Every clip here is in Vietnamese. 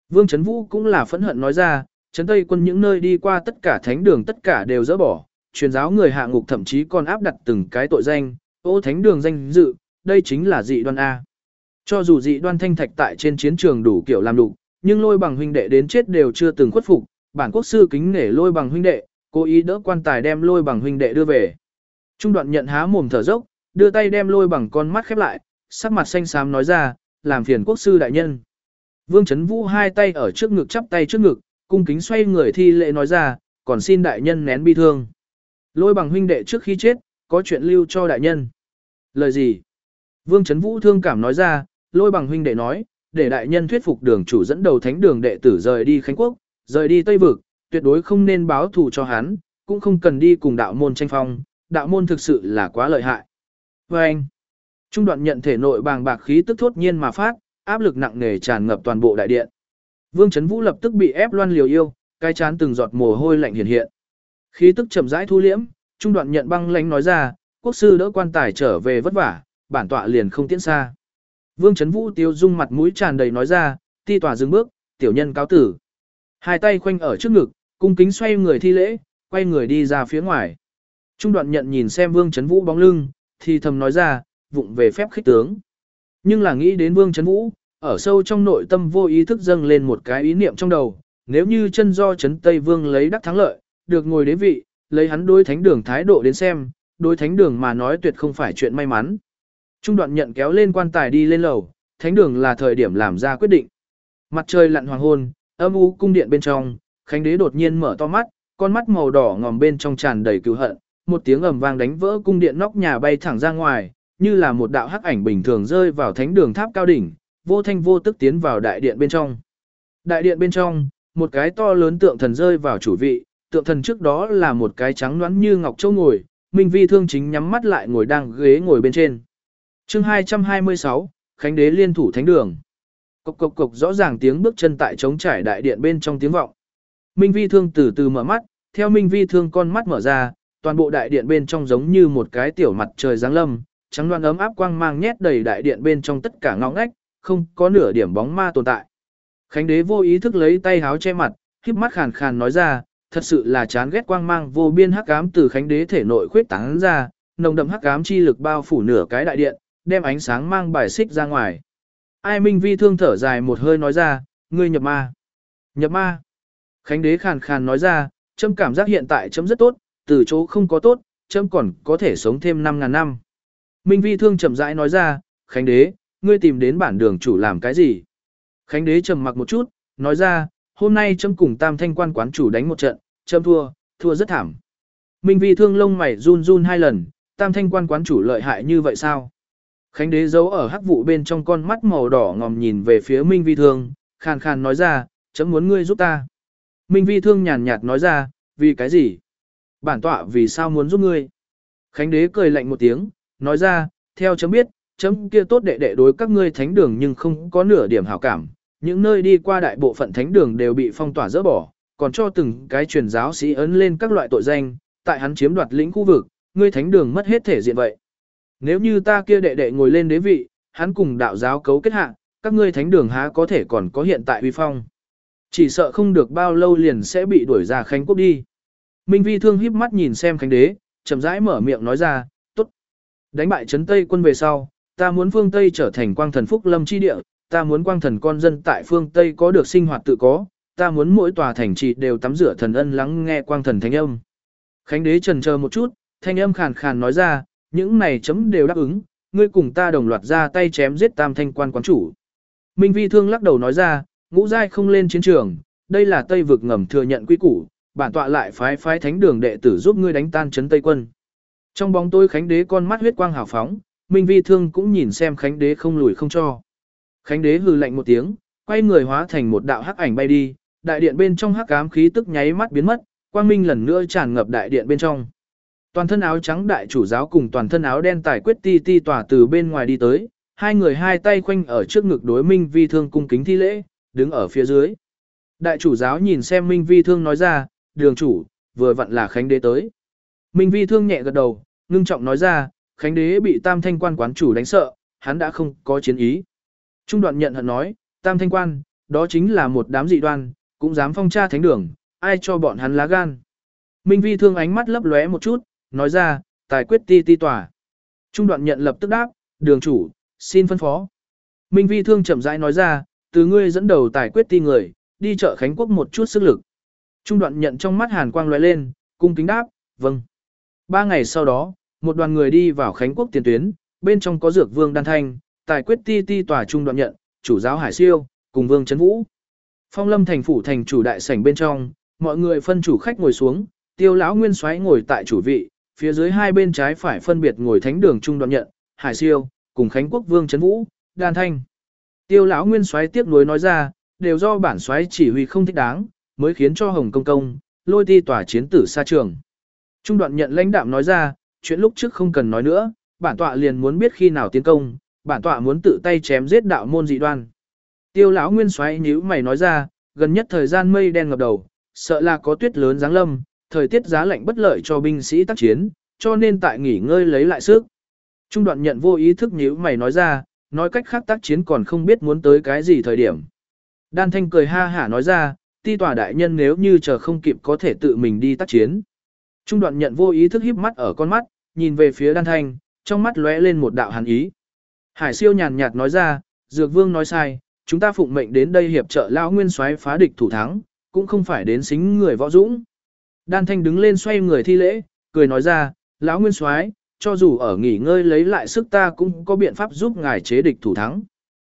Vương Chấn Vũ cũng là phẫn hận nói ra, Trấn Tây quân những nơi đi qua tất cả thánh đường tất cả đều dỡ bỏ, truyền giáo người hạ ngục thậm chí còn áp đặt từng cái tội danh, ô thánh đường danh dự, đây chính là dị đoan A. Cho dù dị đoan thanh thạch tại trên chiến trường đủ kiểu làm đủ, nhưng Lôi Bằng huynh đệ đến chết đều chưa từng khuất phục, bản quốc sư kính nể Lôi Bằng huynh đệ, cố ý đỡ quan tài đem Lôi Bằng huynh đệ đưa về. Trung Đoạn Nhận há mồm thở dốc, đưa tay đem Lôi Bằng con mắt khép lại, sắc mặt xanh xám nói ra, làm phiền quốc sư đại nhân. Vương Chấn Vũ hai tay ở trước ngực chắp tay trước ngực, cung kính xoay người thi lễ nói ra, còn xin đại nhân nén bi thương. Lôi Bằng huynh đệ trước khi chết, có chuyện lưu cho đại nhân. Lời gì? Vương Chấn Vũ thương cảm nói ra, Lôi Bằng huynh đệ nói, để đại nhân thuyết phục đường chủ dẫn đầu thánh đường đệ tử rời đi Khánh Quốc, rời đi Tây Vực, tuyệt đối không nên báo thù cho hắn, cũng không cần đi cùng đạo môn tranh phong, đạo môn thực sự là quá lợi hại. Và anh, Trung Đoạn Nhận thể nội bàng bạc khí tức thốt nhiên mà phát, áp lực nặng nề tràn ngập toàn bộ đại điện. Vương Chấn Vũ lập tức bị ép loan liều yêu, cái chán từng giọt mồ hôi lạnh hiện hiện. Khí tức chậm rãi thu liễm, Trung Đoạn Nhận băng lãnh nói ra, quốc sư đỡ quan tài trở về vất vả, bản tọa liền không tiễn xa. Vương Chấn Vũ tiêu dung mặt mũi tràn đầy nói ra, ti tòa dừng bước, tiểu nhân cáo tử. Hai tay khoanh ở trước ngực, cung kính xoay người thi lễ, quay người đi ra phía ngoài. Trung Đoạn Nhận nhìn xem Vương Chấn Vũ bóng lưng, thì thầm nói ra, vụng về phép khích tướng. Nhưng là nghĩ đến Vương Chấn Vũ, ở sâu trong nội tâm vô ý thức dâng lên một cái ý niệm trong đầu, nếu như chân do Trấn Tây Vương lấy đắc thắng lợi, được ngồi đế vị, lấy hắn đối thánh đường thái độ đến xem, đối thánh đường mà nói tuyệt không phải chuyện may mắn. Trung Đoạn Nhận kéo lên quan tài đi lên lầu, thánh đường là thời điểm làm ra quyết định. Mặt trời lặn hoàng hôn, âm u cung điện bên trong, Khánh đế đột nhiên mở to mắt, con mắt màu đỏ ngòm bên trong tràn đầy cừu hận, một tiếng ầm vang đánh vỡ cung điện nóc nhà bay thẳng ra ngoài, như là một đạo hắc ảnh bình thường rơi vào thánh đường tháp cao đỉnh, vô thanh vô tức tiến vào đại điện bên trong. Đại điện bên trong, một cái to lớn tượng thần rơi vào chủ vị, tượng thần trước đó là một cái trắng nõn như ngọc châu ngồi, Minh Vi Thương chính nhắm mắt lại ngồi đang ghế ngồi bên trên. Chương 226, Khánh đế liên thủ thánh đường. Cộc cộc cộc rõ ràng tiếng bước chân tại trống trải đại điện bên trong tiếng vọng. Minh Vi Thương từ từ mở mắt, theo Minh Vi Thương con mắt mở ra, toàn bộ đại điện bên trong giống như một cái tiểu mặt trời giáng lâm, trắng loan ấm áp quang mang nhét đầy đại điện bên trong tất cả ngõ ngách, không có nửa điểm bóng ma tồn tại. Khánh đế vô ý thức lấy tay háo che mặt, híp mắt khàn khàn nói ra, thật sự là chán ghét quang mang vô biên hắc ám từ Khánh đế thể nội khuyết tán ra, nồng đậm hắc ám chi lực bao phủ nửa cái đại điện, đem ánh sáng mang bài xích ra ngoài. Ai Minh Vi Thương thở dài một hơi nói ra, ngươi nhập ma. Nhập ma. Khánh đế khàn khàn nói ra, chấm cảm giác hiện tại chấm rất tốt, từ chỗ không có tốt, chấm còn có thể sống thêm 5.000 năm. Minh Vi Thương chậm rãi nói ra, Khánh đế, ngươi tìm đến bản đường chủ làm cái gì? Khánh đế trầm mặc một chút, nói ra, hôm nay chấm cùng Tam Thanh quan quán chủ đánh một trận, chấm thua, thua rất thảm. Minh Vi Thương lông mày run run hai lần, Tam Thanh quan quán chủ lợi hại như vậy sao? Khánh đế giấu ở hắc vụ bên trong con mắt màu đỏ ngòm nhìn về phía Minh Vi Thương, khàn khàn nói ra, chấm muốn ngươi giúp ta. Minh Vi Thương nhàn nhạt nói ra, vì cái gì? Bản tọa vì sao muốn giúp ngươi? Khánh đế cười lạnh một tiếng, nói ra, theo chấm biết, chấm kia tốt đệ đệ đối các ngươi thánh đường nhưng không có nửa điểm hảo cảm. Những nơi đi qua đại bộ phận thánh đường đều bị phong tỏa dỡ bỏ, còn cho từng cái truyền giáo sĩ ấn lên các loại tội danh, tại hắn chiếm đoạt lĩnh khu vực, ngươi thánh đường mất hết thể diện vậy. Nếu như ta kia đệ đệ ngồi lên đế vị, hắn cùng đạo giáo cấu kết hạ, các ngươi thánh đường há có thể còn có hiện tại uy phong. Chỉ sợ không được bao lâu liền sẽ bị đuổi ra Khánh quốc đi. Minh Vi Thương híp mắt nhìn xem Khánh đế, chậm rãi mở miệng nói ra, tốt. Đánh bại Trấn Tây quân về sau, ta muốn phương Tây trở thành quang thần phúc lâm chi địa, ta muốn quang thần con dân tại phương Tây có được sinh hoạt tự có, ta muốn mỗi tòa thành trì đều tắm rửa thần ân lắng nghe quang thần thánh âm. Khánh đế chần chờ một chút, thanh âm khàn khàn nói ra, những này chấm đều đáp ứng, ngươi cùng ta đồng loạt ra tay chém giết Tam Thanh quan quán chủ. Minh Vi Thương lắc đầu nói ra, ngũ giai không lên chiến trường, đây là Tây vực ngầm thừa nhận quy củ, bản tọa lại phái thánh đường đệ tử giúp ngươi đánh tan Trấn Tây quân. Trong bóng tối Khánh đế con mắt huyết quang hào phóng, Minh Vi Thương cũng nhìn xem Khánh đế không lùi không cho. Khánh đế hừ lạnh một tiếng, quay người hóa thành một đạo hắc ảnh bay đi, đại điện bên trong hắc ám khí tức nháy mắt biến mất, quang minh lần nữa tràn ngập đại điện bên trong. Toàn thân áo trắng đại chủ giáo cùng toàn thân áo đen tài quyết ti ti tỏa từ bên ngoài đi tới, hai người hai tay khoanh ở trước ngực đối Minh Vi Thương cung kính thi lễ, đứng ở phía dưới. Đại chủ giáo nhìn xem Minh Vi Thương nói ra, đường chủ, vừa vặn là Khánh đế tới. Minh Vi Thương nhẹ gật đầu, ngưng trọng nói ra, Khánh đế bị Tam Thanh quan quán chủ đánh sợ, hắn đã không có chiến ý. Trung Đoạn Nhận hận nói, Tam Thanh quan, đó chính là một đám dị đoan, cũng dám phong tra thánh đường, ai cho bọn hắn lá gan. Minh Vi Thương ánh mắt lấp lóe một chút, nói ra, tài quyết ti tòa. Trung Đoạn Nhận lập tức đáp, đường chủ, xin phân phó. Minh Vi Thương chậm rãi nói ra, từ ngươi dẫn đầu tài quyết ti người, đi chợ Khánh Quốc một chút sức lực. Trung Đoạn Nhận trong mắt hàn quang lóe lên, cung kính đáp, vâng. 3 ngày sau đó, một đoàn người đi vào Khánh Quốc tiền tuyến, bên trong có Dược Vương Đan Thanh, tài quyết ti tòa Trung Đoạn Nhận, chủ giáo Hải Siêu, cùng Vương Trấn Vũ. Phong Lâm thành phủ thành chủ đại sảnh bên trong, mọi người phân chủ khách ngồi xuống, Tiêu lão nguyên soái ngồi tại chủ vị, phía dưới hai bên trái phải phân biệt ngồi Thánh đường Trung Đoạn Nhận, Hải Siêu, cùng Khánh Quốc Vương Trấn Vũ, Đan Thanh. Tiêu lão nguyên soái tiếc nuối nói ra, đều do bản soái chỉ huy không thích đáng, mới khiến cho Hồng Công Công lôi ti tòa chiến tử xa trường. Trung Đoạn Nhận lãnh đạm nói ra, chuyện lúc trước không cần nói nữa, bản tọa liền muốn biết khi nào tiến công, bản tọa muốn tự tay chém giết đạo môn dị đoan. Tiêu lão nguyên soái nhíu mày nói ra, gần nhất thời gian mây đen ngập đầu, sợ là có tuyết lớn giáng lâm, thời tiết giá lạnh bất lợi cho binh sĩ tác chiến, cho nên tại nghỉ ngơi lấy lại sức. Trung Đoạn Nhận vô ý thức nhíu mày nói ra, nói cách khác tác chiến còn không biết muốn tới cái gì thời điểm. Đan Thanh cười ha hả nói ra, ti tòa đại nhân nếu như chờ không kịp có thể tự mình đi tác chiến. Trung Đoạn Nhận vô ý thức híp mắt ở con mắt, nhìn về phía Đan Thanh, trong mắt lóe lên một đạo hàn ý. Hải Siêu nhàn nhạt nói ra, Dược Vương nói sai, chúng ta phụng mệnh đến đây hiệp trợ lão nguyên soái phá địch thủ thắng, cũng không phải đến xính người võ dũng. Đan Thanh đứng lên xoay người thi lễ, cười nói ra, lão nguyên soái, cho dù ở nghỉ ngơi lấy lại sức ta cũng có biện pháp giúp ngài chế địch thủ thắng.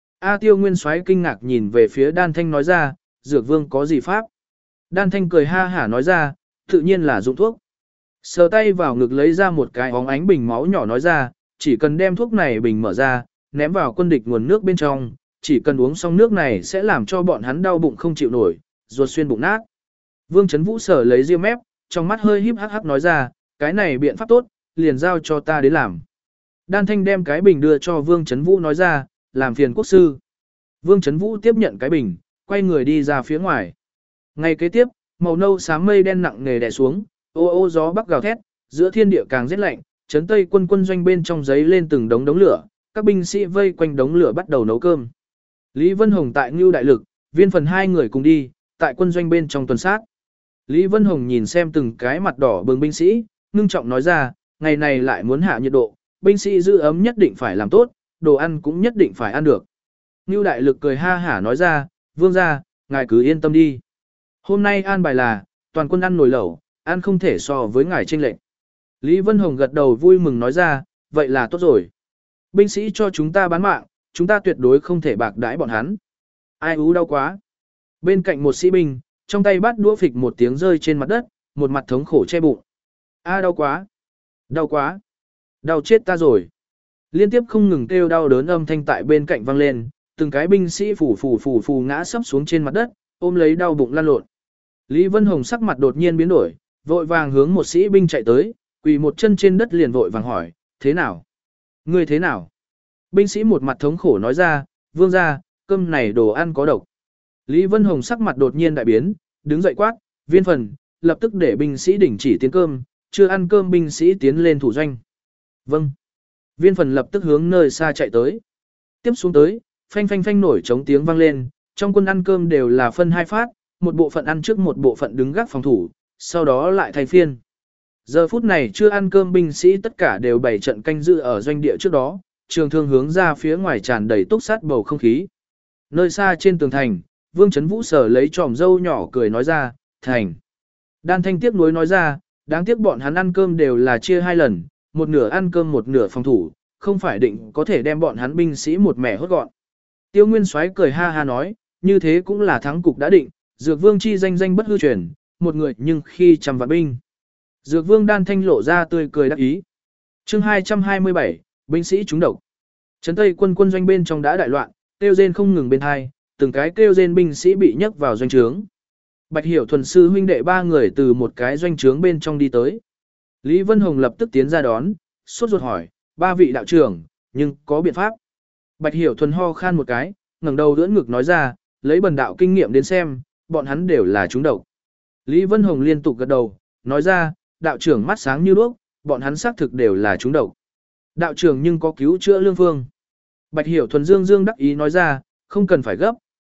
A Tiêu nguyên soái kinh ngạc nhìn về phía Đan Thanh nói ra, Dược Vương có gì pháp? Đan Thanh cười ha hả nói ra, tự nhiên là dụng thuốc. Sờ tay vào ngực lấy ra một cái óng ánh bình máu nhỏ nói ra, chỉ cần đem thuốc này bình mở ra, ném vào quân địch nguồn nước bên trong, chỉ cần uống xong nước này sẽ làm cho bọn hắn đau bụng không chịu nổi, ruột xuyên bụng nát. Vương Trấn Vũ sở lấy ria mép, trong mắt hơi híp hắc hắc nói ra, cái này biện pháp tốt, liền giao cho ta đến làm. Đan Thanh đem cái bình đưa cho Vương Trấn Vũ nói ra, làm phiền quốc sư. Vương Trấn Vũ tiếp nhận cái bình, quay người đi ra phía ngoài. Ngày kế tiếp, màu nâu xám mây đen nặng nề đè xuống, ô ô gió bắc gào thét, giữa thiên địa càng rét lạnh, trấn Tây quân quân doanh bên trong giấy lên từng đống đống lửa, các binh sĩ vây quanh đống lửa bắt đầu nấu cơm. Lý Vân Hồng tại Ngưu Đại Lực, Viên Phần hai người cùng đi, tại quân doanh bên trong tuần sát. Lý Vân Hồng nhìn xem từng cái mặt đỏ bừng binh sĩ, ngưng trọng nói ra, ngày này lại muốn hạ nhiệt độ, binh sĩ giữ ấm nhất định phải làm tốt, đồ ăn cũng nhất định phải ăn được. Ngưu Đại Lực cười ha hả nói ra, vương gia, ngài cứ yên tâm đi. Hôm nay an bài là, toàn quân ăn nồi lẩu, ăn không thể so với ngài chênh lệch. Lý Vân Hồng gật đầu vui mừng nói ra, vậy là tốt rồi. Binh sĩ cho chúng ta bán mạng, chúng ta tuyệt đối không thể bạc đãi bọn hắn. Ai ú đau quá. Bên cạnh một sĩ binh, trong tay bắt đũa phịch một tiếng rơi trên mặt đất, một mặt thống khổ che bụng. A đau quá. Đau quá. Đau chết ta rồi. Liên tiếp không ngừng kêu đau đớn âm thanh tại bên cạnh vang lên, từng cái binh sĩ phù ngã sấp xuống trên mặt đất, ôm lấy đau bụng lăn lộn. Lý Vân Hồng sắc mặt đột nhiên biến đổi, vội vàng hướng một sĩ binh chạy tới, quỳ một chân trên đất liền vội vàng hỏi, thế nào? Ngươi thế nào? Binh sĩ một mặt thống khổ nói ra, vương gia, cơm này đồ ăn có độc. Lý Vân Hồng sắc mặt đột nhiên đại biến, đứng dậy quát, Viên Phần, lập tức để binh sĩ đình chỉ tiến cơm, chưa ăn cơm binh sĩ tiến lên thủ doanh. Vâng. Viên Phần lập tức hướng nơi xa chạy tới. Tiếp xuống tới, phanh phanh phanh nổi trống tiếng vang lên, trong quân ăn cơm đều là phân hai phát, một bộ phận ăn trước một bộ phận đứng gác phòng thủ, sau đó lại thay phiên. Giờ phút này chưa ăn cơm binh sĩ tất cả đều bày trận canh giữ ở doanh địa trước đó, trường thương hướng ra phía ngoài tràn đầy túc sát bầu không khí. Nơi xa trên tường thành, Vương Trấn Vũ sở lấy tròm dâu nhỏ cười nói ra, thành. Đan Thanh tiếc nuối nói ra, đáng tiếc bọn hắn ăn cơm đều là chia hai lần, một nửa ăn cơm một nửa phòng thủ, không phải định có thể đem bọn hắn binh sĩ một mẻ hốt gọn. Tiêu Nguyên Soái cười ha ha nói, như thế cũng là thắng cục đã định, Dược Vương chi danh danh bất hư truyền, một người nhưng khi trăm vạn binh. Dược Vương Đan Thanh lộ ra tươi cười đắc ý. Chương 227, binh sĩ trúng độc. Trấn Tây quân quân doanh bên trong đã đại loạn, kêu rên không ngừng bên hai, từng cái kêu rên binh sĩ bị nhấc vào doanh trướng. Bạch Hiểu thuần sư huynh đệ ba người từ một cái doanh trướng bên trong đi tới. Lý Vân Hồng lập tức tiến ra đón, sốt ruột hỏi, ba vị đạo trưởng, nhưng có biện pháp. Bạch Hiểu thuần ho khan một cái, ngẩng đầu ưỡn ngực nói ra, lấy bần đạo kinh nghiệm đến xem, bọn hắn đều là trúng độc. Lý Vân Hồng liên tục gật đầu, nói ra, đạo trưởng mắt sáng như đuốc, bọn hắn xác thực đều là trúng độc. Đạo trưởng nhưng có cứu chữa lương phương. Bạch Hiểu thuần dương dương đắc ý nói ra, không cần phải gấp,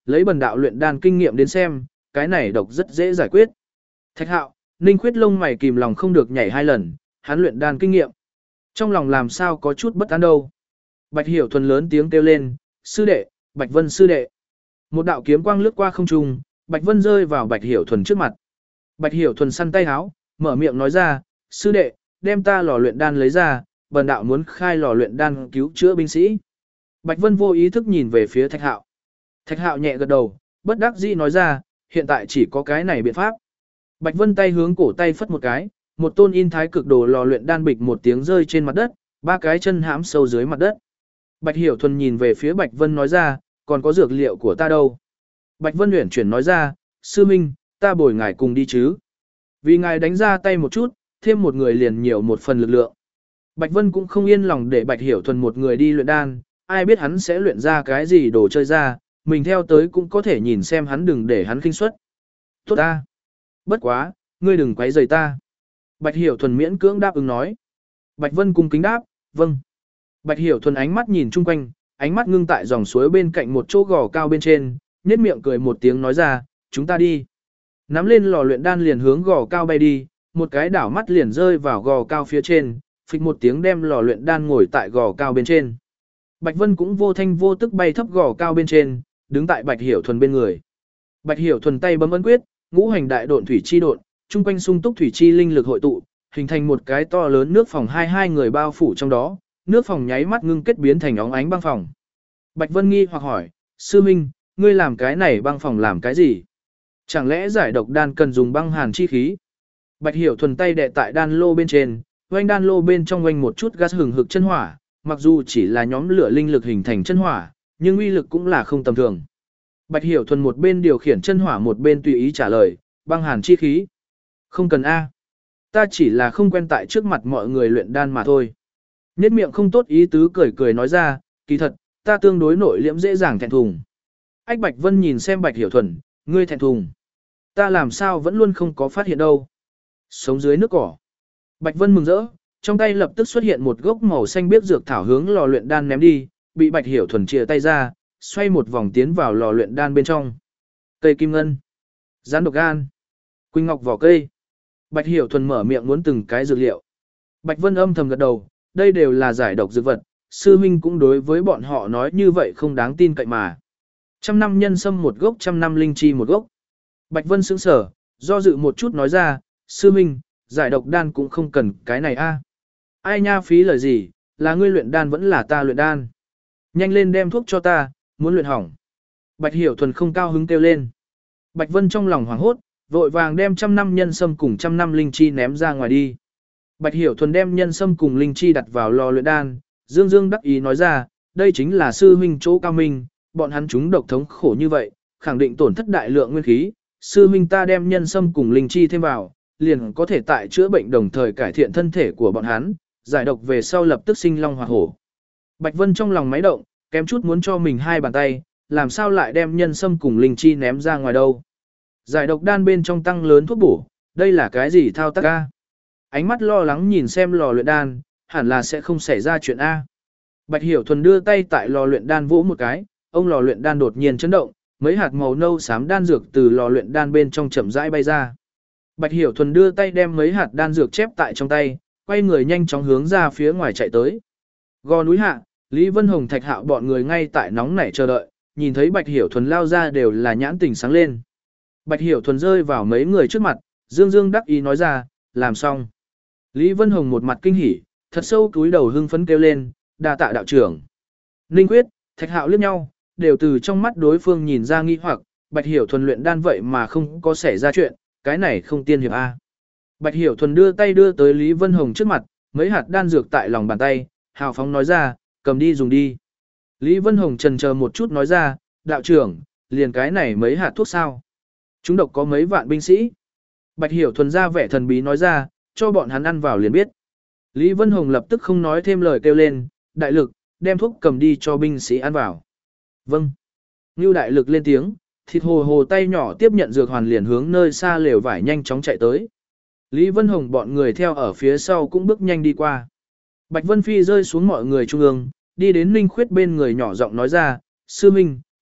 Lấy bần đạo luyện đan kinh nghiệm đến xem, cái này độc rất dễ giải quyết. Thạch Hạo, Ninh Khuyết lông mày kìm lòng không được nhảy 2 lần, hắn luyện đan kinh nghiệm. Trong lòng làm sao có chút bất an đâu. Bạch Hiểu Thuần lớn tiếng kêu lên, sư đệ, Bạch Vân sư đệ. Một đạo kiếm quang lướt qua không trung, Bạch Vân rơi vào Bạch Hiểu Thuần trước mặt. Bạch Hiểu Thuần săn tay háo, mở miệng nói ra, sư đệ, đem ta lò luyện đan lấy ra, bần đạo muốn khai lò luyện đan cứu chữa binh sĩ. Bạch Vân vô ý thức nhìn về phía Thạch Hạo. Thạch Hạo nhẹ gật đầu, bất đắc dĩ nói ra, hiện tại chỉ có cái này biện pháp. Bạch Vân tay hướng cổ tay phất một cái, một tôn in thái cực đồ lò luyện đan bịch một tiếng rơi trên mặt đất, 3 cái chân hãm sâu dưới mặt đất. Bạch Hiểu Thuần nhìn về phía Bạch Vân nói ra, còn có dược liệu của ta đâu. Bạch Vân uyển chuyển nói ra, sư minh, ta bồi ngài cùng đi chứ. Vì ngài đánh ra tay một chút, thêm một người liền nhiều một phần lực lượng. Bạch Vân cũng không yên lòng để Bạch Hiểu Thuần một người đi luyện đan, ai biết hắn sẽ luyện ra cái gì đồ chơi ra, mình theo tới cũng có thể nhìn xem hắn đừng để hắn khinh suất. Tốt ta. Bất quá, ngươi đừng quấy rầy ta. Bạch Hiểu Thuần miễn cưỡng đáp ứng nói. Bạch Vân cung kính đáp, vâng. Bạch Hiểu Thuần ánh mắt nhìn chung quanh, ánh mắt ngưng tại dòng suối bên cạnh một chỗ gò cao bên trên, nhếch miệng cười một tiếng nói ra, chúng ta đi. Nắm lên lò luyện đan liền hướng gò cao bay đi, một cái đảo mắt liền rơi vào gò cao phía trên, phịch một tiếng đem lò luyện đan ngồi tại gò cao bên trên. Bạch Vân cũng vô thanh vô tức bay thấp gò cao bên trên, đứng tại Bạch Hiểu Thuần bên người. Bạch Hiểu Thuần tay bấm ấn quyết, ngũ hành đại độn thủy chi độn, chung quanh sung túc thủy chi linh lực hội tụ, hình thành một cái to lớn nước phòng hai người bao phủ trong đó, nước phòng nháy mắt ngưng kết biến thành óng ánh băng phòng. Bạch Vân nghi hoặc hỏi, sư minh, ngươi làm cái này băng phòng làm cái gì? Chẳng lẽ giải độc đan cần dùng băng hàn chi khí? Bạch Hiểu Thuần tay đè tại đan lô bên trên, oanh đan lô bên trong oanh một chút gas hừng hực chân hỏa, mặc dù chỉ là nhóm lửa linh lực hình thành chân hỏa, nhưng uy lực cũng là không tầm thường. Bạch Hiểu Thuần một bên điều khiển chân hỏa một bên tùy ý trả lời, băng hàn chi khí. Không cần A. Ta chỉ là không quen tại trước mặt mọi người luyện đan mà thôi. Nhết miệng không tốt ý tứ cười cười nói ra, kỳ thật, ta tương đối nội liễm dễ dàng thẹn thùng. Ách Bạch Vân nhìn xem Bạch Hiểu Thuần, ngươi thẹn thùng. Ta làm sao vẫn luôn không có phát hiện đâu. Sống dưới nước cỏ. Bạch Vân mừng rỡ, trong tay lập tức xuất hiện một gốc màu xanh biếc dược thảo hướng lò luyện đan ném đi, bị Bạch Hiểu Thuần chìa tay ra, xoay một vòng tiến vào lò luyện đan bên trong. Cây kim ngân, gián độc gan, quỳnh ngọc vỏ cây. Bạch Hiểu Thuần mở miệng muốn từng cái dược liệu. Bạch Vân âm thầm gật đầu, đây đều là giải độc dược vật, sư huynh cũng đối với bọn họ nói như vậy không đáng tin cậy mà. 100 năm nhân sâm một gốc, 100 năm linh chi một gốc. Bạch Vân sững sờ, do dự một chút nói ra, sư huynh, giải độc đan cũng không cần cái này a. Ai nha phí lời gì, là ngươi luyện đan vẫn là ta luyện đan. Nhanh lên đem thuốc cho ta, muốn luyện hỏng. Bạch Hiểu Thuần không cao hứng kêu lên. Bạch Vân trong lòng hoảng hốt, vội vàng đem 100 năm nhân sâm cùng 100 năm linh chi ném ra ngoài đi. Bạch Hiểu Thuần đem nhân sâm cùng linh chi đặt vào lò luyện đan, dương dương đắc ý nói ra, đây chính là sư huynh chỗ cao minh, bọn hắn chúng độc thống khổ như vậy, khẳng định tổn thất đại lượng nguyên khí, sư huynh ta đem nhân sâm cùng linh chi thêm vào, liền có thể tại chữa bệnh đồng thời cải thiện thân thể của bọn hắn, giải độc về sau lập tức sinh long hoạt hổ. Bạch Vân trong lòng máy động, kém chút muốn cho mình 2 bàn tay, làm sao lại đem nhân sâm cùng linh chi ném ra ngoài đâu. Giải độc đan bên trong tăng lớn thuốc bổ, đây là cái gì thao tác a? Ánh mắt lo lắng nhìn xem lò luyện đan, hẳn là sẽ không xảy ra chuyện A. Bạch Hiểu Thuần đưa tay tại lò luyện đan vỗ một cái, ông lò luyện đan đột nhiên chấn động, mấy hạt màu nâu xám đan dược từ lò luyện đan bên trong chậm rãi bay ra. Bạch Hiểu Thuần đưa tay đem mấy hạt đan dược chép tại trong tay, quay người nhanh chóng hướng ra phía ngoài chạy tới. Gò núi hạ, Lý Vân Hồng Thạch Hạo bọn người ngay tại nóng nảy chờ đợi, nhìn thấy Bạch Hiểu Thuần lao ra đều là nhãn tỉnh sáng lên. Bạch Hiểu Thuần rơi vào mấy người trước mặt, dương dương đắc ý nói ra, làm xong. Lý Vân Hồng một mặt kinh hỉ, thật sâu cúi đầu hưng phấn kêu lên, đa tạ đạo trưởng. Ninh Quyết, Thạch Hạo liếc nhau, đều từ trong mắt đối phương nhìn ra nghi hoặc, Bạch Hiểu Thuần luyện đan vậy mà không có xảy ra chuyện, cái này không tiên hiệp a. Bạch Hiểu Thuần đưa tay đưa tới Lý Vân Hồng trước mặt, mấy hạt đan dược tại lòng bàn tay, hào phóng nói ra, cầm đi dùng đi. Lý Vân Hồng chần chờ một chút nói ra, đạo trưởng, liền cái này mấy hạt thuốc sao? Chúng độc có mấy vạn binh sĩ. Bạch Hiểu Thuần ra vẻ thần bí nói ra, cho bọn hắn ăn vào liền biết. Lý Vân Hồng lập tức không nói thêm lời kêu lên, đại lực, đem thuốc cầm đi cho binh sĩ ăn vào. Vâng. Ngưu đại lực lên tiếng, thịt hồ hồ tay nhỏ tiếp nhận dược hoàn liền hướng nơi xa lều vải nhanh chóng chạy tới. Lý Vân Hồng bọn người theo ở phía sau cũng bước nhanh đi qua. Bạch Vân Phi rơi xuống mọi người trung ương, đi đến Ninh Khuyết bên người nhỏ giọng nói ra, sư minh,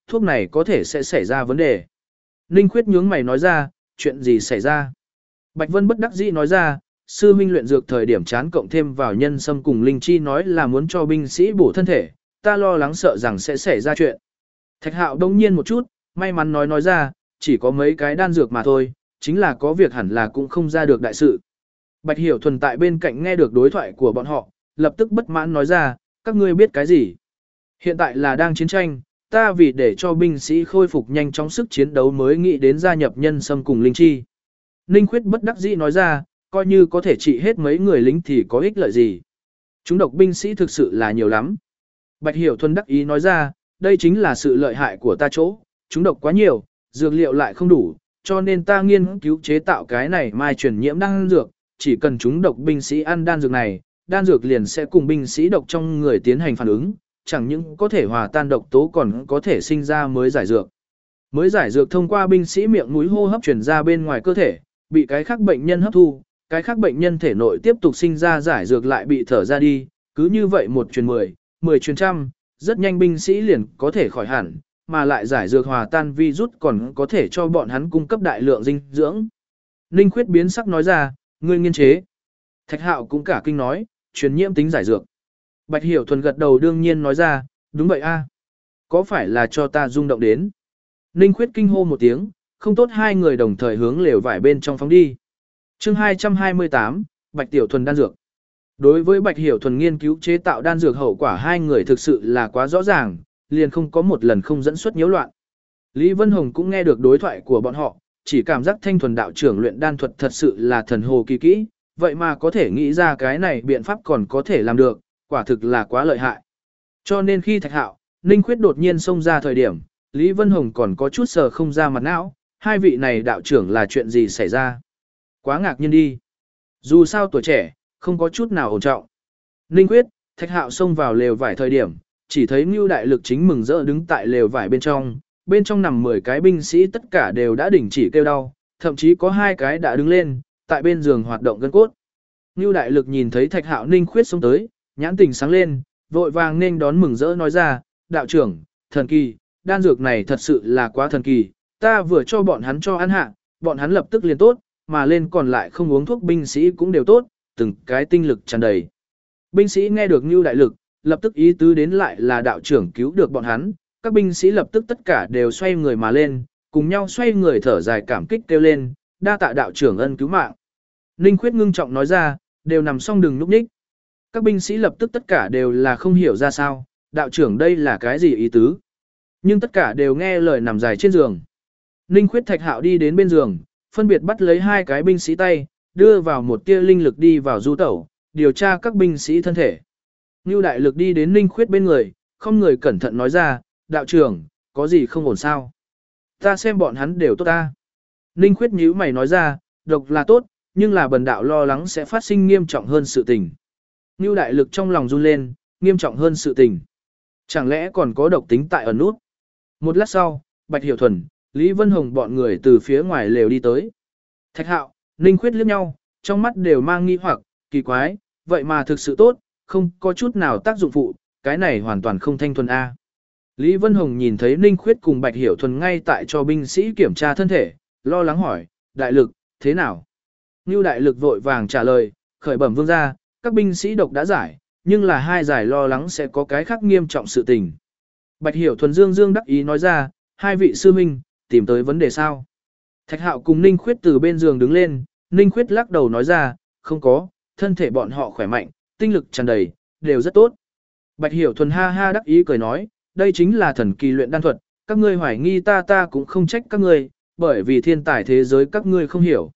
thuốc này có thể sẽ xảy ra vấn đề. Ninh Khuyết nhướng mày nói ra, chuyện gì xảy ra? Bạch Vân bất đắc dĩ nói ra, sư huynh luyện dược thời điểm chán cộng thêm vào nhân sâm cùng linh chi nói là muốn cho binh sĩ bổ thân thể, ta lo lắng sợ rằng sẽ xảy ra chuyện. Thạch Hạo đông nhiên một chút, may mắn nói ra, chỉ có mấy cái đan dược mà thôi, chính là có việc hẳn là cũng không ra được đại sự. Bạch Hiểu Thuần tại bên cạnh nghe được đối thoại của bọn họ, lập tức bất mãn nói ra, các ngươi biết cái gì? Hiện tại là đang chiến tranh, ta vì để cho binh sĩ khôi phục nhanh chóng sức chiến đấu mới nghĩ đến gia nhập nhân sâm cùng linh chi. Ninh Khuyết bất đắc dĩ nói ra, coi như có thể trị hết mấy người lính thì có ích lợi gì. Chúng độc binh sĩ thực sự là nhiều lắm. Bạch Hiểu Thuần đắc ý nói ra, đây chính là sự lợi hại của ta chỗ, chúng độc quá nhiều, dược liệu lại không đủ, cho nên ta nghiên cứu chế tạo cái này mai truyền nhiễm đan dược, chỉ cần chúng độc binh sĩ ăn đan dược này, đan dược liền sẽ cùng binh sĩ độc trong người tiến hành phản ứng, chẳng những có thể hòa tan độc tố còn có thể sinh ra mới giải dược. Mới giải dược thông qua binh sĩ miệng mũi hô hấp truyền ra bên ngoài cơ thể, bị cái khác bệnh nhân hấp thu, cái khác bệnh nhân thể nội tiếp tục sinh ra giải dược lại bị thở ra đi, cứ như vậy 1 truyền 10, 10 truyền trăm, rất nhanh binh sĩ liền có thể khỏi hẳn, mà lại giải dược hòa tan virus còn có thể cho bọn hắn cung cấp đại lượng dinh dưỡng. Ninh Khuyết biến sắc nói ra, ngươi nghiên chế. Thạch Hạo cũng cả kinh nói, truyền nhiễm tính giải dược. Bạch Hiểu Thuần gật đầu đương nhiên nói ra, đúng vậy a, có phải là cho ta rung động đến. Ninh Khuyết kinh hô một tiếng, không tốt hai người đồng thời hướng lều vải bên trong phóng đi. Chương 228, Bạch Tiểu Thuần đan dược. Đối với Bạch Hiểu Thuần nghiên cứu chế tạo đan dược hậu quả hai người thực sự là quá rõ ràng, liền không có một lần không dẫn xuất nhiễu loạn. Lý Vân Hồng cũng nghe được đối thoại của bọn họ, chỉ cảm giác Thanh Thuần đạo trưởng luyện đan thuật thật sự là thần hồ kỳ kỹ, vậy mà có thể nghĩ ra cái này biện pháp còn có thể làm được, quả thực là quá lợi hại. Cho nên khi Thạch Hạo, Ninh Khuyết đột nhiên xông ra thời điểm, Lý Vân Hồng còn có chút sờ không ra mặt não, hai vị này đạo trưởng là chuyện gì xảy ra. Quá ngạc nhiên đi. Dù sao tuổi trẻ, không có chút nào ổn trọng. Ninh Khuyết, Thạch Hạo xông vào lều vải thời điểm, chỉ thấy Ngưu Đại Lực chính mừng rỡ đứng tại lều vải bên trong nằm 10 cái binh sĩ tất cả đều đã đình chỉ kêu đau, thậm chí có 2 cái đã đứng lên, tại bên giường hoạt động gân cốt. Ngưu Đại Lực nhìn thấy Thạch Hạo Ninh Khuyết xông tới, nhãn tình sáng lên, vội vàng nên đón mừng rỡ nói ra, đạo trưởng, thần kỳ, đan dược này thật sự là quá thần kỳ, ta vừa cho bọn hắn cho ăn hạ, bọn hắn lập tức liền tốt, mà lên còn lại không uống thuốc binh sĩ cũng đều tốt, từng cái tinh lực tràn đầy. Binh sĩ nghe được Ngưu Đại Lực, lập tức ý tứ đến lại là đạo trưởng cứu được bọn hắn, các binh sĩ lập tức tất cả đều xoay người mà lên, cùng nhau xoay người thở dài cảm kích kêu lên, đa tạ đạo trưởng ân cứu mạng. Ninh Khuyết ngưng trọng nói ra, đều nằm xong đừng núp nhích. Các binh sĩ lập tức tất cả đều là không hiểu ra sao, đạo trưởng đây là cái gì ý tứ. Nhưng tất cả đều nghe lời nằm dài trên giường. Ninh Khuyết Thạch Hạo đi đến bên giường, phân biệt bắt lấy 2 cái binh sĩ tay, đưa vào một tia linh lực đi vào du tẩu, điều tra các binh sĩ thân thể. Ngưu Đại Lực đi đến Ninh Khuyết bên người, không người cẩn thận nói ra, đạo trưởng, có gì không ổn sao? Ta xem bọn hắn đều tốt ta. Ninh Khuyết nhíu mày nói ra, độc là tốt, nhưng là bần đạo lo lắng sẽ phát sinh nghiêm trọng hơn sự tình. Ngưu Đại Lực trong lòng run lên, nghiêm trọng hơn sự tình. Chẳng lẽ còn có độc tính tại ẩn nút? Một lát sau, Bạch Hiểu Thuần, Lý Vân Hồng bọn người từ phía ngoài lều đi tới. Thạch Hạo, Ninh Khuyết liếc nhau, trong mắt đều mang nghi hoặc, kỳ quái, vậy mà thực sự tốt, không có chút nào tác dụng phụ, cái này hoàn toàn không thanh thuần A. Lý Vân Hồng nhìn thấy Ninh Khuyết cùng Bạch Hiểu Thuần ngay tại cho binh sĩ kiểm tra thân thể, lo lắng hỏi, Đại Lực, thế nào? Ngưu Đại Lực vội vàng trả lời, khởi bẩm vương gia, các binh sĩ độc đã giải, nhưng là 2 giải lo lắng sẽ có cái khác nghiêm trọng sự tình. Bạch Hiểu Thuần dương đắc ý nói ra, 2 vị sư huynh, tìm tới vấn đề sao? Thạch Hạo cùng Ninh Khuyết từ bên giường đứng lên, Ninh Khuyết lắc đầu nói ra, không có, thân thể bọn họ khỏe mạnh, tinh lực tràn đầy, đều rất tốt. Bạch Hiểu Thuần ha ha đắc ý cười nói, đây chính là thần kỳ luyện đan thuật, các ngươi hoài nghi ta cũng không trách các ngươi, bởi vì thiên tài thế giới các ngươi không hiểu.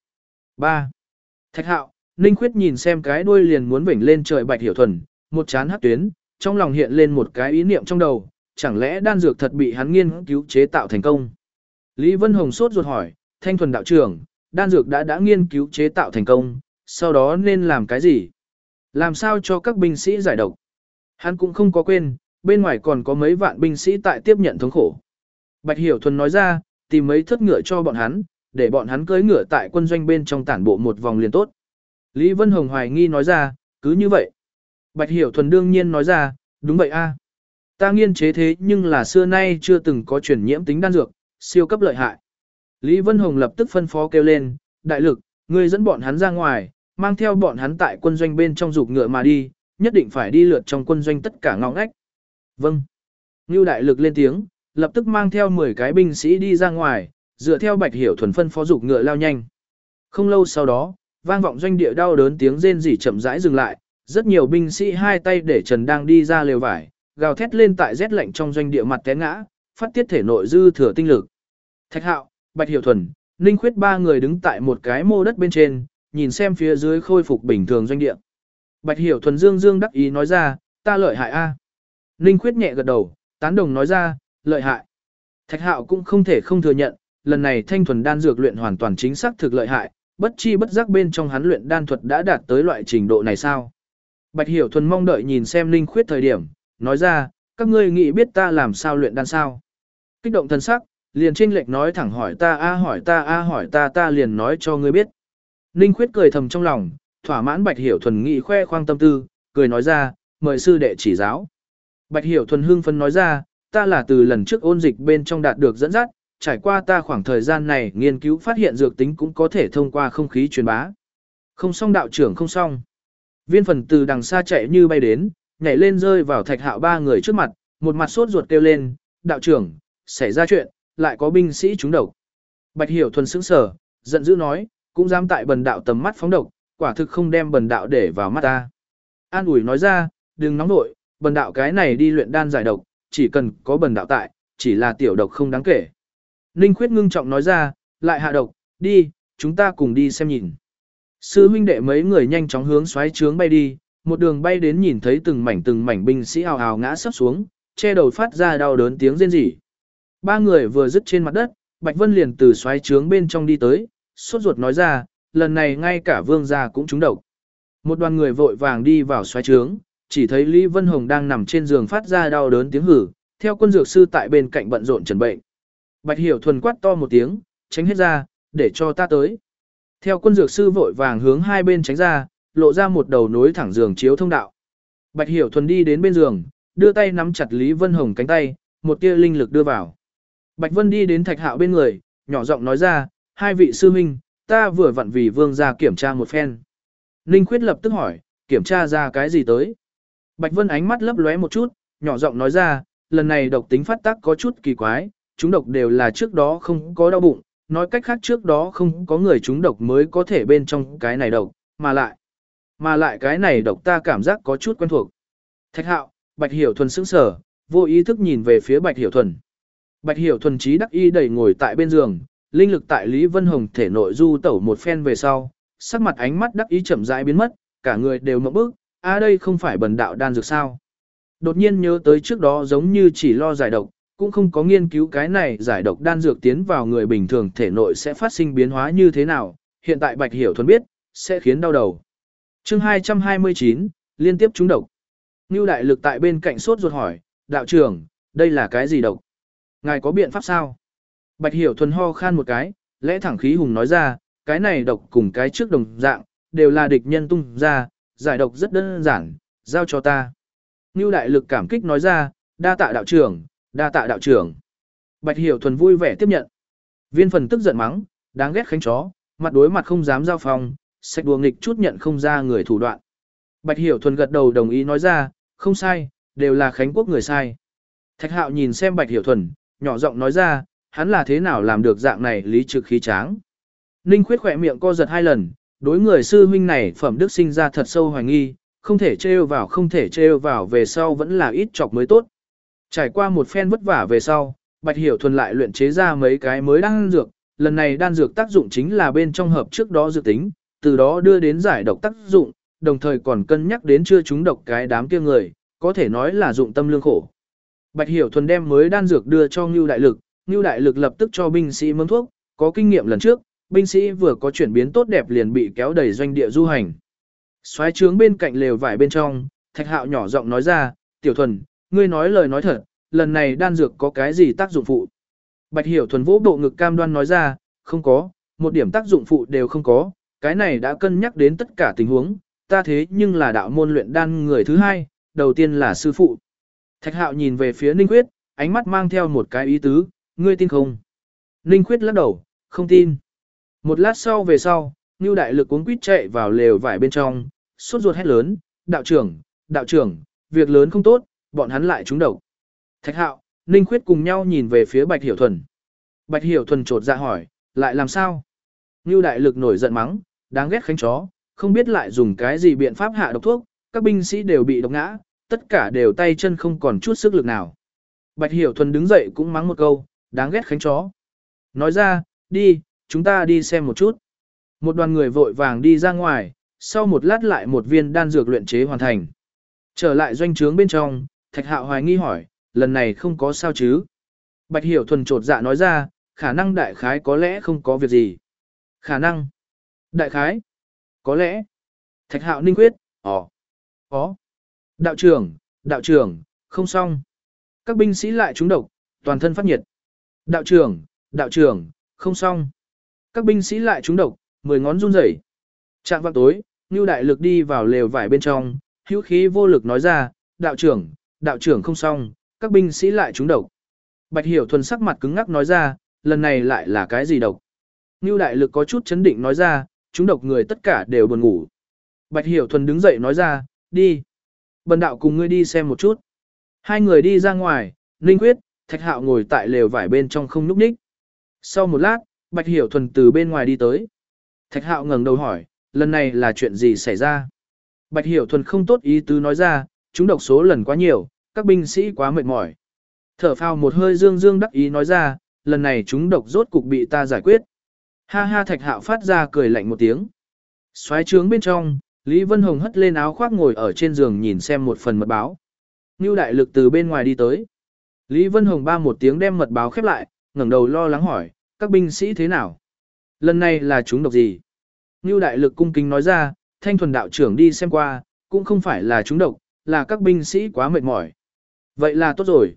3. Thạch Hạo, Ninh Khuyết nhìn xem cái đuôi liền muốn vểnh lên trời Bạch Hiểu Thuần, một chán hắc tuyến, trong lòng hiện lên một cái ý niệm trong đầu, chẳng lẽ đan dược thật bị hắn nghiên cứu chế tạo thành công. Lý Vân Hồng sốt ruột hỏi, Thanh Thuần đạo trưởng, đan dược đã nghiên cứu chế tạo thành công, sau đó nên làm cái gì? Làm sao cho các binh sĩ giải độc? Hắn cũng không có quên, bên ngoài còn có mấy vạn binh sĩ tại tiếp nhận thống khổ. Bạch Hiểu Thuần nói ra, tìm mấy thất ngựa cho bọn hắn, để bọn hắn cưỡi ngựa tại quân doanh bên trong tản bộ một vòng liền tốt. Lý Vân Hồng hoài nghi nói ra, cứ như vậy. Bạch Hiểu Thuần đương nhiên nói ra, đúng vậy a. Ta nghiên chế thế nhưng là xưa nay chưa từng có truyền nhiễm tính đan dược, siêu cấp lợi hại. Lý Vân Hồng lập tức phân phó kêu lên, đại lực, ngươi dẫn bọn hắn ra ngoài, mang theo bọn hắn tại quân doanh bên trong dục ngựa mà đi, nhất định phải đi lượt trong quân doanh tất cả ngõ ngách. Vâng. Ngưu đại lực lên tiếng, lập tức mang theo 10 cái binh sĩ đi ra ngoài, dựa theo Bạch Hiểu Thuần phân phó dục ngựa lao nhanh. Không lâu sau đó, vang vọng doanh địa đau đớn tiếng rên rỉ chậm rãi dừng lại, rất nhiều binh sĩ hai tay để trần đang đi ra lều vải, gào thét lên tại rét lạnh trong doanh địa mặt té ngã, phát tiết thể nội dư thừa tinh lực. Thạch Hạo, Bạch Hiểu Thuần, Ninh Khuyết ba người đứng tại một cái mô đất bên trên, nhìn xem phía dưới khôi phục bình thường doanh địa. Bạch Hiểu Thuần dương dương đắc ý nói ra, ta lợi hại a. Ninh Khuyết nhẹ gật đầu, tán đồng nói ra, lợi hại. Thạch Hạo cũng không thể không thừa nhận, lần này thanh thuần đan dược luyện hoàn toàn chính xác thực lợi hại, bất chi bất giác bên trong hắn luyện đan thuật đã đạt tới loại trình độ này sao? Bạch Hiểu Thuần mong đợi nhìn xem Ninh Khuyết thời điểm, nói ra, các ngươi nghĩ biết ta làm sao luyện đan sao? Kích động thần sắc, liền chênh lệch nói thẳng hỏi ta a hỏi ta a hỏi ta liền nói cho ngươi biết. Ninh Khuyết cười thầm trong lòng, thỏa mãn Bạch Hiểu Thuần nghĩ khoe khoang tâm tư, cười nói ra, mời sư đệ chỉ giáo. Bạch Hiểu Thuần hưng phấn nói ra, ta là từ lần trước ôn dịch bên trong đạt được dẫn dắt, trải qua ta khoảng thời gian này nghiên cứu phát hiện dược tính cũng có thể thông qua không khí truyền bá. Không xong đạo trưởng không xong. Viên Phần từ đằng xa chạy như bay đến, nhảy lên rơi vào Thạch Hạo ba người trước mặt, một mặt sốt ruột kêu lên, đạo trưởng, xảy ra chuyện, lại có binh sĩ trúng độc. Bạch Hiểu Thuần sững sờ, giận dữ nói, cũng dám tại bần đạo tầm mắt phóng độc, quả thực không đem bần đạo để vào mắt ta. An ủi nói ra, đừng nóng nội, bần đạo cái này đi luyện đan giải độc, chỉ cần có bần đạo tại, chỉ là tiểu độc không đáng kể. Ninh Khuyết ngưng trọng nói ra, lại hạ độc, đi, chúng ta cùng đi xem nhìn. Sư huynh đệ mấy người nhanh chóng hướng xoáy trướng bay đi, một đường bay đến nhìn thấy từng mảnh binh sĩ ào ào ngã sấp xuống, che đầu phát ra đau đớn tiếng rên rỉ. Ba người vừa dứt trên mặt đất, Bạch Vân liền từ xoáy trướng bên trong đi tới, sốt ruột nói ra, lần này ngay cả vương gia cũng trúng độc. Một đoàn người vội vàng đi vào xoáy trướng, chỉ thấy Lý Vân Hồng đang nằm trên giường phát ra đau đớn tiếng hử, theo quân dược sư tại bên cạnh bận rộn trần bệnh. Bạch Hiểu Thuần quát to một tiếng, tránh hết ra, để cho ta tới. Theo quân dược sư vội vàng hướng hai bên tránh ra, lộ ra một đầu nối thẳng giường chiếu thông đạo. Bạch Hiểu Thuần đi đến bên giường, đưa tay nắm chặt Lý Vân Hồng cánh tay, một tia linh lực đưa vào. Bạch Vân đi đến Thạch Hạo bên người, nhỏ giọng nói ra, hai vị sư huynh, ta vừa vặn vì vương gia kiểm tra một phen. Ninh Khuyết lập tức hỏi, kiểm tra ra cái gì tới? Bạch Vân ánh mắt lấp lóe một chút, nhỏ giọng nói ra, lần này độc tính phát tác có chút kỳ quái, chúng độc đều là trước đó không có đau bụng, nói cách khác trước đó không có người chúng độc mới có thể bên trong cái này độc, mà lại cái này độc ta cảm giác có chút quen thuộc. Thạch Hạo, Bạch Hiểu Thuần sững sờ, vô ý thức nhìn về phía Bạch Hiểu Thuần. Bạch Hiểu Thuần trí đắc y đẩy ngồi tại bên giường, linh lực tại Lý Vân Hồng thể nội du tẩu một phen về sau, sắc mặt ánh mắt đắc ý chậm rãi biến mất, cả người đều ngậm bức, đây không phải bần đạo đan dược sao? Đột nhiên nhớ tới trước đó giống như chỉ lo giải độc, cũng không có nghiên cứu cái này giải độc đan dược tiến vào người bình thường thể nội sẽ phát sinh biến hóa như thế nào, hiện tại Bạch Hiểu Thuần biết, sẽ khiến đau đầu. Chương 229, liên tiếp trúng độc. Nưu đại lực tại bên cạnh sốt ruột hỏi, đạo trưởng, đây là cái gì độc? Ngài có biện pháp sao? Bạch Hiểu Thuần ho khan một cái, lẽ thẳng khí hùng nói ra, cái này độc cùng cái trước đồng dạng, đều là địch nhân tung ra, giải độc rất đơn giản, giao cho ta. Nưu đại lực cảm kích nói ra, đa tạ đạo trưởng, đa tạ đạo trưởng. Bạch Hiểu Thuần vui vẻ tiếp nhận. Viên Phần tức giận mắng, đáng ghét khánh chó, mặt đối mặt không dám giao phòng, sạch đùa nghịch chút nhận không ra người thủ đoạn. Bạch Hiểu Thuần gật đầu đồng ý nói ra, không sai, đều là Khánh Quốc người sai. Thạch Hạo nhìn xem Bạch Hiểu Thuần, nhỏ giọng nói ra, hắn là thế nào làm được dạng này lý trực khí tráng. Ninh Khuyết khỏe miệng co giật hai lần, đối người sư huynh này phẩm đức sinh ra thật sâu hoài nghi, không thể trêu vào về sau vẫn là ít chọc mới tốt. Trải qua một phen vất vả về sau, Bạch Hiểu Thuần lại luyện chế ra mấy cái mới đan dược, lần này đan dược tác dụng chính là bên trong hợp trước đó dược tính, từ đó đưa đến giải độc tác dụng, đồng thời còn cân nhắc đến chưa trúng độc cái đám kia người, có thể nói là dụng tâm lương khổ. Bạch Hiểu Thuần đem mới đan dược đưa cho Ngưu Đại Lực lập tức cho binh sĩ mớm thuốc, có kinh nghiệm lần trước, binh sĩ vừa có chuyển biến tốt đẹp liền bị kéo đẩy doanh địa du hành. Soái trướng bên cạnh lều vải bên trong, Thạch Hạo nhỏ giọng nói ra, Tiểu Thuần, ngươi nói lời nói thật, lần này đan dược có cái gì tác dụng phụ? Bạch Hiểu Thuần vỗ bộ ngực cam đoan nói ra, không có, một điểm tác dụng phụ đều không có, cái này đã cân nhắc đến tất cả tình huống, ta thế nhưng là đạo môn luyện đan người thứ hai, đầu tiên là sư phụ. Thạch Hạo nhìn về phía Ninh Khuyết, ánh mắt mang theo một cái ý tứ, ngươi tin không? Ninh Khuyết lắc đầu, không tin. Một lát sau về sau, Nưu Đại Lực cuống quýt chạy vào lều vải bên trong, sốt ruột hét lớn, đạo trưởng, việc lớn không tốt, bọn hắn lại trúng độc. Thạch Hạo, Ninh Khuyết cùng nhau nhìn về phía Bạch Hiểu Thuần. Bạch Hiểu Thuần chột dạ hỏi, lại làm sao? Nưu Đại Lực nổi giận mắng, đáng ghét khánh chó, không biết lại dùng cái gì biện pháp hạ độc thuốc, các binh sĩ đều bị độc ngã, tất cả đều tay chân không còn chút sức lực nào. Bạch Hiểu Thuần đứng dậy cũng mắng một câu, đáng ghét khánh chó. Nói ra, đi, chúng ta đi xem một chút. Một đoàn người vội vàng đi ra ngoài, sau một lát lại một viên đan dược luyện chế hoàn thành. Trở lại doanh trướng bên trong, Thạch Hạo hoài nghi hỏi, lần này không có sao chứ? Bạch Hiểu Thuần chột dạ nói ra, khả năng đại khái có lẽ không có việc gì. Khả năng. Đại khái. Có lẽ. Thạch Hạo Ninh Quyết, có. Đạo trưởng, không xong. Các binh sĩ lại trúng độc, toàn thân phát nhiệt. Đạo trưởng, không xong. Các binh sĩ lại trúng độc, 10 ngón run rẩy. Trạng vạng tối, Nưu Đại Lực đi vào lều vải bên trong, hữu khí vô lực nói ra, đạo trưởng không xong, các binh sĩ lại trúng độc. Bạch Hiểu Thuần sắc mặt cứng ngắc nói ra, lần này lại là cái gì độc? Nưu Đại Lực có chút chấn định nói ra, trúng độc người tất cả đều buồn ngủ. Bạch Hiểu Thuần đứng dậy nói ra, đi. Bần đạo cùng ngươi đi xem một chút. Hai người đi ra ngoài, Ninh Quyết, Thạch Hạo ngồi tại lều vải bên trong không nhúc nhích. Sau một lát, Bạch Hiểu Thuần từ bên ngoài đi tới. Thạch Hạo ngẩng đầu hỏi, lần này là chuyện gì xảy ra? Bạch Hiểu Thuần không tốt ý tứ nói ra, chúng độc số lần quá nhiều, các binh sĩ quá mệt mỏi. Thở phào một hơi dương đắc ý nói ra, lần này chúng độc rốt cục bị ta giải quyết. Ha ha, Thạch Hạo phát ra cười lạnh một tiếng. Xoáy trướng bên trong, Lý Vân Hồng hất lên áo khoác ngồi ở trên giường nhìn xem một phần mật báo. Nưu Đại Lực từ bên ngoài đi tới. Lý Vân Hồng ba một tiếng đem mật báo khép lại, ngẩng đầu lo lắng hỏi, các binh sĩ thế nào? Lần này là chúng độc gì? Nưu Đại Lực cung kính nói ra, Thanh Thuần đạo trưởng đi xem qua, cũng không phải là chúng độc, là các binh sĩ quá mệt mỏi. Vậy là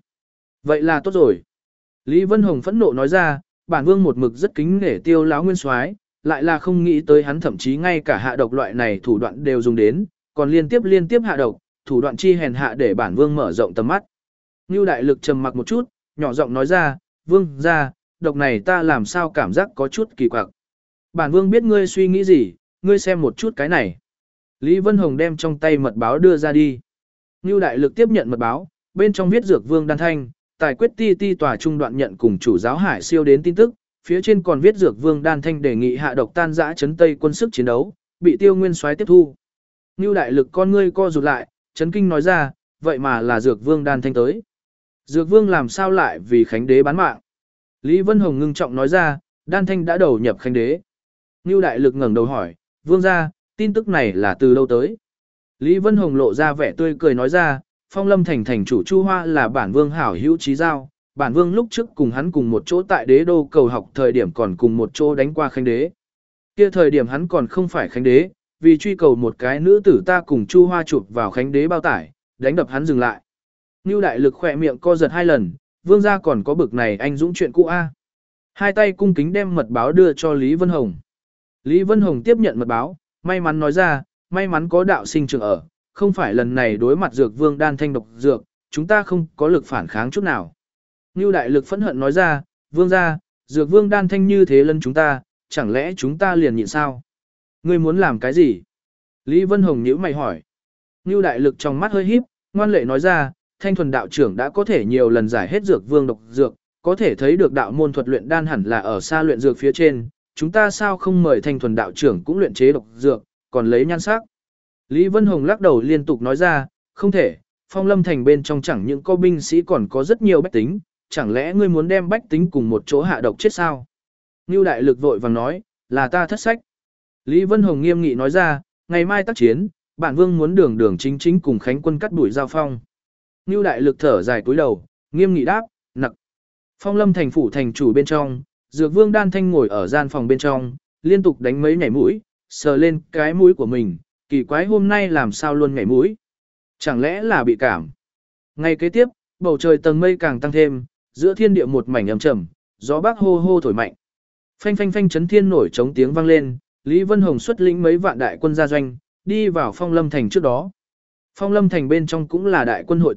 tốt rồi. Lý Vân Hồng phẫn nộ nói ra, bản vương một mực rất kính nể Tiêu lão nguyên soái, lại là không nghĩ tới hắn thậm chí ngay cả hạ độc loại này thủ đoạn đều dùng đến, còn liên tiếp hạ độc, thủ đoạn chi hèn hạ để bản vương mở rộng tầm mắt. Nưu Đại Lực trầm mặc một chút, nhỏ giọng nói ra, vương gia, độc này ta làm sao cảm giác có chút kỳ quặc. Bản vương biết ngươi suy nghĩ gì, ngươi xem một chút cái này. Lý Vân Hồng đem trong tay mật báo đưa ra đi. Nưu Đại Lực tiếp nhận mật báo, bên trong viết dược vương đan thanh, tài quyết ti tòa trung đoạn nhận cùng chủ giáo Hải Siêu đến tin tức, phía trên còn viết dược vương đan thanh đề nghị hạ độc tan dã chấn Tây quân sức chiến đấu, bị Tiêu Nguyên soái tiếp thu. Nưu Đại Lực con ngươi co rụt lại, chấn kinh nói ra, vậy mà là dược vương đan thanh tới. Dược vương làm sao lại vì Khánh đế bán mạng? Lý Vân Hồng ngưng trọng nói ra, đan thanh đã đầu nhập Khánh đế. Nưu Đại Lực ngẩng đầu hỏi, vương gia, tin tức này là từ đâu tới? Lý Vân Hồng lộ ra vẻ tươi cười nói ra, Phong Lâm thành thành chủ Chu Hoa là bản vương hảo hữu chí giao, bản vương lúc trước cùng hắn cùng một chỗ tại đế đô cầu học thời điểm còn cùng một chỗ đánh qua Khánh đế. Kia thời điểm hắn còn không phải Khánh đế, vì truy cầu một cái nữ tử ta cùng Chu Hoa chụp vào Khánh đế bao tải, đánh đập hắn dừng lại. Nưu Đại Lực khỏe miệng co giật 2 lần, vương gia còn có bực này anh dũng chuyện cũ a. Hai tay cung kính đem mật báo đưa cho Lý Vân Hồng. Lý Vân Hồng tiếp nhận mật báo, may mắn nói ra, may mắn có đạo sinh trưởng ở, không phải lần này đối mặt dược vương đan thanh độc dược, chúng ta không có lực phản kháng chút nào. Nưu Đại Lực phẫn hận nói ra, vương gia, dược vương đan thanh như thế lân chúng ta, chẳng lẽ chúng ta liền nhịn sao? Ngươi muốn làm cái gì? Lý Vân Hồng nhíu mày hỏi. Nưu Đại Lực trong mắt hơi híp, ngoan lệ nói ra, Thanh Thuần đạo trưởng đã có thể nhiều lần giải hết dược vương độc dược, có thể thấy được đạo môn thuật luyện đan hẳn là ở xa luyện dược phía trên, chúng ta sao không mời Thanh Thuần đạo trưởng cũng luyện chế độc dược, còn lấy nhan sắc. Lý Vân Hồng lắc đầu liên tục nói ra, không thể, Phong Lâm thành bên trong chẳng những có binh sĩ còn có rất nhiều bách tính, chẳng lẽ ngươi muốn đem bách tính cùng một chỗ hạ độc chết sao? Nưu Đại Lực vội vàng nói, là ta thất sách. Lý Vân Hồng nghiêm nghị nói ra, ngày mai tác chiến, bản vương muốn đường chính cùng Khánh quân cắt đuổi giao phong. Nưu Đại Lực thở dài cúi đầu, nghiêm nghị đáp, nặc. Phong Lâm thành phủ thành chủ bên trong, Dược Vương Đan Thanh ngồi ở gian phòng bên trong, liên tục đánh mấy nhảy mũi, sờ lên cái mũi của mình, kỳ quái hôm nay làm sao luôn nhảy mũi. Chẳng lẽ là bị cảm? Ngày kế tiếp, bầu trời tầng mây càng tăng thêm, giữa thiên địa một mảnh ẩm trầm, gió bắc hô hô thổi mạnh. Phanh phanh phanh chấn thiên nổi trống tiếng vang lên, Lý Vân Hồng xuất lĩnh mấy vạn đại quân ra doanh, đi vào Phong Lâm thành trước đó. Phong Lâm thành bên trong cũng là đại quân hội tụ,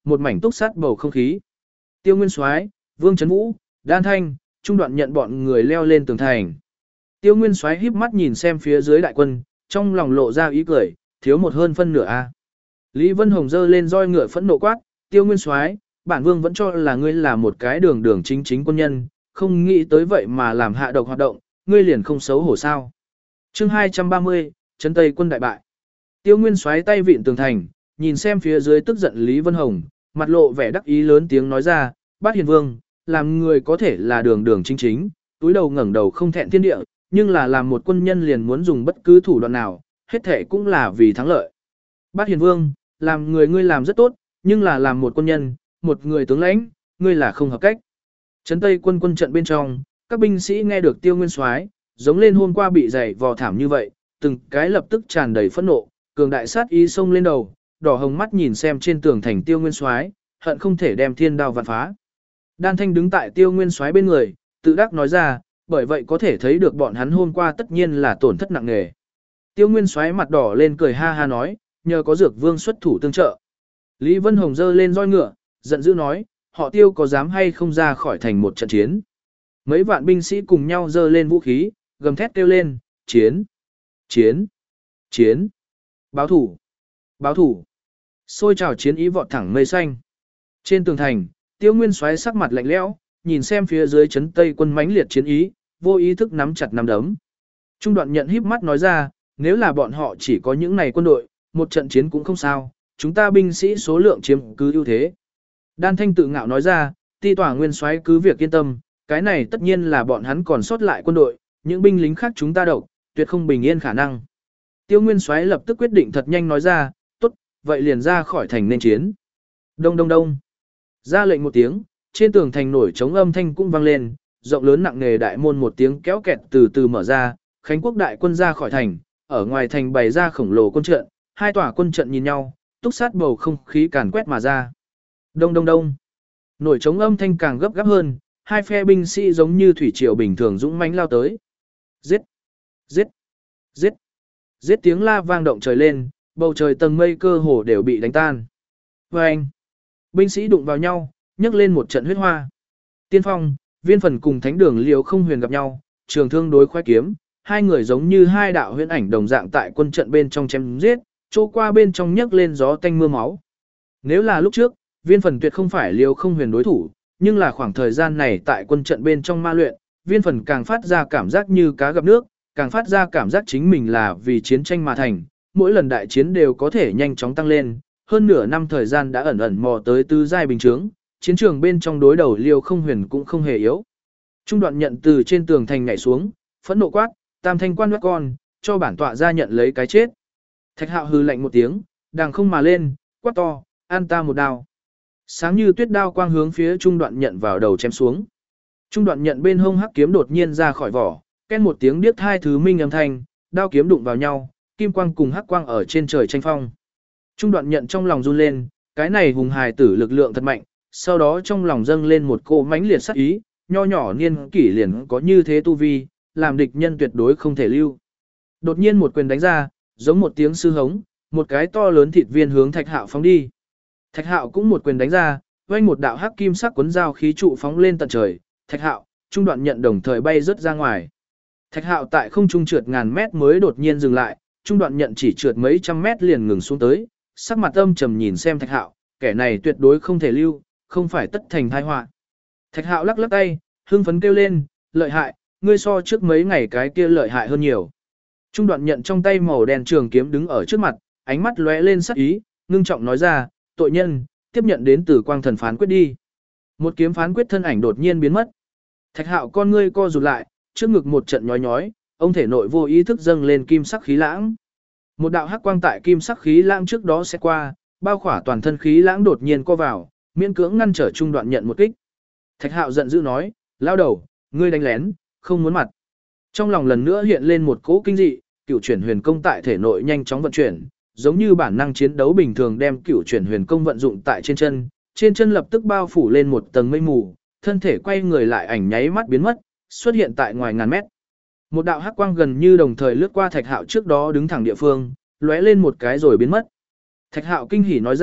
một mảnh túc sát bầu không khí. Tiêu Nguyên Soái, Vương Trấn Vũ, Đan Thanh, Trung Đoạn Nhận bọn người leo lên tường thành. Tiêu Nguyên Soái híp mắt nhìn xem phía dưới đại quân, trong lòng lộ ra ý cười, thiếu một hơn phân nửa a. Lý Vân Hồng giơ lên roi ngựa phẫn nộ quát, Tiêu Nguyên Soái, bản vương vẫn cho là ngươi là một cái đường đường chính chính quân nhân, không nghĩ tới vậy mà làm hạ độc hoạt động, ngươi liền không xấu hổ sao? Chương 230, Trấn Tây quân đại bại. Tiêu Nguyên Soái tay vịn tường thành, nhìn xem phía dưới tức giận Lý Vân Hồng, mặt lộ vẻ đắc ý lớn tiếng nói ra, Bát Hiền Vương, làm người có thể là đường đường chính chính, túi đầu ngẩng đầu không thẹn thiên địa, nhưng là làm một quân nhân liền muốn dùng bất cứ thủ đoạn nào, hết thể cũng là vì thắng lợi. Bát Hiền Vương, làm người ngươi làm rất tốt, nhưng là làm một quân nhân, một người tướng lãnh, ngươi là không hợp cách. Trấn Tây quân quân trận bên trong, các binh sĩ nghe được Tiêu Nguyên Soái giống lên hôm qua bị giày vò thảm như vậy, từng cái lập tức tràn đầy phẫn nộ, cường đại sát ý xông lên đầu, đỏ hồng mắt nhìn xem trên tường thành Tiêu Nguyên Soái, hận không thể đem thiên đao vạn phá. Đan Thanh đứng tại Tiêu Nguyên Soái bên người, tự đắc nói ra, bởi vậy có thể thấy được bọn hắn hôm qua tất nhiên là tổn thất nặng nề. Tiêu Nguyên Soái mặt đỏ lên cười ha ha nói, nhờ có Dược Vương xuất thủ tương trợ. Lý Vân Hồng giơ lên roi ngựa, giận dữ nói, họ Tiêu có dám hay không ra khỏi thành một trận chiến. Mấy vạn binh sĩ cùng nhau giơ lên vũ khí, gầm thét kêu lên, chiến, chiến, chiến, báo thủ, báo thủ. Xôi trào chiến ý vọt thẳng mây xanh. Trên tường thành, Tiêu Nguyên Soái sắc mặt lạnh lẽo, nhìn xem phía dưới Trấn Tây quân mãnh liệt chiến ý, vô ý thức nắm chặt nắm đấm. Trung Đoạn Nhận híp mắt nói ra, nếu là bọn họ chỉ có những này quân đội, một trận chiến cũng không sao, chúng ta binh sĩ số lượng chiếm cứ ưu thế. Đan Thanh tự ngạo nói ra, Ti Tỏa Nguyên Soái cứ việc yên tâm, cái này tất nhiên là bọn hắn còn sót lại quân đội, những binh lính khác chúng ta độc, tuyệt không bình yên khả năng. Tiêu Nguyên Soái lập tức quyết định thật nhanh nói ra, tốt, vậy liền ra khỏi thành nên chiến. Đông đông đông. Ra lệnh một tiếng, trên tường thành nổi trống âm thanh cũng vang lên, rộng lớn nặng nề đại môn một tiếng kéo kẹt từ từ mở ra, Khánh quốc đại quân ra khỏi thành, ở ngoài thành bày ra khổng lồ quân trận, hai tòa quân trận nhìn nhau, túc sát bầu không khí càn quét mà ra. Đông đông đông. Nổi trống âm thanh càng gấp gáp hơn, hai phe binh sĩ giống như thủy triều bình thường dũng mãnh lao tới. Giết! Giết! Giết! Giết tiếng la vang động trời lên, bầu trời tầng mây cơ hồ đều bị đánh tan. Vâng! Binh sĩ đụng vào nhau, nhấc lên một trận huyết hoa. Tiên Phong, Viên Phần cùng Thánh Đường Liều Không Huyền gặp nhau, trường thương đối khoái kiếm, hai người giống như hai đạo huyễn ảnh đồng dạng tại quân trận bên trong chém giết, trô qua bên trong nhấc lên gió tanh mưa máu. Nếu là lúc trước, Viên Phần tuyệt không phải Liều Không Huyền đối thủ, nhưng là khoảng thời gian này tại quân trận bên trong ma luyện, Viên Phần càng phát ra cảm giác như cá gặp nước, càng phát ra cảm giác chính mình là vì chiến tranh mà thành, mỗi lần đại chiến đều có thể nhanh chóng tăng lên, hơn nửa năm thời gian đã ẩn ẩn mò tới tứ giai bình chướng, chiến trường bên trong đối đầu Liêu Không Huyền cũng không hề yếu. Trung Đoạn Nhận từ trên tường thành nhảy xuống, phẫn nộ quát, Tam Thanh quan nhắc con, cho bản tọa ra nhận lấy cái chết. Thạch Hạo hừ lạnh một tiếng, đằng không mà lên, quát to, an ta một đao. Sáng như tuyết đao quang hướng phía Trung Đoạn Nhận vào đầu chém xuống. Trung Đoạn Nhận bên hông hắc kiếm đột nhiên ra khỏi vỏ, két một tiếng điếc hai thứ minh âm thanh, đao kiếm đụng vào nhau, kim quang cùng hắc quang ở trên trời tranh phong. Trung Đoạn Nhận trong lòng run lên, cái này hùng hài tử lực lượng thật mạnh, sau đó trong lòng dâng lên một cỗ mãnh liệt sát ý, nho nhỏ niên kỷ liền có như thế tu vi, làm địch nhân tuyệt đối không thể lưu. Đột nhiên một quyền đánh ra, giống một tiếng sư hống, một cái to lớn thịt viên hướng Thạch Hạo phóng đi. Thạch Hạo cũng một quyền đánh ra, vang một đạo hắc kim sắc cuốn dao khí trụ phóng lên tận trời, Thạch Hạo, Trung Đoạn Nhận đồng thời bay rất ra ngoài. Thạch Hạo tại không trung trượt ngàn mét mới đột nhiên dừng lại, Trung Đoạn Nhận chỉ trượt mấy trăm mét liền ngừng xuống tới, sắc mặt âm trầm nhìn xem Thạch Hạo, kẻ này tuyệt đối không thể lưu, không phải tất thành tai họa. Thạch Hạo lắc lắc tay, hưng phấn kêu lên, lợi hại, ngươi so trước mấy ngày cái kia lợi hại hơn nhiều. Trung Đoạn Nhận trong tay màu đen trường kiếm đứng ở trước mặt, ánh mắt lóe lên sắc ý, ngưng trọng nói ra, tội nhân, tiếp nhận đến từ quang thần phán quyết đi. Một kiếm phán quyết thân ảnh đột nhiên biến mất. Thạch Hạo con ngươi co rụt lại, trước ngực một trận nhói nhói, ông thể nội vô ý thức dâng lên kim sắc khí lãng. Một đạo hắc quang tại kim sắc khí lãng trước đó sẽ qua, bao khỏa toàn thân khí lãng đột nhiên co vào, miễn cưỡng ngăn trở Trung Đoạn Nhận một kích. Thạch Hạo giận dữ nói, lao đầu, ngươi đánh lén, không muốn mặt. Trong lòng lần nữa hiện lên một cỗ kinh dị, cửu chuyển huyền công tại thể nội nhanh chóng vận chuyển, giống như bản năng chiến đấu bình thường đem cửu chuyển huyền công vận dụng tại trên chân lập tức bao phủ lên một tầng mây mù, thân thể quay người lại ảnh nháy mắt biến mất, xuất hiện tại ngoài ngàn mét. Một đạo hắc quang gần như đồng thời lướt qua Thạch Hạo trước đó đứng thẳng địa phương, lóe lên một cái rồi biến mất. Thạch Hạo kinh hỉ nói ra,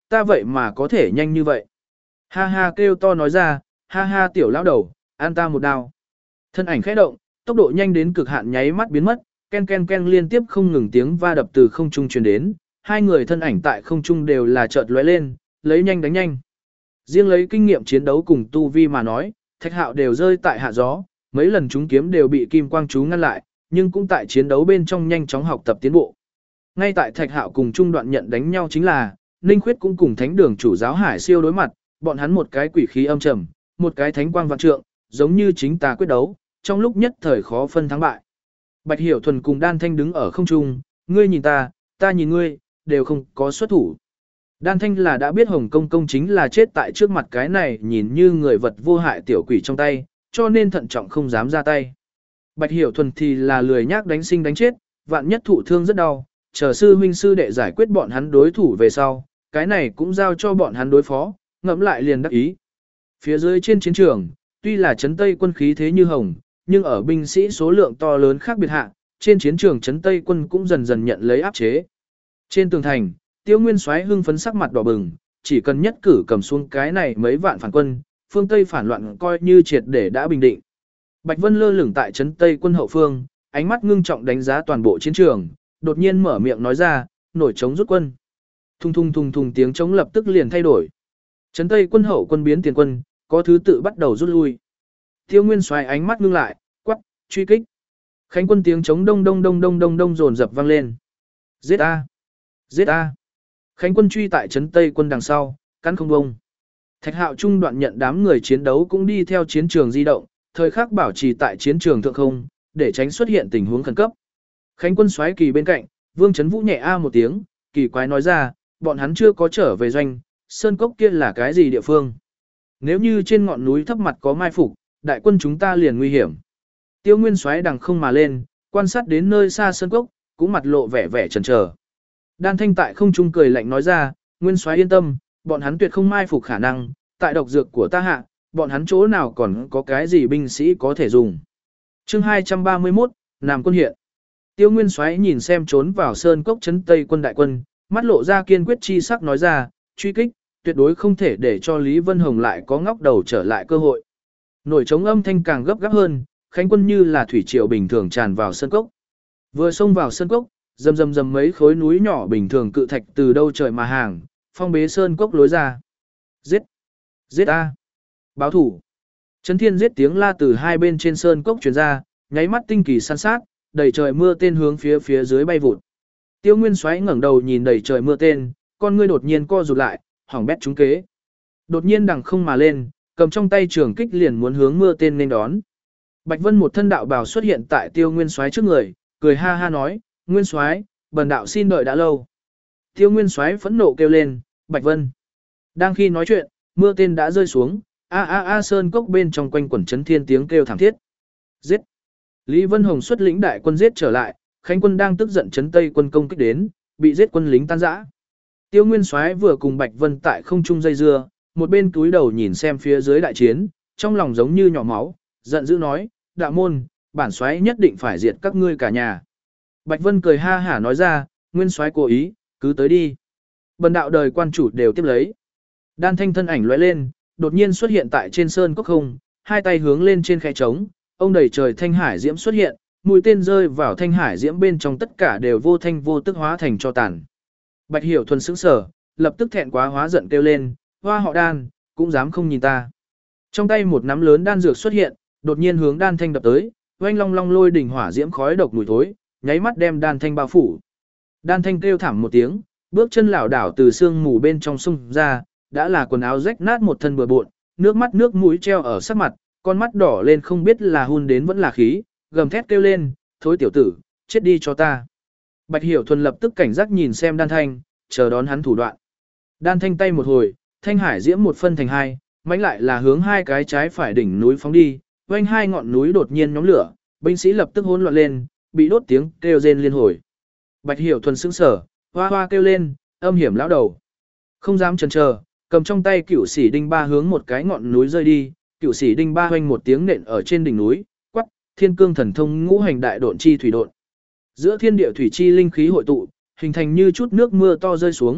ta vậy mà có thể nhanh như vậy. Ha ha kêu to nói ra, ha ha tiểu lão đầu, an ta một đao. Thân ảnh khẽ động, tốc độ nhanh đến cực hạn nháy mắt biến mất, ken ken ken liên tiếp không ngừng tiếng va đập từ không trung truyền đến, hai người thân ảnh tại không trung đều là chợt lóe lên, lấy nhanh đánh nhanh. Riêng lấy kinh nghiệm chiến đấu cùng tu vi mà nói, Thạch Hạo đều rơi tại hạ gió, mấy lần chúng kiếm đều bị kim quang chú ngăn lại, nhưng cũng tại chiến đấu bên trong nhanh chóng học tập tiến bộ. Ngay tại Thạch Hạo cùng trung đoạn nhận đánh nhau chính là, Ninh Khuyết cũng cùng Thánh Đường chủ giáo Hải Siêu đối mặt, bọn hắn một cái quỷ khí âm trầm, một cái thánh quang vạn trượng, giống như chính tà quyết đấu, trong lúc nhất thời khó phân thắng bại. Bạch Hiểu Thuần cùng Đan Thanh đứng ở không trung, ngươi nhìn ta nhìn ngươi, đều không có xuất thủ. Đan Thanh là đã biết Hồng Công Công chính là chết tại trước mặt cái này nhìn như người vật vô hại tiểu quỷ trong tay, cho nên thận trọng không dám ra tay. Bạch Hiểu Thuần thì là lười nhác đánh sinh đánh chết, vạn nhất thụ thương rất đau, chờ sư huynh sư đệ giải quyết bọn hắn đối thủ về sau, cái này cũng giao cho bọn hắn đối phó, ngẫm lại liền đắc ý. Phía dưới trên chiến trường, tuy là trấn Tây quân khí thế như hồng, nhưng ở binh sĩ số lượng to lớn khác biệt hạ, trên chiến trường trấn Tây quân cũng dần dần nhận lấy áp chế. Trên tường thành, Tiêu Nguyên Soái hưng phấn sắc mặt đỏ bừng, chỉ cần nhất cử cầm xuống cái này mấy vạn phản quân, phương Tây phản loạn coi như triệt để đã bình định. Bạch Vân lơ lửng tại trấn Tây quân hậu phương, ánh mắt ngưng trọng đánh giá toàn bộ chiến trường, đột nhiên mở miệng nói ra, nổi trống rút quân. Thùng thùng thùng thùng tiếng trống lập tức liền thay đổi. Trấn Tây quân hậu quân biến tiền quân, có thứ tự bắt đầu rút lui. Tiêu Nguyên Soái ánh mắt ngưng lại, quắc, truy kích. Khánh quân tiếng trống đông đông đông đông đông đông dồn dập vang lên. Giết a, giết a. Khánh quân truy tại trấn Tây quân đằng sau, cắn không bông. Thạch Hạo trung đoạn nhận đám người chiến đấu cũng đi theo chiến trường di động, thời khắc bảo trì tại chiến trường thượng không, để tránh xuất hiện tình huống khẩn cấp. Khánh quân soái kỳ bên cạnh, Vương Chấn Vũ nhẹ a một tiếng, kỳ quái nói ra, bọn hắn chưa có trở về doanh, sơn cốc kia là cái gì địa phương? Nếu như trên ngọn núi thấp mặt có mai phục, đại quân chúng ta liền nguy hiểm. Tiêu Nguyên Soái đằng không mà lên, quan sát đến nơi xa sơn cốc, cũng mặt lộ vẻ vẻ chần chờ. Đan Thanh tại không trung cười lạnh nói ra, Nguyên Soái yên tâm, bọn hắn tuyệt không mai phục khả năng, tại độc dược của ta hạ, bọn hắn chỗ nào còn có cái gì binh sĩ có thể dùng. Chương 231, Nam quân hiện. Tiêu Nguyên Soái nhìn xem trốn vào sơn cốc trấn Tây quân đại quân, mắt lộ ra kiên quyết chi sắc nói ra, truy kích, tuyệt đối không thể để cho Lý Vân Hồng lại có ngóc đầu trở lại cơ hội. Nổi trống âm thanh càng gấp gáp hơn, Khánh quân như là thủy triều bình thường tràn vào sơn cốc. Vừa xông vào sơn cốc, rầm rầm rầm mấy khối núi nhỏ bình thường cự thạch từ đâu trời mà hàng, phong bế sơn cốc lối ra. Giết! Giết a! Báo thủ! Trấn Thiên giết tiếng la từ hai bên trên sơn cốc truyền ra, nháy mắt tinh kỳ săn sát, đầy trời mưa tên hướng phía dưới bay vụt. Tiêu Nguyên Soái ngẩng đầu nhìn đầy trời mưa tên, con ngươi đột nhiên co rụt lại, hỏng bét trúng kế. Đột nhiên đằng không mà lên, cầm trong tay trường kích liền muốn hướng mưa tên nên đón. Bạch Vân một thân đạo bào xuất hiện tại Tiêu Nguyên Soái trước người, cười ha ha nói, Nguyên Soái, bần đạo xin đợi đã lâu. Tiêu Nguyên Soái phẫn nộ kêu lên, Bạch Vân. Đang khi nói chuyện, mưa tên đã rơi xuống, a sơn cốc bên trong quanh quẩn chấn thiên tiếng kêu thảm thiết. Giết! Lý Vân Hồng xuất lĩnh đại quân giết trở lại, Khánh quân đang tức giận chấn Tây quân công kích đến, bị giết quân lính tan rã. Tiêu Nguyên Soái vừa cùng Bạch Vân tại không trung dây dưa, một bên túi đầu nhìn xem phía dưới đại chiến, trong lòng giống như nhỏ máu, giận dữ nói, đạo môn, bản soái nhất định phải diệt các ngươi cả nhà. Bạch Vân cười ha hả nói ra, Nguyên Soái cố ý, cứ tới đi. Bần đạo đời quan chủ đều tiếp lấy. Đan Thanh thân ảnh lóe lên, đột nhiên xuất hiện tại trên sơn cốc không, hai tay hướng lên trên khe trống, ông đầy trời thanh hải diễm xuất hiện, mũi tên rơi vào thanh hải diễm bên trong tất cả đều vô thanh vô tức hóa thành cho tàn. Bạch Hiểu Thuần sững sờ, lập tức thẹn quá hóa giận kêu lên, hoa họ Đan, cũng dám không nhìn ta. Trong tay một nắm lớn đan dược xuất hiện, đột nhiên hướng Đan Thanh đập tới, oanh long long lôi đỉnh hỏa diễm khói độc mùi thối, nháy mắt đem Đan Thanh bao phủ. Đan Thanh kêu thảm một tiếng, bước chân lảo đảo từ sương mù bên trong xung ra, đã là quần áo rách nát một thân bừa bộn, nước mắt nước mũi treo ở sắc mặt, con mắt đỏ lên không biết là hun đến vẫn là khí, gầm thét kêu lên, thối tiểu tử, chết đi cho ta. Bạch Hiểu Thuần lập tức cảnh giác nhìn xem Đan Thanh, chờ đón hắn thủ đoạn. Đan Thanh tay một hồi, thanh hải diễm một phân thành hai, mãnh lại là hướng hai cái trái phải đỉnh núi phóng đi, quanh hai ngọn núi đột nhiên nhóm lửa, binh sĩ lập tức hỗn loạn lên, bị đốt tiếng kêu rên liên hồi. Bạch Hiểu Thuần sững sờ, hoa hoa kêu lên, âm hiểm lão đầu. Không dám chần chờ, cầm trong tay Cửu Sĩ Đinh Ba hướng một cái ngọn núi rơi đi, Cửu Sĩ Đinh Ba hoành một tiếng nện ở trên đỉnh núi, quắc, Thiên Cương Thần Thông ngũ hành đại độn chi thủy độn. Giữa thiên địa thủy chi linh khí hội tụ, hình thành như chút nước mưa to rơi xuống,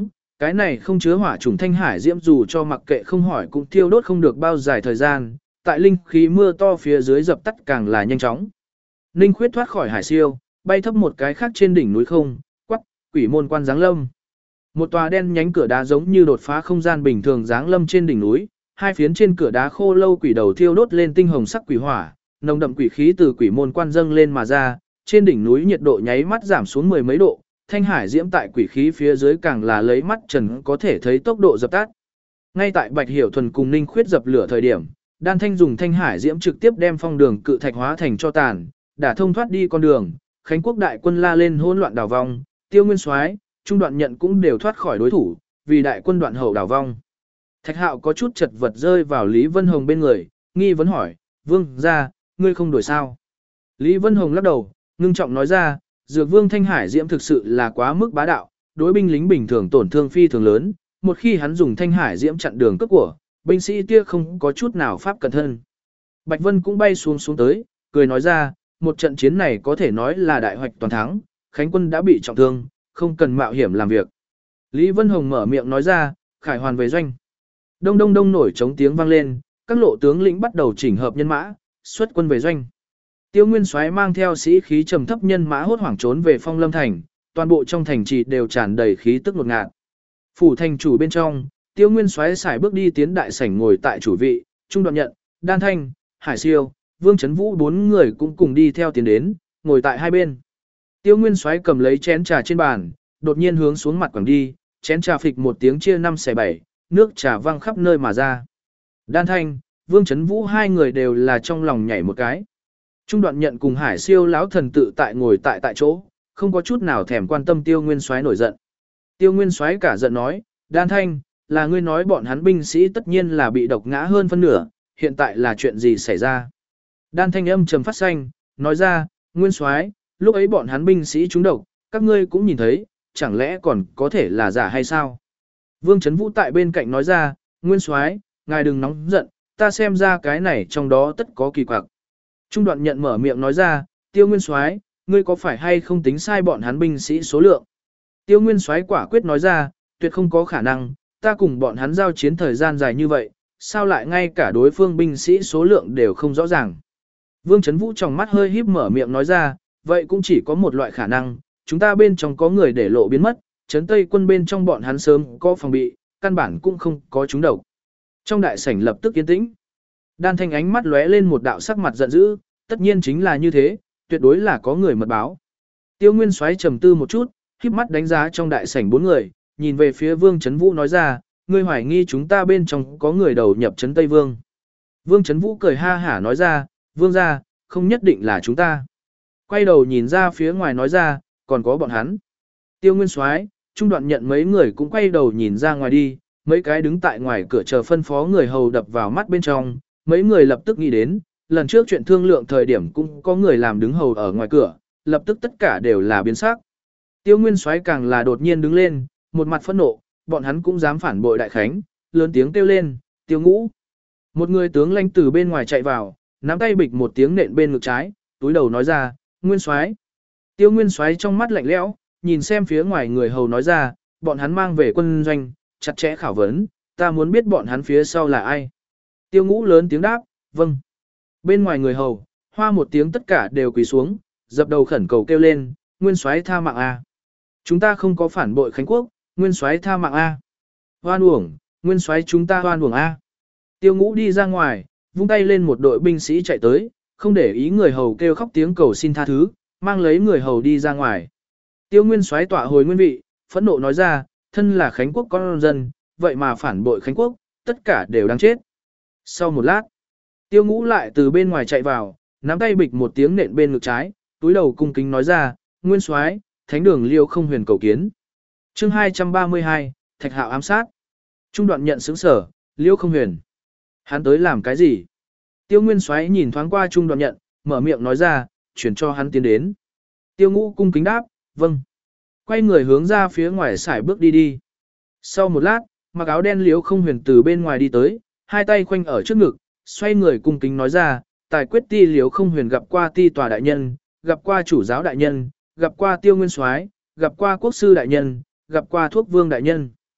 Cái này không chứa hỏa trùng thanh hải diễm dù cho mặc kệ không hỏi cũng thiêu đốt không được bao dài thời gian, tại linh khí mưa to phía dưới dập tắt càng là nhanh chóng. Ninh Khuyết thoát khỏi hải siêu, bay thấp một cái khác trên đỉnh núi không, quắc, quỷ môn quan giáng lâm. Một tòa đen nhánh cửa đá giống như đột phá không gian bình thường giáng lâm trên đỉnh núi, hai phiến trên cửa đá khô lâu quỷ đầu thiêu đốt lên tinh hồng sắc quỷ hỏa, nồng đậm quỷ khí từ quỷ môn quan dâng lên mà ra, trên đỉnh núi nhiệt độ nháy mắt giảm xuống mười mấy độ, thanh hải diễm tại quỷ khí phía dưới càng là lấy mắt trần có thể thấy tốc độ dập tắt. Ngay tại Bạch Hiểu Thuần cùng Ninh Khuyết dập lửa thời điểm, Đan Thanh dùng thanh hải diễm trực tiếp đem phong đường cự thạch hóa thành cho tàn, đã thông thoát đi con đường, Khánh Quốc đại quân la lên hỗn loạn đảo vong, Tiêu Nguyên Soái, Trung Đoạn Nhận cũng đều thoát khỏi đối thủ, vì đại quân Đoạn Hậu đảo vong. Thạch Hạo có chút chật vật rơi vào Lý Vân Hồng bên người, nghi vấn hỏi, "Vương gia, ngươi không đổi sao?" Lý Vân Hồng lắc đầu, ngưng trọng nói ra, Dược Vương Thanh Hải Diễm thực sự là quá mức bá đạo, đối binh lính bình thường tổn thương phi thường lớn, một khi hắn dùng Thanh Hải Diễm chặn đường cướp của, binh sĩ kia không có chút nào pháp cẩn thân. Bạch Vân cũng bay xuống tới, cười nói ra, một trận chiến này có thể nói là đại hoạch toàn thắng, Khánh quân đã bị trọng thương, không cần mạo hiểm làm việc. Lý Vân Hồng mở miệng nói ra, khải hoàn về doanh. Đông đông đông nổi trống tiếng vang lên, các lộ tướng lĩnh bắt đầu chỉnh hợp nhân mã, xuất quân về doanh. Tiêu Nguyên Soái mang theo sĩ khí trầm thấp nhân mã hốt hoảng trốn về Phong Lâm thành, toàn bộ trong thành trì đều tràn đầy khí tức ngột ngạt. Phủ thành chủ bên trong, Tiêu Nguyên Soái sải bước đi tiến đại sảnh ngồi tại chủ vị, Trung Đoạn Nhận, Đan Thanh, Hải Siêu, Vương Chấn Vũ bốn người cũng cùng đi theo tiến đến, ngồi tại hai bên. Tiêu Nguyên Soái cầm lấy chén trà trên bàn, đột nhiên hướng xuống mặt quẳng đi, chén trà phịch một tiếng chia 5/7, nước trà văng khắp nơi mà ra. Đan Thanh, Vương Chấn Vũ hai người đều là trong lòng nhảy một cái. Trung Đoạn Nhận cùng Hải Siêu lão thần tự tại ngồi tại chỗ, không có chút nào thèm quan tâm Tiêu Nguyên Soái nổi giận. Tiêu Nguyên Soái cả giận nói, "Đan Thanh, là ngươi nói bọn hắn binh sĩ tất nhiên là bị độc ngã hơn phân nửa, hiện tại là chuyện gì xảy ra?" Đan Thanh âm trầm phát xanh, nói ra, "Nguyên Soái, lúc ấy bọn hắn binh sĩ trúng độc, các ngươi cũng nhìn thấy, chẳng lẽ còn có thể là giả hay sao?" Vương Chấn Vũ tại bên cạnh nói ra, "Nguyên Soái, ngài đừng nóng giận, ta xem ra cái này trong đó tất có kỳ quặc." Trung Đoạn Nhận mở miệng nói ra, "Tiêu Nguyên Soái, ngươi có phải hay không tính sai bọn hắn binh sĩ số lượng?" Tiêu Nguyên Soái quả quyết nói ra, "Tuyệt không có khả năng, ta cùng bọn hắn giao chiến thời gian dài như vậy, sao lại ngay cả đối phương binh sĩ số lượng đều không rõ ràng." Vương Chấn Vũ trong mắt hơi híp mở miệng nói ra, "Vậy cũng chỉ có một loại khả năng, chúng ta bên trong có người để lộ biến mất, Trấn Tây quân bên trong bọn hắn sớm có phòng bị, căn bản cũng không có chúng độc." Trong đại sảnh lập tức yên tĩnh. Đan Thanh ánh mắt lóe lên một đạo sắc mặt giận dữ, tất nhiên chính là như thế, tuyệt đối là có người mật báo. Tiêu Nguyên Soái trầm tư một chút, khép mắt đánh giá trong đại sảnh bốn người, nhìn về phía Vương Chấn Vũ nói ra, "Ngươi hoài nghi chúng ta bên trong có người đầu nhập Trấn Tây Vương." Vương Chấn Vũ cười ha hả nói ra, "Vương gia, không nhất định là chúng ta." Quay đầu nhìn ra phía ngoài nói ra, "Còn có bọn hắn." Tiêu Nguyên Soái, Trung Đoạn Nhận mấy người cũng quay đầu nhìn ra ngoài đi, mấy cái đứng tại ngoài cửa chờ phân phó người hầu đập vào mắt bên trong, mấy người lập tức nghĩ đến, lần trước chuyện thương lượng thời điểm cũng có người làm đứng hầu ở ngoài cửa, lập tức tất cả đều là biến sắc. Tiêu Nguyên Soái càng là đột nhiên đứng lên, một mặt phẫn nộ, bọn hắn cũng dám phản bội đại khánh, lớn tiếng kêu lên, "Tiêu Ngũ!" Một người tướng lãnh từ bên ngoài chạy vào, nắm tay bịch một tiếng nện bên ngực trái, túi đầu nói ra, "Nguyên Soái!" Tiêu Nguyên Soái trong mắt lạnh lẽo, nhìn xem phía ngoài người hầu nói ra, "Bọn hắn mang về quân doanh, chặt chẽ khảo vấn, ta muốn biết bọn hắn phía sau là ai." Tiêu Ngũ lớn tiếng đáp, "Vâng." Bên ngoài người hầu, hoa một tiếng tất cả đều quỳ xuống, dập đầu khẩn cầu kêu lên, "Nguyên Soái tha mạng a! Chúng ta không có phản bội Khánh Quốc, Nguyên Soái tha mạng a! Hoan uổng, Nguyên Soái chúng ta hoan uổng a!" Tiêu Ngũ đi ra ngoài, vung tay lên một đội binh sĩ chạy tới, không để ý người hầu kêu khóc tiếng cầu xin tha thứ, mang lấy người hầu đi ra ngoài. Tiêu Nguyên Soái tọa hồi nguyên vị, phẫn nộ nói ra, thân là Khánh Quốc con dân, vậy mà phản bội Khánh Quốc, tất cả đều đáng chết. Sau một lát, Tiêu Ngũ lại từ bên ngoài chạy vào, nắm tay bịch một tiếng nện bên ngực trái, túi đầu cung kính nói ra, "Nguyên Soái, Thánh đường Liêu không huyền cầu kiến." Chương 232, Thạch Hạo ám sát. Trung Đoạn Nhận sững sở, Liêu không huyền. Hắn tới làm cái gì? Tiêu Nguyên Soái nhìn thoáng qua Trung Đoạn Nhận, mở miệng nói ra, chuyển cho hắn tiến đến. Tiêu Ngũ cung kính đáp, "Vâng." Quay người hướng ra phía ngoài sải bước đi đi. Sau một lát, mặc áo đen Liêu không huyền từ bên ngoài đi tới, hai tay khoanh ở trước ngực, xoay người cung kính nói ra, "Tài quyết ti Liêu không huyền gặp qua ti tòa đại nhân, gặp qua chủ giáo đại nhân, gặp qua Tiêu Nguyên Soái, gặp qua quốc sư đại nhân, gặp qua thuốc vương đại nhân."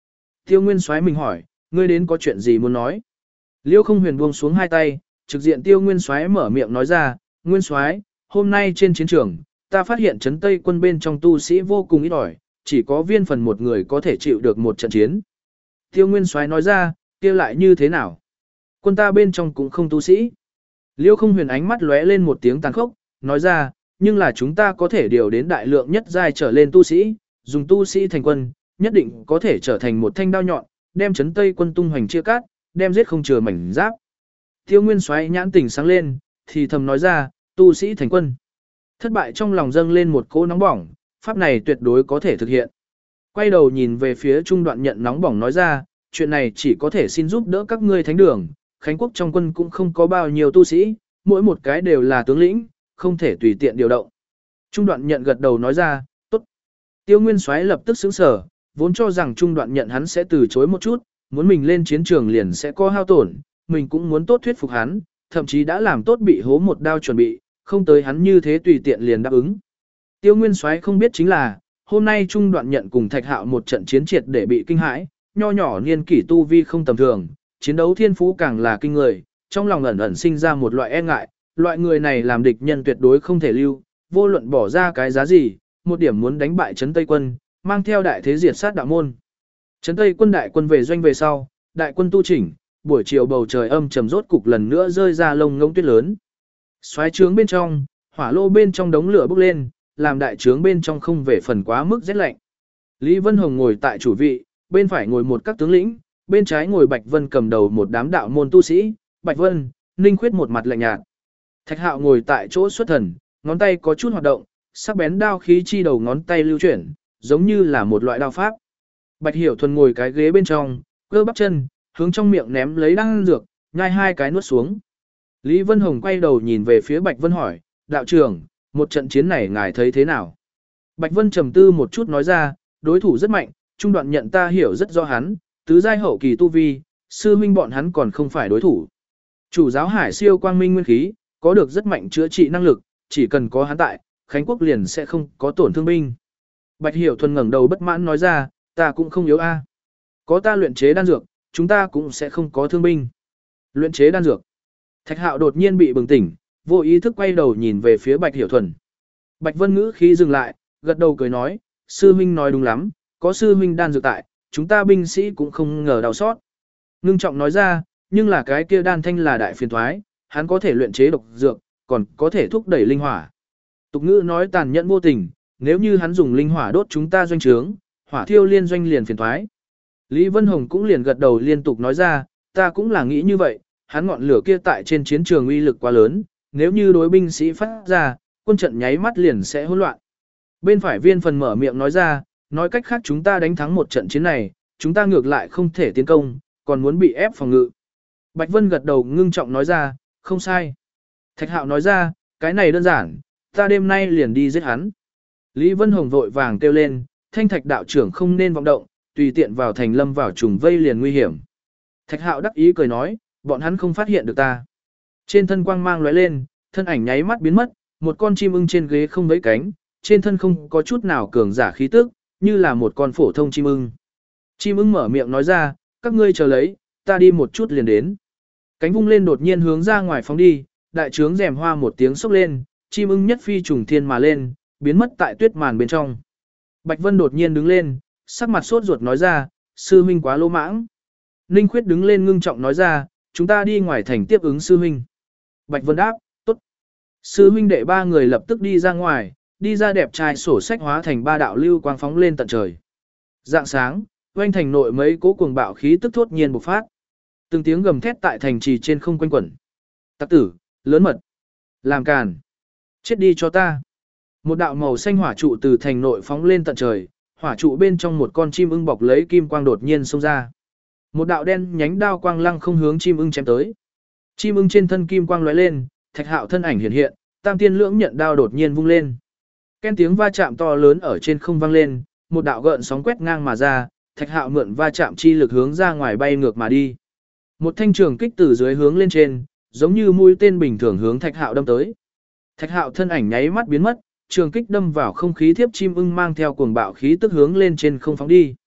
Tiêu Nguyên Soái mình hỏi, ngươi đến có chuyện gì muốn nói? Liêu Không Huyền buông xuống hai tay, trực diện Tiêu Nguyên Soái mở miệng nói ra, Nguyên Soái, hôm nay trên chiến trường, ta phát hiện trấn Tây quân bên trong tu sĩ vô cùng ít ỏi, chỉ có viên phần một người có thể chịu được một trận chiến. Tiêu Nguyên Soái nói ra, kia lại như thế nào? Quân ta bên trong cũng không tu sĩ. Liêu Không Huyền ánh mắt lóe lên một tiếng tàn khốc, nói ra, nhưng là chúng ta có thể điều đến đại lượng nhất giai trở lên tu sĩ, dùng tu sĩ thành quân, nhất định có thể trở thành một thanh đao nhọn, đem trấn Tây quân tung hoành chia cắt, đem giết không chừa mảnh giáp. Tiêu Nguyên Soái nhãn tỉnh sáng lên, thì thầm nói ra, tu sĩ thành quân. Thất bại trong lòng dâng lên một cỗ nóng bỏng, pháp này tuyệt đối có thể thực hiện. Quay đầu nhìn về phía Trung Đoạn Nhận nóng bỏng nói ra, chuyện này chỉ có thể xin giúp đỡ các ngươi thánh đường, Khánh quốc trong quân cũng không có bao nhiêu tu sĩ, mỗi một cái đều là tướng lĩnh, không thể tùy tiện điều động. Trung Đoạn Nhận gật đầu nói ra, tốt. Tiêu Nguyên Soái lập tức sững sờ, vốn cho rằng Trung Đoạn Nhận hắn sẽ từ chối một chút, muốn mình lên chiến trường liền sẽ có hao tổn, mình cũng muốn tốt thuyết phục hắn, thậm chí đã làm tốt bị hố một đao chuẩn bị, không tới hắn như thế tùy tiện liền đáp ứng. Tiêu Nguyên Soái không biết chính là, hôm nay Trung Đoạn Nhận cùng Thạch Hạo một trận chiến triệt để bị kinh hãi, nho nhỏ niên kỷ tu vi không tầm thường, chiến đấu thiên phú càng là kinh người, trong lòng ẩn ẩn sinh ra một loại e ngại, loại người này làm địch nhân tuyệt đối không thể lưu, vô luận bỏ ra cái giá gì, một điểm muốn đánh bại trấn Tây quân, mang theo đại thế diệt sát đạo môn. Trấn Tây quân đại quân về doanh về sau, đại quân tu chỉnh, buổi chiều bầu trời âm trầm rốt cục lần nữa rơi ra lông ngỗng tuyết lớn. Xoáy trướng bên trong, hỏa lô bên trong đống lửa bốc lên, làm đại trướng bên trong không về phần quá mức rét lạnh. Lý Vân Hồng ngồi tại chủ vị, bên phải ngồi một các tướng lĩnh, bên trái ngồi Bạch Vân cầm đầu một đám đạo môn tu sĩ, Bạch Vân, Ninh Khuyết một mặt lạnh nhạt. Thạch Hạo ngồi tại chỗ xuất thần, ngón tay có chút hoạt động, sắc bén đao khí chi đầu ngón tay lưu chuyển, giống như là một loại đao pháp. Bạch Hiểu Thuần ngồi cái ghế bên trong, cơ bắp chân, hướng trong miệng ném lấy đan dược, nhai hai cái nuốt xuống. Lý Vân Hồng quay đầu nhìn về phía Bạch Vân hỏi, đạo trưởng, một trận chiến này ngài thấy thế nào? Bạch Vân trầm tư một chút nói ra, đối thủ rất mạnh, Trung Đoạn Nhận ta hiểu rất rõ hắn, tứ giai hậu kỳ tu vi, sư huynh bọn hắn còn không phải đối thủ. Chủ giáo Hải siêu quang minh nguyên khí, có được rất mạnh chữa trị năng lực, chỉ cần có hắn tại, Khánh quốc liền sẽ không có tổn thương binh. Bạch Hiểu Thuần ngẩng đầu bất mãn nói ra, ta cũng không yếu a. Có ta luyện chế đan dược, chúng ta cũng sẽ không có thương binh. Luyện chế đan dược. Thạch Hạo đột nhiên bị bừng tỉnh, vô ý thức quay đầu nhìn về phía Bạch Hiểu Thuần. Bạch Vân ngữ khí dừng lại, gật đầu cười nói, sư huynh nói đúng lắm, có sư huynh đan dược tại, chúng ta binh sĩ cũng không ngờ đau sót. Ngưng trọng nói ra, nhưng là cái kia đan thanh là đại phiền thoái, hắn có thể luyện chế độc dược, còn có thể thúc đẩy linh hỏa. Tục ngữ nói tàn nhẫn vô tình, nếu như hắn dùng linh hỏa đốt chúng ta doanh trướng, hỏa thiêu liên doanh liền phiền thoái. Lý Vân Hồng cũng liền gật đầu liên tục nói ra, ta cũng là nghĩ như vậy, hắn ngọn lửa kia tại trên chiến trường uy lực quá lớn, nếu như đối binh sĩ phát ra, quân trận nháy mắt liền sẽ hỗn loạn. Bên phải Viên Phần mở miệng nói ra, nói cách khác chúng ta đánh thắng một trận chiến này, chúng ta ngược lại không thể tiến công, còn muốn bị ép phòng ngự. Bạch Vân gật đầu ngưng trọng nói ra, không sai. Thạch Hạo nói ra, cái này đơn giản, ta đêm nay liền đi giết hắn. Lý Vân Hồng vội vàng kêu lên, Thanh Thạch đạo trưởng không nên vọng động, tùy tiện vào thành lâm vào trùng vây liền nguy hiểm. Thạch Hạo đắc ý cười nói, bọn hắn không phát hiện được ta. Trên thân quang mang lóe lên, thân ảnh nháy mắt biến mất, một con chim ưng trên ghế không vẫy cánh, trên thân không có chút nào cường giả khí tức, như là một con phổ thông chim ưng. Chim ưng mở miệng nói ra, các ngươi chờ lấy, ta đi một chút liền đến. Cánh vung lên đột nhiên hướng ra ngoài phóng đi, đại trướng rèm hoa một tiếng sốc lên, chim ưng nhất phi trùng thiên mà lên, biến mất tại tuyết màn bên trong. Bạch Vân đột nhiên đứng lên, sắc mặt sốt ruột nói ra, sư huynh quá lỗ mãng. Ninh Khuyết đứng lên ngưng trọng nói ra, chúng ta đi ngoài thành tiếp ứng sư huynh. Bạch Vân đáp, tốt. Sư huynh đệ ba người lập tức đi ra ngoài, đi ra đẹp trai sổ sách hóa thành ba đạo lưu quang phóng lên tận trời. Dạng sáng, oanh thành nội mấy cố cuồng bạo khí tức thốt nhiên bộc phát. Từng tiếng gầm thét tại thành trì trên không quanh quẩn. Tặc tử, lớn mật, làm càn, chết đi cho ta. Một đạo màu xanh hỏa trụ từ thành nội phóng lên tận trời, hỏa trụ bên trong một con chim ưng bọc lấy kim quang đột nhiên xông ra. Một đạo đen nhánh đao quang lăng không hướng chim ưng chém tới. Chim ưng trên thân kim quang lóe lên, Thạch Hạo thân ảnh hiện hiện, Tam Tiên Lưỡng Nhận đao đột nhiên vung lên. Ken tiếng va chạm to lớn ở trên không vang lên, một đạo gợn sóng quét ngang mà ra, Thạch Hạo mượn va chạm chi lực hướng ra ngoài bay ngược mà đi. Một thanh trường kích từ dưới hướng lên trên, giống như mũi tên bình thường hướng Thạch Hạo đâm tới. Thạch Hạo thân ảnh nháy mắt biến mất, trường kích đâm vào không khí thiếp chim ưng mang theo cuồng bạo khí tức hướng lên trên không phóng đi.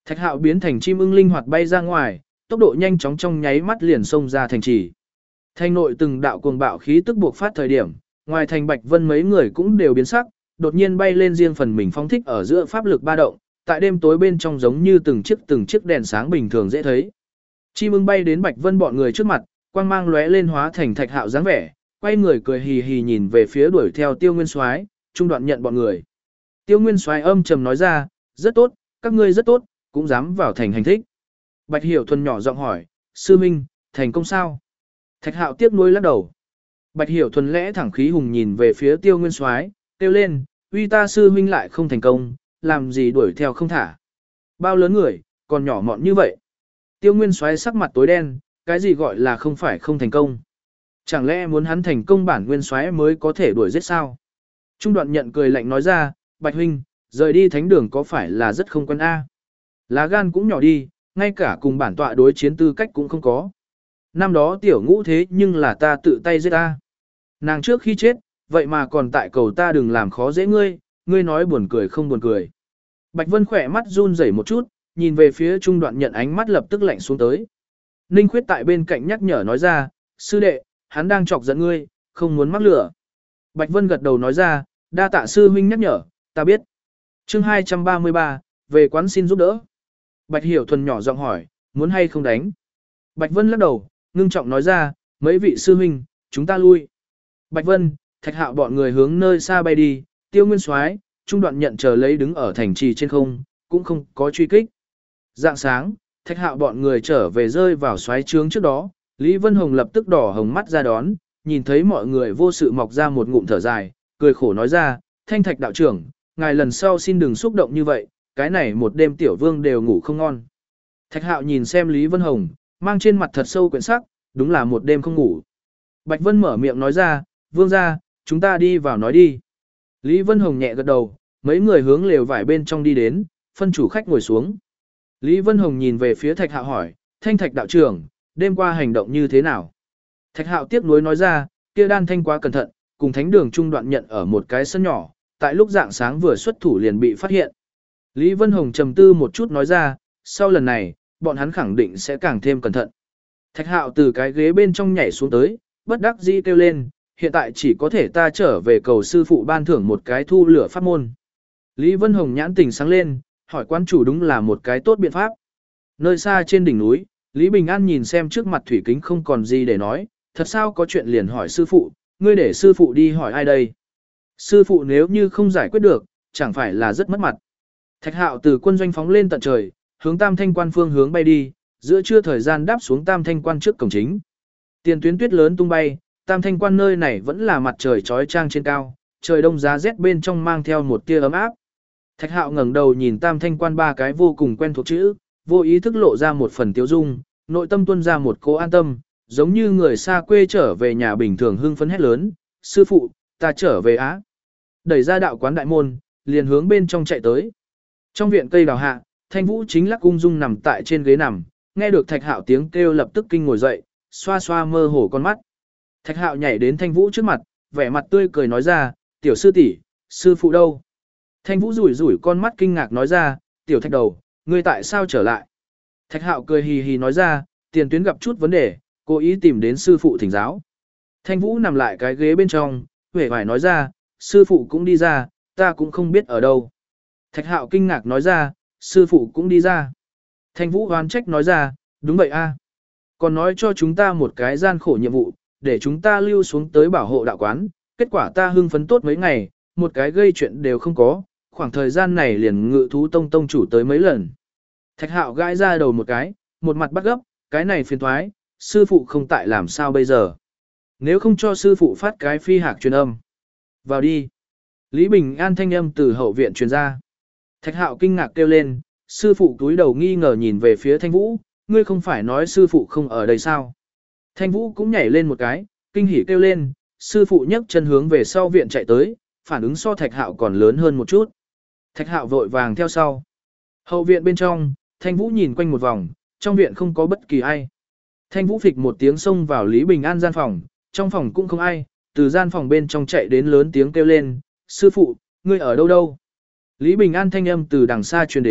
Thạch Hạo biến thành chim ưng linh hoạt bay ra ngoài, tốc độ nhanh chóng trong nháy mắt liền xông ra thành trì. Thành nội từng đạo cuồng bạo khí tức buộc phát thời điểm, ngoài thành Bạch Vân mấy người cũng đều biến sắc, đột nhiên bay lên riêng phần mình phóng thích ở giữa pháp lực ba động, tại đêm tối bên trong giống như từng chiếc đèn sáng bình thường dễ thấy. Chim ưng bay đến Bạch Vân bọn người trước mặt, quang mang lóe lên hóa thành Thạch Hạo dáng vẻ, quay người cười hì hì nhìn về phía đuổi theo Tiêu Nguyên Soái, trung đoạn nhận bọn người. Tiêu Nguyên Soái âm trầm nói ra, rất tốt, các ngươi rất tốt, cũng dám vào thành hành thích. Bạch Hiểu Thuần nhỏ giọng hỏi, sư minh, thành công sao? Thạch Hạo tiếc nuối lắc đầu. Bạch Hiểu Thuần lẽ thẳng khí hùng nhìn về phía Tiêu Nguyên Soái, kêu lên, uy ta sư huynh lại không thành công, làm gì đuổi theo không thả. Bao lớn người, còn nhỏ mọn như vậy. Tiêu Nguyên Soái sắc mặt tối đen, cái gì gọi là không phải không thành công. Chẳng lẽ muốn hắn thành công bản Nguyên Soái mới có thể đuổi giết sao? Trung đoạn nhận cười lạnh nói ra, Bạch huynh, rời đi thánh đường có phải là rất không quen a? Lá gan cũng nhỏ đi, ngay cả cùng bản tọa đối chiến tư cách cũng không có. Năm đó tiểu ngũ thế nhưng là ta tự tay giết ta. Nàng trước khi chết, vậy mà còn tại cầu ta đừng làm khó dễ ngươi, ngươi nói buồn cười không buồn cười. Bạch Vân khỏe mắt run rẩy một chút, nhìn về phía trung đoạn nhận ánh mắt lập tức lạnh xuống tới. Ninh Khuyết tại bên cạnh nhắc nhở nói ra, sư đệ, hắn đang chọc giận ngươi, không muốn mắc lửa. Bạch Vân gật đầu nói ra, đa tạ sư huynh nhắc nhở, ta biết. Chương 233, về quán xin giúp đỡ. Bạch Hiểu Thuần nhỏ giọng hỏi, muốn hay không đánh? Bạch Vân lắc đầu, ngưng trọng nói ra, mấy vị sư huynh, chúng ta lui. Bạch Vân, Thạch Hạo bọn người hướng nơi xa bay đi, Tiêu Nguyên Soái, trung đoạn nhận chờ lấy đứng ở thành trì trên không, cũng không có truy kích. Dạng sáng, Thạch Hạo bọn người trở về rơi vào xoáy trướng trước đó, Lý Vân Hồng lập tức đỏ hồng mắt ra đón, nhìn thấy mọi người vô sự mọc ra một ngụm thở dài, cười khổ nói ra, Thanh Thạch đạo trưởng, ngài lần sau xin đừng xúc động như vậy, cái này một đêm tiểu vương đều ngủ không ngon. Thạch Hạo nhìn xem Lý Vân Hồng, mang trên mặt thật sâu quyển sắc, đúng là một đêm không ngủ. Bạch Vân mở miệng nói ra, vương ra, chúng ta đi vào nói đi. Lý Vân Hồng nhẹ gật đầu, mấy người hướng lều vải bên trong đi đến, phân chủ khách ngồi xuống. Lý Vân Hồng nhìn về phía Thạch Hạo hỏi, Thanh Thạch đạo trưởng, đêm qua hành động như thế nào? Thạch Hạo tiếc nuối nói ra, kia đan thanh quá cẩn thận, cùng thánh đường trung đoạn nhận ở một cái sân nhỏ, tại lúc dạng sáng vừa xuất thủ liền bị phát hiện. Lý Vân Hồng trầm tư một chút nói ra, sau lần này, bọn hắn khẳng định sẽ càng thêm cẩn thận. Thạch Hạo từ cái ghế bên trong nhảy xuống tới, bất đắc dĩ kêu lên, hiện tại chỉ có thể ta trở về cầu sư phụ ban thưởng một cái thu lửa pháp môn. Lý Vân Hồng nhãn tình sáng lên, hỏi quan chủ đúng là một cái tốt biện pháp. Nơi xa trên đỉnh núi, Lý Bình An nhìn xem trước mặt thủy kính không còn gì để nói, thật sao có chuyện liền hỏi sư phụ, ngươi để sư phụ đi hỏi ai đây? Sư phụ nếu như không giải quyết được, chẳng phải là rất mất mặt. Thạch Hạo từ quân doanh phóng lên tận trời, hướng Tam Thanh Quan phương hướng bay đi, giữa trưa thời gian đáp xuống Tam Thanh Quan trước cổng chính. Tiền tuyến tuyết lớn tung bay, Tam Thanh Quan nơi này vẫn là mặt trời chói chang trên cao, trời đông giá rét bên trong mang theo một tia ấm áp. Thạch Hạo ngẩng đầu nhìn Tam Thanh Quan ba cái vô cùng quen thuộc chữ, vô ý thức lộ ra một phần tiêu dung, nội tâm tuôn ra một cố an tâm, giống như người xa quê trở về nhà bình thường hưng phấn hét lớn, sư phụ, ta trở về á. Đẩy ra đạo quán đại môn, liền hướng bên trong chạy tới. Trong viện cây đào hạ, Thanh Vũ chính lắc ung dung nằm tại trên ghế nằm, nghe được Thạch Hạo tiếng kêu lập tức kinh ngồi dậy, xoa xoa mơ hồ con mắt. Thạch Hạo nhảy đến Thanh Vũ trước mặt, vẻ mặt tươi cười nói ra, tiểu sư tỷ, sư phụ đâu? Thanh Vũ rủi rủi con mắt kinh ngạc nói ra, tiểu Thạch đầu, ngươi tại sao trở lại? Thạch Hạo cười hì hì nói ra, tiền tuyến gặp chút vấn đề, cố ý tìm đến sư phụ thỉnh giáo. Thanh Vũ nằm lại cái ghế bên trong, huệ vải nói ra, sư phụ cũng đi ra, ta cũng không biết ở đâu. Thạch Hạo kinh ngạc nói ra, sư phụ cũng đi ra. Thanh Vũ oán trách nói ra, đúng vậy a. Còn nói cho chúng ta một cái gian khổ nhiệm vụ, để chúng ta lưu xuống tới bảo hộ đạo quán, kết quả ta hưng phấn tốt mấy ngày, một cái gây chuyện đều không có, khoảng thời gian này liền Ngự Thú Tông tông chủ tới mấy lần. Thạch Hạo gãi ra đầu một cái, một mặt bắt gấp, cái này phiền toái, sư phụ không tại làm sao bây giờ. Nếu không cho sư phụ phát cái phi hạc truyền âm. Vào đi. Lý Bình An thanh âm từ hậu viện truyền ra. Thạch Hạo kinh ngạc kêu lên, sư phụ túi đầu nghi ngờ nhìn về phía Thanh Vũ, ngươi không phải nói sư phụ không ở đây sao? Thanh Vũ cũng nhảy lên một cái, kinh hỉ kêu lên, sư phụ nhấc chân hướng về sau viện chạy tới, phản ứng so Thạch Hạo còn lớn hơn một chút. Thạch Hạo vội vàng theo sau. Hậu viện bên trong, Thanh Vũ nhìn quanh một vòng, trong viện không có bất kỳ ai. Thanh Vũ phịch một tiếng xông vào Lý Bình An gian phòng, trong phòng cũng không ai, từ gian phòng bên trong chạy đến lớn tiếng kêu lên, sư phụ, ngươi ở đâu đâu? Lý Bình An thanh âm từ đằng xa truyền đến,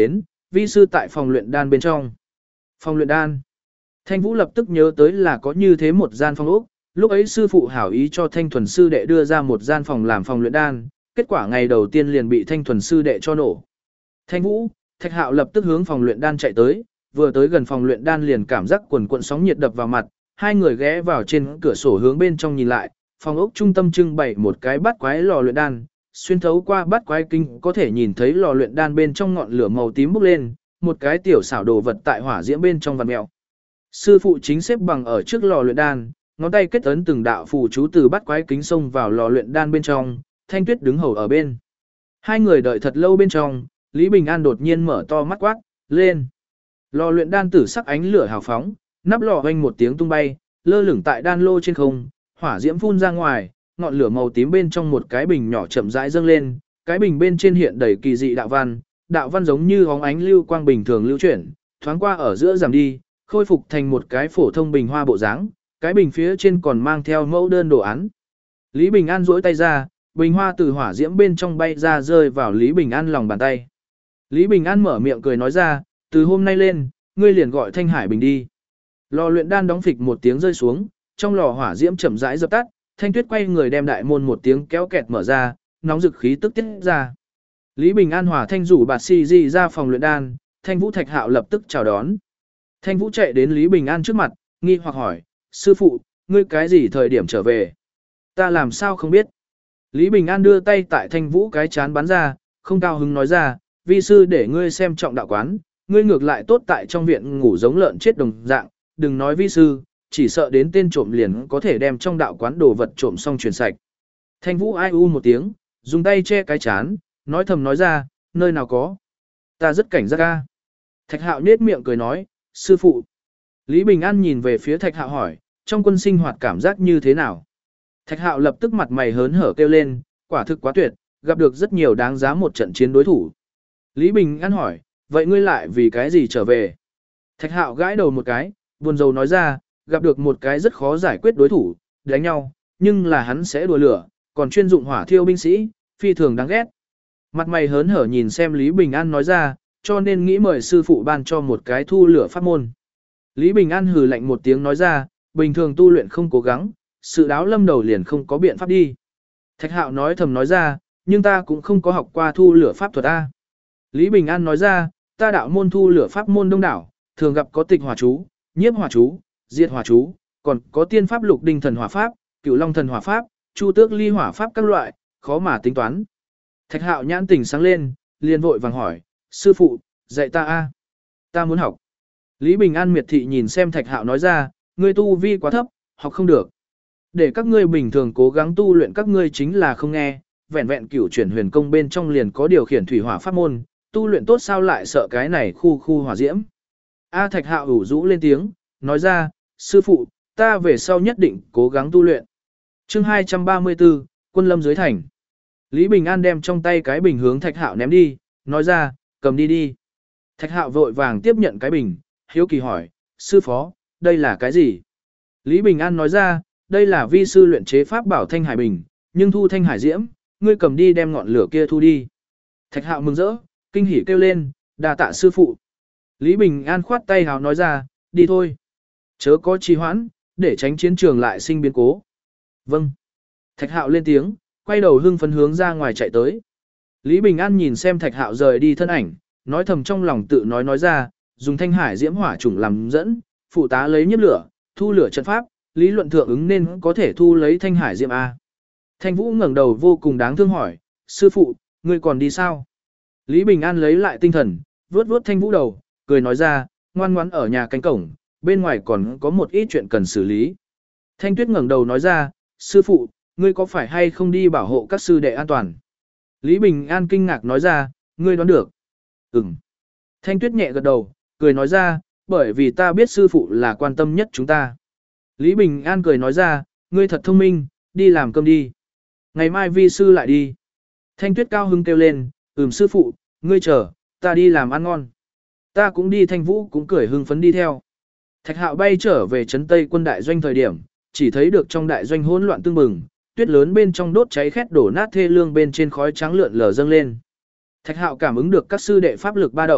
vi sư tại phòng luyện đan bên trong. Phòng luyện đan. Thanh Vũ lập tức nhớ tới là có như thế một gian phòng ốc, lúc ấy sư phụ hảo ý cho Thanh Thuần sư đệ đưa ra một gian phòng làm phòng luyện đan, kết quả ngày đầu tiên liền bị Thanh Thuần sư đệ cho nổ. Thanh Vũ, Thạch Hạo lập tức hướng phòng luyện đan chạy tới, vừa tới gần phòng luyện đan liền cảm giác quần cuộn sóng nhiệt đập vào mặt, hai người ghé vào trên cửa sổ hướng bên trong nhìn lại, phòng ốc trung tâm trưng bày một cái bát quái lò luyện đan, xuyên thấu qua bát quái kinh có thể nhìn thấy lò luyện đan bên trong ngọn lửa màu tím bốc lên, một cái tiểu xảo đồ vật tại hỏa diễm bên trong vằn mèo. Sư phụ chính xếp bằng ở trước lò luyện đan, ngón tay kết ấn từng đạo phù chú từ bát quái kính xông vào lò luyện đan bên trong, Thanh Tuyết đứng hầu ở bên. Hai người đợi thật lâu bên trong, Lý Bình An đột nhiên mở to mắt quát, lên. Lò luyện đan tử sắc ánh lửa hào phóng, nắp lò vang một tiếng tung bay, lơ lửng tại đan lô trên không, hỏa diễm phun ra ngoài, ngọn lửa màu tím bên trong một cái bình nhỏ chậm rãi dâng lên, cái bình bên trên hiện đầy kỳ dị đạo văn giống như bóng ánh lưu quang bình thường lưu chuyển, thoáng qua ở giữa giảm đi, khôi phục thành một cái phổ thông bình hoa bộ dáng, cái bình phía trên còn mang theo mẫu đơn đồ án. Lý Bình An duỗi tay ra, bình hoa từ hỏa diễm bên trong bay ra rơi vào Lý Bình An lòng bàn tay. Lý Bình An mở miệng cười nói ra, từ hôm nay lên, ngươi liền gọi Thanh Hải Bình đi. Lò luyện đan đóng phịch một tiếng rơi xuống, trong lò hỏa diễm chậm rãi dập tắt, Thanh Tuyết quay người đem đại môn một tiếng kéo kẹt mở ra, nóng dực khí tức tiết ra. Lý Bình An hòa Thanh rủ bạt si di ra phòng luyện đan, Thanh Vũ Thạch Hạo lập tức chào đón. Thanh Vũ chạy đến Lý Bình An trước mặt, nghi hoặc hỏi, sư phụ, ngươi cái gì thời điểm trở về? Ta làm sao không biết? Lý Bình An đưa tay tại Thanh Vũ cái chán bắn ra, không cao hứng nói ra, vi sư để ngươi xem trọng đạo quán, ngươi ngược lại tốt tại trong viện ngủ giống lợn chết đồng dạng, đừng nói vi sư, chỉ sợ đến tên trộm liền có thể đem trong đạo quán đồ vật trộm xong truyền sạch. Thanh Vũ ai u một tiếng, dùng tay che cái chán, nói thầm nói ra, nơi nào có. Ta rất cảnh giác ca. Thạch Hạo nhếch miệng cười nói, sư phụ. Lý Bình An nhìn về phía Thạch Hạo hỏi, trong quân sinh hoạt cảm giác như thế nào? Thạch Hạo lập tức mặt mày hớn hở kêu lên, quả thực quá tuyệt, gặp được rất nhiều đáng giá một trận chiến đối thủ. Lý Bình An hỏi, vậy ngươi lại vì cái gì trở về? Thạch Hạo gãi đầu một cái, buồn rầu nói ra, gặp được một cái rất khó giải quyết đối thủ, đánh nhau, nhưng là hắn sẽ đùa lửa, còn chuyên dụng hỏa thiêu binh sĩ, phi thường đáng ghét. Mặt mày hớn hở nhìn xem Lý Bình An nói ra, cho nên nghĩ mời sư phụ ban cho một cái thu lửa pháp môn. Lý Bình An hừ lạnh một tiếng nói ra, bình thường tu luyện không cố gắng, sự đáo lâm đầu liền không có biện pháp đi. Thạch Hạo nói thầm nói ra, nhưng ta cũng không có học qua thu lửa pháp thuật A. Lý Bình An nói ra, ta đạo môn thu lửa pháp môn đông đảo, thường gặp có tịch hỏa chú, nhiếp hỏa chú, diệt hỏa chú, còn có tiên pháp lục đinh thần hỏa pháp, cửu long thần hỏa pháp, chu tước ly hỏa pháp các loại, khó mà tính toán. Thạch Hạo nhãn tỉnh sáng lên, liền vội vàng hỏi, sư phụ, dạy ta A. Ta muốn học. Lý Bình An miệt thị nhìn xem Thạch Hạo nói ra, ngươi tu vi quá thấp, học không được. Để các ngươi bình thường cố gắng tu luyện các ngươi chính là không nghe, vẹn vẹn cửu chuyển huyền công bên trong liền có điều khiển thủy hỏa pháp môn, tu luyện tốt sao lại sợ cái này khu hỏa diễm. A Thạch Hạo ủ rũ lên tiếng, nói ra, sư phụ, ta về sau nhất định cố gắng tu luyện. Chương 234, Quân lâm dưới thành. Lý Bình An đem trong tay cái bình hướng Thạch Hạo ném đi, nói ra, cầm đi đi. Thạch Hạo vội vàng tiếp nhận cái bình, hiếu kỳ hỏi, sư phó, đây là cái gì? Lý Bình An nói ra, đây là vi sư luyện chế pháp bảo Thanh Hải Bình, nhưng thu Thanh Hải Diễm, ngươi cầm đi đem ngọn lửa kia thu đi. Thạch Hạo mừng rỡ, kinh hỉ kêu lên, đa tạ sư phụ. Lý Bình An khoát tay hào nói ra, đi thôi. Chớ có trì hoãn, để tránh chiến trường lại sinh biến cố. Vâng. Thạch Hạo lên tiếng, quay đầu hưng phấn hướng ra ngoài chạy tới. Lý Bình An nhìn xem Thạch Hạo rời đi thân ảnh, nói thầm trong lòng tự nói ra, dùng Thanh Hải Diễm hỏa chủng làm dẫn, phụ tá lấy nhiếp lửa, thu lửa trận pháp, lý luận thượng ứng nên có thể thu lấy Thanh Hải Diễm A. Thanh Vũ ngẩng đầu vô cùng đáng thương hỏi, sư phụ, ngươi còn đi sao? Lý Bình An lấy lại tinh thần, vuốt vuốt Thanh Vũ đầu, cười nói ra, ngoan ngoãn ở nhà cánh cổng, bên ngoài còn có một ít chuyện cần xử lý. Thanh Tuyết ngẩng đầu nói ra, sư phụ, ngươi có phải hay không đi bảo hộ các sư đệ an toàn? Lý Bình An kinh ngạc nói ra, ngươi đoán được. Ừm. Thanh Tuyết nhẹ gật đầu, cười nói ra, bởi vì ta biết sư phụ là quan tâm nhất chúng ta. Lý Bình An cười nói ra, ngươi thật thông minh, đi làm cơm đi. Ngày mai vi sư lại đi. Thanh Tuyết cao hứng kêu lên, sư phụ, ngươi chờ, ta đi làm ăn ngon. Ta cũng đi. Thanh Vũ cũng cười hưng phấn đi theo. Thạch Hạo bay trở về trấn Tây quân đại doanh thời điểm, chỉ thấy được trong đại doanh hỗn loạn tương bừng, tuyết lớn bên trong đốt cháy khét đổ nát thê lương bên trên khói trắng lượn lờ dâng lên. Thạch Hạo cảm ứng được các sư đệ pháp lực ba động,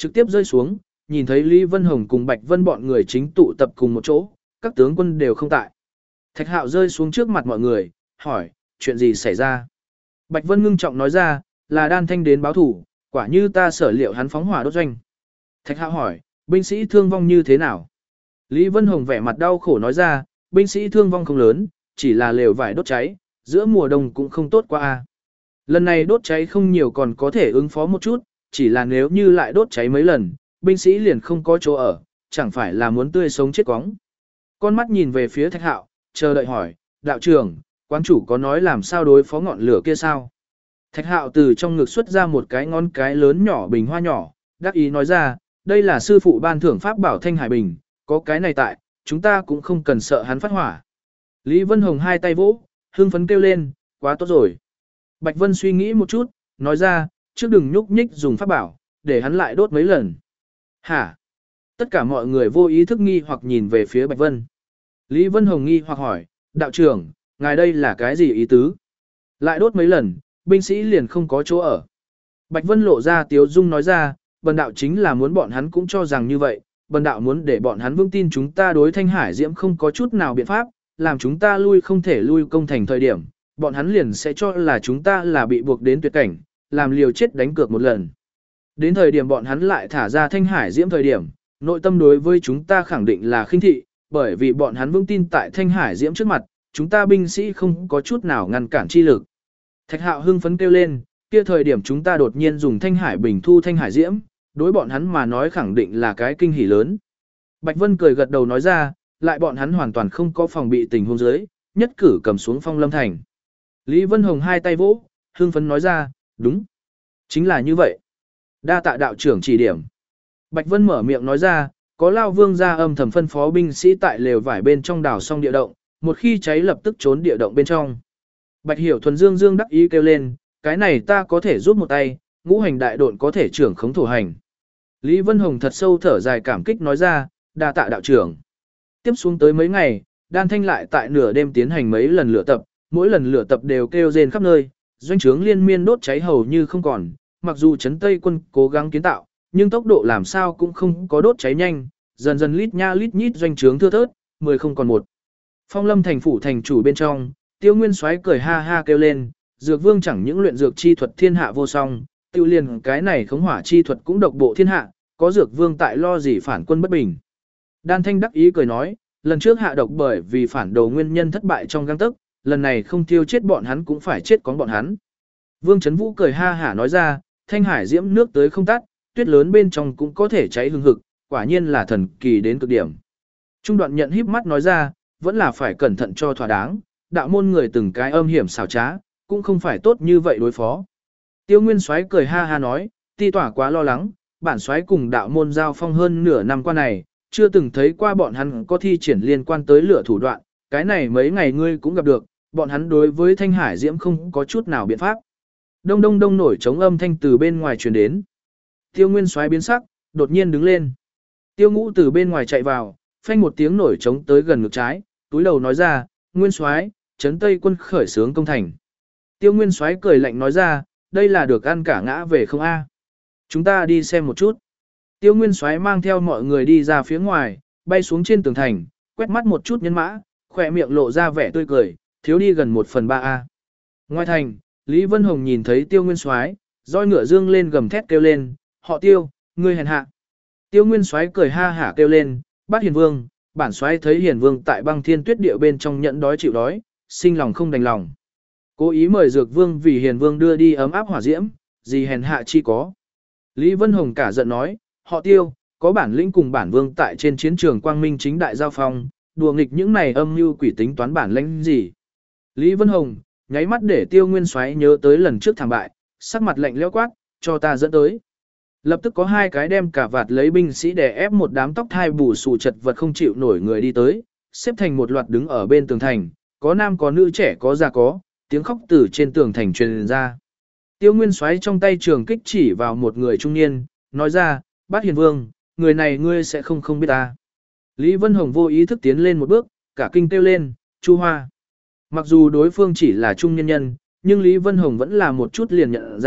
Trực tiếp rơi xuống, nhìn thấy Lý Vân Hồng cùng Bạch Vân bọn người chính tụ tập cùng một chỗ, các tướng quân đều không tại. Thạch Hạo rơi xuống trước mặt mọi người, hỏi, chuyện gì xảy ra? Bạch Vân ngưng trọng nói ra, là Đan Thanh đến báo thủ, quả như ta sở liệu hắn phóng hỏa đốt doanh. Thạch Hạo hỏi, binh sĩ thương vong như thế nào? Lý Vân Hồng vẻ mặt đau khổ nói ra, binh sĩ thương vong không lớn, chỉ là lều vải đốt cháy, giữa mùa đông cũng không tốt qua a. Lần này đốt cháy không nhiều còn có thể ứng phó một chút, chỉ là nếu như lại đốt cháy mấy lần, binh sĩ liền không có chỗ ở, chẳng phải là muốn tươi sống chết cóng. Con mắt nhìn về phía Thạch Hạo, chờ đợi hỏi, đạo trưởng, quán chủ có nói làm sao đối phó ngọn lửa kia sao? Thạch Hạo từ trong ngực xuất ra một cái ngón cái lớn nhỏ bình hoa nhỏ, đắc ý nói ra, đây là sư phụ ban thưởng pháp bảo Thanh Hải Bình, có cái này tại, chúng ta cũng không cần sợ hắn phát hỏa. Lý Vân Hồng hai tay vỗ, hưng phấn kêu lên, quá tốt rồi. Bạch Vân suy nghĩ một chút, nói ra, trước đừng nhúc nhích dùng pháp bảo, để hắn lại đốt mấy lần. Hả? Tất cả mọi người vô ý thức nghi hoặc nhìn về phía Bạch Vân. Lý Vân Hồng nghi hoặc hỏi, đạo trưởng, ngài đây là cái gì ý tứ? Lại đốt mấy lần, binh sĩ liền không có chỗ ở. Bạch Vân lộ ra tiếu dung nói ra, bần đạo chính là muốn bọn hắn cũng cho rằng như vậy, bần đạo muốn để bọn hắn vững tin chúng ta đối Thanh Hải Diễm không có chút nào biện pháp, làm chúng ta lui không thể lui công thành thời điểm, bọn hắn liền sẽ cho là chúng ta là bị buộc đến tuyệt cảnh, làm liều chết đánh cược một lần. Đến thời điểm bọn hắn lại thả ra Thanh Hải Diễm thời điểm, nội tâm đối với chúng ta khẳng định là khinh thị, bởi vì bọn hắn vững tin tại Thanh Hải Diễm trước mặt, chúng ta binh sĩ không có chút nào ngăn cản chi lực. Thạch Hạo hưng phấn kêu lên, kia thời điểm chúng ta đột nhiên dùng Thanh Hải Bình thu Thanh Hải Diễm, đối bọn hắn mà nói khẳng định là cái kinh hỉ lớn. Bạch Vân cười gật đầu nói ra, lại bọn hắn hoàn toàn không có phòng bị tình huống dưới, nhất cử cầm xuống Phong Lâm Thành. Lý Vân Hồng hai tay vỗ, hưng phấn nói ra, đúng, chính là như vậy. Đa tạ đạo trưởng chỉ điểm. Bạch Vân mở miệng nói ra, có Lao Vương gia âm thầm phân phó binh sĩ tại lều vải bên trong đào xong địa động, một khi cháy lập tức trốn địa động bên trong. Bạch Hiểu Thuần Dương Dương đắc ý kêu lên, cái này ta có thể giúp một tay, ngũ hành đại độn có thể trưởng khống thổ hành. Lý Vân Hồng thật sâu thở dài cảm kích nói ra, đa tạ đạo trưởng. Tiếp xuống tới mấy ngày, Đan Thanh lại tại nửa đêm tiến hành mấy lần lửa tập, mỗi lần lửa tập đều kêu rên khắp nơi, doanh trướng liên miên đốt cháy hầu như không còn, mặc dù trấn Tây quân cố gắng kiến tạo, nhưng tốc độ làm sao cũng không có đốt cháy nhanh, dần dần lít nha lít nhít doanh trướng thưa thớt, 10 không còn một. Phong Lâm thành phủ thành chủ bên trong, Tiêu Nguyên Soái cười ha ha kêu lên, Dược Vương chẳng những luyện dược chi thuật thiên hạ vô song, tiêu liền cái này khống hỏa chi thuật cũng độc bộ thiên hạ, có Dược Vương tại lo gì phản quân bất bình. Đan Thanh đắc ý cười nói, lần trước hạ độc bởi vì phản đồ nguyên nhân thất bại trong gang tấc, lần này không tiêu chết bọn hắn cũng phải chết con bọn hắn. Vương Trấn Vũ cười ha hả nói ra, Thanh Hải Diễm nước tới không tắt, tuyết lớn bên trong cũng có thể cháy hừng hực, quả nhiên là thần kỳ đến cực điểm. Trung Đoạn Nhận híp mắt nói ra, vẫn là phải cẩn thận cho thỏa đáng, đạo môn người từng cái âm hiểm xảo trá, cũng không phải tốt như vậy đối phó. Tiêu Nguyên Soái cười ha ha nói, ti tỏa quá lo lắng, bản soái cùng đạo môn giao phong hơn nửa năm qua này, chưa từng thấy qua bọn hắn có thi triển liên quan tới lửa thủ đoạn, cái này mấy ngày ngươi cũng gặp được, bọn hắn đối với Thanh Hải Diễm không có chút nào biện pháp. Đông đông đông nổi trống âm thanh từ bên ngoài truyền đến. Tiêu Nguyên Soái biến sắc, đột nhiên đứng lên. Tiêu Ngũ từ bên ngoài chạy vào, phanh một tiếng nổi trống tới gần ngực trái, túi đầu nói ra, Nguyên Soái, trấn Tây quân khởi xướng công thành. Tiêu Nguyên Soái cười lạnh nói ra, đây là được ăn cả ngã về không a? Chúng ta đi xem một chút. Tiêu Nguyên Soái mang theo mọi người đi ra phía ngoài, bay xuống trên tường thành, quét mắt một chút nhân mã, khỏe miệng lộ ra vẻ tươi cười, thiếu đi gần 1/3a. Ngoài thành, Lý Vân Hồng nhìn thấy Tiêu Nguyên Soái, roi ngựa dương lên gầm thét kêu lên, họ Tiêu, ngươi hèn hạ. Tiêu Nguyên Soái cười ha hả kêu lên, Bát Hiền Vương, bản soái thấy Hiền Vương tại Băng Thiên Tuyết Địa bên trong nhẫn đói chịu đói, sinh lòng không đành lòng. Cố ý mời Dược Vương vì Hiền Vương đưa đi ấm áp hỏa diễm, gì hèn hạ chi có. Lý Vân Hồng cả giận nói, họ Tiêu, có bản lĩnh cùng bản vương tại trên chiến trường quang minh chính đại giao phong, đùa nghịch những này âm mưu quỷ tính toán bản lĩnh gì. Lý Vân Hồng, nháy mắt để Tiêu Nguyên Soái nhớ tới lần trước thảm bại, sắc mặt lạnh lẽo quát, cho ta dẫn tới. Lập tức có hai cái đem cả vạt lấy binh sĩ đè ép một đám tóc thai bù xù chật vật không chịu nổi người đi tới, xếp thành một loạt đứng ở bên tường thành, có nam có nữ trẻ có già có, tiếng khóc từ trên tường thành truyền ra. Tiêu Nguyên Soái trong tay trường kích chỉ vào một người trung niên, nói ra, Bát Hiền Vương, người này ngươi sẽ không biết ta. Lý Vân Hồng vô ý thức tiến lên một bước, cả kinh kêu lên, Chu Hoa. Mặc dù đối phương chỉ là trung nhân nhân, nhưng Lý Vân Hồng vẫn là một chút liền nhận ra,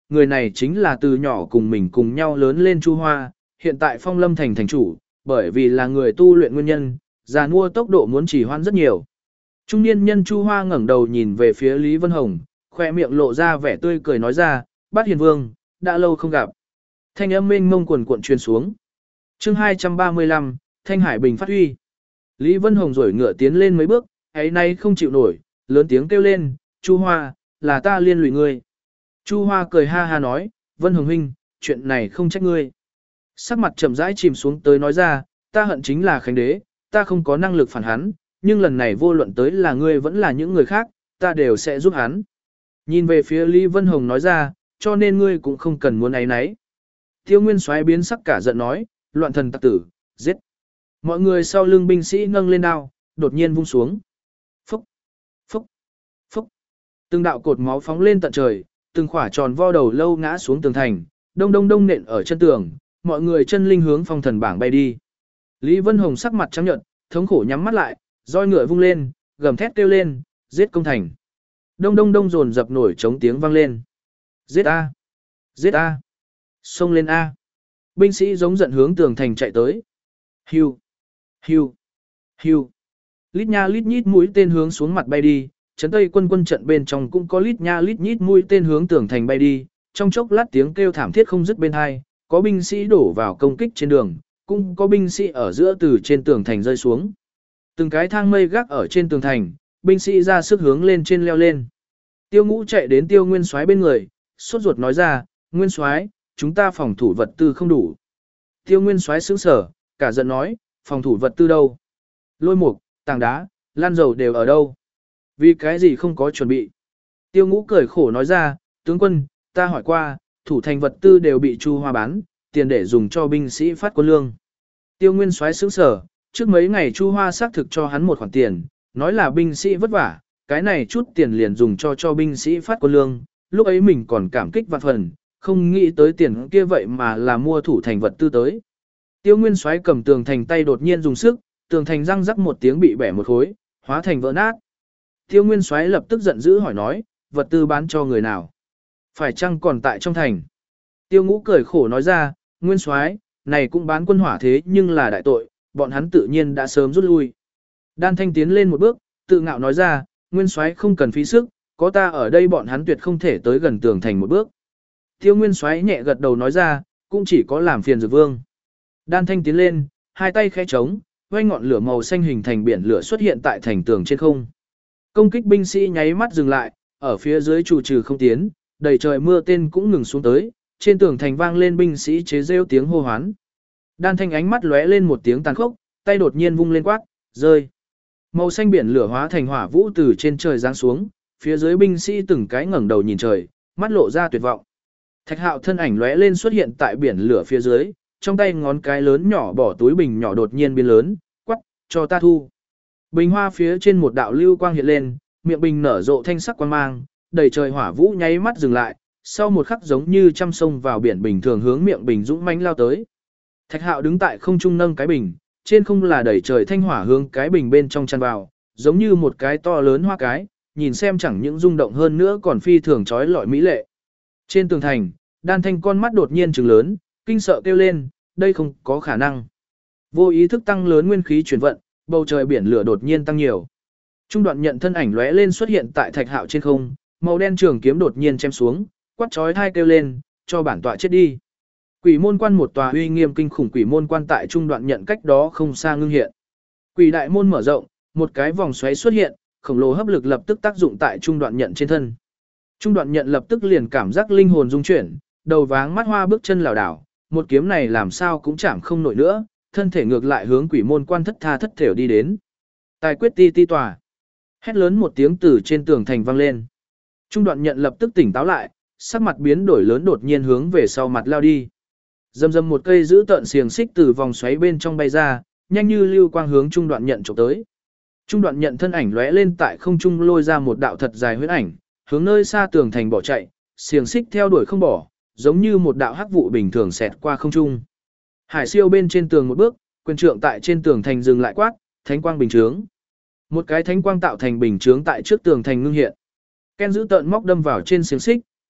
người này chính là từ nhỏ cùng mình cùng nhau lớn lên Chu Hoa, hiện tại Phong Lâm thành thành chủ, bởi vì là người tu luyện nguyên nhân, già nua tốc độ muốn trì hoãn rất nhiều. Trung niên nhân Chu Hoa ngẩng đầu nhìn về phía Lý Vân Hồng, khoe miệng lộ ra vẻ tươi cười nói ra, Bát Hiền Vương, đã lâu không gặp. Thanh âm mênh mông quần cuộn truyền xuống. Chương 235, Thanh Hải Bình phát huy. Lý Vân Hồng rổi ngựa tiến lên mấy bước, ấy nay không chịu nổi, lớn tiếng kêu lên, Chu Hoa, là ta liên lụy ngươi. Chu Hoa cười ha ha nói, Vân Hồng huynh, chuyện này không trách ngươi. Sắc mặt chậm rãi chìm xuống tới nói ra, ta hận chính là Khánh Đế, ta không có năng lực phản hắn, nhưng lần này vô luận tới là ngươi vẫn là những người khác, ta đều sẽ giúp hắn. Nhìn về phía Lý Vân Hồng nói ra, cho nên ngươi cũng không cần muốn áy náy. Tiêu Nguyên Soái biến sắc cả giận nói, loạn thần tặc tử, giết. Mọi người sau lưng binh sĩ nâng lên đao, đột nhiên vung xuống. Phúc, phúc, phúc. Từng đạo cột máu phóng lên tận trời, từng khỏa tròn vo đầu lâu ngã xuống tường thành, đông đông đông nện ở chân tường, mọi người chân linh hướng phong thần bảng bay đi. Lý Vân Hồng sắc mặt trắng nhợt, thống khổ nhắm mắt lại, roi ngựa vung lên, gầm thét kêu lên, giết công thành. Đông đông đông dồn dập nổi trống tiếng vang lên. Giết A! Giết A! Xông lên A! Binh sĩ giống giận hướng tường thành chạy tới. Hiu! Hiu! Hiu! Lít nha lít nhít mũi tên hướng xuống mặt bay đi, trấn Tây quân quân trận bên trong cũng có lít nha lít nhít mũi tên hướng tường thành bay đi, trong chốc lát tiếng kêu thảm thiết không dứt bên hai, có binh sĩ đổ vào công kích trên đường, cũng có binh sĩ ở giữa từ trên tường thành rơi xuống. Từng cái thang mây gác ở trên tường thành, binh sĩ ra sức hướng lên trên leo lên. Tiêu Ngũ chạy đến Tiêu Nguyên Soái bên người, sốt ruột nói ra, Nguyên Soái, chúng ta phòng thủ vật tư không đủ. Tiêu Nguyên Soái sững sờ, cả giận nói, phòng thủ vật tư đâu? Lôi mục, tảng đá, lan dầu đều ở đâu? Vì cái gì không có chuẩn bị? Tiêu Ngũ cười khổ nói ra, tướng quân, ta hỏi qua, thủ thành vật tư đều bị Chu Hoa bán, tiền để dùng cho binh sĩ phát quân lương. Tiêu Nguyên Soái sững sờ, trước mấy ngày Chu Hoa xác thực cho hắn một khoản tiền, nói là binh sĩ vất vả, cái này chút tiền liền dùng cho binh sĩ phát quân lương, lúc ấy mình còn cảm kích vạn phần, không nghĩ tới tiền kia vậy mà là mua thủ thành vật tư tới. Tiêu Nguyên Soái cầm tường thành tay đột nhiên dùng sức, tường thành răng rắc một tiếng bị bẻ một khối, hóa thành vỡ nát. Tiêu Nguyên Soái lập tức giận dữ hỏi nói, vật tư bán cho người nào? Phải chăng còn tại trong thành? Tiêu Ngũ cười khổ nói ra, Nguyên Soái, này cũng bán quân hỏa thế nhưng là đại tội, bọn hắn tự nhiên đã sớm rút lui. Đan Thanh tiến lên một bước, tự ngạo nói ra, Nguyên Soái không cần phí sức, có ta ở đây bọn hắn tuyệt không thể tới gần tường thành một bước. Tiêu Nguyên Soái nhẹ gật đầu nói ra, cũng chỉ có làm phiền Dược Vương. Đan Thanh tiến lên, hai tay khẽ trống, quay ngọn lửa màu xanh hình thành biển lửa xuất hiện tại thành tường trên không. Công kích binh sĩ nháy mắt dừng lại, ở phía dưới trụ trừ không tiến, đầy trời mưa tên cũng ngừng xuống tới, trên tường thành vang lên binh sĩ chế rêu tiếng hô hoán. Đan Thanh ánh mắt lóe lên một tiếng tàn khốc, tay đột nhiên vung lên quát, rơi. Màu xanh biển lửa hóa thành hỏa vũ từ trên trời giáng xuống, phía dưới binh sĩ từng cái ngẩng đầu nhìn trời, mắt lộ ra tuyệt vọng. Thạch Hạo thân ảnh lóe lên xuất hiện tại biển lửa phía dưới, trong tay ngón cái lớn nhỏ bỏ túi bình nhỏ đột nhiên biến lớn, quắc, cho ta thu. Bình hoa phía trên một đạo lưu quang hiện lên, miệng bình nở rộ thanh sắc quang mang, đầy trời hỏa vũ nháy mắt dừng lại, sau một khắc giống như trăm sông vào biển bình thường hướng miệng bình dũng mãnh lao tới. Thạch Hạo đứng tại không trung nâng cái bình, trên không là đầy trời thanh hỏa hướng cái bình bên trong tràn vào, giống như một cái to lớn hoa cái, nhìn xem chẳng những rung động hơn nữa còn phi thường chói lọi mỹ lệ. Trên tường thành, Đan Thanh con mắt đột nhiên trừng lớn, kinh sợ kêu lên, đây không có khả năng. Vô ý thức tăng lớn nguyên khí chuyển vận, bầu trời biển lửa đột nhiên tăng nhiều. Trung Đoạn Nhận thân ảnh lóe lên xuất hiện tại Thạch Hạo trên không, màu đen trường kiếm đột nhiên chém xuống, quát chói tai kêu lên, cho bản tọa chết đi. Quỷ môn quan, một tòa uy nghiêm kinh khủng quỷ môn quan tại Trung Đoạn Nhận cách đó không xa ngưng hiện. Quỷ đại môn mở rộng, một cái vòng xoáy xuất hiện, khổng lồ hấp lực lập tức tác dụng tại Trung Đoạn Nhận trên thân. Trung Đoạn Nhận lập tức liền cảm giác linh hồn rung chuyển, đầu váng mắt hoa bước chân lảo đảo, một kiếm này làm sao cũng chạm không nổi nữa, thân thể ngược lại hướng quỷ môn quan thất tha thất thểu đi đến. Tài quyết ti ti tòa. Hét lớn một tiếng từ trên tường thành vang lên. Trung Đoạn Nhận lập tức tỉnh táo lại, sắc mặt biến đổi lớn đột nhiên hướng về sau mặt lao đi. Dầm dầm một cây giữ tợn xiềng xích từ vòng xoáy bên trong bay ra, nhanh như lưu quang hướng Trung Đoạn Nhận chụp tới. Trung Đoạn Nhận thân ảnh lóe lên tại không trung lôi ra một đạo thật dài huyết ảnh, hướng nơi xa tường thành bỏ chạy, xiềng xích theo đuổi không bỏ, giống như một đạo hắc vụ bình thường xẹt qua không trung. Hải Siêu bên trên tường một bước, quyền trượng tại trên tường thành dừng lại quát, thánh quang bình chướng. Một cái thánh quang tạo thành bình chướng tại trước tường thành ngưng hiện. Ken giữ tợn móc đâm vào trên xiềng xích,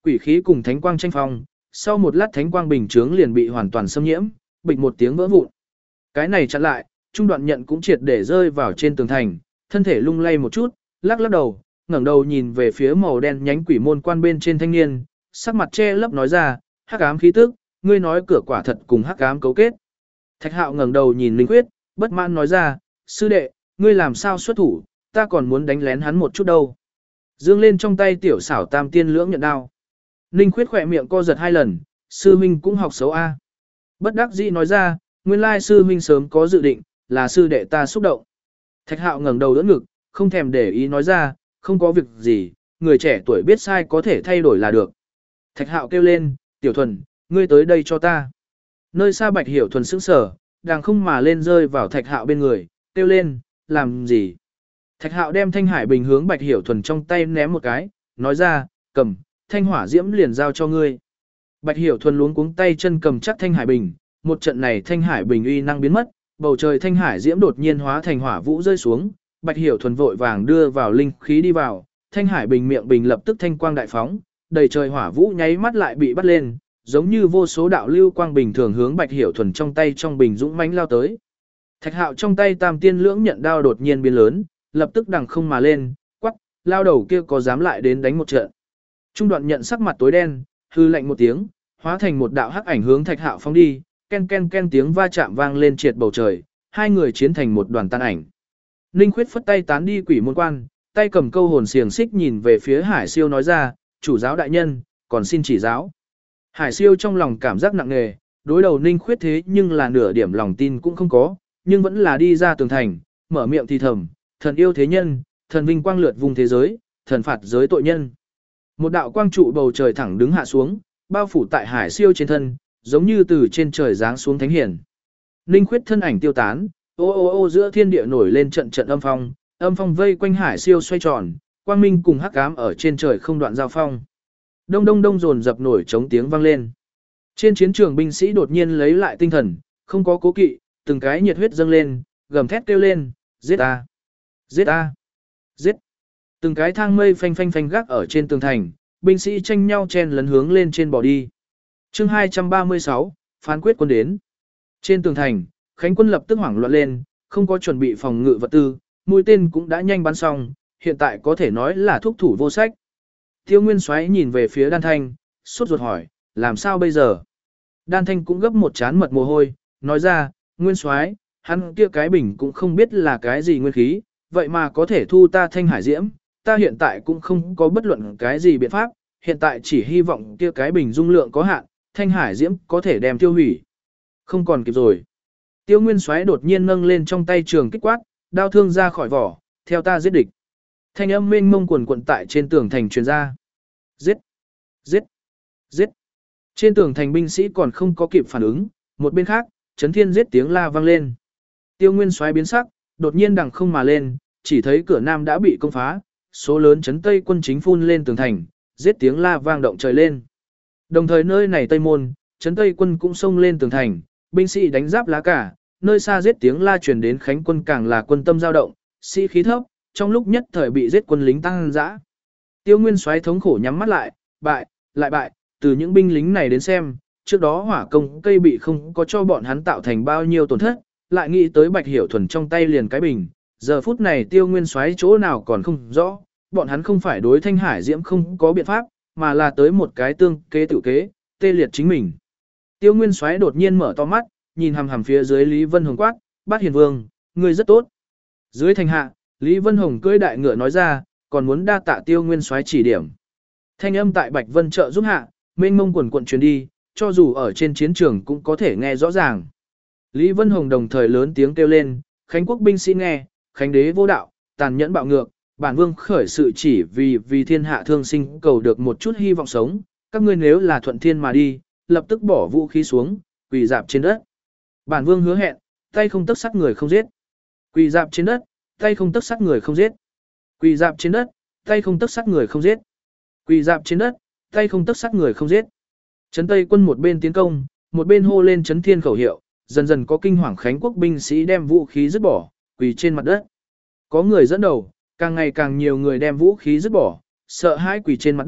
Quỷ khí cùng thánh quang tranh phong, sau một lát thánh quang bình chướng liền bị hoàn toàn xâm nhiễm, bịch một tiếng vỡ vụn. Cái này chặn lại, trung đoạn nhận cũng triệt để rơi vào trên tường thành, thân thể lung lay một chút, lắc lắc đầu, ngẩng đầu nhìn về phía màu đen nhánh quỷ môn quan bên trên thanh niên, sắc mặt che lấp nói ra, hắc ám khí tức, ngươi nói cửa quả thật cùng hắc ám cấu kết. Thạch Hạo ngẩng đầu nhìn Linh Khuyết, bất mãn nói ra, sư đệ, ngươi làm sao xuất thủ, ta còn muốn đánh lén hắn một chút đâu. Dương lên trong tay tiểu xảo tam tiên lưỡng nhận đao. Ninh Khuyết khỏe miệng co giật 2 lần, sư huynh cũng học xấu A. Bất đắc dĩ nói ra, nguyên lai sư huynh sớm có dự định, là sư đệ ta xúc động. Thạch Hạo ngẩng đầu đỡ ngực, không thèm để ý nói ra, không có việc gì, người trẻ tuổi biết sai có thể thay đổi là được. Thạch Hạo kêu lên, Tiểu Thuần, ngươi tới đây cho ta. Nơi xa Bạch Hiểu Thuần sững sờ, đang không mà lên rơi vào Thạch Hạo bên người, kêu lên, làm gì? Thạch Hạo đem thanh hải bình hướng Bạch Hiểu Thuần trong tay ném một cái, nói ra, cầm, thanh hỏa diễm liền giao cho ngươi. Bạch Hiểu Thuần luống cuống tay chân cầm chắc thanh hải bình, một trận này thanh hải bình uy năng biến mất, bầu trời thanh hải diễm đột nhiên hóa thành hỏa vũ rơi xuống, Bạch Hiểu Thuần vội vàng đưa vào linh khí đi vào, thanh hải bình miệng bình lập tức thanh quang đại phóng, đầy trời hỏa vũ nháy mắt lại bị bắt lên, giống như vô số đạo lưu quang bình thường hướng Bạch Hiểu Thuần trong tay trong bình dũng mãnh lao tới. Thạch Hạo trong tay tam tiên lưỡng nhận đao đột nhiên biến lớn, lập tức đằng không mà lên, quắc, lao đầu kia có dám lại đến đánh một trận. Trung đoạn nhận sắc mặt tối đen, hư lạnh một tiếng, hóa thành một đạo hắc ảnh hướng Thạch Hạo phóng đi, ken ken ken tiếng va chạm vang lên triệt bầu trời, hai người chiến thành một đoàn tan ảnh. Ninh Khuyết phất tay tán đi quỷ môn quan, tay cầm câu hồn xiềng xích nhìn về phía Hải Siêu nói ra, chủ giáo đại nhân, còn xin chỉ giáo. Hải Siêu trong lòng cảm giác nặng nề, đối đầu Ninh Khuyết thế nhưng là nửa điểm lòng tin cũng không có, nhưng vẫn là đi ra tường thành, mở miệng thì thầm, thần yêu thế nhân, thần vinh quang lượt vùng thế giới, thần phạt giới tội nhân. Một đạo quang trụ bầu trời thẳng đứng hạ xuống, bao phủ tại Hải Siêu trên thân, giống như từ trên trời giáng xuống thánh hiển. Ninh Khuyết thân ảnh tiêu tán, ô ô ô giữa thiên địa nổi lên trận trận âm phong vây quanh Hải Siêu xoay tròn, quang minh cùng hắc ám ở trên trời không đoạn giao phong. Đông đông đông dồn dập nổi trống tiếng vang lên. Trên chiến trường binh sĩ đột nhiên lấy lại tinh thần, không có cố kỵ, từng cái nhiệt huyết dâng lên, gầm thét kêu lên, giết a, giết a, giết. Từng cái thang mây phanh phanh phanh gác ở trên tường thành, binh sĩ tranh nhau chen lấn hướng lên trên bỏ đi. Chương 236, phán quyết quân đến. Trên tường thành, Khánh quân lập tức hoảng loạn lên, không có chuẩn bị phòng ngự vật tư, mũi tên cũng đã nhanh bắn xong, hiện tại có thể nói là thúc thủ vô sách. Tiêu Nguyên Soái nhìn về phía Đan Thanh, sốt ruột hỏi, làm sao bây giờ? Đan Thanh cũng gấp một chán mật mồ hôi, nói ra, Nguyên Soái, hắn kia cái bình cũng không biết là cái gì nguyên khí, vậy mà có thể thu ta thanh hải diễm, ta hiện tại cũng không có bất luận cái gì biện pháp, hiện tại chỉ hy vọng kia cái bình dung lượng có hạn, thanh hải diễm có thể đem tiêu hủy. Không còn kịp rồi. Tiêu Nguyên Soái đột nhiên nâng lên trong tay trường kích quát, đao thương ra khỏi vỏ, theo ta giết địch. Thanh âm mênh mông quần quận tại trên tường thành truyền ra. Giết! Giết! Giết! Trên tường thành binh sĩ còn không có kịp phản ứng, một bên khác, Chấn Thiên giết tiếng la vang lên. Tiêu Nguyên Soái biến sắc, đột nhiên đằng không mà lên, chỉ thấy cửa nam đã bị công phá, số lớn Chấn Tây quân chính phun lên tường thành, giết tiếng la vang động trời lên. Đồng thời nơi này Tây môn, Chấn Tây quân cũng xông lên tường thành, binh sĩ đánh giáp lá cả, nơi xa giết tiếng la truyền đến Khánh quân càng là quân tâm dao động, sĩ khí thấp, trong lúc nhất thời bị giết quân lính tăng dã. Tiêu Nguyên Soái thống khổ nhắm mắt lại, bại, lại bại, từ những binh lính này đến xem, trước đó hỏa công cây bị không có cho bọn hắn tạo thành bao nhiêu tổn thất, lại nghĩ tới Bạch Hiểu Thuần trong tay liền cái bình, giờ phút này Tiêu Nguyên Soái chỗ nào còn không rõ, bọn hắn không phải đối Thanh Hải Diễm không có biện pháp, mà là tới một cái tương kế tự kế, tê liệt chính mình. Tiêu Nguyên Soái đột nhiên mở to mắt, nhìn hằm hằm phía dưới Lý Vân Hồng quát, "Bát Hiền Vương, ngươi rất tốt." Dưới thành hạ, Lý Vân Hồng cưỡi đại ngựa nói ra, còn muốn đa tạ Tiêu Nguyên Soái chỉ điểm. Thanh âm tại Bạch Vân trợ giúp hạ, mênh mông quần quần truyền đi, cho dù ở trên chiến trường cũng có thể nghe rõ ràng. Lý Vân Hồng đồng thời lớn tiếng kêu lên, Khánh quốc binh sĩ nghe, Khánh đế vô đạo, tàn nhẫn bạo ngược, bản vương khởi sự chỉ vì thiên hạ thương sinh cầu được một chút hy vọng sống, các ngươi nếu là thuận thiên mà đi, lập tức bỏ vũ khí xuống, quỳ dạp trên đất. Bản vương hứa hẹn, tay không tấc sắt người không giết. Quỳ dạp trên đất, tay không tấc sắt người không giết. Quỳ dạp trên đất, tay không tấc sắt người không giết. Quỳ dạp trên đất, tay không tấc sắt người không giết. Trấn Tây quân một bên tiến công, một bên hô lên trấn thiên khẩu hiệu, dần dần có kinh hoàng Khánh quốc binh sĩ đem vũ khí dứt bỏ, quỳ trên mặt đất. Có người dẫn đầu, càng ngày càng nhiều người đem vũ khí dứt bỏ, sợ hãi quỳ trên mặt đất,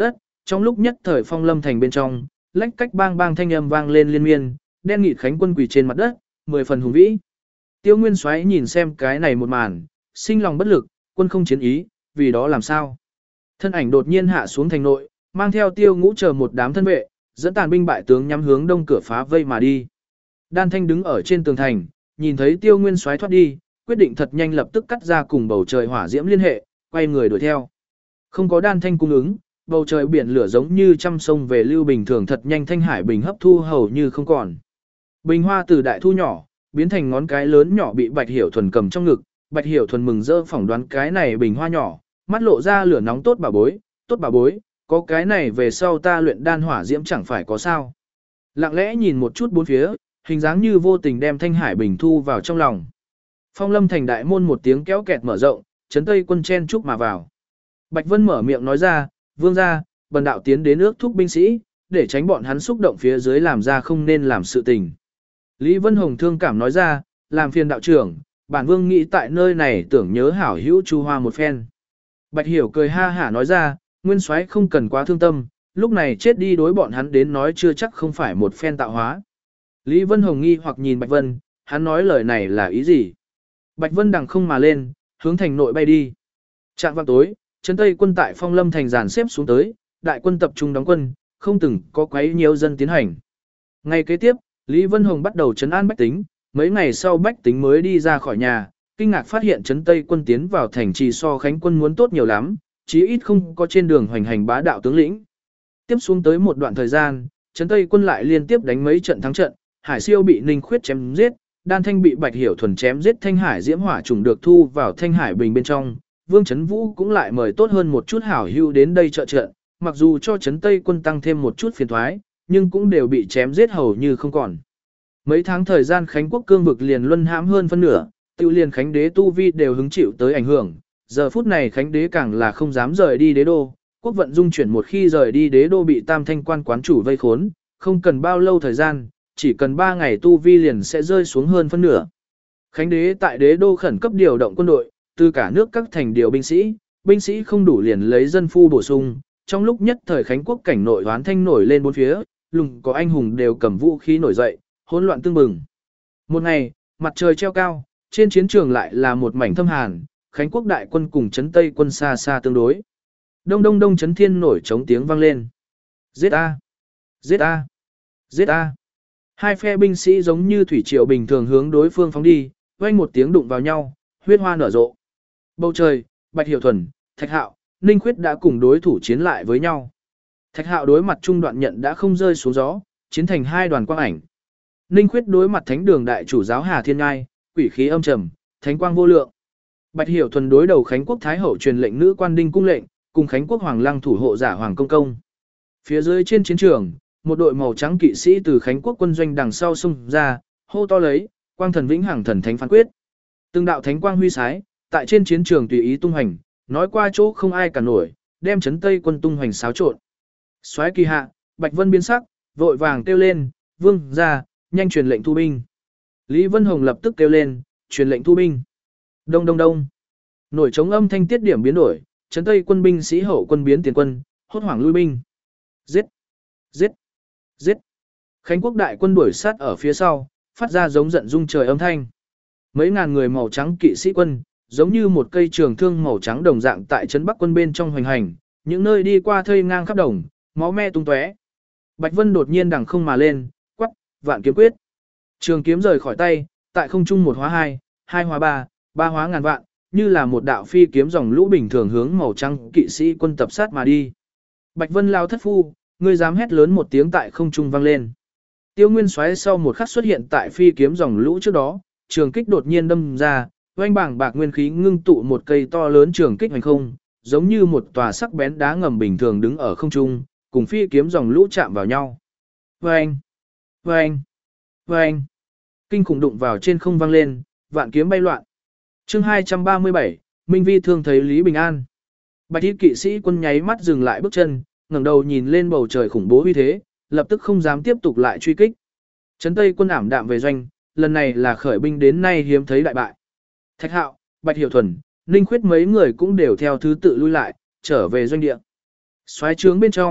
trong lúc nhất thời Phong Lâm thành bên trong, lách cách bang bang thanh âm vang lên liên miên, đen nghịt khánh quân quỳ trên mặt đất, 10 phần hùng vĩ. Tiêu Nguyên Soái nhìn xem cái này một màn, sinh lòng bất lực, quân không chiến ý, vì đó làm sao? Thân ảnh đột nhiên hạ xuống thành nội, mang theo Tiêu Ngũ chờ một đám thân vệ, dẫn tàn binh bại tướng nhắm hướng đông cửa phá vây mà đi. Đan Thanh đứng ở trên tường thành, nhìn thấy Tiêu Nguyên Soái thoát đi, quyết định thật nhanh lập tức cắt ra cùng bầu trời hỏa diễm liên hệ, quay người đuổi theo. Không có Đan Thanh cung ứng, bầu trời biển lửa giống như trăm sông về lưu bình thường thật nhanh thanh hải bình hấp thu hầu như không còn. Bình hoa từ đại thu nhỏ, biến thành ngón cái lớn nhỏ bị Bạch Hiểu Thuần cầm trong ngực, Bạch Hiểu Thuần mừng rỡ phỏng đoán cái này bình hoa nhỏ, mắt lộ ra lửa nóng tốt bà bối, có cái này về sau ta luyện đan hỏa diễm chẳng phải có sao. Lặng lẽ nhìn một chút bốn phía, hình dáng như vô tình đem thanh hải bình thu vào trong lòng. Phong Lâm thành đại môn một tiếng kéo kẹt mở rộng, trấn Tây quân chen chúc mà vào. Bạch Vân mở miệng nói ra, vương gia, bần đạo tiến đến ước thúc binh sĩ, để tránh bọn hắn xúc động phía dưới làm ra không nên làm sự tình. Lý Vân Hồng thương cảm nói ra, làm phiền đạo trưởng, bản vương nghĩ tại nơi này tưởng nhớ hảo hữu Chu Hoa một phen. Bạch Hiểu cười ha hả nói ra, Nguyên Soái không cần quá thương tâm, lúc này chết đi đối bọn hắn đến nói chưa chắc không phải một phen tạo hóa. Lý Vân Hồng nghi hoặc nhìn Bạch Vân, hắn nói lời này là ý gì? Bạch Vân đằng không mà lên, hướng thành nội bay đi. Trạng vạng tối, trấn Tây quân tại Phong Lâm thành dàn xếp xuống tới, đại quân tập trung đóng quân, không từng có quấy nhiều dân tiến hành. Ngày kế tiếp, Lý Vân Hồng bắt đầu trấn an bách tính, mấy ngày sau bách tính mới đi ra khỏi nhà, kinh ngạc phát hiện trấn Tây quân tiến vào thành trì so Khánh quân muốn tốt nhiều lắm, chí ít không có trên đường hoành hành bá đạo tướng lĩnh. Tiếp xuống tới một đoạn thời gian, trấn Tây quân lại liên tiếp đánh mấy trận thắng trận, Hải Siêu bị Ninh Khuyết chém giết, Đan Thanh bị Bạch Hiểu Thuần chém giết, Thanh Hải Diễm Hỏa trùng được thu vào Thanh Hải Bình bên trong. Vương Trấn Vũ cũng lại mời tốt hơn một chút hảo hữu đến đây trợ trận, mặc dù cho trấn Tây quân tăng thêm một chút phiền toái, nhưng cũng đều bị chém giết hầu như không còn. Mấy tháng thời gian Khánh quốc cương vực liền luân hãm hơn phân nửa, tiêu liền Khánh đế tu vi đều hứng chịu tới ảnh hưởng, giờ phút này Khánh đế càng là không dám rời đi đế đô, quốc vận dung chuyển một khi rời đi đế đô bị Tam Thanh quan quán chủ vây khốn, không cần bao lâu thời gian, chỉ cần 3 ngày tu vi liền sẽ rơi xuống hơn phân nửa. Khánh đế tại đế đô khẩn cấp điều động quân đội, từ cả nước các thành điều binh sĩ không đủ liền lấy dân phu bổ sung, trong lúc nhất thời Khánh quốc cảnh nội oán thanh nổi lên bốn phía, lùng có anh hùng đều cầm vũ khí nổi dậy, hỗn loạn tương bừng. Một ngày, mặt trời treo cao, trên chiến trường lại là một mảnh thâm hàn, Khánh quốc đại quân cùng trấn Tây quân xa xa tương đối. Đông đông đông trấn thiên nổi trống tiếng vang lên. Giết a! Giết a! Giết a! Hai phe binh sĩ giống như thủy triều bình thường hướng đối phương phóng đi, vang một tiếng đụng vào nhau, huyết hoa nở rộ. Bầu trời, Bạch Hiểu Thuần, Thạch Hạo, Ninh Khuyết đã cùng đối thủ chiến lại với nhau. Thạch Hạo đối mặt trung đoạn nhận đã không rơi xuống gió, chiến thành hai đoàn quang ảnh. Ninh Khuyết đối mặt Thánh Đường đại chủ giáo Hà Thiên Ngai, quỷ khí âm trầm, thánh quang vô lượng. Bạch Hiểu Thuần đối đầu Khánh quốc thái hậu truyền lệnh nữ quan Đinh cung lệnh, cùng Khánh quốc hoàng lăng thủ hộ giả Hoàng Công Công. Phía dưới trên chiến trường, một đội màu trắng kỵ sĩ từ Khánh quốc quân doanh đằng sau xung ra, hô to lấy, quang thần vĩnh hằng thần thánh phán quyết. Từng đạo thánh quang huy sái, tại trên chiến trường tùy ý tung hành, nói qua chỗ không ai cả nổi, đem trấn Tây quân tung hoành xáo trộn. Soái kỳ hạ, Bạch Vân biến sắc, vội vàng kêu lên, vương ra, nhanh truyền lệnh thu binh. Lý Vân Hồng lập tức kêu lên, truyền lệnh thu binh. Đông đông đông. Nổi trống âm thanh tiết điểm biến đổi, trấn Tây quân binh sĩ hậu quân biến tiền quân, hốt hoảng lui binh. Giết! Giết! Giết! Khánh quốc đại quân đuổi sát ở phía sau, phát ra giống giận rung trời âm thanh. Mấy ngàn người màu trắng kỵ sĩ quân, giống như một cây trường thương màu trắng đồng dạng tại trấn Bắc quân bên trong hoành hành, những nơi đi qua thây ngang khắp đồng, máu me tung tóe. Bạch Vân đột nhiên đằng không mà lên, quắc, vạn kiếm quyết. Trường kiếm rời khỏi tay, tại không trung một hóa hai, hai hóa ba, ba hóa ngàn vạn, như là một đạo phi kiếm dòng lũ bình thường hướng màu trắng kỵ sĩ quân tập sát mà đi. Bạch Vân lao thất phu, ngươi dám hét lớn một tiếng tại không trung vang lên. Tiêu Nguyên Soái sau một khắc xuất hiện tại phi kiếm dòng lũ trước đó, trường kích đột nhiên đâm ra, oanh bảng bạc nguyên khí ngưng tụ một cây to lớn trường kích hành không, giống như một tòa sắc bén đá ngầm bình thường đứng ở không trung, cùng phi kiếm dòng lũ chạm vào nhau. Oanh! Oanh! Oanh! Kinh khủng đụng vào trên không vang lên, vạn kiếm bay loạn. Chương 237, Minh Vi thương thấy Lý Bình An. Bạch y kỵ sĩ quân nháy mắt dừng lại bước chân, ngẩng đầu nhìn lên bầu trời khủng bố uy thế, lập tức không dám tiếp tục lại truy kích. Trấn Tây quân ảm đạm về doanh, lần này là khởi binh đến nay hiếm thấy đại bại. Thạch Hạo, Bạch Hiểu Thuần, Ninh Khuyết mấy người cũng đều theo thứ tự lui lại, trở về doanh địa. Soái trướng bên trong,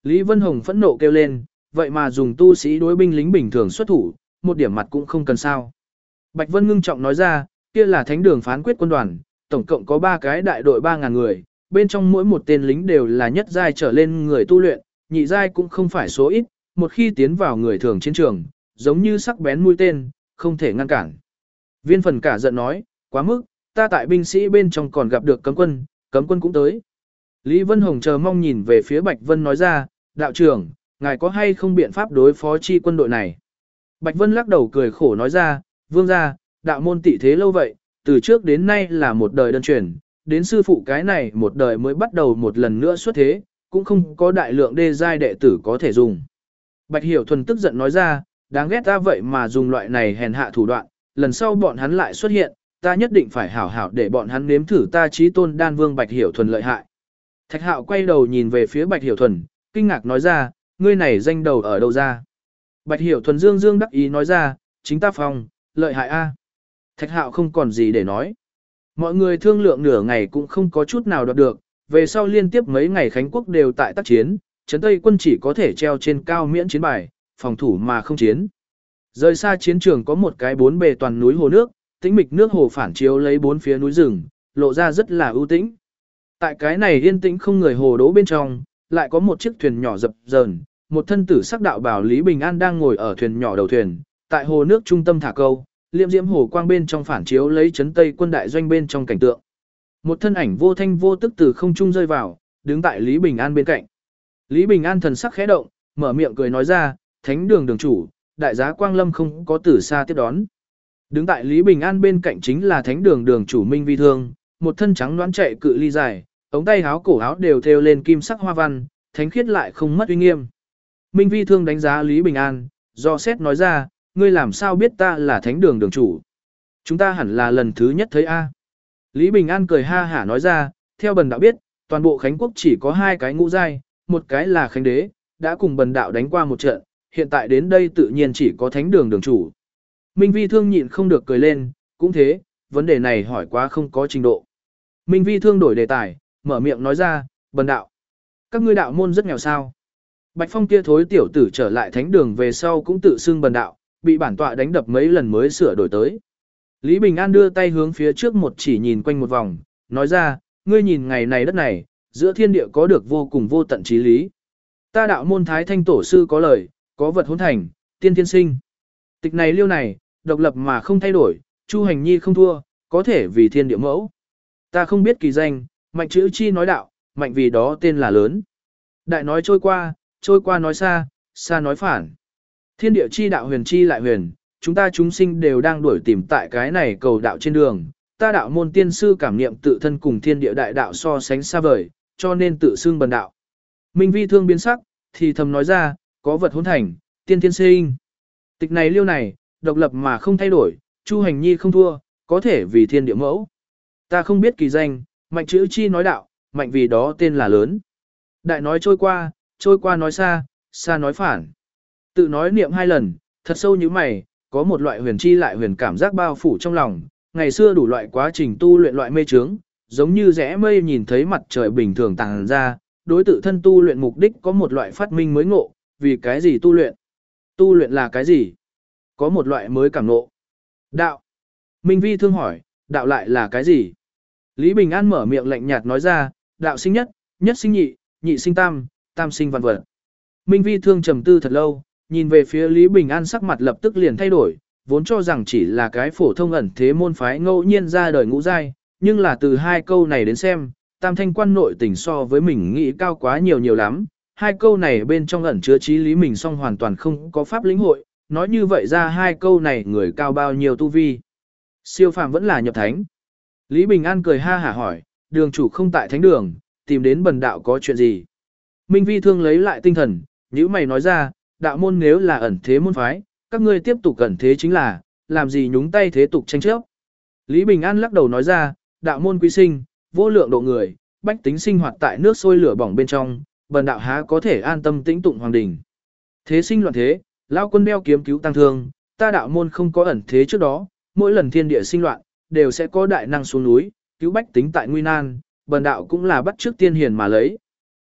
Lý Vân Hồng phẫn nộ kêu lên, vậy mà dùng tu sĩ đối binh lính bình thường xuất thủ, một điểm mặt cũng không cần sao. Bạch Vân ngưng trọng nói ra, kia là thánh đường phán quyết quân đoàn, tổng cộng có 3 cái đại đội 3.000 người, bên trong mỗi một tên lính đều là nhất giai trở lên người tu luyện, nhị giai cũng không phải số ít, một khi tiến vào người thường chiến trường, giống như sắc bén mũi tên, không thể ngăn cản. Viên Phần cả giận nói, quá mức, ta tại binh sĩ bên trong còn gặp được cấm quân cũng tới. Lý Vân Hồng chờ mong nhìn về phía Bạch Vân nói ra, đạo trưởng, ngài có hay không biện pháp đối phó chi quân đội này? Bạch Vân lắc đầu cười khổ nói ra, vương gia, đạo môn tị thế lâu vậy, từ trước đến nay là một đời đơn truyền, đến sư phụ cái này một đời mới bắt đầu một lần nữa xuất thế, cũng không có đại lượng đê giai đệ tử có thể dùng. Bạch Hiểu Thuần tức giận nói ra, đáng ghét ta vậy mà dùng loại này hèn hạ thủ đoạn, lần sau bọn hắn lại xuất hiện, ta nhất định phải hảo hảo để bọn hắn nếm thử ta chí tôn đan vương Bạch Hiểu Thuần lợi hại. Thạch Hạo quay đầu nhìn về phía Bạch Hiểu Thuần, kinh ngạc nói ra, ngươi này danh đầu ở đâu ra? Bạch Hiểu Thuần dương dương đắc ý nói ra, chính ta phòng, lợi hại a. Thạch Hạo không còn gì để nói. Mọi người thương lượng nửa ngày cũng không có chút nào đoạt được, về sau liên tiếp mấy ngày Khánh Quốc đều tại tác chiến, Trấn Tây quân chỉ có thể treo trên cao miễn chiến bài, phòng thủ mà không chiến. Rời xa chiến trường có một cái 4 bề toàn núi hồ nước, tĩnh mịch nước hồ phản chiếu lấy 4 phía núi rừng, lộ ra rất là ưu tĩnh. Tại cái này yên tĩnh không người hồ đỗ bên trong, lại có một chiếc thuyền nhỏ dập dờn, một thân tử sắc đạo bảo Lý Bình An đang ngồi ở thuyền nhỏ đầu thuyền, tại hồ nước trung tâm thả câu, liệm diễm hồ quang bên trong phản chiếu lấy Trấn Tây quân đại doanh bên trong cảnh tượng. Một thân ảnh vô thanh vô tức từ không trung rơi vào, đứng tại Lý Bình An bên cạnh. Lý Bình An thần sắc khẽ động, mở miệng cười nói ra, thánh đường đường chủ, đại giá Quang Lâm không có từ xa tiếp đón. Đứng tại Lý Bình An bên cạnh chính là thánh đường đường chủ Minh Vi Thương, một thân trắng đoán chạy cự ly dài, ống tay áo cổ áo đều thêu lên kim sắc hoa văn, thánh khiết lại không mất uy nghiêm. Minh Vi Thương đánh giá Lý Bình An, do xét nói ra, ngươi làm sao biết ta là thánh đường đường chủ? Chúng ta hẳn là lần thứ nhất thấy a. Lý Bình An cười ha hả nói ra, theo bần đạo biết, toàn bộ Khánh Quốc chỉ có 2 cái ngũ giai, một cái là Khánh Đế, đã cùng bần đạo đánh qua một trận, hiện tại đến đây tự nhiên chỉ có thánh đường đường chủ. Minh Vi Thương nhịn không được cười lên, cũng thế, vấn đề này hỏi quá không có trình độ. Minh Vi Thương đổi đề tài, mở miệng nói ra, bần đạo. Các ngươi đạo môn rất nghèo sao. Bạch Phong kia thối tiểu tử trở lại thánh đường về sau cũng tự xưng bần đạo, bị bản tọa đánh đập mấy lần mới sửa đổi tới. Lý Bình An đưa tay hướng phía trước một chỉ nhìn quanh một vòng, nói ra, ngươi nhìn ngày này đất này, giữa thiên địa có được vô cùng vô tận trí lý. Ta đạo môn Thái Thanh Tổ Sư có lời, có vật hỗn thành, tiên thiên sinh. Tịch này liêu này, độc lập mà không thay đổi, Chu Hành Nhi không thua, có thể vì thiên địa mẫu. Ta không biết kỳ danh, mạnh chữ chi nói đạo, mạnh vì đó tên là lớn. Đại nói trôi qua nói xa, xa nói phản. Thiên địa chi đạo huyền chi lại huyền, chúng ta chúng sinh đều đang đuổi tìm tại cái này cầu đạo trên đường. Ta đạo môn tiên sư cảm niệm tự thân cùng thiên địa đại đạo so sánh xa vời, cho nên tự xưng bần đạo. Minh Vi Thương biến sắc, thì thầm nói ra, có vật hỗn thành, tiên thiên sinh. Tịch này liêu này, độc lập mà không thay đổi, Chu Hành Nhi không thua, có thể vì thiên địa mẫu. Ta không biết kỳ danh, mạnh chữ chi nói đạo, mạnh vì đó tên là lớn. Đại nói trôi qua nói xa, xa nói phản. Tự nói niệm 2 lần, thật sâu như mày, có một loại huyền chi lại huyền cảm giác bao phủ trong lòng, ngày xưa đủ loại quá trình tu luyện loại mê chướng, giống như rẽ mây nhìn thấy mặt trời bình thường tàng ra, đối tự thân tu luyện mục đích có một loại phát minh mới ngộ, vì cái gì tu luyện? Tu luyện là cái gì? Có một loại mới cảm ngộ. Đạo. Minh Vi Thương hỏi, đạo lại là cái gì? Lý Bình An mở miệng lạnh nhạt nói ra, đạo sinh nhất, nhất sinh nhị, nhị sinh tam, tam sinh vạn vật. Minh Vi Thương trầm tư thật lâu, nhìn về phía Lý Bình An sắc mặt lập tức liền thay đổi, vốn cho rằng chỉ là cái phổ thông ẩn thế môn phái ngẫu nhiên ra đời ngũ giai, nhưng là từ 2 câu này đến xem, tam thanh quan nội tình so với mình nghĩ cao quá nhiều lắm. 2 câu này bên trong ẩn chứa trí lý mình song hoàn toàn không có pháp lĩnh hội, nói như vậy ra 2 câu này người cao bao nhiêu tu vi. Siêu phàm vẫn là nhập thánh. Lý Bình An cười ha hả hỏi, đường chủ không tại thánh đường, tìm đến bần đạo có chuyện gì? Minh Vi Thương lấy lại tinh thần, nhữ mày nói ra, đạo môn nếu là ẩn thế môn phái, các ngươi tiếp tục ẩn thế chính là, làm gì nhúng tay thế tục tranh chấp. Lý Bình An lắc đầu nói ra, đạo môn quý sinh, vô lượng độ người, bách tính sinh hoạt tại nước sôi lửa bỏng bên trong, bần đạo há có thể an tâm tĩnh tụng hoàng đình. Thế sinh loạn thế, lao quân đeo kiếm cứu tăng thương, ta đạo môn không có ẩn thế trước đó, mỗi lần thiên địa sinh loạn, đều sẽ có đại năng xuống núi, cứu bách tính tại nguy nan, bần đạo cũng là bắt trước tiên hiền mà lấy.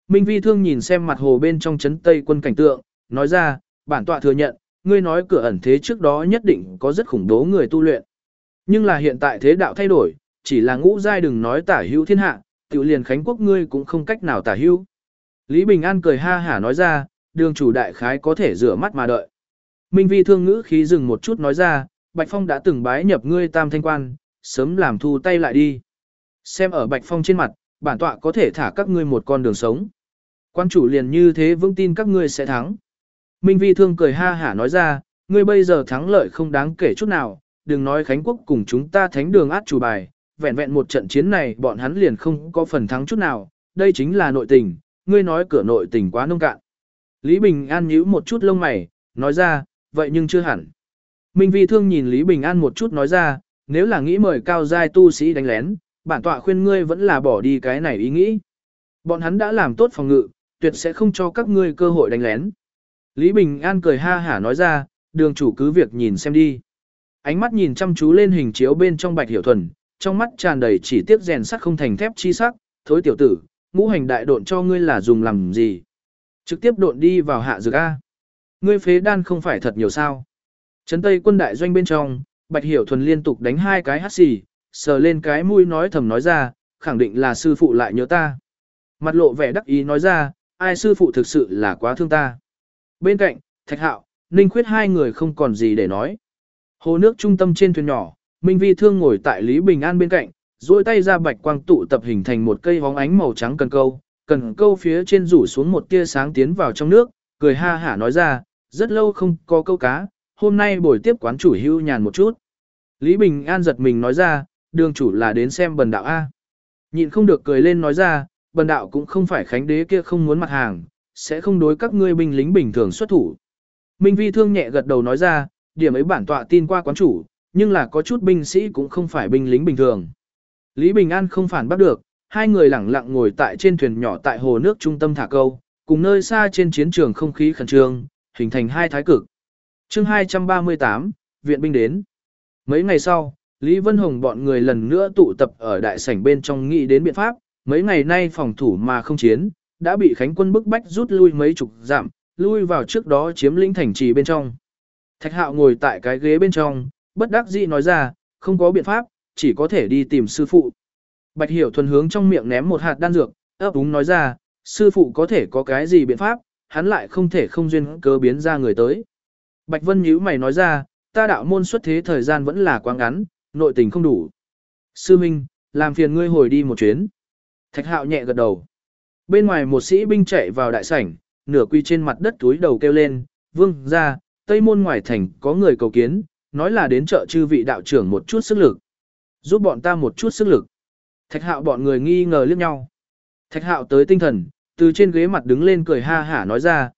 Minh Vi Thương nhìn xem mặt hồ bên trong trấn Tây Quân cảnh tượng, nói ra, bản tọa thừa nhận, ngươi nói cửa ẩn thế trước đó nhất định có rất khủng bố người tu luyện. Nhưng là hiện tại thế đạo thay đổi, chỉ là ngũ giai đừng nói tả hữu thiên hạ, tiểu liền Khánh Quốc ngươi cũng không cách nào tả hữu. Lý Bình An cười ha hả nói ra, đường chủ đại khái có thể rửa mắt mà đợi. Minh Vi Thương ngữ khí dừng một chút nói ra, Bạch Phong đã từng bái nhập ngươi Tam Thanh Quan, sớm làm thu tay lại đi. Xem ở Bạch Phong trên mặt, bản tọa có thể thả các ngươi một con đường sống. Quan chủ liền như thế vững tin các ngươi sẽ thắng. Minh Vi Thương cười ha hả nói ra, ngươi bây giờ thắng lợi không đáng kể chút nào, đừng nói Khánh Quốc cùng chúng ta thánh đường át chủ bài, vẹn vẹn một trận chiến này bọn hắn liền không có phần thắng chút nào, đây chính là nội tình, ngươi nói cửa nội tình quá nông cạn. Lý Bình An nhíu một chút lông mày, nói ra, vậy nhưng chưa hẳn. Minh Vi Thương nhìn Lý Bình An một chút nói ra, nếu là nghĩ mời cao giai tu sĩ đánh lén, bản tọa khuyên ngươi vẫn là bỏ đi cái này ý nghĩ. Bọn hắn đã làm tốt phòng ngự, tuyệt sẽ không cho các ngươi cơ hội đánh lén. Lý Bình An cười ha hả nói ra, đường chủ cứ việc nhìn xem đi. Ánh mắt nhìn chăm chú lên hình chiếu bên trong Bạch Hiểu Thuần, trong mắt tràn đầy chỉ tiếc rèn sắt không thành thép chi sắc, thối tiểu tử, ngũ hành đại độn cho ngươi là dùng làm gì? Trực tiếp độn đi vào hạ dược A. Ngươi phế đan không phải thật nhiều sao? Trấn Tây Quân đại doanh bên trong, Bạch Hiểu Thuần liên tục đánh 2 cái hắt xì, sờ lên cái mũi nói thầm nói ra, khẳng định là sư phụ lại nhớ ta. Mặt lộ vẻ đắc ý nói ra, ai sư phụ thực sự là quá thương ta. Bên cạnh, Thạch Hạo, Ninh Khuyết hai người không còn gì để nói. Hồ nước trung tâm trên thuyền nhỏ, Minh Vi Thương ngồi tại Lý Bình An bên cạnh, duỗi tay ra bạch quang tụ tập hình thành một cây hóng ánh màu trắng cần câu phía trên rủ xuống một tia sáng tiến vào trong nước, cười ha hả nói ra, rất lâu không có câu cá, hôm nay buổi tiếp quán chủ hưu nhàn một chút. Lý Bình An giật mình nói ra, đường chủ là đến xem bần đạo A. Nhịn không được cười lên nói ra, bần đạo cũng không phải khánh đế kia không muốn mặt hàng, sẽ không đối các ngươi binh lính bình thường xuất thủ. Minh Vi Thương nhẹ gật đầu nói ra, điểm ấy bản tọa tin qua quán chủ, nhưng là có chút binh sĩ cũng không phải binh lính bình thường. Lý Bình An không phản bác được, hai người lẳng lặng ngồi tại trên thuyền nhỏ tại hồ nước trung tâm thả câu, cùng nơi xa trên chiến trường không khí khẩn trương, hình thành hai thái cực. Chương 238, viện binh đến. Mấy ngày sau, Lý Vân Hồng bọn người lần nữa tụ tập ở đại sảnh bên trong nghĩ đến biện pháp, mấy ngày nay phòng thủ mà không chiến, đã bị Khánh quân bức bách rút lui mấy chục dặm, lui vào trước đó chiếm lĩnh thành trì bên trong. Thạch Hạo ngồi tại cái ghế bên trong, bất đắc dĩ nói ra, không có biện pháp, chỉ có thể đi tìm sư phụ. Bạch Hiểu Thuần hướng trong miệng ném một hạt đan dược, ấp úng nói ra, sư phụ có thể có cái gì biện pháp, hắn lại không thể không duyên cớ biến ra người tới. Bạch Vân nhíu mày nói ra, ta đạo môn xuất thế thời gian vẫn là quá ngắn, nội tình không đủ. Sư Minh, làm phiền ngươi hồi đi một chuyến. Thạch Hạo nhẹ gật đầu. Bên ngoài một sĩ binh chạy vào đại sảnh, nửa quy trên mặt đất túi đầu kêu lên, vương ra, Tây môn ngoài thành có người cầu kiến, nói là đến trợ chư vị đạo trưởng một chút sức lực. Giúp bọn ta một chút sức lực. Thạch Hạo bọn người nghi ngờ liếc nhau. Thạch Hạo tới tinh thần, từ trên ghế mặt đứng lên cười ha hả nói ra,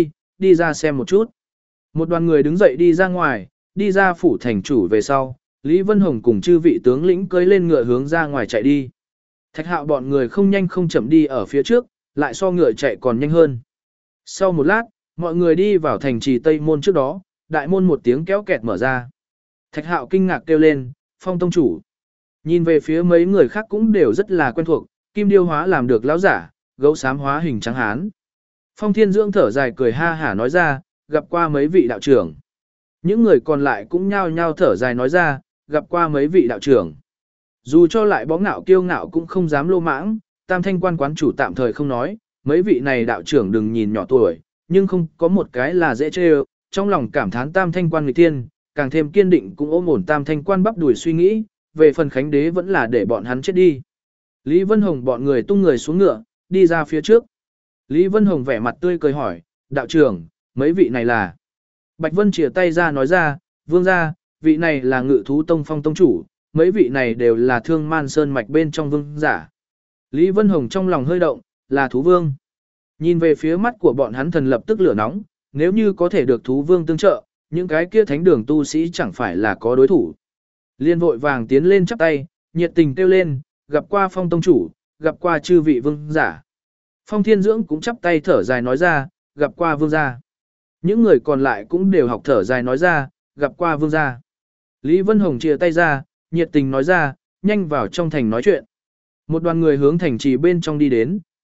đi ra xem một chút. Một đoàn người đứng dậy đi ra ngoài, đi ra phủ thành chủ về sau, Lý Vân Hồng cùng chư vị tướng lĩnh cưỡi lên ngựa hướng ra ngoài chạy đi. Thạch Hạo bọn người không nhanh không chậm đi ở phía trước, lại so ngựa chạy còn nhanh hơn. Sau một lát, mọi người đi vào thành trì Tây Môn trước đó, đại môn một tiếng kéo kẹt mở ra. Thạch Hạo kinh ngạc kêu lên, Phong tông chủ. Nhìn về phía mấy người khác cũng đều rất là quen thuộc, kim điêu hóa làm được lão giả, gấu xám hóa hình trắng hán. Phong Thiên Dưỡng thở dài cười ha hả nói ra, gặp qua mấy vị đạo trưởng. Những người còn lại cũng nhao nhao thở dài nói ra, gặp qua mấy vị đạo trưởng. Dù cho lại bó ngạo kiêu ngạo cũng không dám lô mãng, Tam Thanh quan quán chủ tạm thời không nói, mấy vị này đạo trưởng đừng nhìn nhỏ tuổi, nhưng không có một cái là dễ chê ơ, trong lòng cảm thán Tam Thanh quan nghịch tiên, càng thêm kiên định cũng ôm ổn Tam Thanh quan bắp đuổi suy nghĩ, về phần Khánh đế vẫn là để bọn hắn chết đi. Lý Vân Hồng bọn người tung người xuống ngựa, đi ra phía trước. Lý Vân Hồng vẻ mặt tươi cười hỏi, đạo trưởng, mấy vị này là? Bạch Vân chìa tay ra nói ra, vương gia, vị này là Ngự Thú Tông Phong tông chủ, mấy vị này đều là Thương Man Sơn mạch bên trong vương giả. Lý Vân Hồng trong lòng hơi động, là thú vương. Nhìn về phía mắt của bọn hắn thần lập tức lửa nóng, nếu như có thể được thú vương tương trợ, những cái kia thánh đường tu sĩ chẳng phải là có đối thủ. Liên vội vàng tiến lên chắp tay, nhiệt tình kêu lên, gặp qua Phong tông chủ, gặp qua chư vị vương giả. Phong Thiên Dưỡng cũng chắp tay thở dài nói ra, gặp qua vương gia. Những người còn lại cũng đều học thở dài nói ra, gặp qua vương gia. Lý Vân Hồng chia tay ra, nhiệt tình nói ra, nhanh vào trong thành nói chuyện. Một đoàn người hướng thành trì bên trong đi đến,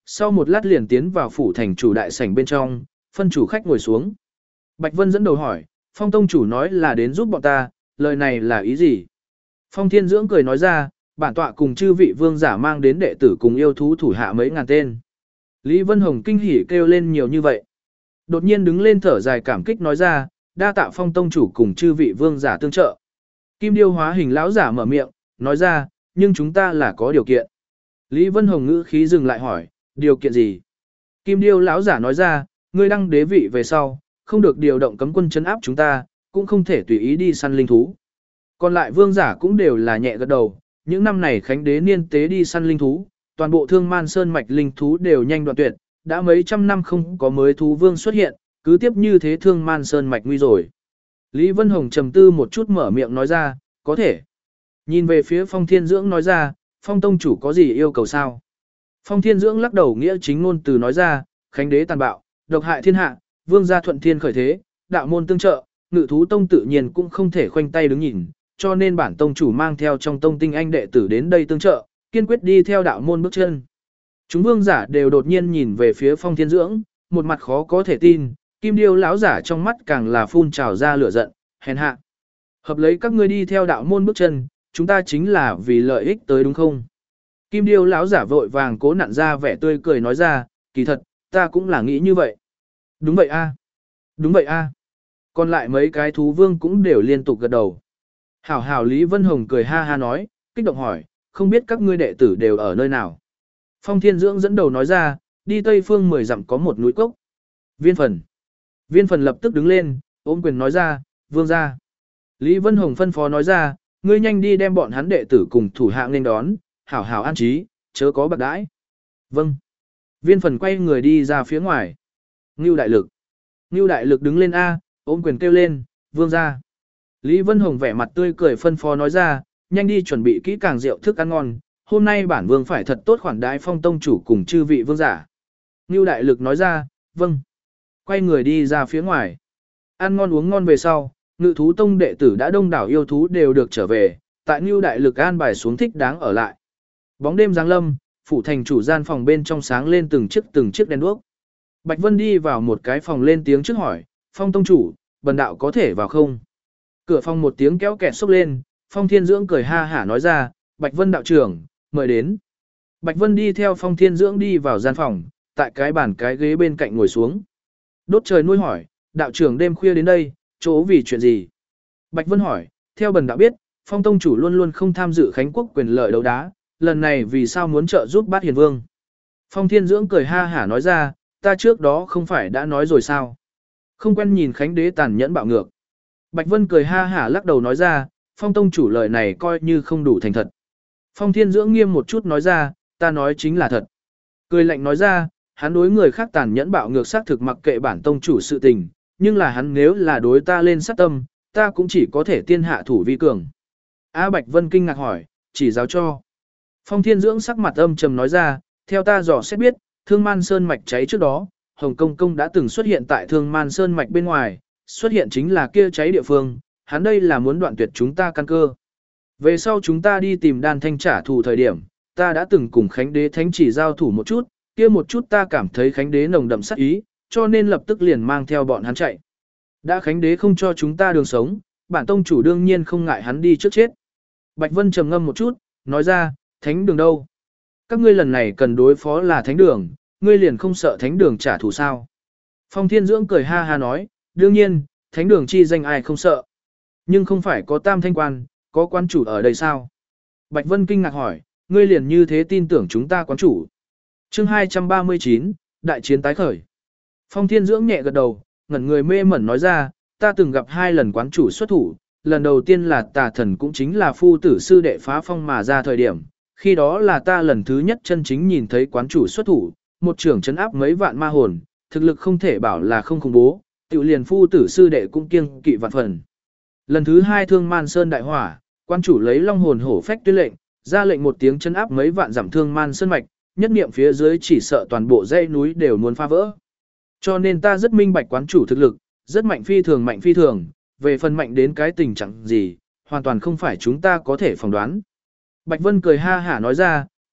sau một lát liền tiến vào phủ thành chủ đại sảnh bên trong, phân chủ khách ngồi xuống. Bạch Vân dẫn đầu hỏi, Phong tông chủ nói là đến giúp bọn ta, lời này là ý gì? Phong Thiên Dưỡng cười nói ra, bản tọa cùng chư vị vương giả mang đến đệ tử cùng yêu thú thủ hạ mấy ngàn tên. Lý Vân Hồng kinh hỉ kêu lên nhiều như vậy. Đột nhiên đứng lên thở dài cảm kích nói ra, đa tạ Phong tông chủ cùng chư vị vương giả tương trợ. Kim Điêu hóa hình lão giả mở miệng, nói ra, nhưng chúng ta là có điều kiện. Lý Vân Hồng ngữ khí dừng lại hỏi, điều kiện gì? Kim Điêu lão giả nói ra, ngươi đăng đế vị về sau, không được điều động cấm quân trấn áp chúng ta, cũng không thể tùy ý đi săn linh thú. Còn lại vương giả cũng đều là nhẹ gật đầu, những năm này Khánh đế niên tế đi săn linh thú, toàn bộ Thương Man Sơn mạch linh thú đều nhanh đoạn tuyệt, đã mấy trăm năm không có mới thú vương xuất hiện, cứ tiếp như thế Thương Man Sơn mạch nguy rồi. Lý Vân Hồng trầm tư một chút mở miệng nói ra, có thể. Nhìn về phía Phong Thiên Dưỡng nói ra, Phong tông chủ có gì yêu cầu sao? Phong Thiên Dưỡng lắc đầu nghĩa chính ngôn từ nói ra, Khánh đế tàn bạo, độc hại thiên hạ, vương gia thuận thiên khởi thế, đạo môn tương trợ, Ngự thú tông tự nhiên cũng không thể khoanh tay đứng nhìn, cho nên bản tông chủ mang theo trong tông tinh anh đệ tử đến đây tương trợ, kiên quyết đi theo đạo môn bước chân. Chúng vương giả đều đột nhiên nhìn về phía Phong Thiên Dưỡng, một mặt khó có thể tin, Kim Điêu lão giả trong mắt càng là phun trào ra lửa giận, hèn hạ. Hợp lấy các ngươi đi theo đạo môn bước chân, chúng ta chính là vì lợi ích tới đúng không? Kim Điêu lão giả vội vàng cố nặn ra vẻ tươi cười nói ra, kỳ thật, ta cũng là nghĩ như vậy. Đúng vậy a, đúng vậy a. Còn lại mấy cái thú vương cũng đều liên tục gật đầu. Hảo hảo Lý Vân Hồng cười ha ha nói, kích động hỏi, không biết các ngươi đệ tử đều ở nơi nào. Phong Thiên Dưỡng dẫn đầu nói ra, đi tây phương 10 dặm có một núi cốc. Viên phần. Viên phần lập tức đứng lên, ôm quyền nói ra, vương gia. Lý Vân Hồng phân phó nói ra, ngươi nhanh đi đem bọn hắn đệ tử cùng thủ hạ nên đón, hảo hảo an trí, chớ có bạc đãi. Vâng. Viên phần quay người đi ra phía ngoài. Ngưu đại lực. Ngưu đại lực đứng lên A, ôm quyền kêu lên, vương gia. Lý Vân Hồng vẻ mặt tươi cười phân phó nói ra, nhanh đi chuẩn bị kỹ càng rượu thức ăn ngon, hôm nay bản vương phải thật tốt khoản đãi Phong tông chủ cùng chư vị vương giả. Ngưu đại lực nói ra, vâng. Quay người đi ra phía ngoài. Ăn ngon uống ngon về sau, Ngự thú tông đệ tử đã đông đảo yêu thú đều được trở về, tại Ngưu đại lực an bài xuống thích đáng ở lại. Bóng đêm giáng lâm, phủ thành chủ gian phòng bên trong sáng lên từng chiếc đèn đuốc. Bạch Vân đi vào một cái phòng lên tiếng trước hỏi, Phong tông chủ, bần đạo có thể vào không? Cửa phòng một tiếng kéo kẹt xốc lên, Phong Thiên Dưỡng cười ha hả nói ra, Bạch Vân đạo trưởng, mời đến. Bạch Vân đi theo Phong Thiên Dưỡng đi vào gian phòng, tại cái bàn cái ghế bên cạnh ngồi xuống. Đốt trời nuôi hỏi, đạo trưởng đêm khuya đến đây, chỗ vì chuyện gì? Bạch Vân hỏi, theo bần đạo biết, Phong tông chủ luôn luôn không tham dự Khánh quốc quyền lợi đấu đá, lần này vì sao muốn trợ giúp Bát Hiền Vương? Phong Thiên Dưỡng cười ha hả nói ra, ta trước đó không phải đã nói rồi sao? Không quen nhìn Khánh đế tàn nhẫn bạo ngược. Bạch Vân cười ha hả lắc đầu nói ra, Phong tông chủ lời này coi như không đủ thành thật. Phong Thiên Dưỡng nghiêm một chút nói ra, ta nói chính là thật. Cười lạnh nói ra, hắn đối người khác tàn nhẫn bạo ngược xác thực mặc kệ bản tông chủ sự tình, nhưng là hắn nếu là đối ta lên sát tâm, ta cũng chỉ có thể tiên hạ thủ vi cường. A Bạch Vân kinh ngạc hỏi, chỉ giáo cho. Phong Thiên Dưỡng sắc mặt âm trầm nói ra, theo ta dò xét biết, Thương Man Sơn mạch cháy trước đó, Hồng Công Công đã từng xuất hiện tại Thương Man Sơn mạch bên ngoài, xuất hiện chính là kia cháy địa phương, hắn đây là muốn đoạn tuyệt chúng ta căn cơ. Về sau chúng ta đi tìm Đan Thanh trả thù thời điểm, ta đã từng cùng Khánh đế thánh chỉ giao thủ một chút, kia một chút ta cảm thấy Khánh đế nồng đậm sát ý, cho nên lập tức liền mang theo bọn hắn chạy. Đã Khánh đế không cho chúng ta đường sống, bản tông chủ đương nhiên không ngại hắn đi trước chết. Bạch Vân trầm ngâm một chút, nói ra, thánh đường đâu? Các ngươi lần này cần đối phó là thánh đường, ngươi liền không sợ thánh đường trả thù sao? Phong Thiên Dưỡng cười ha ha nói, đương nhiên, thánh đường chi danh ai không sợ. Nhưng không phải có tam thanh quan, có quan chủ ở đây sao? Bạch Vân kinh ngạc hỏi, ngươi liền như thế tin tưởng chúng ta quán chủ. Chương 239, đại chiến tái khởi. Phong Thiên Dưỡng nhẹ gật đầu, ngẩn người mê mẩn nói ra, ta từng gặp 2 lần quán chủ xuất thủ, lần đầu tiên là Tà Thần cũng chính là phu tử sư đệ phá phong mà ra thời điểm, khi đó là ta lần thứ nhất chân chính nhìn thấy quán chủ xuất thủ, một trưởng trấn áp mấy vạn ma hồn, thực lực không thể bảo là không khủng bố, tiểu liền phu tử sư đệ cũng kiêng kỵ vạn phần. Lần thứ 2 Thương Man Sơn đại hỏa, quan chủ lấy long hồn hổ phách tuyên lệnh, ra lệnh một tiếng trấn áp mấy vạn giảm Thương Man Sơn mạch, nhất niệm phía dưới chỉ sợ toàn bộ dãy núi đều muốn phá vỡ. Cho nên ta rất minh bạch quán chủ thực lực, rất mạnh phi thường, về phần mạnh đến cái tình trạng gì, hoàn toàn không phải chúng ta có thể phỏng đoán. Bạch Vân cười ha hả nói ra,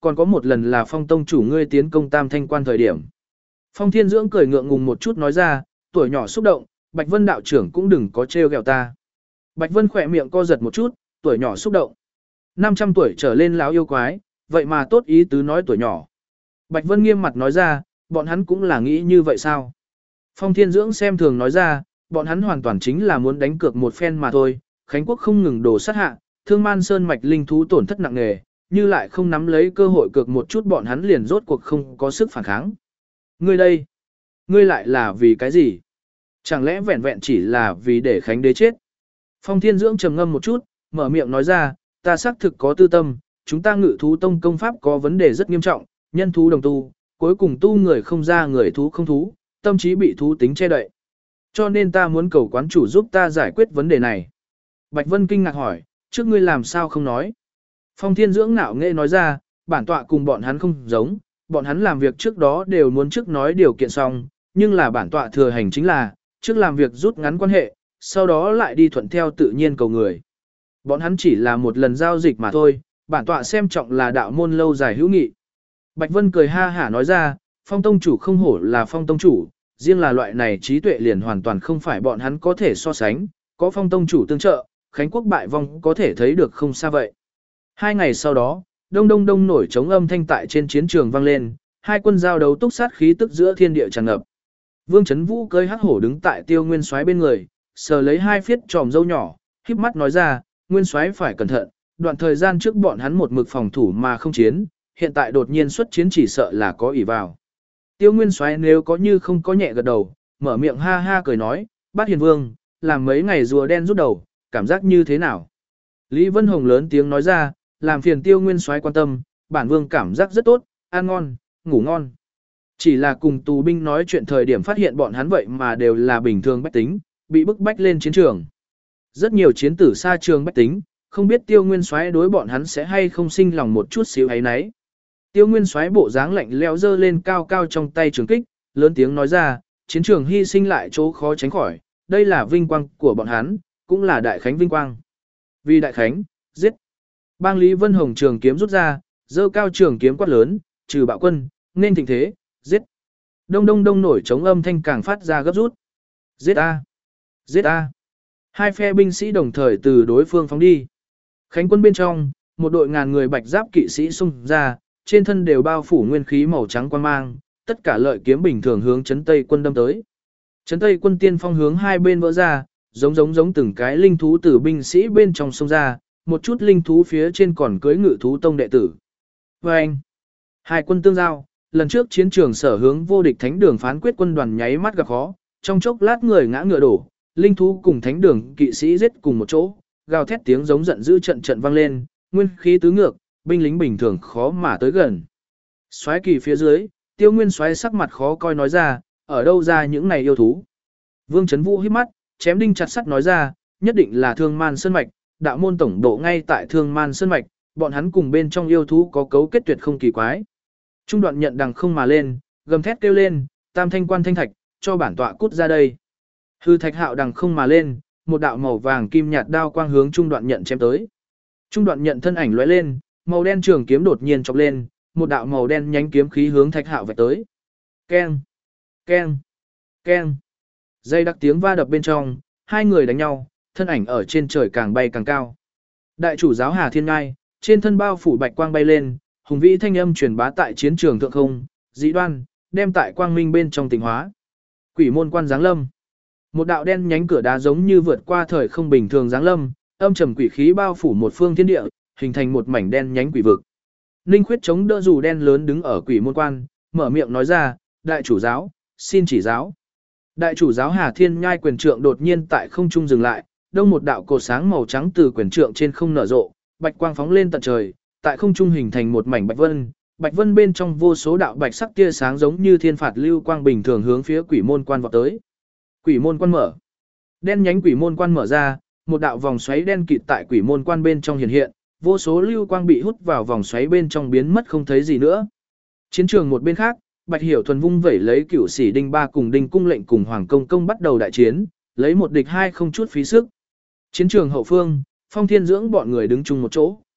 còn có một lần là Phong tông chủ ngươi tiến công Tam Thanh Quan thời điểm. Phong Thiên Dưỡng cười ngượng ngùng một chút nói ra, tuổi nhỏ xúc động, Bạch Vân đạo trưởng cũng đừng có trêu ghẹo ta. Bạch Vân khỏe miệng co giật một chút, tuổi nhỏ xúc động. 500 tuổi trở lên lão yêu quái, vậy mà tốt ý tứ nói tuổi nhỏ. Bạch Vân nghiêm mặt nói ra, bọn hắn cũng là nghĩ như vậy sao? Phong Thiên Dưỡng xem thường nói ra, bọn hắn hoàn toàn chính là muốn đánh cược một phen mà thôi. Khánh Quốc không ngừng đổ sát hạ, Thương Man Sơn mạch linh thú tổn thất nặng nề, như lại không nắm lấy cơ hội cược một chút bọn hắn liền rốt cuộc không có sức phản kháng. Ngươi đây, ngươi lại là vì cái gì? Chẳng lẽ vẹn vẹn chỉ là vì để Khánh đế chết? Phong Thiên Dưỡng trầm ngâm một chút, mở miệng nói ra, ta xác thực có tư tâm, chúng ta Ngự Thú Tông công pháp có vấn đề rất nghiêm trọng, nhân thú đồng tu, cuối cùng tu người không ra người thú không thú, tâm trí bị thú tính che đậy. Cho nên ta muốn cầu quán chủ giúp ta giải quyết vấn đề này. Bạch Vân kinh ngạc hỏi, trước ngươi làm sao không nói? Phong Thiên Dưỡng ngạo nghễ nói ra, bản tọa cùng bọn hắn không giống, bọn hắn làm việc trước đó đều muốn trước nói điều kiện xong, nhưng là bản tọa thừa hành chính là, trước làm việc rút ngắn quan hệ, sau đó lại đi thuận theo tự nhiên cầu người. Bọn hắn chỉ là một lần giao dịch mà thôi, bản tọa xem trọng là đạo môn lâu dài hữu nghị. Bạch Vân cười ha hả nói ra, Phong tông chủ không hổ là Phong tông chủ, riêng là loại này trí tuệ liền hoàn toàn không phải bọn hắn có thể so sánh, có Phong tông chủ tương trợ, Khánh Quốc bại vong có thể thấy được không xa vậy. 2 ngày sau đó, đông đông đông nổi trống âm thanh tại trên chiến trường vang lên, hai quân giao đấu túc sát khí tức giữa thiên địa tràn ngập. Vương Chấn Vũ cưỡi hắc hổ đứng tại Tiêu Nguyên Soái bên người, sờ lấy hai phiết tròm râu nhỏ, híp mắt nói ra, Nguyên Soái phải cẩn thận, đoạn thời gian trước bọn hắn một mực phòng thủ mà không chiến, hiện tại đột nhiên xuất chiến chỉ sợ là có ỷ vào. Tiêu Nguyên Soái nếu có như không có nhẹ gật đầu, mở miệng ha ha cười nói, Bát Hiền Vương, làm mấy ngày rùa đen rút đầu, cảm giác như thế nào? Lý Vân Hồng lớn tiếng nói ra, làm phiền Tiêu Nguyên Soái quan tâm, bản vương cảm giác rất tốt, ăn ngon, ngủ ngon. Chỉ là cùng tù binh nói chuyện thời điểm phát hiện bọn hắn vậy mà đều là bình thường bách tính, bị bức bách lên chiến trường. Rất nhiều chiến tử xa trường bách tính, không biết Tiêu Nguyên Soái đối bọn hắn sẽ hay không sinh lòng một chút xíu ấy nấy. Tiêu Nguyên Soái bộ dáng lạnh lẽo giơ lên cao cao trong tay trường kích, lớn tiếng nói ra, chiến trường hy sinh lại chỗ khó tránh khỏi, đây là vinh quang của bọn hắn, cũng là đại khánh vinh quang. Vì đại khánh, giết. Bang Lý Vân Hồng trường kiếm rút ra, giơ cao trường kiếm quát lớn, trừ bạo quân, nên thịnh thế, giết. Đông đông đông nổi trống âm thanh càng phát ra gấp rút. Giết a, giết a. Hai phe binh sĩ đồng thời từ đối phương phóng đi. Khánh quân bên trong, một đội ngàn người bạch giáp kỵ sĩ xung ra, trên thân đều bao phủ nguyên khí màu trắng quang mang, tất cả lợi kiếm bình thường hướng Trấn Tây quân đâm tới. Trấn Tây quân tiên phong hướng hai bên vỡ ra, giống từng cái linh thú từ binh sĩ bên trong xông ra, một chút linh thú phía trên còn cưới Ngự Thú Tông đệ tử. Vâng! Hai quân tương giao, lần trước chiến trường sở hướng vô địch thánh đường phán quyết quân đoàn nháy mắt gặp khó, trong chốc lát người ngã ngựa đổ, linh thú cùng thánh đường kỵ sĩ giết cùng một chỗ, gào thét tiếng giống giận dữ trận trận vang lên, nguyên khí tứ ngược, binh lính bình thường khó mà tới gần. Soái kỳ phía dưới, Tiêu Nguyên Soái sắc mặt khó coi nói ra, ở đâu ra những này yêu thú? Vương Chấn Vũ híp mắt, chém đinh chặt sắt nói ra, nhất định là Thương Man Sơn mạch, đạo môn tổng độ ngay tại Thương Man Sơn mạch, bọn hắn cùng bên trong yêu thú có cấu kết tuyệt không kỳ quái. Trung đoạn nhận đằng không mà lên, gầm thét kêu lên, Tam Thanh Quan Thanh Thạch, cho bản tọa cút ra đây. Hư Thạch Hạo đằng không mà lên, một đạo màu vàng kim nhạt đao quang hướng trung đoạn nhận chém tới. Trung đoạn nhận thân ảnh lóe lên, màu đen trường kiếm đột nhiên chọc lên, một đạo màu đen nhánh kiếm khí hướng Thạch Hạo vạch tới. Keng, keng, keng. Dây đặc tiếng va đập bên trong, hai người đánh nhau, thân ảnh ở trên trời càng bay càng cao. Đại chủ giáo Hà Thiên Ngai, trên thân bao phủ bạch quang bay lên, hùng vĩ thanh âm truyền bá tại chiến trường thượng không, dị đoan, đem tại quang minh bên trong tỉnh hóa. Quỷ môn quan giáng lâm. Một đạo đen nhánh cửa đá giống như vượt qua thời không bình thường giáng lâm, âm trầm quỷ khí bao phủ một phương thiên địa, hình thành một mảnh đen nhánh quỷ vực. Ninh Khuyết chống đỡ dù đen lớn đứng ở quỷ môn quan, mở miệng nói ra, đại chủ giáo, xin chỉ giáo. Đại chủ giáo Hà Thiên Nhai quyền trượng đột nhiên tại không trung dừng lại, đông một đạo cột sáng màu trắng từ quyền trượng trên không nở rộ, bạch quang phóng lên tận trời, tại không trung hình thành một mảnh bạch vân bên trong vô số đạo bạch sắc tia sáng giống như thiên phạt lưu quang bình thường hướng phía quỷ môn quan vọt tới. Quỷ môn quan mở. Đen nhánh quỷ môn quan mở ra, một đạo vòng xoáy đen kịt tại quỷ môn quan bên trong hiện hiện, vô số lưu quang bị hút vào vòng xoáy bên trong biến mất không thấy gì nữa. Chiến trường một bên khác, Bạch Hiểu Thuần vung vẩy lấy Cửu Sĩ Đinh Ba cùng Đinh Cung lệnh cùng Hoàng Công Công bắt đầu đại chiến, lấy một địch hai không chút phí sức. Chiến trường hậu phương, Phong Thiên Dưỡng bọn người đứng chung một chỗ.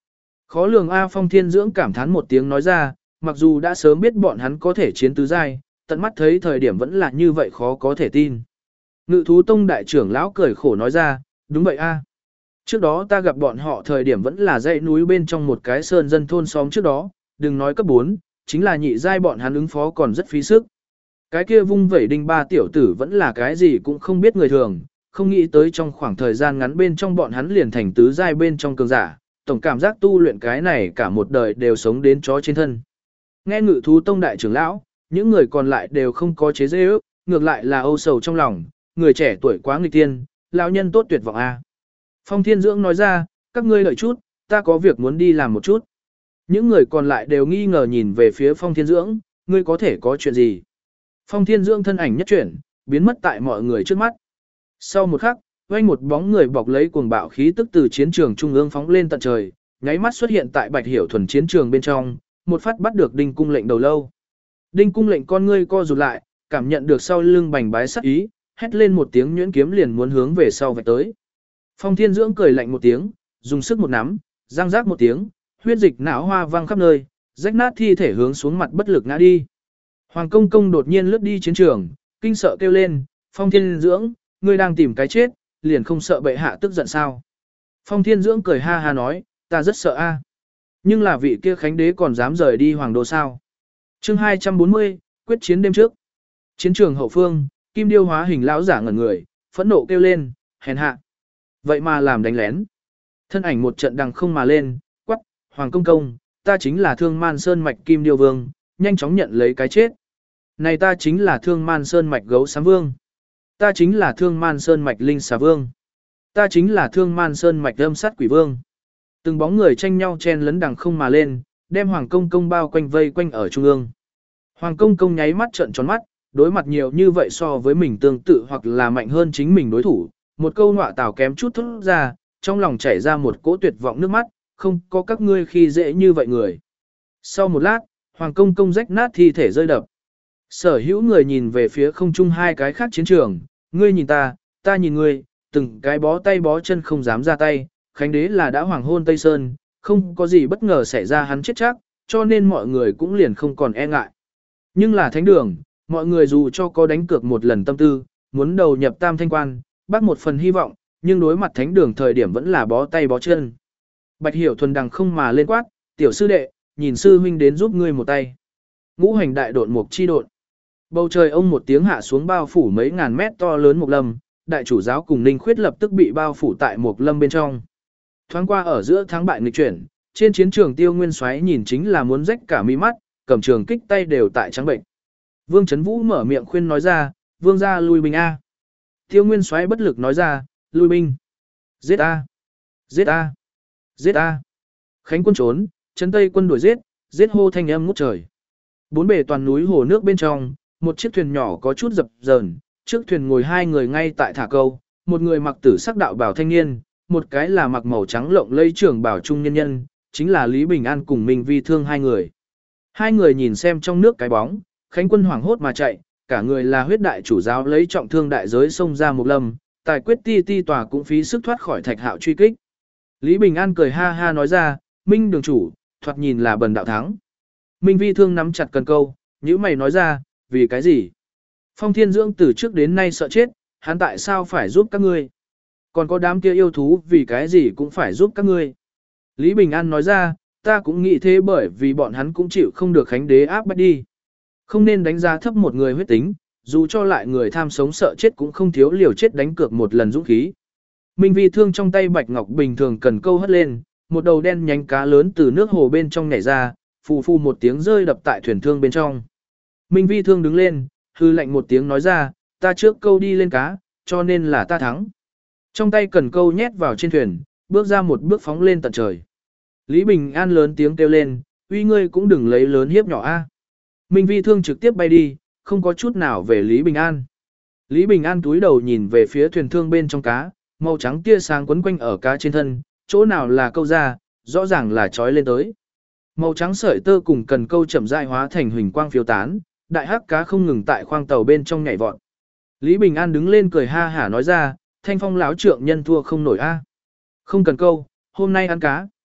Khó lường A Phong Thiên Dưỡng cảm thán một tiếng nói ra, mặc dù đã sớm biết bọn hắn có thể chiến tứ giai, tận mắt thấy thời điểm vẫn là như vậy khó có thể tin. Ngự thú tông đại trưởng lão cười khổ nói ra, đúng vậy a. Trước đó ta gặp bọn họ thời điểm vẫn là dãy núi bên trong một cái sơn dân thôn xóm trước đó, đừng nói cấp 4, chính là nhị giai bọn hắn ứng phó còn rất phí sức. Cái kia vung vẩy đinh ba tiểu tử vẫn là cái gì cũng không biết người thường, không nghĩ tới trong khoảng thời gian ngắn bên trong bọn hắn liền thành tứ giai bên trong cường giả, tổng cảm giác tu luyện cái này cả một đời đều sống đến chó trên thân. Nghe ngự thú tông đại trưởng lão, những người còn lại đều không có chế dễ ước, ngược lại là âu sầu trong lòng, người trẻ tuổi quá nghịch tiên, lão nhân tốt tuyệt vọng a. Phong Thiên Dưỡng nói ra, các ngươi đợi chút, ta có việc muốn đi làm một chút. Những người còn lại đều nghi ngờ nhìn về phía Phong Thiên Dưỡng, ngươi có thể có chuyện gì? Phong Thiên Dưỡng thân ảnh nhất chuyển, biến mất tại mọi người trước mắt. Sau một khắc, vang một bóng người bọc lấy cuồng bạo khí tức từ chiến trường trung ương phóng lên tận trời, nháy mắt xuất hiện tại Bạch Hiểu Thuần chiến trường bên trong, một phát bắt được Đinh Cung Lệnh đầu lâu. Đinh Cung Lệnh con ngươi co rụt lại, cảm nhận được sau lưng bành bái sát ý, hét lên một tiếng nhuyễn kiếm liền muốn hướng về sau vạch tới. Phong Thiên Dưỡng cười lạnh một tiếng, dùng sức một nắm, răng rác một tiếng, huyết dịch não hoa văng khắp nơi, rách nát thi thể hướng xuống mặt bất lực ngã đi. Hoàng Công Công đột nhiên lướt đi chiến trường, kinh sợ kêu lên, Phong Thiên Dưỡng, ngươi đang tìm cái chết, liền không sợ bệ hạ tức giận sao? Phong Thiên Dưỡng cười ha ha nói, ta rất sợ a. Nhưng là vị kia Khánh Đế còn dám rời đi Hoàng Đô sao? Chương 240, quyết chiến đêm trước. Chiến trường hậu phương, Kim Điêu hóa hình lão giả ngẩn người, phẫn nộ kêu lên, hèn hạ. Vậy mà làm đánh lén. Thân ảnh một trận đằng không mà lên, quắc, Hoàng Công Công, ta chính là Thương Man Sơn mạch Kim Điêu Vương, nhanh chóng nhận lấy cái chết. Này ta chính là Thương Man Sơn mạch Gấu Xám Vương. Ta chính là Thương Man Sơn mạch Linh Xà Vương. Ta chính là Thương Man Sơn mạch Âm Sát Quỷ Vương. Từng bóng người tranh nhau chen lấn đằng không mà lên, đem Hoàng Công Công bao quanh vây quanh ở trung ương. Hoàng Công Công nháy mắt trợn tròn mắt, đối mặt nhiều như vậy so với mình tương tự hoặc là mạnh hơn chính mình đối thủ, một câu nọa tào kém chút thốt ra, trong lòng chảy ra một cỗ tuyệt vọng nước mắt, không có các ngươi khi dễ như vậy người. Sau một lát, Hoàng Công Công rách nát thi thể rơi đập. Sở hữu người nhìn về phía không trung hai cái khác chiến trường, ngươi nhìn ta nhìn ngươi, từng cái bó tay bó chân không dám ra tay, Khánh Đế là đã hoàng hôn Tây Sơn, không có gì bất ngờ xảy ra hắn chết chắc, cho nên mọi người cũng liền không còn e ngại. Nhưng là thánh đường, mọi người dù cho có đánh cược một lần tâm tư, muốn đầu nhập tam thanh quan, bác một phần hy vọng, nhưng đối mặt thánh đường thời điểm vẫn là bó tay bó chân. Bạch Hiểu Thuần đằng không mà lên quát, tiểu sư đệ, nhìn sư huynh đến giúp ngươi một tay. Ngũ hành đại độn mục chi độn. Bầu trời ông một tiếng hạ xuống bao phủ mấy ngàn mét to lớn mục lâm, đại chủ giáo cùng Ninh Khuyết lập tức bị bao phủ tại mục lâm bên trong. Thoáng qua ở giữa thắng bại nghịch chuyển, trên chiến trường Tiêu Nguyên Soái nhìn chính là muốn rách cả mí mắt, cầm trường kích tay đều tại trắng bệnh. Vương Chấn Vũ mở miệng khuyên nói ra, vương gia lui binh a. Tiêu Nguyên Soái bất lực nói ra, lui binh. Giết a, giết a, giết a. Khánh quân trốn, Trấn Tây quân đuổi giết, giết hô thanh âm ngút trời. Bốn bề toàn núi hồ nước bên trong, một chiếc thuyền nhỏ có chút dập dờn, trước thuyền ngồi hai người ngay tại thả câu, một người mặc tử sắc đạo bào thanh niên, một cái là mặc màu trắng lộng lẫy trưởng bào trung nhân nhân, chính là Lý Bình An cùng Minh Vi Thương hai người. Hai người nhìn xem trong nước cái bóng, Khánh quân hoảng hốt mà chạy, cả người là huyết đại chủ giáo lấy trọng thương đại giới xông ra một lâm, tài quyết ti ti tòa cũng phí sức thoát khỏi Thạch Hạo truy kích. Lý Bình An cười ha ha nói ra, Minh đường chủ, thoạt nhìn là bần đạo thắng. Minh Vi Thương nắm chặt cần câu, nhíu mày nói ra, vì cái gì? Phong Thiên Dưỡng từ trước đến nay sợ chết, hắn tại sao phải giúp các ngươi? Còn có đám kia yêu thú vì cái gì cũng phải giúp các ngươi? Lý Bình An nói ra, ta cũng nghĩ thế bởi vì bọn hắn cũng chịu không được Khánh Đế áp bách đi. Không nên đánh giá thấp một người huyết tính, dù cho lại người tham sống sợ chết cũng không thiếu liều chết đánh cược một lần dũng khí. Minh Vi Thương trong tay bạch ngọc bình thường cần câu hất lên, một đầu đen nhánh cá lớn từ nước hồ bên trong nhảy ra, phù phù một tiếng rơi đập tại thuyền thương bên trong. Minh Vi Thương đứng lên, hư lạnh một tiếng nói ra, ta trước câu đi lên cá, cho nên là ta thắng. Trong tay cần câu nhét vào trên thuyền, bước ra một bước phóng lên tận trời. Lý Bình An lớn tiếng kêu lên, uy ngươi cũng đừng lấy lớn hiếp nhỏ a. Minh Vi Thương trực tiếp bay đi, không có chút nào về Lý Bình An. Lý Bình An túi đầu nhìn về phía thuyền thương bên trong cá, màu trắng tia sáng quấn quanh ở cá trên thân, chỗ nào là câu ra, rõ ràng là trói lên tới. Màu trắng sợi tơ cùng cần câu chậm rãi hóa thành huỳnh quang phiêu tán, đại hắc cá không ngừng tại khoang tàu bên trong nhảy vọt. Lý Bình An đứng lên cười ha hả nói ra, Thanh Phong lão trượng nhân thua không nổi a. Không cần câu, hôm nay ăn cá.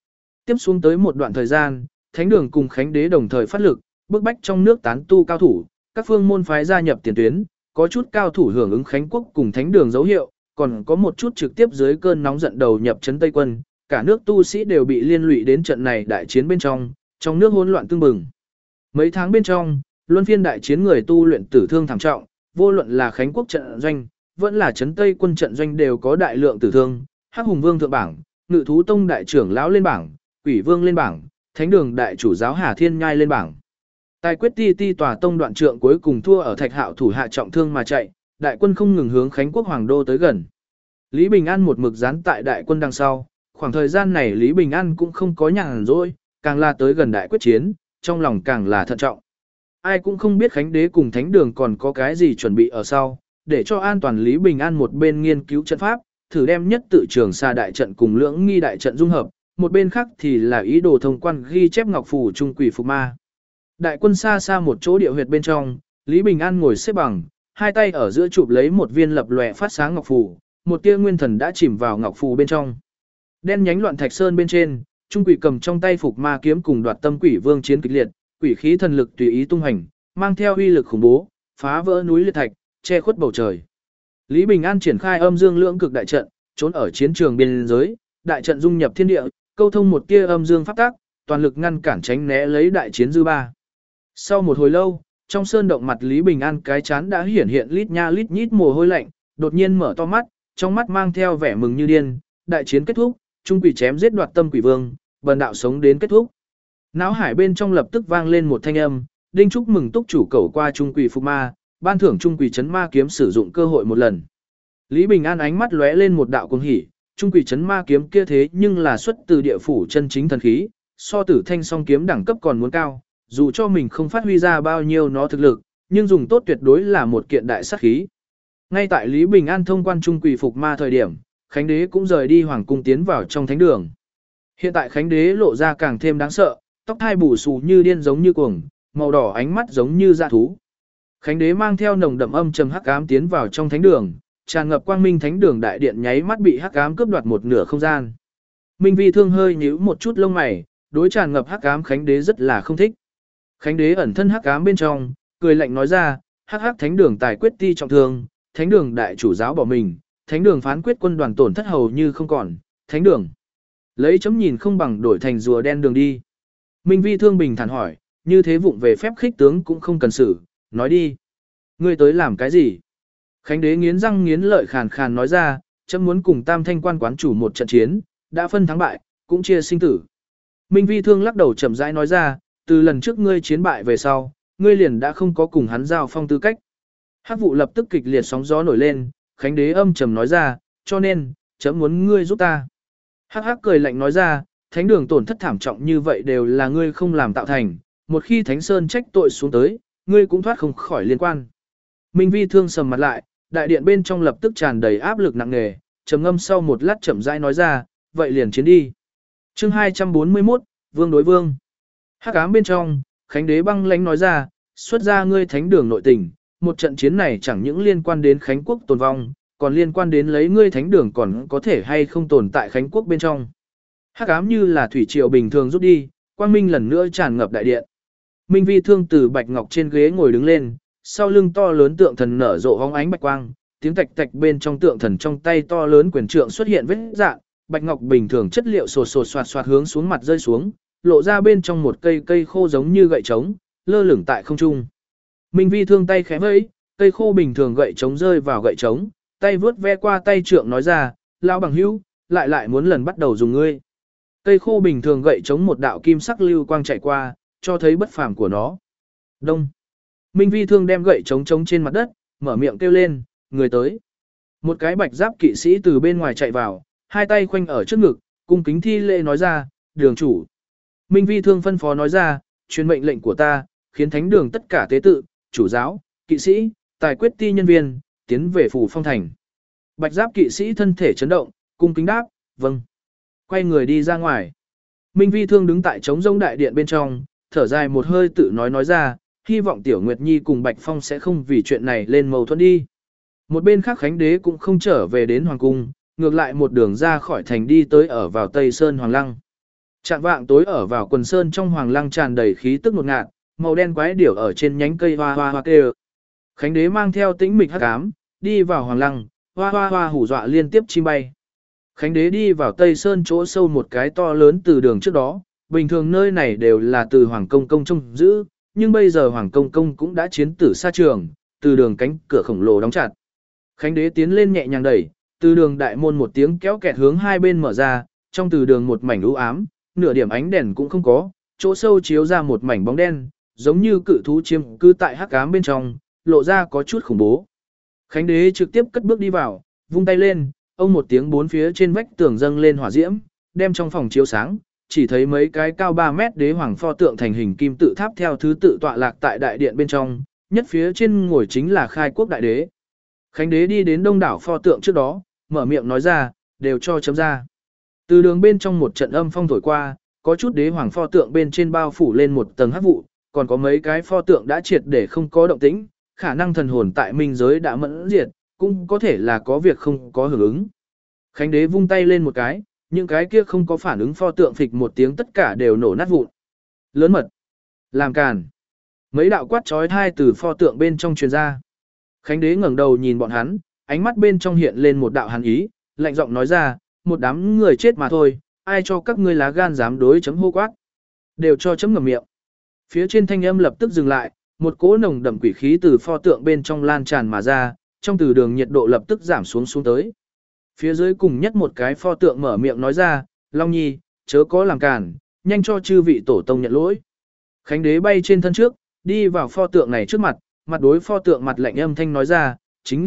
Tiếp xuống tới một đoạn thời gian, Thánh đường cùng Khánh đế đồng thời phát lực, bức bách trong nước tán tu cao thủ, các phương môn phái gia nhập tiền tuyến, có chút cao thủ hưởng ứng Khánh quốc cùng Thánh đường dấu hiệu, còn có một chút trực tiếp dưới cơn nóng giận đầu nhập trấn Tây quân, cả nước tu sĩ đều bị liên lụy đến trận này đại chiến bên trong nước hỗn loạn tương bừng. Mấy tháng bên trong, luân phiên đại chiến người tu luyện tử thương thảm trọng, vô luận là Khánh quốc trận doanh, vẫn là trấn Tây quân trận doanh đều có đại lượng tử thương, Hắc Hùng Vương thượng bảng, Ngự thú tông đại trưởng lão lên bảng, Quỷ Vương lên bảng, Thánh đường đại chủ giáo Hà Thiên Nhai lên bảng. Tài quyết ti tòa tông đoạn trượng cuối cùng thua ở Thạch Hạo thủ hạ trọng thương mà chạy, đại quân không ngừng hướng Khánh quốc hoàng đô tới gần. Lý Bình An một mực dán tại đại quân đằng sau, khoảng thời gian này Lý Bình An cũng không có nhàn rỗi, càng là tới gần đại quyết chiến, trong lòng càng là thận trọng. Ai cũng không biết Khánh đế cùng Thánh đường còn có cái gì chuẩn bị ở sau, để cho an toàn Lý Bình An một bên nghiên cứu trận pháp, thử đem nhất tự trường xa đại trận cùng lưỡng nghi đại trận dung hợp, một bên khác thì là ý đồ thông quan ghi chép ngọc phù trung quỷ phục ma. Đại quân xa xa một chỗ địa huyệt bên trong, Lý Bình An ngồi xếp bằng, hai tay ở giữa chụp lấy một viên lập lòe phát sáng ngọc phù, một tia nguyên thần đã chìm vào ngọc phù bên trong. Đen nhánh loạn thạch sơn bên trên, trung quỷ cầm trong tay phục ma kiếm cùng đoạt tâm quỷ vương chiến kịch liệt, quỷ khí thần lực tùy ý tung hành, mang theo uy lực khủng bố, phá vỡ núi liệt thạch, che khuất bầu trời. Lý Bình An triển khai âm dương lưỡng cực đại trận, trốn ở chiến trường biên giới, đại trận dung nhập thiên địa, câu thông một tia âm dương pháp tác, toàn lực ngăn cản tránh né lấy đại chiến dư ba. Sau một hồi lâu, trong sơn động mặt Lý Bình An cái chán đã hiển hiện lít nha lít nhít mồ hôi lạnh, đột nhiên mở to mắt, trong mắt mang theo vẻ mừng như điên, đại chiến kết thúc, trung quỷ chém giết đoạt tâm quỷ vương, bần đạo sống đến kết thúc. Náo hải bên trong lập tức vang lên một thanh âm, đinh chúc mừng túc chủ cầu qua trung quỷ phục ma, ban thưởng trung quỷ chấn ma kiếm sử dụng cơ hội một lần. Lý Bình An ánh mắt lóe lên một đạo cuồng hỉ, trung quỷ chấn ma kiếm kia thế nhưng là xuất từ địa phủ chân chính thần khí, so tử thanh song kiếm đẳng cấp còn muốn cao, dù cho mình không phát huy ra bao nhiêu nó thực lực, nhưng dùng tốt tuyệt đối là một kiện đại sát khí. Ngay tại Lý Bình An thông quan trung quỷ phục ma thời điểm, Khánh đế cũng rời đi hoàng cung tiến vào trong thánh đường. Hiện tại Khánh đế lộ ra càng thêm đáng sợ, tóc hai bù xù như điên giống như cuồng, màu đỏ ánh mắt giống như dã thú. Khánh đế mang theo nồng đậm âm trầm hắc ám tiến vào trong thánh đường, tràn ngập quang minh thánh đường đại điện nháy mắt bị hắc ám cướp đoạt một nửa không gian. Minh Vi Thương hơi nhíu một chút lông mày, đối tràn ngập hắc ám Khánh đế rất là không thích. Khánh đế ẩn thân hắc ám bên trong, cười lạnh nói ra, hắc thánh đường tài quyết ti trọng thương, thánh đường đại chủ giáo bỏ mình, thánh đường phán quyết quân đoàn tổn thất hầu như không còn, thánh đường lấy chấm nhìn không bằng đổi thành rùa đen đường đi. Minh Vi Thương bình thản hỏi, như thế vụng về phép khích tướng cũng không cần xử, nói đi. Ngươi tới làm cái gì? Khánh đế nghiến răng nghiến lợi khàn khàn nói ra, chấm muốn cùng Tam Thanh quan quán chủ một trận chiến, đã phân thắng bại, cũng chia sinh tử. Minh Vi Thương lắc đầu chậm rãi nói ra, từ lần trước ngươi chiến bại về sau, ngươi liền đã không có cùng hắn giao phong tư cách. Hắc vụ lập tức kịch liệt sóng gió nổi lên, Khánh đế âm trầm nói ra, cho nên, chấm muốn ngươi giúp ta. Hắc hắc cười lạnh nói ra, thánh đường tổn thất thảm trọng như vậy đều là ngươi không làm tạo thành, một khi thánh sơn trách tội xuống tới, ngươi cũng thoát không khỏi liên quan. Minh Vi Thương sầm mặt lại, đại điện bên trong lập tức tràn đầy áp lực nặng nề, trầm ngâm sau một lát chậm rãi nói ra, vậy liền chiến đi. Chương 241, Vương đối vương. Hắc ám bên trong, Khánh đế băng lãnh nói ra, xuất ra ngươi thánh đường nội tình, một trận chiến này chẳng những liên quan đến Khánh quốc tồn vong, còn liên quan đến lấy ngươi thánh đường còn có thể hay không tồn tại Khánh quốc bên trong. Hắc ám như là thủy triều bình thường rút đi, quang minh lần nữa tràn ngập đại điện. Minh Vi Thương từ bạch ngọc trên ghế ngồi đứng lên, sau lưng to lớn tượng thần nở rộ hóng ánh bạch quang, tiếng tạch tạch bên trong tượng thần trong tay to lớn quyền trượng xuất hiện vết rạn, bạch ngọc bình thường chất liệu sột sột soạt soạt hướng xuống mặt rơi xuống, lộ ra bên trong một cây khô giống như gậy trống, lơ lửng tại không trung. Minh Vi Thương tay khẽ vẫy, cây khô bình thường gậy trống rơi vào gậy trống, tay vướt ve qua tay trượng nói ra, lão bằng hữu, lại muốn lần bắt đầu dùng ngươi. Cây khô bình thường gậy trống một đạo kim sắc lưu quang chạy qua, cho thấy bất phàm của nó. Đông. Minh Vi Thương đem gậy trống trên mặt đất, mở miệng kêu lên, người tới. Một cái bạch giáp kỵ sĩ từ bên ngoài chạy vào, hai tay khoanh ở trước ngực, cung kính thi lễ nói ra, đường chủ. Minh Vi Thương phân phó nói ra, truyền mệnh lệnh của ta, khiến thánh đường tất cả tế tự, chủ giáo, kỵ sĩ, tài quyết ti nhân viên, tiến về phủ phong thành. Bạch giáp kỵ sĩ thân thể chấn động, cung kính đáp, vâng. Quay người đi ra ngoài. Minh Vi Thương đứng tại trống rỗng đại điện bên trong, thở dài một hơi tự nói ra, hy vọng Tiểu Nguyệt Nhi cùng Bạch Phong sẽ không vì chuyện này lên mâu thuẫn đi. Một bên khác Khánh đế cũng không trở về đến hoàng cung, ngược lại một đường ra khỏi thành đi tới ở vào Tây Sơn Hoàng Lăng. Trạng vạng tối ở vào quần sơn trong hoàng lăng tràn đầy khí tức ngột ngạt, màu đen quái điểu ở trên nhánh cây hoa hoa hoa kêu. Khánh đế mang theo tĩnh mịch hắc ám, đi vào hoàng lăng, hoa hoa hoa hù dọa liên tiếp chim bay. Khánh đế đi vào Tây Sơn chỗ sâu một cái to lớn từ đường trước đó, bình thường nơi này đều là từ Hoàng Công Công trông giữ, nhưng bây giờ Hoàng Công Công cũng đã chiến tử xa trường, từ đường cánh cửa khổng lồ đóng chặt. Khánh đế tiến lên nhẹ nhàng đẩy, từ đường đại môn một tiếng kéo kẹt hướng hai bên mở ra, trong từ đường một mảnh u ám, nửa điểm ánh đèn cũng không có, chỗ sâu chiếu ra một mảnh bóng đen, giống như cự thú chiếm cư tại hắc ám bên trong, lộ ra có chút khủng bố. Khánh đế trực tiếp cất bước đi vào, vung tay lên, ông một tiếng bốn phía trên vách tường dâng lên hỏa diễm, đem trong phòng chiếu sáng, chỉ thấy mấy cái cao 3 mét đế hoàng pho tượng thành hình kim tự tháp theo thứ tự tọa lạc tại đại điện bên trong, nhất phía trên ngồi chính là khai quốc đại đế. Khánh đế đi đến đông đảo pho tượng trước đó, mở miệng nói ra, đều cho chấm ra. Từ đường bên trong một trận âm phong thổi qua, có chút đế hoàng pho tượng bên trên bao phủ lên một tầng hắc vụ, còn có mấy cái pho tượng đã triệt để không có động tĩnh, khả năng thần hồn tại minh giới đã mẫn diệt, cũng có thể là có việc không có hưởng ứng. Khánh đế vung tay lên một cái, những cái kia không có phản ứng pho tượng phịch một tiếng tất cả đều nổ nát vụn. Lớn mật, làm càn. Mấy đạo quát chói tai từ pho tượng bên trong truyền ra. Khánh đế ngẩng đầu nhìn bọn hắn, ánh mắt bên trong hiện lên một đạo hàn ý, lạnh giọng nói ra, một đám người chết mà thôi, ai cho các ngươi lá gan dám đối chấm hô quát. Đều cho chấm ngậm miệng. Phía trên thanh âm lập tức dừng lại, một cỗ nồng đậm quỷ khí từ pho tượng bên trong lan tràn mà ra, trong từ đường nhiệt độ lập tức giảm xuống tới. Phía dưới cùng nhất một cái pho tượng mở miệng nói ra, Long Nhi, chớ có làm cản, nhanh cho chư vị tổ tông nhận lỗi. Khánh đế bay trên thân trước, đi vào pho tượng này trước mặt, mặt đối pho tượng mặt lạnh âm thanh nói ra, chính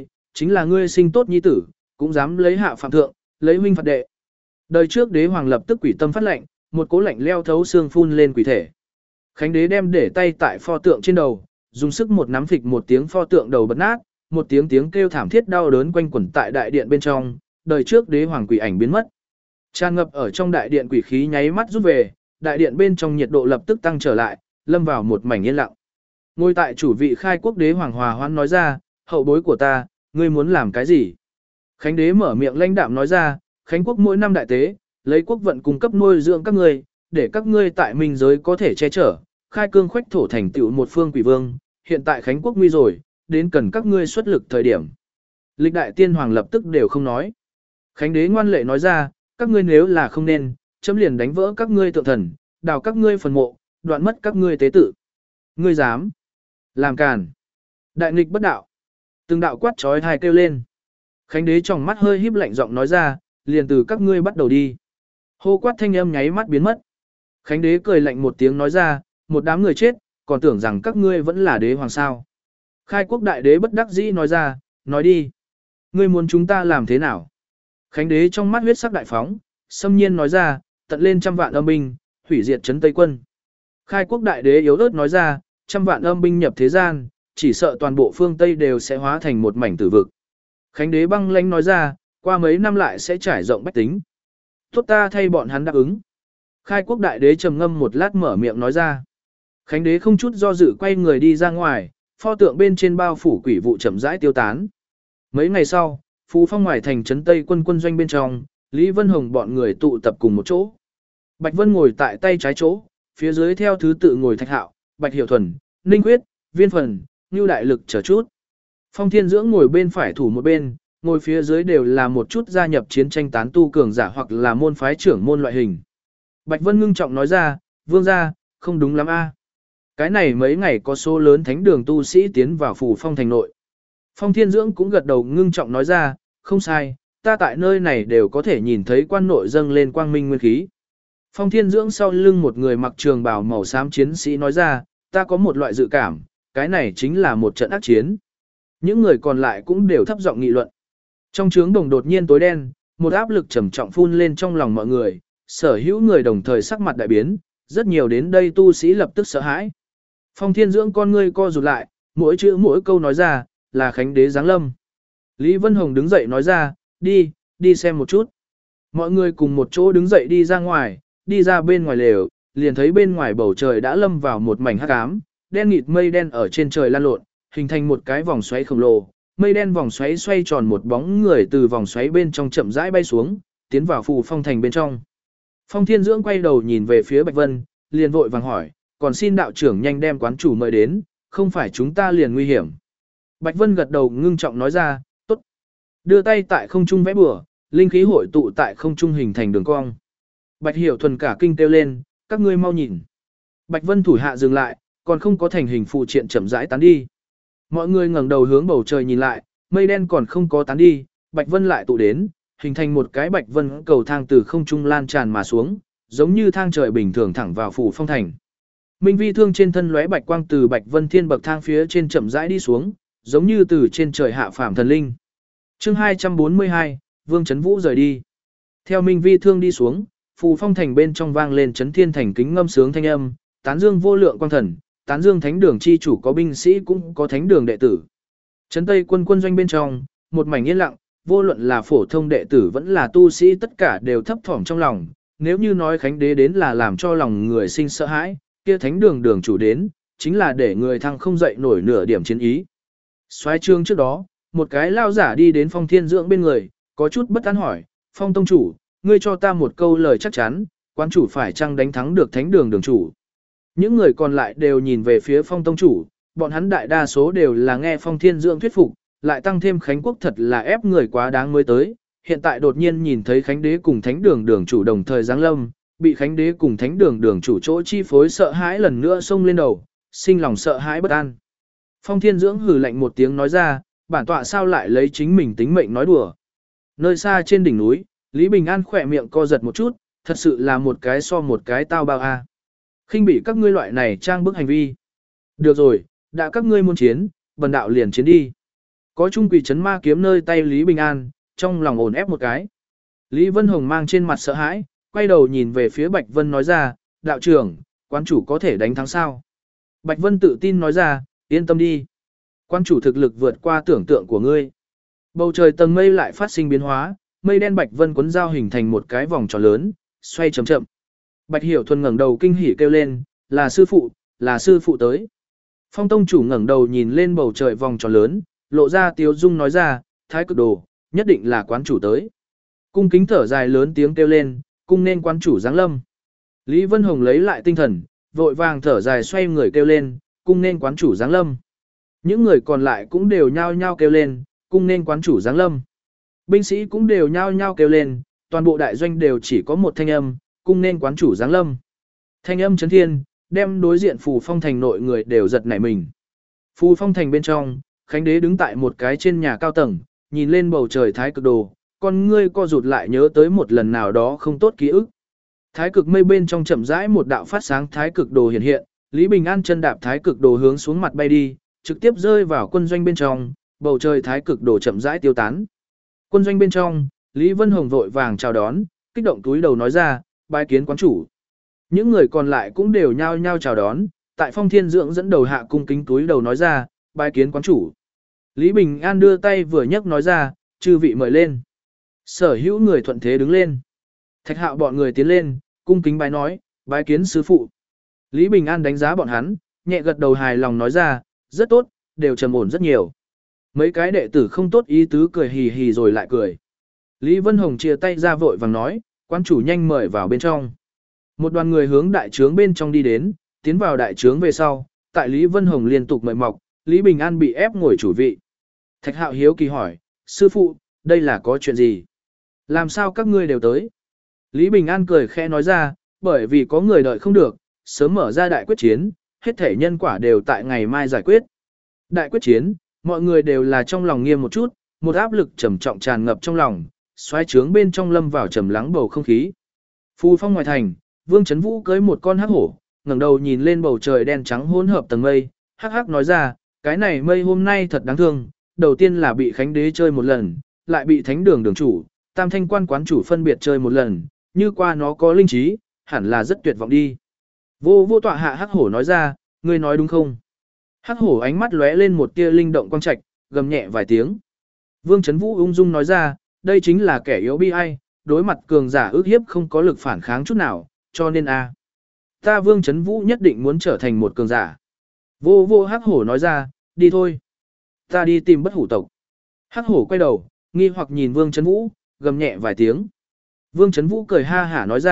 là ngươi sinh tốt nhi tử, cũng dám lấy hạ phạm thượng, lấy huynh phạt đệ. Đời trước đế hoàng lập tức quỷ tâm phát lạnh, một cỗ lạnh leo thấu xương phun lên quỷ thể. Khánh đế đem để tay tại pho tượng trên đầu, dùng sức một nắm phịch một tiếng pho tượng đầu bật nát, một tiếng kêu thảm thiết đau đớn quanh quẩn tại đại điện bên trong, đời trước đế hoàng quỷ ảnh biến mất. Tràn ngập ở trong đại điện quỷ khí nháy mắt rút về, đại điện bên trong nhiệt độ lập tức tăng trở lại, lâm vào một mảnh yên lặng. Ngồi tại chủ vị khai quốc đế hoàng hòa hoãn nói ra, hậu bối của ta, ngươi muốn làm cái gì? Khánh đế mở miệng lãnh đạm nói ra, Khánh quốc mỗi năm đại tế, lấy quốc vận cung cấp nuôi dưỡng các ngươi, để các ngươi tại minh giới có thể che chở, khai cương khoách thổ thành tựu một phương quỷ vương, hiện tại Khánh quốc nguy rồi, đến cần các ngươi xuất lực thời điểm. Lịch đại tiên hoàng lập tức đều không nói. Khánh đế ngoan lệ nói ra, các ngươi nếu là không nên, chấm liền đánh vỡ các ngươi tượng thần, đào các ngươi phần mộ, đoạn mất các ngươi tế tự. Ngươi dám làm càn. Đại nghịch bất đạo. Từng đạo quát trói tai kêu lên. Khánh đế trong mắt hơi híp lạnh giọng nói ra, liền từ các ngươi bắt đầu đi. Hô quát thanh âm nháy mắt biến mất. Khánh đế cười lạnh một tiếng nói ra, một đám người chết, còn tưởng rằng các ngươi vẫn là đế hoàng sao. Khai quốc đại đế bất đắc dĩ nói ra, nói đi. Ngươi muốn chúng ta làm thế nào? Khánh đế trong mắt huyết sắc đại phóng, xâm nhiên nói ra, tận lên 100 vạn âm binh, hủy diệt trấn Tây quân. Khai quốc đại đế yếu ớt nói ra, 100 vạn âm binh nhập thế gian, chỉ sợ toàn bộ phương Tây đều sẽ hóa thành một mảnh tử vực. Khánh đế băng lãnh nói ra, qua mấy năm lại sẽ trải rộng bách tính. Tốt ta thay bọn hắn đáp ứng. Khai quốc đại đế trầm ngâm một lát mở miệng nói ra. Khánh đế không chút do dự quay người đi ra ngoài, pho tượng bên trên bao phủ quỷ vụ chậm rãi tiêu tán. Mấy ngày sau, Phú Phong ngoài thành trấn Tây quân quân doanh bên trong, Lý Vân Hồng bọn người tụ tập cùng một chỗ. Bạch Vân ngồi tại tay trái chỗ, phía dưới theo thứ tự ngồi Thạch Hạo, Bạch Hiểu Thuần, Ninh Quyết, Viên Phần, Nưu Đại Lực chờ chút. Phong Thiên Dưỡng ngồi bên phải thủ một bên, ngồi phía dưới đều là một chút gia nhập chiến tranh tán tu cường giả hoặc là môn phái trưởng môn loại hình. Bạch Vân ngưng trọng nói ra, vương gia, không đúng lắm a. Cái này mấy ngày có số lớn thánh đường tu sĩ tiến vào Phủ Phong thành nội. Phong Thiên Dưỡng cũng gật đầu ngưng trọng nói ra, không sai, ta tại nơi này đều có thể nhìn thấy quan nội dâng lên quang minh nguyên khí. Phong Thiên Dưỡng sau lưng một người mặc trường bào màu xám chiến sĩ nói ra, ta có một loại dự cảm, cái này chính là một trận ác chiến. Những người còn lại cũng đều thấp giọng nghị luận. Trong trướng đồng đột nhiên tối đen, một áp lực trầm trọng phun lên trong lòng mọi người, sở hữu người đồng thời sắc mặt đại biến, rất nhiều đến đây tu sĩ lập tức sợ hãi. Phong Thiên Dưỡng con ngươi co rụt lại, mỗi chữ mỗi câu nói ra, là Khánh đế giáng lâm. Lý Vân Hồng đứng dậy nói ra, đi xem một chút. Mọi người cùng một chỗ đứng dậy đi ra ngoài, đi ra bên ngoài lều, liền thấy bên ngoài bầu trời đã lâm vào một mảnh hắc ám, đen nghịt mây đen ở trên trời lan lộn, hình thành một cái vòng xoáy khổng lồ. Mây đen vòng xoáy xoay tròn một bóng người từ vòng xoáy bên trong chậm rãi bay xuống, tiến vào Phù Phong thành bên trong. Phong Thiên Dưỡng quay đầu nhìn về phía Bạch Vân, liền vội vàng hỏi, còn xin đạo trưởng nhanh đem quán chủ mời đến, không phải chúng ta liền nguy hiểm. Bạch Vân gật đầu ngưng trọng nói ra, tốt. Đưa tay tại không trung vẽ bùa, linh khí hội tụ tại không trung hình thành đường cong. Bạch Hiểu Thuần cả kinh kêu lên, các ngươi mau nhìn. Bạch Vân thủ hạ dừng lại, còn không có thành hình phụ triện chậm rãi tán đi. Mọi người ngẩng đầu hướng bầu trời nhìn lại, mây đen còn không có tán đi, Bạch Vân lại tụ đến, hình thành một cái Bạch Vân cầu thang từ không trung lan tràn mà xuống, giống như thang trời bình thường thẳng vào phủ phong thành. Minh Vi Thương trên thân lóe bạch quang từ Bạch Vân Thiên bậc thang phía trên chậm rãi đi xuống, giống như từ trên trời hạ phàm thần linh. Chương 242, Vương Chấn Vũ rời đi. Theo Minh Vi Thương đi xuống, phủ phong thành bên trong vang lên chấn thiên thành kính ngâm sướng thanh âm, tán dương vô lượng quang thần, tán dương thánh đường chi chủ có binh sĩ cũng có thánh đường đệ tử. Trấn Tây quân quân doanh bên trong, một mảnh yên lặng, vô luận là phổ thông đệ tử vẫn là tu sĩ tất cả đều thấp thỏm trong lòng, nếu như nói Khánh Đế đến là làm cho lòng người sinh sợ hãi, kia thánh đường đường chủ đến, chính là để người thăng không dậy nổi nửa điểm chiến ý. Soái trương trước đó, một cái lao giả đi đến Phong Thiên Dưỡng bên người, có chút bất an hỏi, Phong tông chủ, ngươi cho ta một câu lời chắc chắn, quán chủ phải chăng đánh thắng được thánh đường đường chủ. Những người còn lại đều nhìn về phía Phong tông chủ, bọn hắn đại đa số đều là nghe Phong Thiên Dưỡng thuyết phục, lại tăng thêm Khánh Quốc thật là ép người quá đáng mới tới, hiện tại đột nhiên nhìn thấy Khánh Đế cùng thánh đường đường chủ đồng thời giáng lâm, bị Khánh Đế cùng thánh đường đường chủ chỗ chi phối sợ hãi lần nữa xông lên đầu, sinh lòng sợ hãi bất an. Phong Thiên Dưỡng hừ lạnh một tiếng nói ra, bản tọa sao lại lấy chính mình tính mệnh nói đùa. Nơi xa trên đỉnh núi, Lý Bình An khỏe miệng co giật một chút, thật sự là một cái so một cái tao bao a. Khinh bị các ngươi loại này trang bức hành vi. Được rồi, đã các ngươi muốn chiến, bần đạo liền chiến đi. Có trung quỷ chấn ma kiếm nơi tay Lý Bình An, trong lòng ổn ép một cái. Lý Vân Hồng mang trên mặt sợ hãi, quay đầu nhìn về phía Bạch Vân nói ra, đạo trưởng, quán chủ có thể đánh thắng sao? Bạch Vân tự tin nói ra, yên tâm đi. Quán chủ thực lực vượt qua tưởng tượng của ngươi. Bầu trời tầng mây lại phát sinh biến hóa, mây đen Bạch Vân cuốn dao hình thành một cái vòng tròn lớn, xoay chậm chậm. Bạch Hiểu Thuần ngẩng đầu kinh hỉ kêu lên, là sư phụ tới. Phong tông chủ ngẩng đầu nhìn lên bầu trời vòng tròn lớn, lộ ra tiếu dung nói ra, thái cực đồ, nhất định là quán chủ tới. Cung kính thở dài lớn tiếng kêu lên, cung nên quán chủ giáng lâm. Lý Vân Hồng lấy lại tinh thần, vội vàng thở dài xoay người kêu lên, cung nên quán chủ giáng lâm. Những người còn lại cũng đều nhao nhao kêu lên, cung nên quán chủ giáng lâm. Binh sĩ cũng đều nhao nhao kêu lên, toàn bộ đại doanh đều chỉ có một thanh âm, cung nên quán chủ giáng lâm. Thanh âm chấn thiên, đem đối diện Phù Phong thành nội người đều giật nảy mình. Phù Phong thành bên trong, Khánh Đế đứng tại một cái trên nhà cao tầng, nhìn lên bầu trời thái cực đồ, con ngươi co rụt lại nhớ tới một lần nào đó không tốt ký ức. Thái cực mây bên trong chậm rãi một đạo phát sáng thái cực đồ hiện hiện, Lý Bình An chân đạp thái cực đồ hướng xuống mặt bay đi, trực tiếp rơi vào quân doanh bên trong, bầu trời thái cực đồ chậm rãi tiêu tán. Quân doanh bên trong, Lý Vân Hồng vội vàng chào đón, kích động túi đầu nói ra, bái kiến quán chủ. Những người còn lại cũng đều nhao nhao chào đón, tại Phong Thiên Dưỡng dẫn đầu hạ cung kính túi đầu nói ra, bái kiến quán chủ. Lý Bình An đưa tay vừa nhấc nói ra, chư vị mời lên. Sở hữu người thuận thế đứng lên. Thạch Hạo bọn người tiến lên, cung kính bái nói, bái kiến sư phụ. Lý Bình An đánh giá bọn hắn, nhẹ gật đầu hài lòng nói ra, rất tốt, đều trầm ổn rất nhiều. Mấy cái đệ tử không tốt ý tứ cười hì hì rồi lại cười. Lý Vân Hồng chia tay ra vội vàng nói, quán chủ nhanh mời vào bên trong. Một đoàn người hướng đại trướng bên trong đi đến, tiến vào đại trướng về sau, tại Lý Vân Hồng liên tục mời mọc, Lý Bình An bị ép ngồi chủ vị. Thạch Hạo hiếu kỳ hỏi, sư phụ, đây là có chuyện gì? Làm sao các ngươi đều tới? Lý Bình An cười khẽ nói ra, bởi vì có người đợi không được, sớm mở ra đại quyết chiến, hết thể nhân quả đều tại ngày mai giải quyết. Đại quyết chiến, mọi người đều là trong lòng nghiêm một chút, một áp lực trầm trọng tràn ngập trong lòng, xoáy trướng bên trong lâm vào trầm lắng bầu không khí. Phù Phong ngoài thành, Vương Chấn Vũ cưỡi một con hắc hổ, ngẩng đầu nhìn lên bầu trời đen trắng hỗn hợp tầng mây, hắc hắc nói ra, cái này mây hôm nay thật đáng thương, đầu tiên là bị Khánh Đế chơi một lần, lại bị Thánh Đường đường chủ, Tam Thanh Quan quán chủ phân biệt chơi một lần, như qua nó có linh trí, hẳn là rất tuyệt vọng đi. Vô tọa hạ hắc hổ nói ra, ngươi nói đúng không? Hắc hổ ánh mắt lóe lên một tia linh động quang trạch, gầm nhẹ vài tiếng. Vương Chấn Vũ ung dung nói ra, đây chính là kẻ yếu bi ai, đối mặt cường giả ước hiếp không có lực phản kháng chút nào, cho nên ta Vương Chấn Vũ nhất định muốn trở thành một cường giả. Vô hắc hổ nói ra, đi thôi. Ta đi tìm bất hủ tộc. Hắc hổ quay đầu, nghi hoặc nhìn Vương Chấn Vũ, gầm nhẹ vài tiếng. Vương Chấn Vũ cười ha hả nói ra,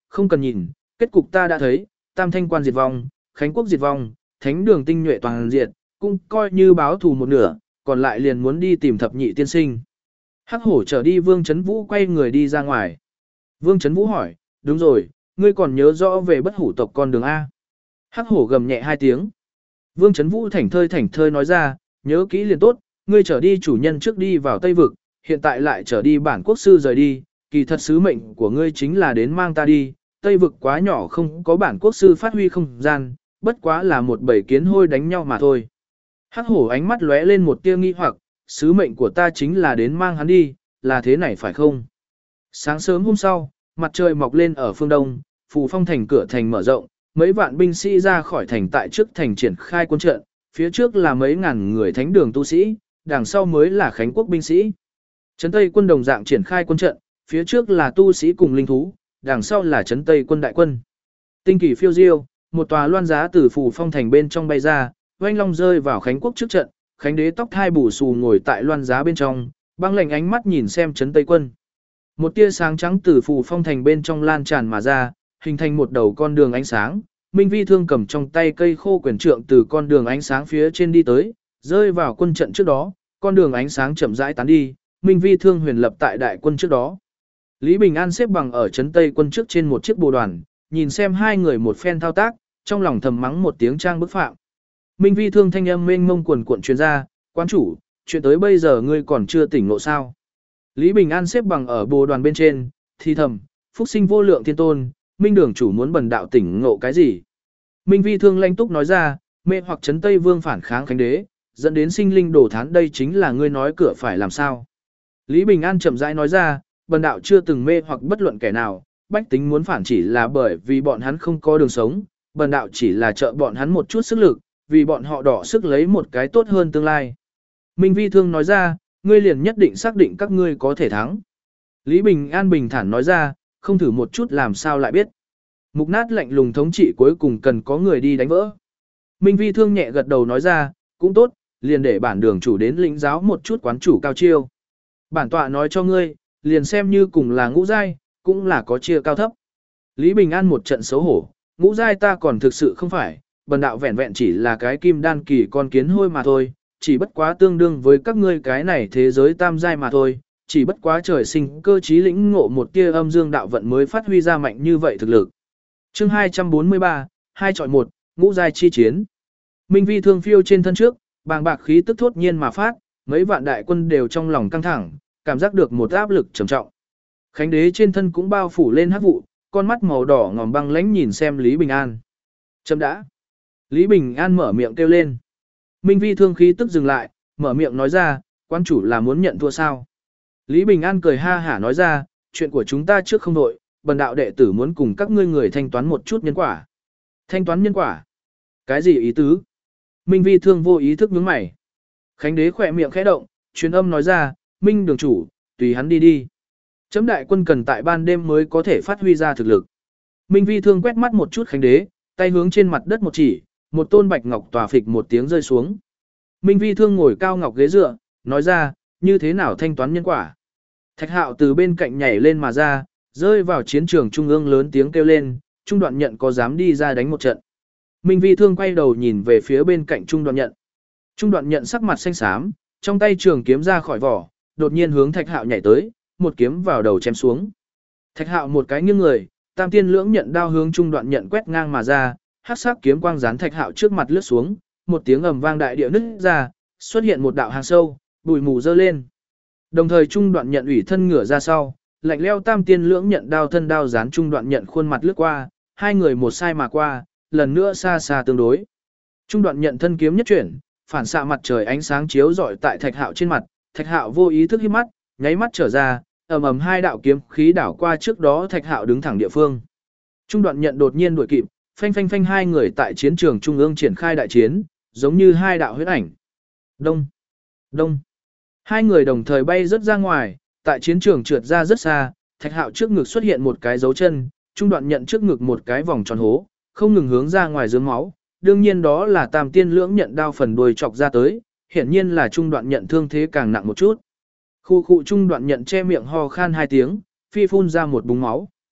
không cần nhìn, kết cục ta đã thấy, Tam Thanh quan diệt vong, Khánh quốc diệt vong, thánh đường tinh nhuệ toàn diệt, cũng coi như báo thù một nửa, còn lại liền muốn đi tìm thập nhị tiên sinh. Hắc hổ trở đi Vương Chấn Vũ quay người đi ra ngoài. Vương Chấn Vũ hỏi, đúng rồi, ngươi còn nhớ rõ về bất hủ tộc con đường A. Hắc hổ gầm nhẹ 2 tiếng. Vương Chấn Vũ thảnh thơi nói ra, nhớ kỹ liền tốt, ngươi trở đi chủ nhân trước đi vào Tây Vực, hiện tại lại trở đi bản quốc sư rời đi, kỳ thật sứ mệnh của ngươi chính là đến mang ta đi, Tây Vực quá nhỏ không có bản quốc sư phát huy không gian, bất quá là một bầy kiến hôi đánh nhau mà thôi. Hắc hổ ánh mắt lóe lên một tia nghi hoặc, sứ mệnh của ta chính là đến mang hắn đi, là thế này phải không? Sáng sớm hôm sau, mặt trời mọc lên ở phương đông, Phù Phong thành cửa thành mở rộng, mấy vạn binh sĩ ra khỏi thành tại trước thành triển khai quân trận, phía trước là mấy ngàn người thánh đường tu sĩ, đằng sau mới là Khánh quốc binh sĩ. Trấn Tây quân đồng dạng triển khai quân trận, phía trước là tu sĩ cùng linh thú, đằng sau là Trấn Tây quân đại quân. Tinh kỳ phiêu diêu, một tòa loan giá từ Phù Phong thành bên trong bay ra, oanh long rơi vào Khánh quốc trước trận, Khánh đế tóc thai bù xù ngồi tại loan giá bên trong, băng lạnh ánh mắt nhìn xem Trấn Tây quân. Một tia sáng trắng từ Phù Phong thành bên trong lan tràn mà ra, hình thành một đầu con đường ánh sáng. Minh Vi Thương cầm trong tay cây khô quyền trượng từ con đường ánh sáng phía trên đi tới, rơi vào quân trận trước đó, con đường ánh sáng chậm rãi tán đi, Minh Vi Thương huyền lập tại đại quân trước đó. Lý Bình An xếp bằng ở Trấn Tây quân trước trên một chiếc bồ đoàn, nhìn xem hai người một phen thao tác, trong lòng thầm mắng một tiếng trang bức phạm. Minh Vi Thương thanh âm mênh mông quần cuộn truyền ra, "Quan chủ, chuyện tới bây giờ ngươi còn chưa tỉnh ngộ sao?" Lý Bình An xếp bằng ở bồ đoàn bên trên, thì thầm, "Phúc sinh vô lượng thiên tôn, Minh đường chủ muốn bần đạo tỉnh ngộ cái gì?" Minh Vi Thương lanh túc nói ra, "Mê hoặc Trấn Tây Vương phản kháng Khánh đế, dẫn đến sinh linh đổ thán, đây chính là ngươi nói cửa phải làm sao?" Lý Bình An chậm rãi nói ra, "Bần đạo chưa từng mê hoặc bất luận kẻ nào, bách tính muốn phản chỉ là bởi vì bọn hắn không có đường sống, bần đạo chỉ là trợ bọn hắn một chút sức lực, vì bọn họ đỏ sức lấy một cái tốt hơn tương lai." Minh Vi Thương nói ra, "Ngươi liền nhất định xác định các ngươi có thể thắng." Lý Bình An bình thản nói ra, "Không thử một chút làm sao lại biết." Mục nát lạnh lùng thống trị cuối cùng cần có người đi đánh vỡ. Minh Vi Thương nhẹ gật đầu nói ra, "Cũng tốt, liền để bản đường chủ đến lĩnh giáo một chút quán chủ cao chiêu. Bản tọa nói cho ngươi, liền xem như cùng là ngũ giai, cũng là có chia cao thấp." Lý Bình An một trận xấu hổ, "Ngũ giai ta còn thực sự không phải, bần đạo vẹn vẹn chỉ là cái kim đan kỳ con kiến hôi mà thôi, chỉ bất quá tương đương với các ngươi cái này thế giới tam giai mà thôi, chỉ bất quá trời sinh cơ trí lĩnh ngộ một tia âm dương đạo vận mới phát huy ra mạnh như vậy thực lực." Chương 243, 2 chọi 1, ngũ giai chi chiến. Minh Vi Thương phiêu trên thân trước, bàng bạc khí tức thốt nhiên mà phát, mấy vạn đại quân đều trong lòng căng thẳng, cảm giác được một áp lực trầm trọng. Khánh đế trên thân cũng bao phủ lên hắc vụ, con mắt màu đỏ ngòm băng lãnh nhìn xem Lý Bình An. "Chấm đã." Lý Bình An mở miệng kêu lên. Minh Vi Thương khí tức dừng lại, mở miệng nói ra, "Quan chủ là muốn nhận thua sao?" Lý Bình An cười ha hả nói ra, "Chuyện của chúng ta trước không đội, bần đạo đệ tử muốn cùng các ngươi người thanh toán một chút nhân quả." "Thanh toán nhân quả? Cái gì ý tứ?" Minh Vi Thương vô ý thức nhướng mày. Khánh đế khỏe miệng khẽ động, truyền âm nói ra, "Minh đường chủ, tùy hắn đi đi. Chấm đại quân cần tại ban đêm mới có thể phát huy ra thực lực." Minh Vi Thương quét mắt một chút Khánh đế, tay hướng trên mặt đất một chỉ, một tôn bạch ngọc tòa phịch một tiếng rơi xuống. Minh Vi Thương ngồi cao ngọc ghế dựa, nói ra, "Như thế nào thanh toán nhân quả?" Thạch Hạo từ bên cạnh nhảy lên mà ra, rơi vào chiến trường trung ương lớn tiếng kêu lên, "Trung Đoạn Nhận có dám đi ra đánh một trận?" Minh Vi Thương quay đầu nhìn về phía bên cạnh Trung Đoạn Nhận. Trung Đoạn Nhận sắc mặt xanh xám, trong tay trường kiếm ra khỏi vỏ, đột nhiên hướng Thạch Hạo nhảy tới, một kiếm vào đầu chém xuống. Thạch Hạo một cái nghiêng người, Tam Tiên Lưỡng Nhận đao hướng Trung Đoạn Nhận quét ngang mà ra, hắc sắc kiếm quang dán Thạch Hạo trước mặt lướt xuống, một tiếng ầm vang đại địa nứt ra, xuất hiện một đạo hang sâu, bụi mù dơ lên. Đồng thời Trung Đoạn Nhận ủy thân ngửa ra sau, lạnh lẽo Tam Tiên Lưỡng Nhận đao thân đao dán Trung Đoạn Nhận khuôn mặt lướt qua, hai người một sai mà qua, lần nữa xa xa tương đối. Trung Đoạn Nhận thân kiếm nhất chuyển, phản xạ mặt trời ánh sáng chiếu rọi tại Thạch Hạo trên mặt, Thạch Hạo vô ý thức híp mắt, nháy mắt trở ra, ầm ầm hai đạo kiếm khí đảo qua trước đó Thạch Hạo đứng thẳng địa phương. Trung Đoạn Nhận đột nhiên đuổi kịp, phanh phanh phanh hai người tại chiến trường trung ương triển khai đại chiến, giống như hai đạo huyết ảnh. Đông, đông. Hai người đồng thời bay rất ra ngoài, tại chiến trường trượt ra rất xa, Thạch Hạo trước ngực xuất hiện một cái dấu chân, Trung Đoạn Nhận trước ngực một cái vòng tròn hố, không ngừng hướng ra ngoài rớm máu, đương nhiên đó là Tam Tiên Lưỡng Nhận đao phần đuôi chọc ra tới, hiển nhiên là Trung Đoạn Nhận thương thế càng nặng một chút. Khu Trung Đoạn Nhận che miệng ho khan hai tiếng, phi phun ra một búng máu.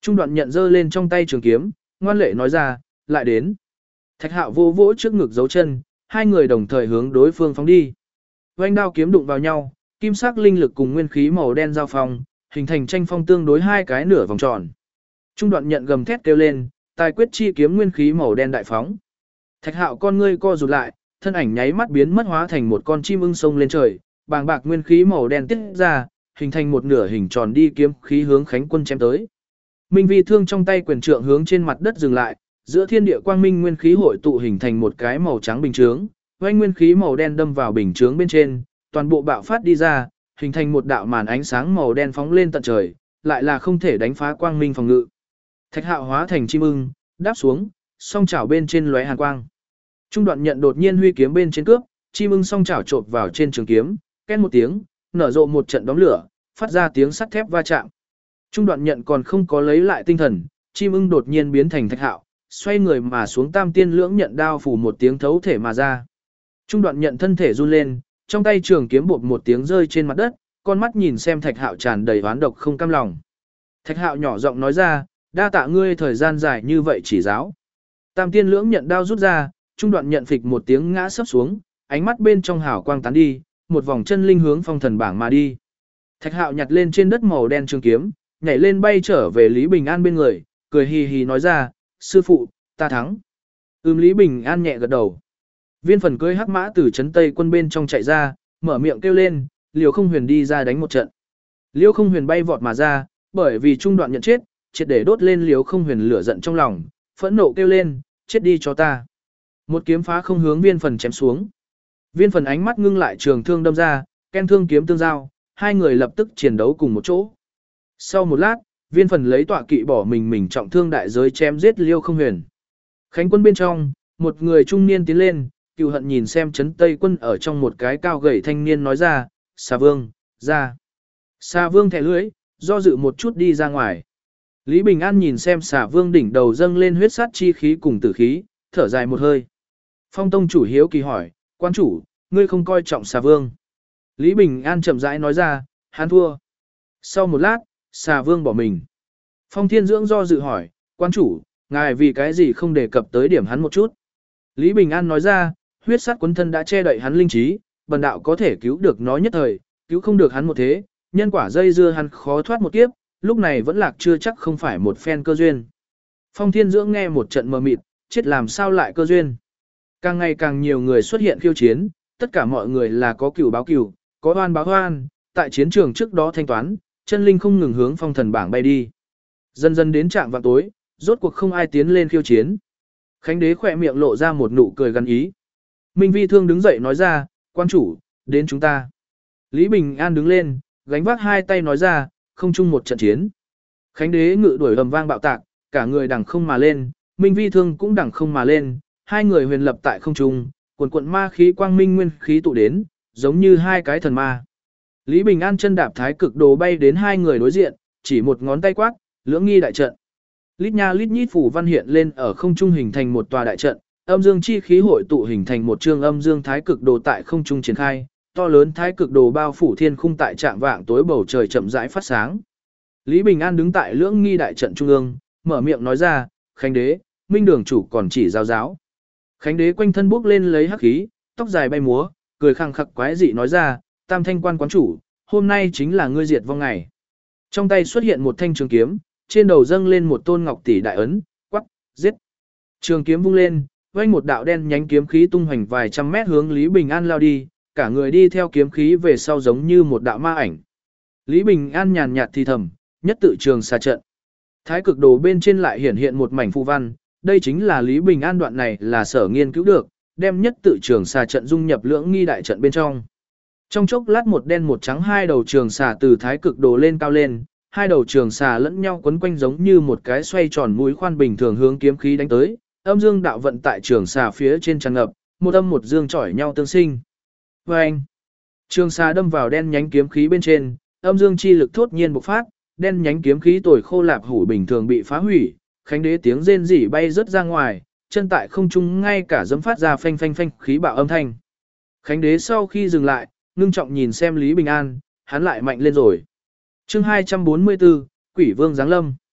Trung Đoạn Nhận giơ lên trong tay trường kiếm, ngoan lệ nói ra, lại đến. Thạch Hạo vô vỗ trước ngực giấu chân, hai người đồng thời hướng đối phương phóng đi. Vành đao kiếm đụng vào nhau, kim sắc linh lực cùng nguyên khí màu đen giao phong, hình thành tranh phong tương đối hai cái nửa vòng tròn. Trung Đoạn Nhận gầm thét kêu lên, tài quyết chi kiếm nguyên khí màu đen đại phóng. Thạch Hạo con ngươi co rụt lại, thân ảnh nháy mắt biến mất hóa thành một con chim ưng sông lên trời, bàng bạc nguyên khí màu đen tiết ra, hình thành một nửa hình tròn đi kiếm khí hướng Khánh Quân chém tới. Minh Vi thương trong tay quyền trượng hướng trên mặt đất dừng lại, giữa thiên địa quang minh nguyên khí hội tụ hình thành một cái màu trắng bình chướng, vành nguyên khí màu đen đâm vào bình chướng bên trên, toàn bộ bạo phát đi ra, hình thành một đạo màn ánh sáng màu đen phóng lên tận trời, lại là không thể đánh phá quang minh phòng ngự. Thạch Hạo hóa thành chim ưng, đáp xuống, song chảo bên trên lóe hàn quang. Trung Đoạn Nhận đột nhiên huy kiếm bên trên cướp, chim ưng song chảo chộp vào trên trường kiếm, két một tiếng, nở rộ một trận đóm lửa, phát ra tiếng sắt thép va chạm. Trung Đoạn Nhận còn không có lấy lại tinh thần, chim ưng đột nhiên biến thành Thạch Hạo, xoay người mà xuống tam tiên lưỡng nhận đao phủ một tiếng thấu thể mà ra. Trung Đoạn Nhận thân thể run lên, trong tay trường kiếm bột một tiếng rơi trên mặt đất, con mắt nhìn xem Thạch Hạo tràn đầy oán độc không cam lòng. Thạch Hạo nhỏ giọng nói ra, đa tạ ngươi thời gian dài như vậy chỉ giáo. Tam tiên lưỡng nhận đao rút ra, Trung Đoạn Nhận phịch một tiếng ngã sấp xuống, ánh mắt bên trong hào quang tán đi, một vòng chân linh hướng phong thần bảng mà đi. Thạch Hạo nhặt lên trên đất màu đen trường kiếm, nhảy lên bay trở về Lý Bình An bên người, cười hì hì nói ra, sư phụ, ta thắng. Lý Bình An nhẹ gật đầu. Viên Phần cưỡi hắc mã từ trấn Tây Quân bên trong chạy ra, mở miệng kêu lên, Liêu Không Huyền đi ra đánh một trận. Liêu Không Huyền bay vọt mà ra, bởi vì Trung Đoạn Nhận chết, triệt để đốt lên Liêu Không Huyền lửa giận trong lòng, phẫn nộ kêu lên, chết đi cho ta. Một kiếm phá không hướng Viên Phần chém xuống. Viên Phần ánh mắt ngưng lại trường thương đâm ra, ken thương kiếm tương giao, hai người lập tức chiến đấu cùng một chỗ. Sau một lát, Viên Phần lấy tọa kỵ bỏ mình trọng thương đại giới chém giết Liêu Không Huyền. Khánh Quân bên trong, một người trung niên tiến lên, Cựu Hận nhìn xem trấn Tây Quân ở trong một cái cao gầy thanh niên nói ra, Xà Vương, ra. Xà Vương thẻ lưỡi, do dự một chút đi ra ngoài. Lý Bình An nhìn xem Xà Vương đỉnh đầu dâng lên huyết sát chi khí cùng tử khí, thở dài một hơi. Phong Tông chủ hiếu kỳ hỏi, quan chủ, ngươi không coi trọng Xà Vương. Lý Bình An chậm rãi nói ra, hắn thua. Sau một lát, Xà Vương bỏ mình. Phong Thiên Dưỡng do dự hỏi, quan chủ, ngài vì cái gì không đề cập tới điểm hắn một chút. Lý Bình An nói ra, huyết sát quấn thân đã che đậy hắn linh trí, bần đạo có thể cứu được nó nhất thời, cứu không được hắn một thế, nhân quả dây dưa hắn khó thoát một kiếp, lúc này vẫn lạc chưa chắc không phải một phen cơ duyên. Phong Thiên Dưỡng nghe một trận mờ mịt, chết làm sao lại cơ duyên. Càng ngày càng nhiều người xuất hiện khiêu chiến, tất cả mọi người là có cừu báo cừu, có oan báo oan, tại chiến trường trước đó thanh toán, chân linh không ngừng hướng phong thần bảng bay đi. Dần dần đến trạng vào tối, rốt cuộc không ai tiến lên khiêu chiến. Khánh đế khỏe miệng lộ ra một nụ cười gắn ý. Minh Vi Thương đứng dậy nói ra, quan chủ, đến chúng ta. Lý Bình An đứng lên, gánh vác hai tay nói ra, không chung một trận chiến. Khánh đế ngự đuổi ầm vang bạo tạc, cả người đằng không mà lên, Minh Vi Thương cũng đằng không mà lên, hai người huyền lập tại không trung, cuồn cuộn ma khí quang minh nguyên khí tụ đến, giống như hai cái thần ma. Lý Bình An chân đạp thái cực đồ bay đến hai người đối diện, chỉ một ngón tay quát, lưỡng nghi đại trận. Lít nha lít nhít phủ văn hiện lên ở không trung hình thành một tòa đại trận, âm dương chi khí hội tụ hình thành một chương âm dương thái cực đồ tại không trung triển khai, to lớn thái cực đồ bao phủ thiên khung tại trạng vạng tối bầu trời chậm rãi phát sáng. Lý Bình An đứng tại lưỡng nghi đại trận trung ương, mở miệng nói ra, Khánh đế, Minh đường chủ còn chỉ giáo giáo. Khánh đế quanh thân bốc lên lấy hắc khí, tóc dài bay múa, cười khăng khặc quái dị nói ra, Tam Thanh quan quán chủ, hôm nay chính là ngươi diệt vong ngày. Trong tay xuất hiện một thanh trường kiếm, trên đầu dâng lên một tôn ngọc tỷ đại ấn, quắc, giết. Trường kiếm vung lên, vang một đạo đen nhánh kiếm khí tung hoành vài trăm mét hướng Lý Bình An lao đi, cả người đi theo kiếm khí về sau giống như một đạo ma ảnh. Lý Bình An nhàn nhạt thì thầm, nhất tự trường xà trận. Thái cực đồ bên trên lại hiển hiện một mảnh phù văn, đây chính là Lý Bình An đoạn này là sở nghiên cứu được, đem nhất tự trường xà trận dung nhập lưỡng nghi đại trận bên trong. Trong chốc lát một đen một trắng hai đầu trường xà từ thái cực đồ lên cao lên, hai đầu trường xà lẫn nhau quấn quanh giống như một cái xoay tròn mũi khoan bình thường hướng kiếm khí đánh tới, âm dương đạo vận tại trường xà phía trên tràn ngập, một âm một dương chọi nhau tương sinh. Vâng! Trường xà đâm vào đen nhánh kiếm khí bên trên, âm dương chi lực thốt nhiên bộc phát, đen nhánh kiếm khí tồi khô lạp hủ bình thường bị phá hủy, Khánh đế tiếng rên rỉ bay rớt ra ngoài, chân tại không trung ngay cả dẫm phát ra phanh phanh phanh khí bạo âm thanh. Khánh đế sau khi dừng lại, ngưng trọng nhìn xem Lý Bình An, hắn lại mạnh lên rồi. Chương 244, Quỷ Vương giáng lâm.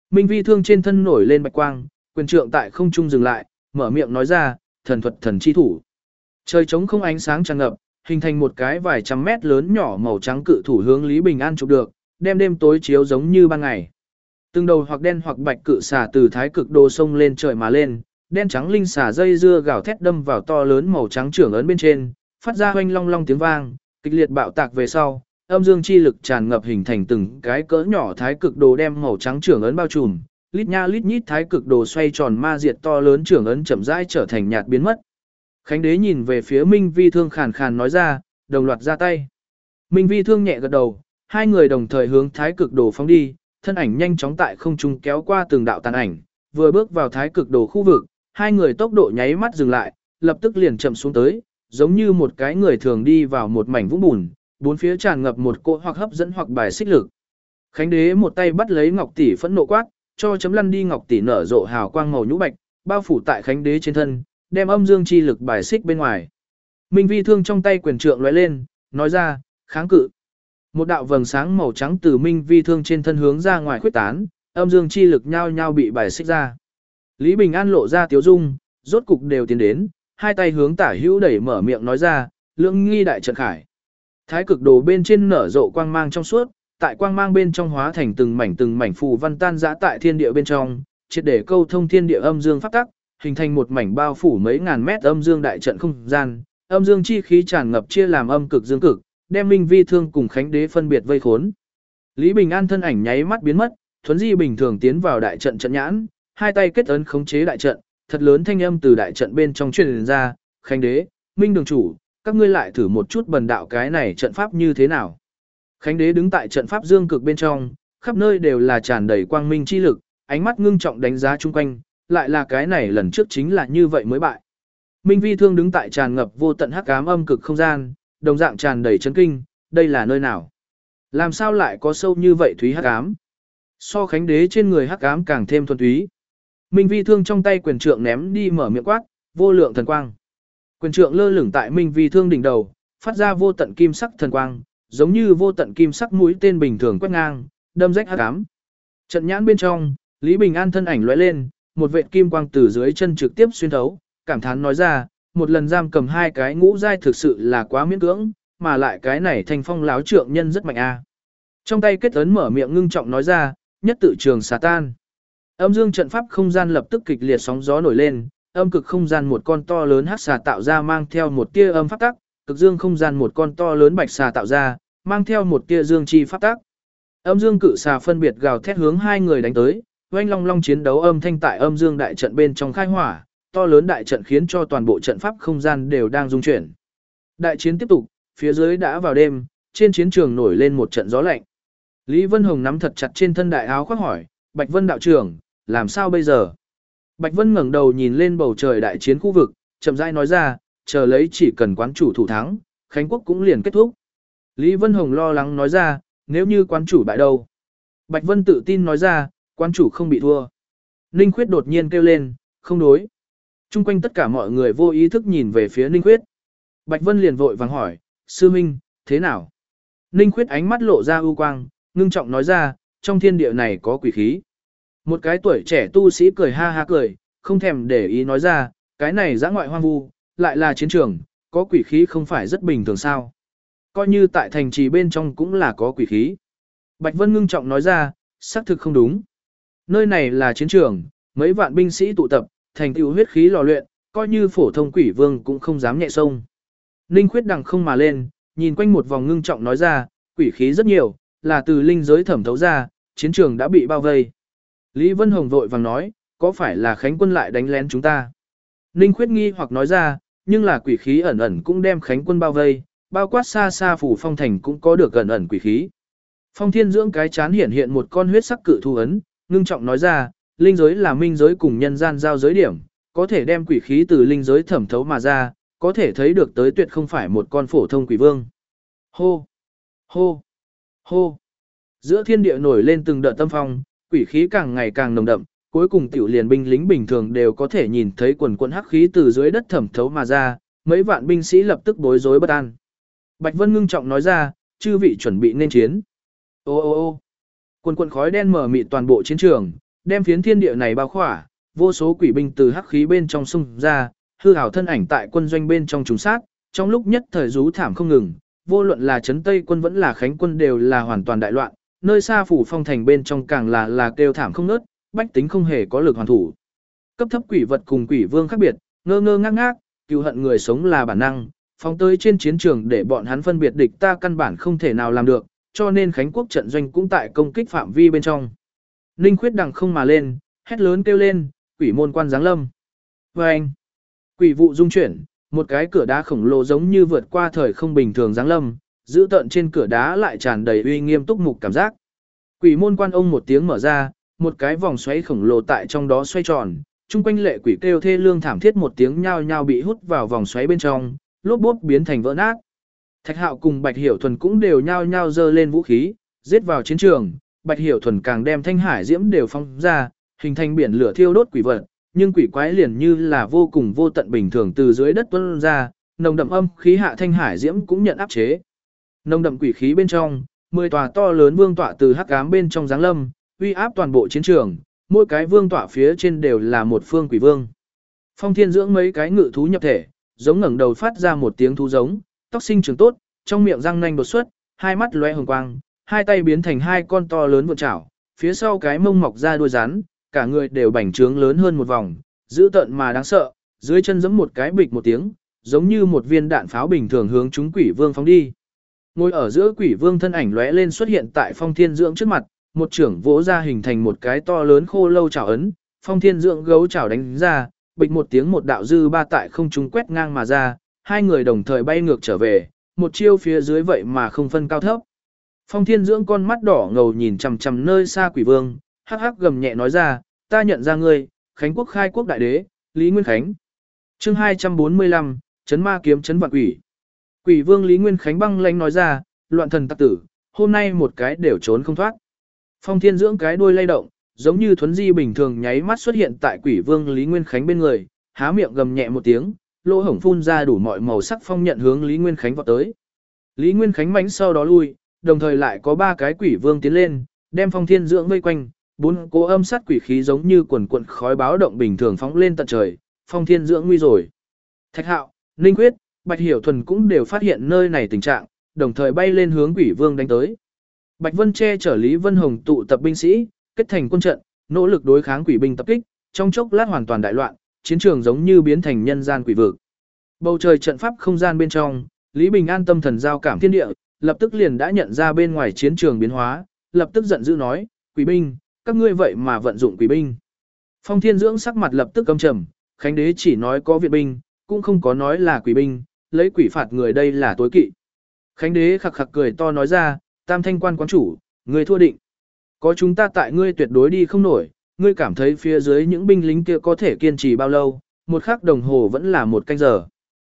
Minh Vi Thương trên thân nổi lên bạch quang, quyền trượng tại không trung dừng lại, mở miệng nói ra, thần thuật thần chi thủ. Trời trống không ánh sáng tràn ngập, hình thành một cái vài trăm mét lớn nhỏ màu trắng cự thủ hướng Lý Bình An chụp được, đem đêm tối chiếu giống như ban ngày. Từng đầu hoặc đen hoặc bạch cự xà từ thái cực đồ sông lên trời mà lên, đen trắng linh xà dây dưa gào thét đâm vào to lớn màu trắng trưởng ấn bên trên, phát ra hoanh long long tiếng vang, kịch liệt bạo tạc về sau, âm dương chi lực tràn ngập hình thành từng cái cỡ nhỏ thái cực đồ đem màu trắng trưởng ấn bao trùm, lít nha lít nhít thái cực đồ xoay tròn ma diệt to lớn trưởng ấn chậm rãi trở thành nhạt biến mất. Khánh đế nhìn về phía Minh Vi Thương khàn khàn nói ra, đồng loạt ra tay. Minh Vi Thương nhẹ gật đầu, hai người đồng thời hướng thái cực đồ phóng đi, thân ảnh nhanh chóng tại không trung kéo qua từng đạo tàn ảnh, vừa bước vào thái cực đồ khu vực, hai người tốc độ nháy mắt dừng lại, lập tức liền chậm xuống tới, giống như một cái người thường đi vào một mảnh vũng bùn, bốn phía tràn ngập một cỗ hoặc hấp dẫn hoặc bài xích lực. Khánh đế một tay bắt lấy Ngọc tỷ phẫn nộ quát, cho chấm lăn đi. Ngọc tỷ nở rộ hào quang màu nhũ bạch, bao phủ tại Khánh đế trên thân, đem âm dương chi lực bài xích bên ngoài. Minh Vi Thương trong tay quyền trượng lóe lên, nói ra, kháng cự. Một đạo vầng sáng màu trắng từ Minh Vi Thương trên thân hướng ra ngoài khuếch tán, âm dương chi lực nhao nhao bị bài xích ra. Lý Bình An lộ ra tiếu dung, rốt cục đều tiến đến, hai tay hướng tả hữu đẩy mở miệng nói ra, lưỡng nghi đại trận khải. Thái cực đồ bên trên nở rộ quang mang trong suốt, tại quang mang bên trong hóa thành từng mảnh phù văn tan rã tại thiên địa bên trong, triệt để câu thông thiên địa âm dương pháp tắc, hình thành một mảnh bao phủ mấy ngàn mét âm dương đại trận không gian, âm dương chi khí tràn ngập chia làm âm cực dương cực, đem Minh Vi Thương cùng Khánh đế phân biệt vây khốn. Lý Bình An thân ảnh nháy mắt biến mất, thuấn di bình thường tiến vào đại trận trận nhãn, hai tay kết ấn khống chế đại trận, thật lớn thanh âm từ đại trận bên trong truyền ra, Khánh đế, Minh đường chủ, các ngươi lại thử một chút bần đạo cái này trận pháp như thế nào. Khánh đế đứng tại trận pháp dương cực bên trong, khắp nơi đều là tràn đầy quang minh chi lực, ánh mắt ngưng trọng đánh giá chung quanh, lại là cái này lần trước chính là như vậy mới bại. Minh Vi Thương đứng tại tràn ngập vô tận hắc ám âm cực không gian, đồng dạng tràn đầy chấn kinh, đây là nơi nào? Làm sao lại có sâu như vậy thúy hắc ám? So Khánh đế trên người hắc ám càng thêm thuần túy. Minh Vi Thương trong tay quyền trượng ném đi mở miệng quát, vô lượng thần quang. Quyền trượng lơ lửng tại Minh Vi Thương đỉnh đầu, phát ra vô tận kim sắc thần quang, giống như vô tận kim sắc mũi tên bình thường quét ngang, đâm rách hắc ám. Trận nhãn bên trong, Lý Bình An thân ảnh lóe lên, một vệt kim quang từ dưới chân trực tiếp xuyên thấu, cảm thán nói ra, một lần giam cầm hai cái ngũ giai thực sự là quá miễn cưỡng, mà lại cái này Thanh Phong láo trượng nhân rất mạnh a. Trong tay kết ấn mở miệng ngưng trọng nói ra, nhất tự trường xà tan. Âm dương trận pháp không gian lập tức kịch liệt sóng gió nổi lên, âm cực không gian một con to lớn hắc xà tạo ra mang theo một tia âm pháp tắc, cực dương không gian một con to lớn bạch xà tạo ra, mang theo một tia dương chi pháp tắc. Âm dương cự xà phân biệt gào thét hướng hai người đánh tới, oanh long long chiến đấu âm thanh tại âm dương đại trận bên trong khai hỏa, to lớn đại trận khiến cho toàn bộ trận pháp không gian đều đang rung chuyển. Đại chiến tiếp tục, phía dưới đã vào đêm, trên chiến trường nổi lên một trận gió lạnh. Lý Vân Hồng nắm thật chặt trên thân đại áo khoác hỏi, Bạch Vân đạo trưởng, làm sao bây giờ? Bạch Vân ngẩng đầu nhìn lên bầu trời đại chiến khu vực, chậm rãi nói ra, chờ lấy chỉ cần quán chủ thủ thắng, Khánh quốc cũng liền kết thúc. Lý Vân Hồng lo lắng nói ra, nếu như quán chủ bại đâu? Bạch Vân tự tin nói ra, quán chủ không bị thua. Ninh Khuyết đột nhiên kêu lên, không đối. Trung quanh tất cả mọi người vô ý thức nhìn về phía Ninh Khuyết. Bạch Vân liền vội vàng hỏi, sư minh, thế nào? Ninh Khuyết ánh mắt lộ ra ưu quang, ngưng trọng nói ra, trong thiên địa này có quỷ khí. Một cái tuổi trẻ tu sĩ cười ha ha cười, không thèm để ý nói ra, cái này dã ngoại hoang vu, lại là chiến trường, có quỷ khí không phải rất bình thường sao? Coi như tại thành trì bên trong cũng là có quỷ khí. Bạch Vân ngưng trọng nói ra, xác thực không đúng. Nơi này là chiến trường, mấy vạn binh sĩ tụ tập, thành tựu huyết khí lò luyện, coi như phổ thông quỷ vương cũng không dám nhẹ sông. Ninh Khuyết đằng không mà lên, nhìn quanh một vòng ngưng trọng nói ra, quỷ khí rất nhiều, là từ linh giới thẩm thấu ra, chiến trường đã bị bao vây. Lý Vân Hồng vội vàng nói, có phải là Khánh quân lại đánh lén chúng ta? Ninh Khuyết nghi hoặc nói ra, nhưng là quỷ khí ẩn ẩn cũng đem Khánh quân bao vây, bao quát xa xa phủ phong thành cũng có được ẩn ẩn quỷ khí. Phong Thiên dưỡng cái chán hiện hiện một con huyết sắc cự thu ấn, ngưng trọng nói ra, linh giới là minh giới cùng nhân gian giao giới điểm, có thể đem quỷ khí từ linh giới thẩm thấu mà ra, có thể thấy được tới tuyệt không phải một con phổ thông quỷ vương. Hô! Hô! Hô! Giữa thiên địa nổi lên từng đợt tâm phong, quỷ khí càng ngày càng nồng đậm, cuối cùng tiểu liền binh lính bình thường đều có thể nhìn thấy quần quần hắc khí từ dưới đất thẩm thấu mà ra, mấy vạn binh sĩ lập tức bối rối bất an. Bạch Vân ngưng trọng nói ra, chư vị chuẩn bị nên chiến. Ô ô ô! Quần quần khói đen mở mịt toàn bộ chiến trường, đem phiến thiên địa này bao khỏa, vô số quỷ binh từ hắc khí bên trong xung ra, hư ảo thân ảnh tại quân doanh bên trong trùng sát, trong lúc nhất thời rú thảm không ngừng, vô luận là trấn Tây quân vẫn là Khánh quân đều là hoàn toàn đại loạn, nơi xa phủ phong thành bên trong càng là kêu thảm không ngớt, bách tính không hề có lực hoàn thủ. Cấp thấp quỷ vật cùng quỷ vương khác biệt, ngơ ngơ ngác ngác, cừu hận người sống là bản năng, phóng tới trên chiến trường để bọn hắn phân biệt địch ta căn bản không thể nào làm được, cho nên Khánh quốc trận doanh cũng tại công kích phạm vi bên trong. Ninh Khuyết đằng không mà lên, hét lớn kêu lên, quỷ môn quan giáng lâm. Vâng! Quỷ vụ dung chuyển, một cái cửa đá khổng lồ giống như vượt qua thời không bình thường giáng lâm, giữ tận trên cửa đá lại tràn đầy uy nghiêm túc mục cảm giác. Quỷ môn quan ông một tiếng mở ra, một cái vòng xoáy khổng lồ tại trong đó xoay tròn, chung quanh lệ quỷ kêu thê lương thảm thiết một tiếng nhao nhao bị hút vào vòng xoáy bên trong, lốp bốp biến thành vỡ nát. Thạch Hạo cùng Bạch Hiểu Thuần cũng đều nhao nhao giơ lên vũ khí, giết vào chiến trường, Bạch Hiểu Thuần càng đem thanh hải diễm đều phóng ra, hình thành biển lửa thiêu đốt quỷ vật, nhưng quỷ quái liền như là vô cùng vô tận bình thường từ dưới đất tuôn ra, nồng đậm âm khí hạ thanh hải diễm cũng nhận áp chế. Nồng đậm quỷ khí bên trong, 10 tòa to lớn vương tọa từ hắc ám bên trong giáng lâm, uy áp toàn bộ chiến trường, mỗi cái vương tọa phía trên đều là một phương quỷ vương. Phong Thiên dưỡng mấy cái ngự thú nhập thể, giống ngẩng đầu phát ra một tiếng thú giống, tóc sinh trưởng tốt, trong miệng răng nanh đột xuất, hai mắt lóe hồng quang, hai tay biến thành hai con to lớn vượn chảo, phía sau cái mông mọc ra đuôi rắn, cả người đều bành trướng lớn hơn một vòng, dữ tợn mà đáng sợ, dưới chân giẫm một cái bịch một tiếng, giống như một viên đạn pháo bình thường hướng chúng quỷ vương phóng đi. Ngồi ở giữa quỷ vương thân ảnh lóe lên xuất hiện tại Phong Thiên dưỡng trước mặt, một trưởng vỗ ra hình thành một cái to lớn khô lâu chảo ấn, Phong Thiên dưỡng gấu chảo đánh ra, bịch một tiếng một đạo dư ba tại không trung quét ngang mà ra, hai người đồng thời bay ngược trở về, một chiêu phía dưới vậy mà không phân cao thấp. Phong Thiên dưỡng con mắt đỏ ngầu nhìn chằm chằm nơi xa quỷ vương, hắc hắc gầm nhẹ nói ra, ta nhận ra ngươi, Khánh quốc khai quốc đại đế, Lý Nguyên Khánh. Chương 245, Chấn ma kiếm chấn vạn quỷ. Quỷ vương Lý Nguyên Khánh băng lãnh nói ra, loạn thần tặc tử, hôm nay một cái đều trốn không thoát. Phong Thiên dưỡng cái đuôi lay động, giống như thuấn di bình thường nháy mắt xuất hiện tại quỷ vương Lý Nguyên Khánh bên người, há miệng gầm nhẹ một tiếng, lỗ hổng phun ra đủ mọi màu sắc phong nhận hướng Lý Nguyên Khánh vọt tới. Lý Nguyên Khánh mánh sau đó lui, đồng thời lại có ba cái quỷ vương tiến lên, đem Phong Thiên dưỡng vây quanh, bốn cố âm sát quỷ khí giống như quần quần khói báo động bình thường phóng lên tận trời, Phong Thiên dưỡng nguy rồi. Thạch Hạo, Ninh Quyết, Bạch Hiểu Thuần cũng đều phát hiện nơi này tình trạng, đồng thời bay lên hướng quỷ vương đánh tới. Bạch Vân che chở Lý Vân Hồng tụ tập binh sĩ, kết thành quân trận, nỗ lực đối kháng quỷ binh tập kích, trong chốc lát hoàn toàn đại loạn, chiến trường giống như biến thành nhân gian quỷ vực. Bầu trời trận pháp không gian bên trong, Lý Bình an tâm thần giao cảm thiên địa, lập tức liền đã nhận ra bên ngoài chiến trường biến hóa, lập tức giận dữ nói, quỷ binh, các ngươi vậy mà vận dụng quỷ binh. Phong Thiên dưỡng sắc mặt lập tức căm trầm, Khánh đế chỉ nói có viện binh, cũng không có nói là quỷ binh, lấy quỷ phạt người đây là tối kỵ. Khánh đế khặc khặc cười to nói ra, Tam Thanh quan quán chủ, ngươi thua định. Có chúng ta tại ngươi tuyệt đối đi không nổi, ngươi cảm thấy phía dưới những binh lính kia có thể kiên trì bao lâu, một khắc đồng hồ vẫn là một canh giờ.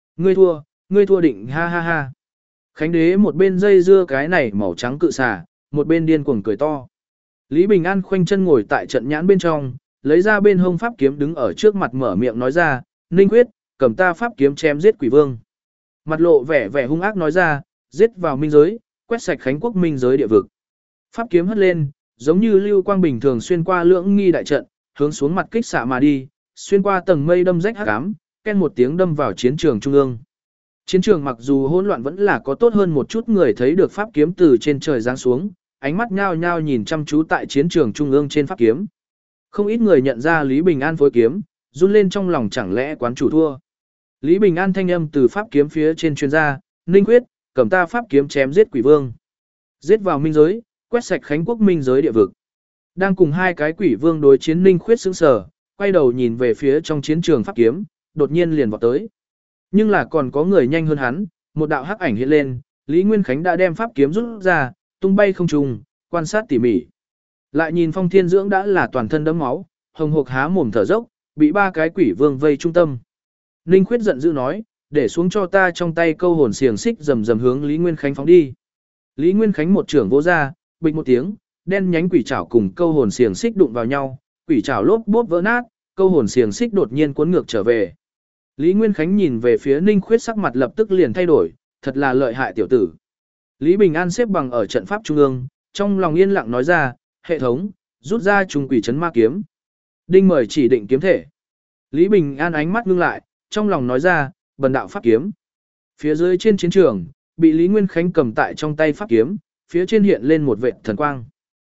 Ngươi thua định ha ha ha. Khánh đế một bên dây dưa cái này màu trắng cự xà, một bên điên cuồng cười to. Lý Bình An khoanh chân ngồi tại trận nhãn bên trong, lấy ra bên hông pháp kiếm đứng ở trước mặt mở miệng nói ra, Ninh Quyết, cầm ta pháp kiếm chém giết quỷ vương. Mặt lộ vẻ hung ác nói ra, giết vào minh giới, quét sạch Khánh quốc minh giới địa vực. Pháp kiếm hất lên, giống như lưu quang bình thường xuyên qua lưỡng nghi đại trận, hướng xuống mặt kích xạ mà đi, xuyên qua tầng mây đâm rách hắc ám, ken một tiếng đâm vào chiến trường trung ương. Chiến trường mặc dù hỗn loạn vẫn là có tốt hơn một chút người thấy được pháp kiếm từ trên trời giáng xuống, ánh mắt nhao nhao nhìn chăm chú tại chiến trường trung ương trên pháp kiếm. Không ít người nhận ra Lý Bình An phối kiếm, run lên trong lòng chẳng lẽ quán chủ thua. Lý Bình An thanh âm từ pháp kiếm phía trên truyền ra, Ninh Quyết, cầm ta pháp kiếm chém giết quỷ vương. Giết vào minh giới, quét sạch Khánh quốc minh giới địa vực. Đang cùng hai cái quỷ vương đối chiến, Ninh Khuyết sững sờ, quay đầu nhìn về phía trong chiến trường pháp kiếm, đột nhiên liền vọt tới. Nhưng là còn có người nhanh hơn hắn, một đạo hắc ảnh hiện lên, Lý Nguyên Khánh đã đem pháp kiếm rút ra, tung bay không trùng, quan sát tỉ mỉ. Lại nhìn Phong Thiên dưỡng đã là toàn thân đẫm máu, hồng hộc há mồm thở dốc, bị ba cái quỷ vương vây trung tâm. Ninh Khuyết giận dữ nói, để xuống cho ta trong tay câu hồn xiềng xích rầm rầm hướng Lý Nguyên Khánh phóng đi. Lý Nguyên Khánh một trưởng vỗ ra, bịch một tiếng, đen nhánh quỷ trảo cùng câu hồn xiềng xích đụng vào nhau, quỷ trảo lốp bốp vỡ nát, câu hồn xiềng xích đột nhiên cuốn ngược trở về. Lý Nguyên Khánh nhìn về phía Ninh Khuyết sắc mặt lập tức liền thay đổi, thật là lợi hại tiểu tử. Lý Bình An xếp bằng ở trận pháp trung ương, trong lòng yên lặng nói ra, hệ thống, rút ra trùng quỷ chấn ma kiếm. Đinh mời chỉ định kiếm thể. Lý Bình An ánh mắt ngưng lại, trong lòng nói ra, bần đạo pháp kiếm. Phía dưới trên chiến trường, bị Lý Nguyên Khánh cầm tại trong tay pháp kiếm, phía trên hiện lên một vệt thần quang.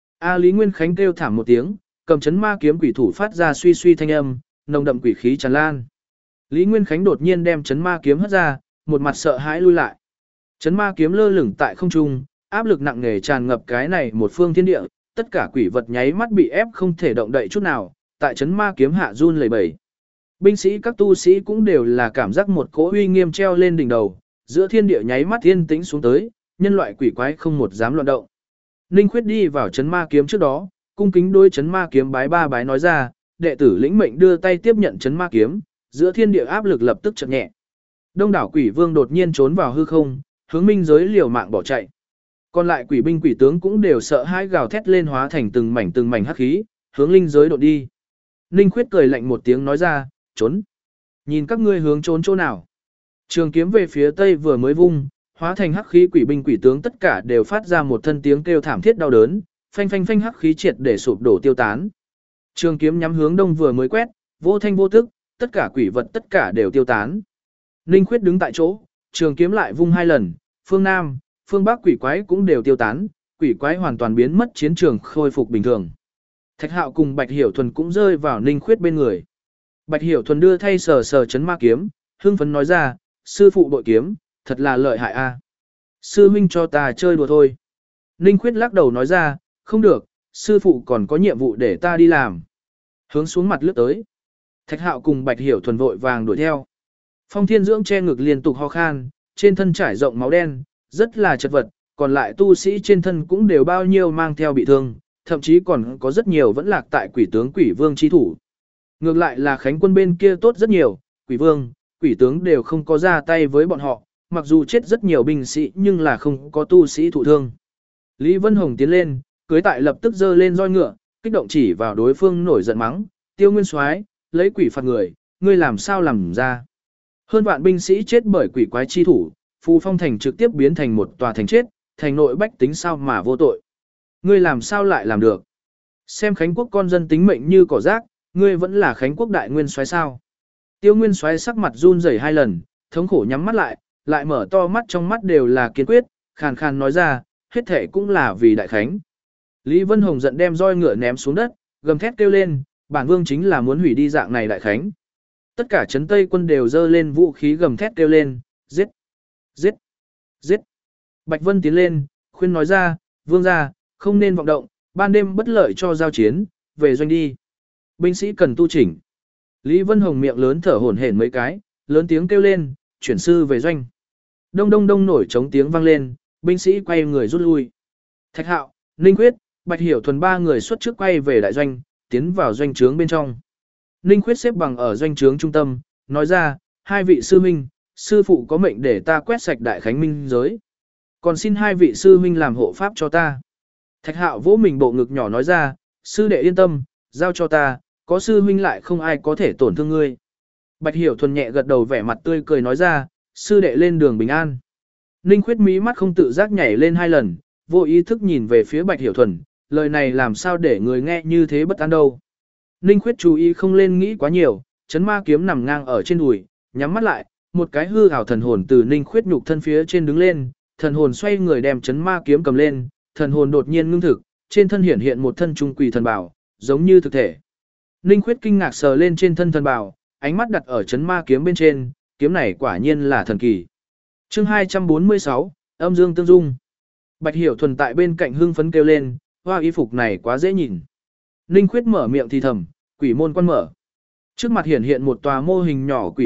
Lý Nguyên Khánh kêu thảm một tiếng, cầm chấn ma kiếm quỷ thủ phát ra suy suy thanh âm, nồng đậm quỷ khí tràn lan. Lý Nguyên Khánh đột nhiên đem chấn ma kiếm hất ra, một mặt sợ hãi lui lại. Chấn ma kiếm lơ lửng tại không trung, áp lực nặng nề tràn ngập cái này một phương thiên địa, tất cả quỷ vật nháy mắt bị ép không thể động đậy chút nào, tại chấn ma kiếm hạ run lẩy bẩy. Binh sĩ các tu sĩ cũng đều là cảm giác một cỗ uy nghiêm treo lên đỉnh đầu, giữa thiên địa nháy mắt yên tĩnh xuống tới, nhân loại quỷ quái không một dám loạn động. Ninh Khuyết đi vào chấn ma kiếm trước đó, cung kính đôi chấn ma kiếm bái ba bái nói ra, đệ tử lĩnh mệnh đưa tay tiếp nhận chấn ma kiếm, giữa thiên địa áp lực lập tức chậm nhẹ. Đông đảo quỷ vương đột nhiên trốn vào hư không, hướng minh giới liều mạng bỏ chạy. Còn lại quỷ binh quỷ tướng cũng đều sợ hãi gào thét lên hóa thành từng mảnh hắc khí, hướng linh giới đột đi. Ninh Khuyết cười lạnh một tiếng nói ra, trốn. Nhìn các ngươi hướng trốn chỗ nào. Trường kiếm về phía tây vừa mới vung, hóa thành hắc khí quỷ binh quỷ tướng tất cả đều phát ra một thân tiếng kêu thảm thiết đau đớn, phanh phanh phanh hắc khí triệt để sụp đổ tiêu tán. Trường kiếm nhắm hướng đông vừa mới quét, vô thanh vô tức, tất cả quỷ vật tất cả đều tiêu tán. Ninh Khuyết đứng tại chỗ, trường kiếm lại vung 2 lần, phương Nam, phương Bắc quỷ quái cũng đều tiêu tán, quỷ quái hoàn toàn biến mất, chiến trường khôi phục bình thường. Thạch Hạo cùng Bạch Hiểu Thuần cũng rơi vào Ninh Khuyết bên người. Bạch Hiểu Thuần đưa thay sờ sờ chấn ma kiếm, hưng phấn nói ra, sư phụ bội kiếm, thật là lợi hại a. Sư huynh cho ta chơi đùa thôi. Ninh Khuyết lắc đầu nói ra, không được, sư phụ còn có nhiệm vụ để ta đi làm. Hướng xuống mặt lướt tới. Thạch Hạo cùng Bạch Hiểu Thuần vội vàng đuổi theo. Phong Thiên Dưỡng che ngực liên tục ho khan, trên thân trải rộng máu đen, rất là chật vật, còn lại tu sĩ trên thân cũng đều bao nhiêu mang theo bị thương, thậm chí còn có rất nhiều vẫn lạc tại quỷ tướng quỷ vương chi thủ. Ngược lại là Khánh quân bên kia tốt rất nhiều, quỷ vương, quỷ tướng đều không có ra tay với bọn họ, mặc dù chết rất nhiều binh sĩ nhưng là không có tu sĩ thụ thương. Lý Vân Hồng tiến lên, cưới tại lập tức giơ lên roi ngựa, kích động chỉ vào đối phương nổi giận mắng, Tiêu Nguyên Soái, lấy quỷ phạt người, ngươi làm sao làm ra. Hơn vạn binh sĩ chết bởi quỷ quái chi thủ, Phù Phong thành trực tiếp biến thành một tòa thành chết, thành nội bách tính sao mà vô tội. Ngươi làm sao lại làm được? Xem Khánh quốc con dân tính mệnh như cỏ rác, ngươi vẫn là Khánh quốc đại nguyên soái sao? Tiêu Nguyên Soái sắc mặt run rẩy 2 lần, thống khổ nhắm mắt lại mở to mắt, trong mắt đều là kiên quyết, khàn khàn nói ra, hết thể cũng là vì đại khánh. Lý Vân Hồng giận đem roi ngựa ném xuống đất, gầm thét kêu lên, bản vương chính là muốn hủy đi dạng này đại khánh. Tất cả trấn Tây quân đều giơ lên vũ khí gầm thét kêu lên, giết, giết, giết. Bạch Vân tiến lên, khuyên nói ra, vương gia, không nên vọng động, ban đêm bất lợi cho giao chiến, về doanh đi. Binh sĩ cần tu chỉnh. Lý Vân Hồng miệng lớn thở hổn hển mấy cái, lớn tiếng kêu lên, chuyển sư về doanh. Đông đông đông nổi trống tiếng vang lên, binh sĩ quay người rút lui. Thạch Hạo, Ninh Khuyết, Bạch Hiểu Thuần 3 người xuất trước quay về đại doanh, tiến vào doanh trướng bên trong. Ninh Khuyết xếp bằng ở doanh trướng trung tâm, nói ra, 2 vị sư huynh, sư phụ có mệnh để ta quét sạch đại khánh minh giới. Còn xin 2 vị sư huynh làm hộ pháp cho ta. Thạch Hạo vỗ mình bộ ngực nhỏ nói ra, sư đệ yên tâm, giao cho ta, có sư huynh lại không ai có thể tổn thương ngươi. Bạch Hiểu Thuần nhẹ gật đầu vẻ mặt tươi cười nói ra, sư đệ lên đường bình an. Ninh Khuyết mí mắt không tự giác nhảy lên 2 lần, vô ý thức nhìn về phía Bạch Hiểu Thuần, lời này làm sao để người nghe như thế bất an đâu. Ninh Khuyết chú ý không lên nghĩ quá nhiều, chấn ma kiếm nằm ngang ở trên đùi, nhắm mắt lại, một cái hư ảo thần hồn từ Ninh Khuyết nhục thân phía trên đứng lên, thần hồn xoay người đem chấn ma kiếm cầm lên, thần hồn đột nhiên ngưng thực, trên thân hiện một thân trung quỷ thần bảo, giống như thực thể. Ninh Khuyết kinh ngạc sờ lên trên thân thần bảo, ánh mắt đặt ở chấn ma kiếm bên trên, kiếm này quả nhiên là thần kỳ. Chương 246, âm dương tương dung. Bạch Hiểu Thuần tại bên cạnh hưng phấn kêu lên, hoa y phục này quá dễ nhìn. Ninh Khuyết mở miệng thì thầm, quỷ môn quan mở. Trước mặt hiện một tòa mô hình nhỏ quỷ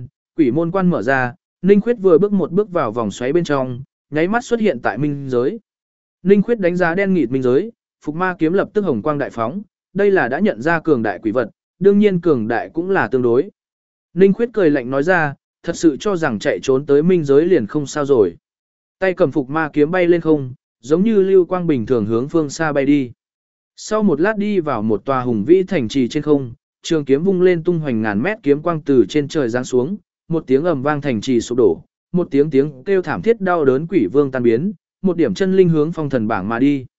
môn quan mở ra, Ninh Khuyết vừa bước một bước vào vòng xoáy bên trong, nháy mắt xuất hiện tại minh giới. Ninh Khuyết đánh giá đen nghịt minh giới, phục ma kiếm lập tức hồng quang đại phóng, đây là đã nhận ra cường đại quỷ vật, đương nhiên cường đại cũng là tương đối. Ninh Khuyết cười lạnh nói ra, thật sự cho rằng chạy trốn tới minh giới liền không sao rồi. Tay cầm phục ma kiếm bay lên không, giống như lưu quang bình thường hướng phương xa bay đi. Sau một lát đi vào một tòa hùng vĩ thành trì trên không, trường kiếm vung lên tung hoành ngàn mét kiếm quang từ trên trời giáng xuống, một tiếng ầm vang thành trì sụp đổ, một tiếng kêu thảm thiết đau đớn quỷ vương tan biến, một điểm chân linh hướng phong thần bảng mà đi.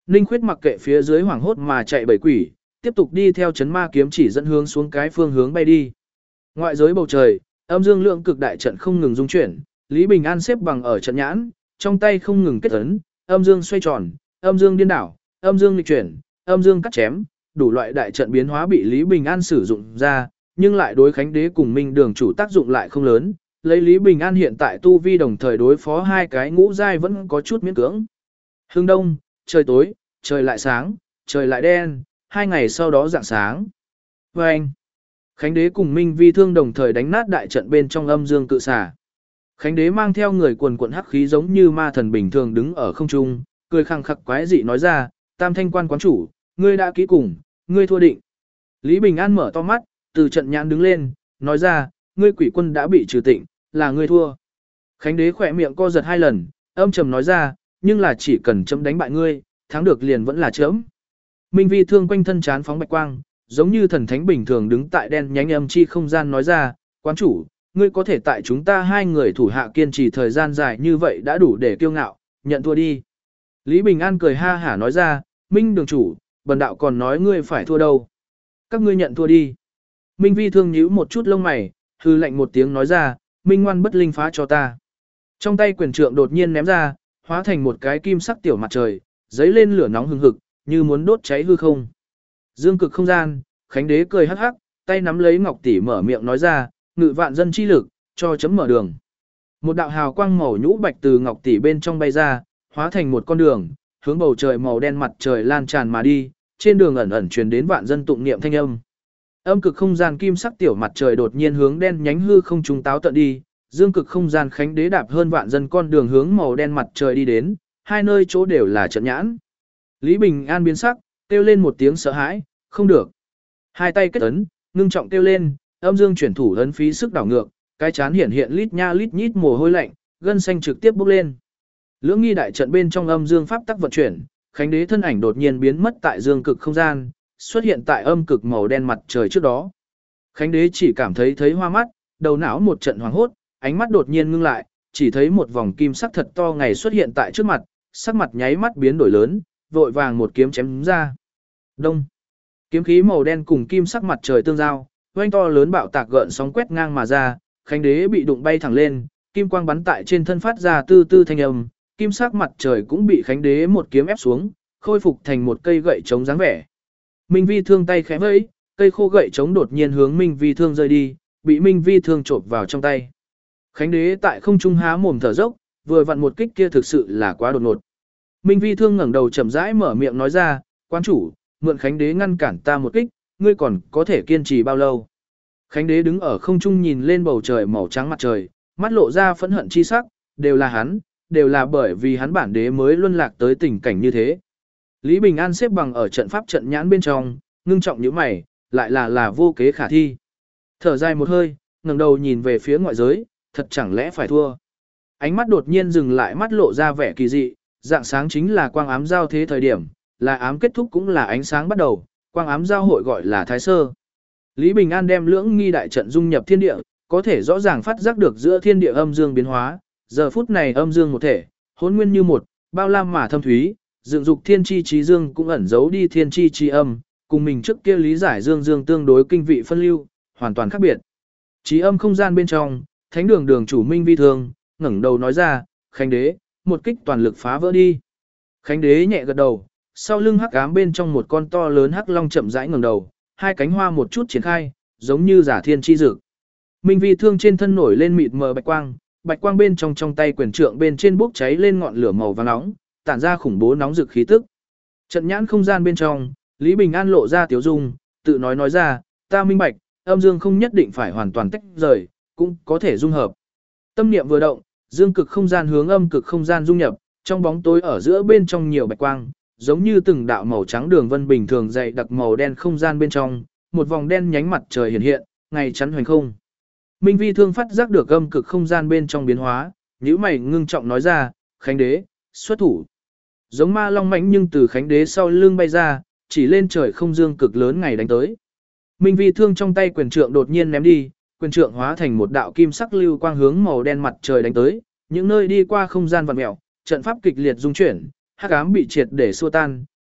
Ninh Khuyết mặc kệ phía dưới hoảng hốt mà chạy bảy quỷ, tiếp tục đi theo chấn ma kiếm chỉ dẫn hướng xuống cái phương hướng bay đi. Ngoại giới bầu trời, âm dương lượng cực đại trận không ngừng dung chuyển, Lý Bình An xếp bằng ở trận nhãn, trong tay không ngừng kết ấn, âm dương xoay tròn, âm dương điên đảo, âm dương nghịch chuyển, âm dương cắt chém, đủ loại đại trận biến hóa bị Lý Bình An sử dụng ra, nhưng lại đối Khánh Đế cùng Minh Đường chủ tác dụng lại không lớn, lấy Lý Bình An hiện tại tu vi đồng thời đối phó hai cái ngũ giai vẫn có chút miễn cưỡng. Hưng đông, trời tối, trời lại sáng, trời lại đen, 2 ngày sau đó rạng sáng. Và anh, Khánh Đế cùng Minh Vi Thương đồng thời đánh nát đại trận bên trong âm dương cự xà. Khánh Đế mang theo người quần quận hắc khí giống như ma thần bình thường đứng ở không trung, cười khăng khặc quái dị nói ra, Tam Thanh quan quán chủ, ngươi đã ký cùng, ngươi thua định. Lý Bình An mở to mắt, từ trận nhãn đứng lên, nói ra, ngươi quỷ quân đã bị trừ tịnh, là ngươi thua. Khánh Đế khỏe miệng co giật 2 lần, âm trầm nói ra, nhưng là chỉ cần chấm đánh bại ngươi, thắng được liền vẫn là chấm. Minh Vi Thương quanh thân chán phóng bạch quang, giống như thần thánh bình thường đứng tại đen nhánh âm chi không gian nói ra, quán chủ, ngươi có thể tại chúng ta 2 người thủ hạ kiên trì thời gian dài như vậy đã đủ để kiêu ngạo, nhận thua đi. Lý Bình An cười ha hả nói ra, Minh đường chủ, bần đạo còn nói ngươi phải thua đâu. Các ngươi nhận thua đi. Minh Vi Thương nhíu một chút lông mày, hư lạnh một tiếng nói ra, Minh ngoan bất linh phá cho ta. Trong tay quyền trượng đột nhiên ném ra, hóa thành một cái kim sắc tiểu mặt trời, giấy lên lửa nóng hừng hực, như muốn đốt cháy hư không. Dương cực không gian, Khánh Đế cười hắc hắc, tay nắm lấy ngọc tỷ mở miệng nói ra, ngự vạn dân chi lực, cho chấm mở đường. Một đạo hào quang màu nhũ bạch từ ngọc tỷ bên trong bay ra, hóa thành một con đường, hướng bầu trời màu đen mặt trời lan tràn mà đi, trên đường ẩn ẩn truyền đến vạn dân tụng niệm thanh âm. Âm cực không gian kim sắc tiểu mặt trời đột nhiên hướng đen nhánh hư không trung táo tận đi, dương cực không gian Khánh Đế đạp hơn vạn dân con đường hướng màu đen mặt trời đi đến, hai nơi chỗ đều là trận nhãn. Lý Bình An biến sắc, kêu lên một tiếng sợ hãi, không được. Hai tay kết ấn, ngưng trọng kêu lên, âm dương chuyển thủ ấn phí sức đảo ngược, cái chán hiện hiện lít nha lít nhít mồ hôi lạnh, gân xanh trực tiếp bốc lên. Lưỡng nghi đại trận bên trong âm dương pháp tắc vận chuyển, Khánh Đế thân ảnh đột nhiên biến mất tại dương cực không gian, xuất hiện tại âm cực màu đen mặt trời trước đó. Khánh Đế chỉ cảm thấy hoa mắt, đầu não một trận hoảng hốt, ánh mắt đột nhiên ngưng lại, chỉ thấy một vòng kim sắc thật to ngày xuất hiện tại trước mặt, sắc mặt nháy mắt biến đổi lớn, vội vàng một kiếm chém ra. Đông. Kiếm khí màu đen cùng kim sắc mặt trời tương giao, oanh to lớn bạo tạc gợn sóng quét ngang mà ra, Khánh Đế bị đụng bay thẳng lên, kim quang bắn tại trên thân phát ra tư tư thanh âm, kim sắc mặt trời cũng bị Khánh Đế một kiếm ép xuống, khôi phục thành một cây gậy chống dáng vẻ. Minh Vi Thương tay khẽ vẫy, cây khô gậy chống đột nhiên hướng Minh Vi Thương rơi đi, bị Minh Vi Thương chộp vào trong tay. Khánh Đế tại không trung há mồm thở dốc, vừa vặn một kích kia thực sự là quá đột ngột. Minh Vi Thương ngẩng đầu chậm rãi mở miệng nói ra, quan chủ, mượn Khánh Đế ngăn cản ta một kích, ngươi còn có thể kiên trì bao lâu? Khánh Đế đứng ở không trung nhìn lên bầu trời màu trắng mặt trời, mắt lộ ra phẫn hận chi sắc, đều là hắn, đều là bởi vì hắn bản đế mới luân lạc tới tình cảnh như thế. Lý Bình An xếp bằng ở trận pháp trận nhãn bên trong, ngưng trọng nhíu mày, lại là vô kế khả thi. Thở dài một hơi, ngẩng đầu nhìn về phía ngoại giới, thật chẳng lẽ phải thua. Ánh mắt đột nhiên dừng lại, mắt lộ ra vẻ kỳ dị, dạng sáng chính là quang ám giao thế thời điểm, là ám kết thúc cũng là ánh sáng bắt đầu, quang ám giao hội gọi là thái sơ. Lý Bình An đem lưỡng nghi đại trận dung nhập thiên địa, có thể rõ ràng phát giác được giữa thiên địa âm dương biến hóa, giờ phút này âm dương một thể, hỗn nguyên như một, bao lam mà thâm thúy, dựng dục thiên chi trí dương cũng ẩn giấu đi thiên chi trí âm, cùng mình trước kia lý giải dương dương tương đối kinh vị phân lưu, hoàn toàn khác biệt. Trí âm không gian bên trong, Thánh Đường đường chủ Minh Vi Thương, ngẩng đầu nói ra, Khánh Đế, một kích toàn lực phá vỡ đi. Khánh Đế nhẹ gật đầu, sau lưng hắc ám bên trong một con to lớn hắc long chậm rãi ngẩng đầu, hai cánh hoa một chút triển khai, giống như giả thiên chi dực. Minh Vi Thương trên thân nổi lên mịt mờ bạch quang bên trong tay quyền trượng bên trên bốc cháy lên ngọn lửa màu vàng nóng, tản ra khủng bố nóng rực khí tức. Trận nhãn không gian bên trong, Lý Bình An lộ ra tiếu dung, tự nói ra, ta minh bạch, âm dương không nhất định phải hoàn toàn tách rời, cũng có thể dung hợp. Tâm niệm vừa động, dương cực không gian hướng âm cực không gian dung nhập, trong bóng tối ở giữa bên trong nhiều bạch quang, giống như từng đạo màu trắng đường vân bình thường dày đặc màu đen không gian bên trong, một vòng đen nhánh mặt trời hiện hiện, ngày chắn hoành không. Minh Vi Thương phát giác được âm cực không gian bên trong biến hóa, nhíu mày ngưng trọng nói ra, Khánh Đế, xuất thủ. Giống ma long mãnh nhưng từ Khánh Đế sau lưng bay ra, chỉ lên trời không dương cực lớn ngày đánh tới. Minh Vi Thương trong tay quyền trượng đột nhiên ném đi, quyền trượng hóa thành một đạo kim sắc lưu quang hướng màu đen mặt trời đánh tới, những nơi đi qua không gian vặn mèo, trận pháp kịch liệt rung chuyển, hắc ám bị triệt để xua tan,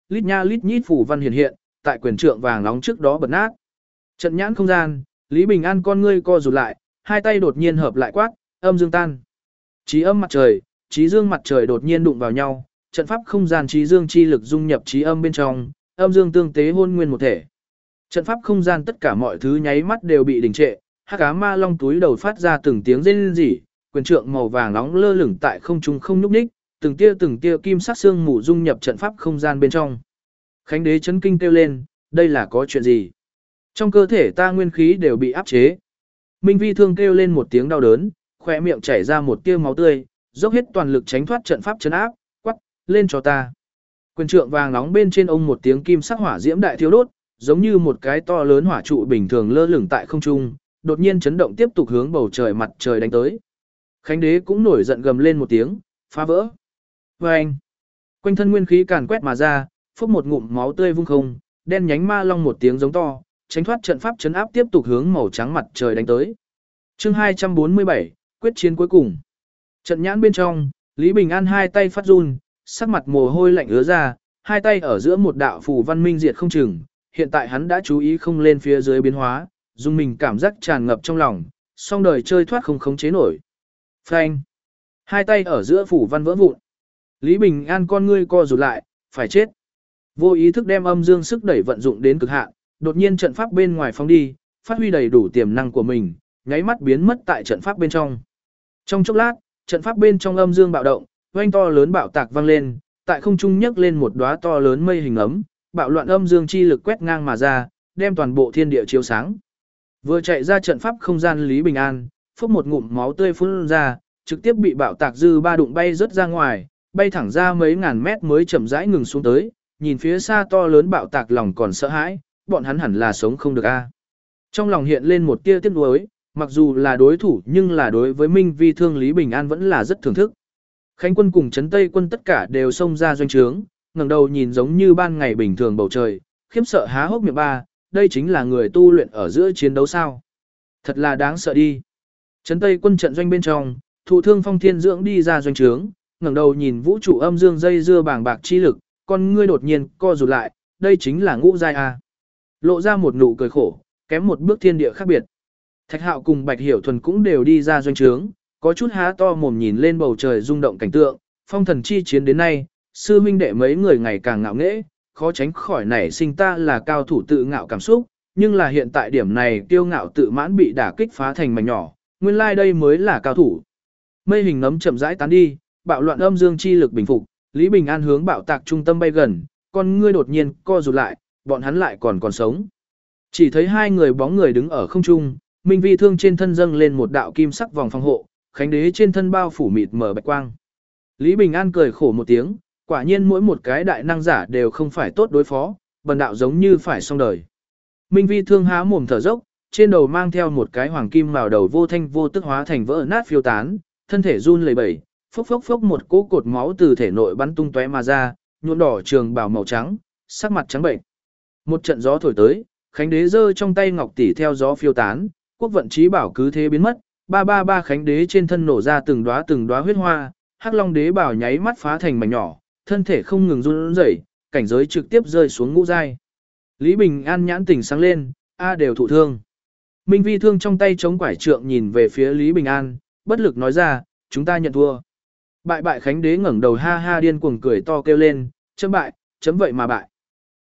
lít nha lít nhít phù văn hiện hiện, tại quyền trượng vàng nóng trước đó bật nát. Trận nhãn không gian, Lý Bình An con ngươi co rụt lại, hai tay đột nhiên hợp lại quát, âm dương tan. Chí âm mặt trời, chí dương mặt trời đột nhiên đụng vào nhau, trận pháp không gian chí dương chi lực dung nhập chí âm bên trong, âm dương tương tế hôn nguyên một thể. Trận pháp không gian tất cả mọi thứ nháy mắt đều bị đình trệ, hắc ám ma long túi đầu phát ra từng tiếng rên rỉ, quyền trượng màu vàng nóng lơ lửng tại không trung không nhúc nhích, từng tia kim sắc xương mù dung nhập trận pháp không gian bên trong. Khánh đế chấn kinh kêu lên, đây là có chuyện gì? Trong cơ thể ta nguyên khí đều bị áp chế. Minh Vi Thương kêu lên một tiếng đau đớn, khóe miệng chảy ra một tia máu tươi, dốc hết toàn lực tránh thoát trận pháp trấn áp, quắc, lên cho ta. Quyền trượng vàng nóng bên trên ông một tiếng kim sắc hỏa diễm đại thiêu đốt, giống như một cái to lớn hỏa trụ bình thường lơ lửng tại không trung, đột nhiên chấn động tiếp tục hướng bầu trời mặt trời đánh tới. Khánh đế cũng nổi giận gầm lên một tiếng, phá vỡ. Vâng! Quanh thân nguyên khí càn quét mà ra, phốc một ngụm máu tươi vung không, đen nhánh ma long một tiếng giống to, tránh thoát trận pháp trấn áp tiếp tục hướng màu trắng mặt trời đánh tới. Chương 247, quyết chiến cuối cùng. Trận nhãn bên trong, Lý Bình An hai tay phát run, sắc mặt mồ hôi lạnh ứa ra, hai tay ở giữa một đạo phù văn minh diệt không chừng, hiện tại hắn đã chú ý không lên phía dưới biến hóa, dùng mình cảm giác tràn ngập trong lòng, song đời chơi thoát không khống chế nổi. Phanh! Hai tay ở giữa phù văn vỡ vụn. Lý Bình An con ngươi co rụt lại, phải chết. Vô ý thức đem âm dương sức đẩy vận dụng đến cực hạn, đột nhiên trận pháp bên ngoài phóng đi, phát huy đầy đủ tiềm năng của mình, nháy mắt biến mất tại trận pháp bên trong. Trong chốc lát, trận pháp bên trong âm dương bạo động, oanh to lớn bạo tạc vang lên, tại không trung nhấc lên một đóa to lớn mây hình ấm, bạo loạn âm dương chi lực quét ngang mà ra, đem toàn bộ thiên địa chiếu sáng. Vừa chạy ra trận pháp không gian Lý Bình An, phốc một ngụm máu tươi phun ra, trực tiếp bị bạo tạc dư ba đụng bay rớt ra ngoài, bay thẳng ra mấy ngàn mét mới chậm rãi ngừng xuống tới, nhìn phía xa to lớn bạo tạc lòng còn sợ hãi, bọn hắn hẳn là sống không được a. Trong lòng hiện lên một tia tiếc nuối, mặc dù là đối thủ nhưng là đối với Minh Vi Thương Lý Bình An vẫn là rất thưởng thức. Khánh quân cùng Trấn Tây quân tất cả đều xông ra doanh trướng, ngẩng đầu nhìn giống như ban ngày bình thường bầu trời, khiếp sợ há hốc miệng ba, đây chính là người tu luyện ở giữa chiến đấu sao? Thật là đáng sợ đi. Trấn Tây quân trận doanh bên trong, thụ thương Phong Thiên Dưỡng đi ra doanh trướng, ngẩng đầu nhìn vũ trụ âm dương dây dưa bàng bạc chi lực, con ngươi đột nhiên co rụt lại, đây chính là ngũ giai a. Lộ ra một nụ cười khổ, kém một bước thiên địa khác biệt. Thạch Hạo cùng Bạch Hiểu Thuần cũng đều đi ra doanh trướng, có chút há to mồm nhìn lên bầu trời rung động cảnh tượng, phong thần chi chiến đến nay, sư huynh đệ mấy người ngày càng ngạo nghễ, khó tránh khỏi nảy sinh ta là cao thủ tự ngạo cảm xúc, nhưng là hiện tại điểm này kiêu ngạo tự mãn bị đả kích phá thành mảnh nhỏ, nguyên lai đây mới là cao thủ. Mây hình nấm chậm rãi tán đi, bạo loạn âm dương chi lực bình phục, Lý Bình An hướng bạo tạc trung tâm bay gần, con ngươi đột nhiên co rụt lại, bọn hắn lại còn sống. Chỉ thấy hai người bóng người đứng ở không trung, Minh Vi Thương trên thân dâng lên một đạo kim sắc vòng phòng hộ, Khánh đế trên thân bao phủ mịt mờ bạch quang. Lý Bình An cười khổ một tiếng, quả nhiên mỗi một cái đại năng giả đều không phải tốt đối phó, bần đạo giống như phải xong đời. Minh Vi Thương há mồm thở dốc, trên đầu mang theo một cái hoàng kim màu đầu vô thanh vô tức hóa thành vỡ nát phiêu tán, thân thể run lẩy bẩy, phốc phốc phốc một cỗ cột máu từ thể nội bắn tung tóe mà ra, nhuộm đỏ trường bào màu trắng, sắc mặt trắng bệnh. Một trận gió thổi tới, Khánh đế giơ trong tay ngọc tỷ theo gió phiêu tán, quốc vận chí bảo cứ thế biến mất, ba Khánh đế trên thân nổ ra từng đóa huyết hoa, Hắc Long đế bảo nháy mắt phá thành mảnh nhỏ, thân thể không ngừng run rẩy, cảnh giới trực tiếp rơi xuống ngũ giai. Lý Bình An nhãn tỉnh sáng lên, đều thụ thương. Minh Vi Thương trong tay chống quải trượng nhìn về phía Lý Bình An, bất lực nói ra, chúng ta nhận thua. Bại Khánh đế ngẩng đầu ha ha điên cuồng cười to kêu lên, chấm bại, chấm vậy mà bại.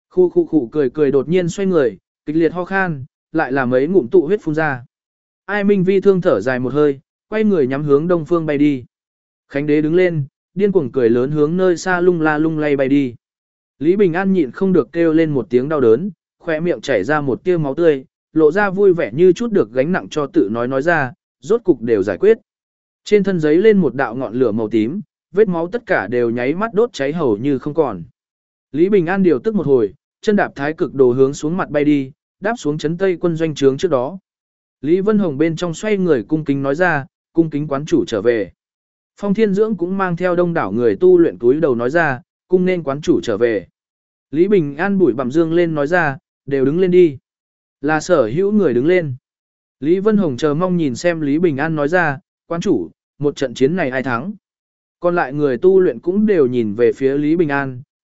Khu cười đột nhiên xoay người, kịch liệt ho khan, lại là mấy ngụm tụ huyết phun ra. Ai Minh Vi Thương thở dài một hơi, quay người nhắm hướng đông phương bay đi. Khánh đế đứng lên, điên cuồng cười lớn hướng nơi xa lung la lung lay bay đi. Lý Bình An nhịn không được kêu lên một tiếng đau đớn, khóe miệng chảy ra một tia máu tươi, lộ ra vui vẻ như chút được gánh nặng cho tự nói ra, rốt cục đều giải quyết. Trên thân giấy lên một đạo ngọn lửa màu tím, vết máu tất cả đều nháy mắt đốt cháy hầu như không còn. Lý Bình An điều tức một hồi, chân đạp thái cực đồ hướng xuống mặt bay đi, đáp xuống Trấn Tây quân doanh trướng trước đó. Lý Vân Hồng bên trong xoay người cung kính nói ra, cung kính quán chủ trở về. Phong Thiên Dưỡng cũng mang theo đông đảo người tu luyện túi đầu nói ra, cung nên quán chủ trở về. Lý Bình An bụi bặm dương lên nói ra, đều đứng lên đi. Là sở hữu người đứng lên. Lý Vân Hồng chờ mong nhìn xem Lý Bình An nói ra, quán chủ, một trận chiến này ai thắng. Còn lại người tu luyện cũng đều nhìn về phía Lý Bình An,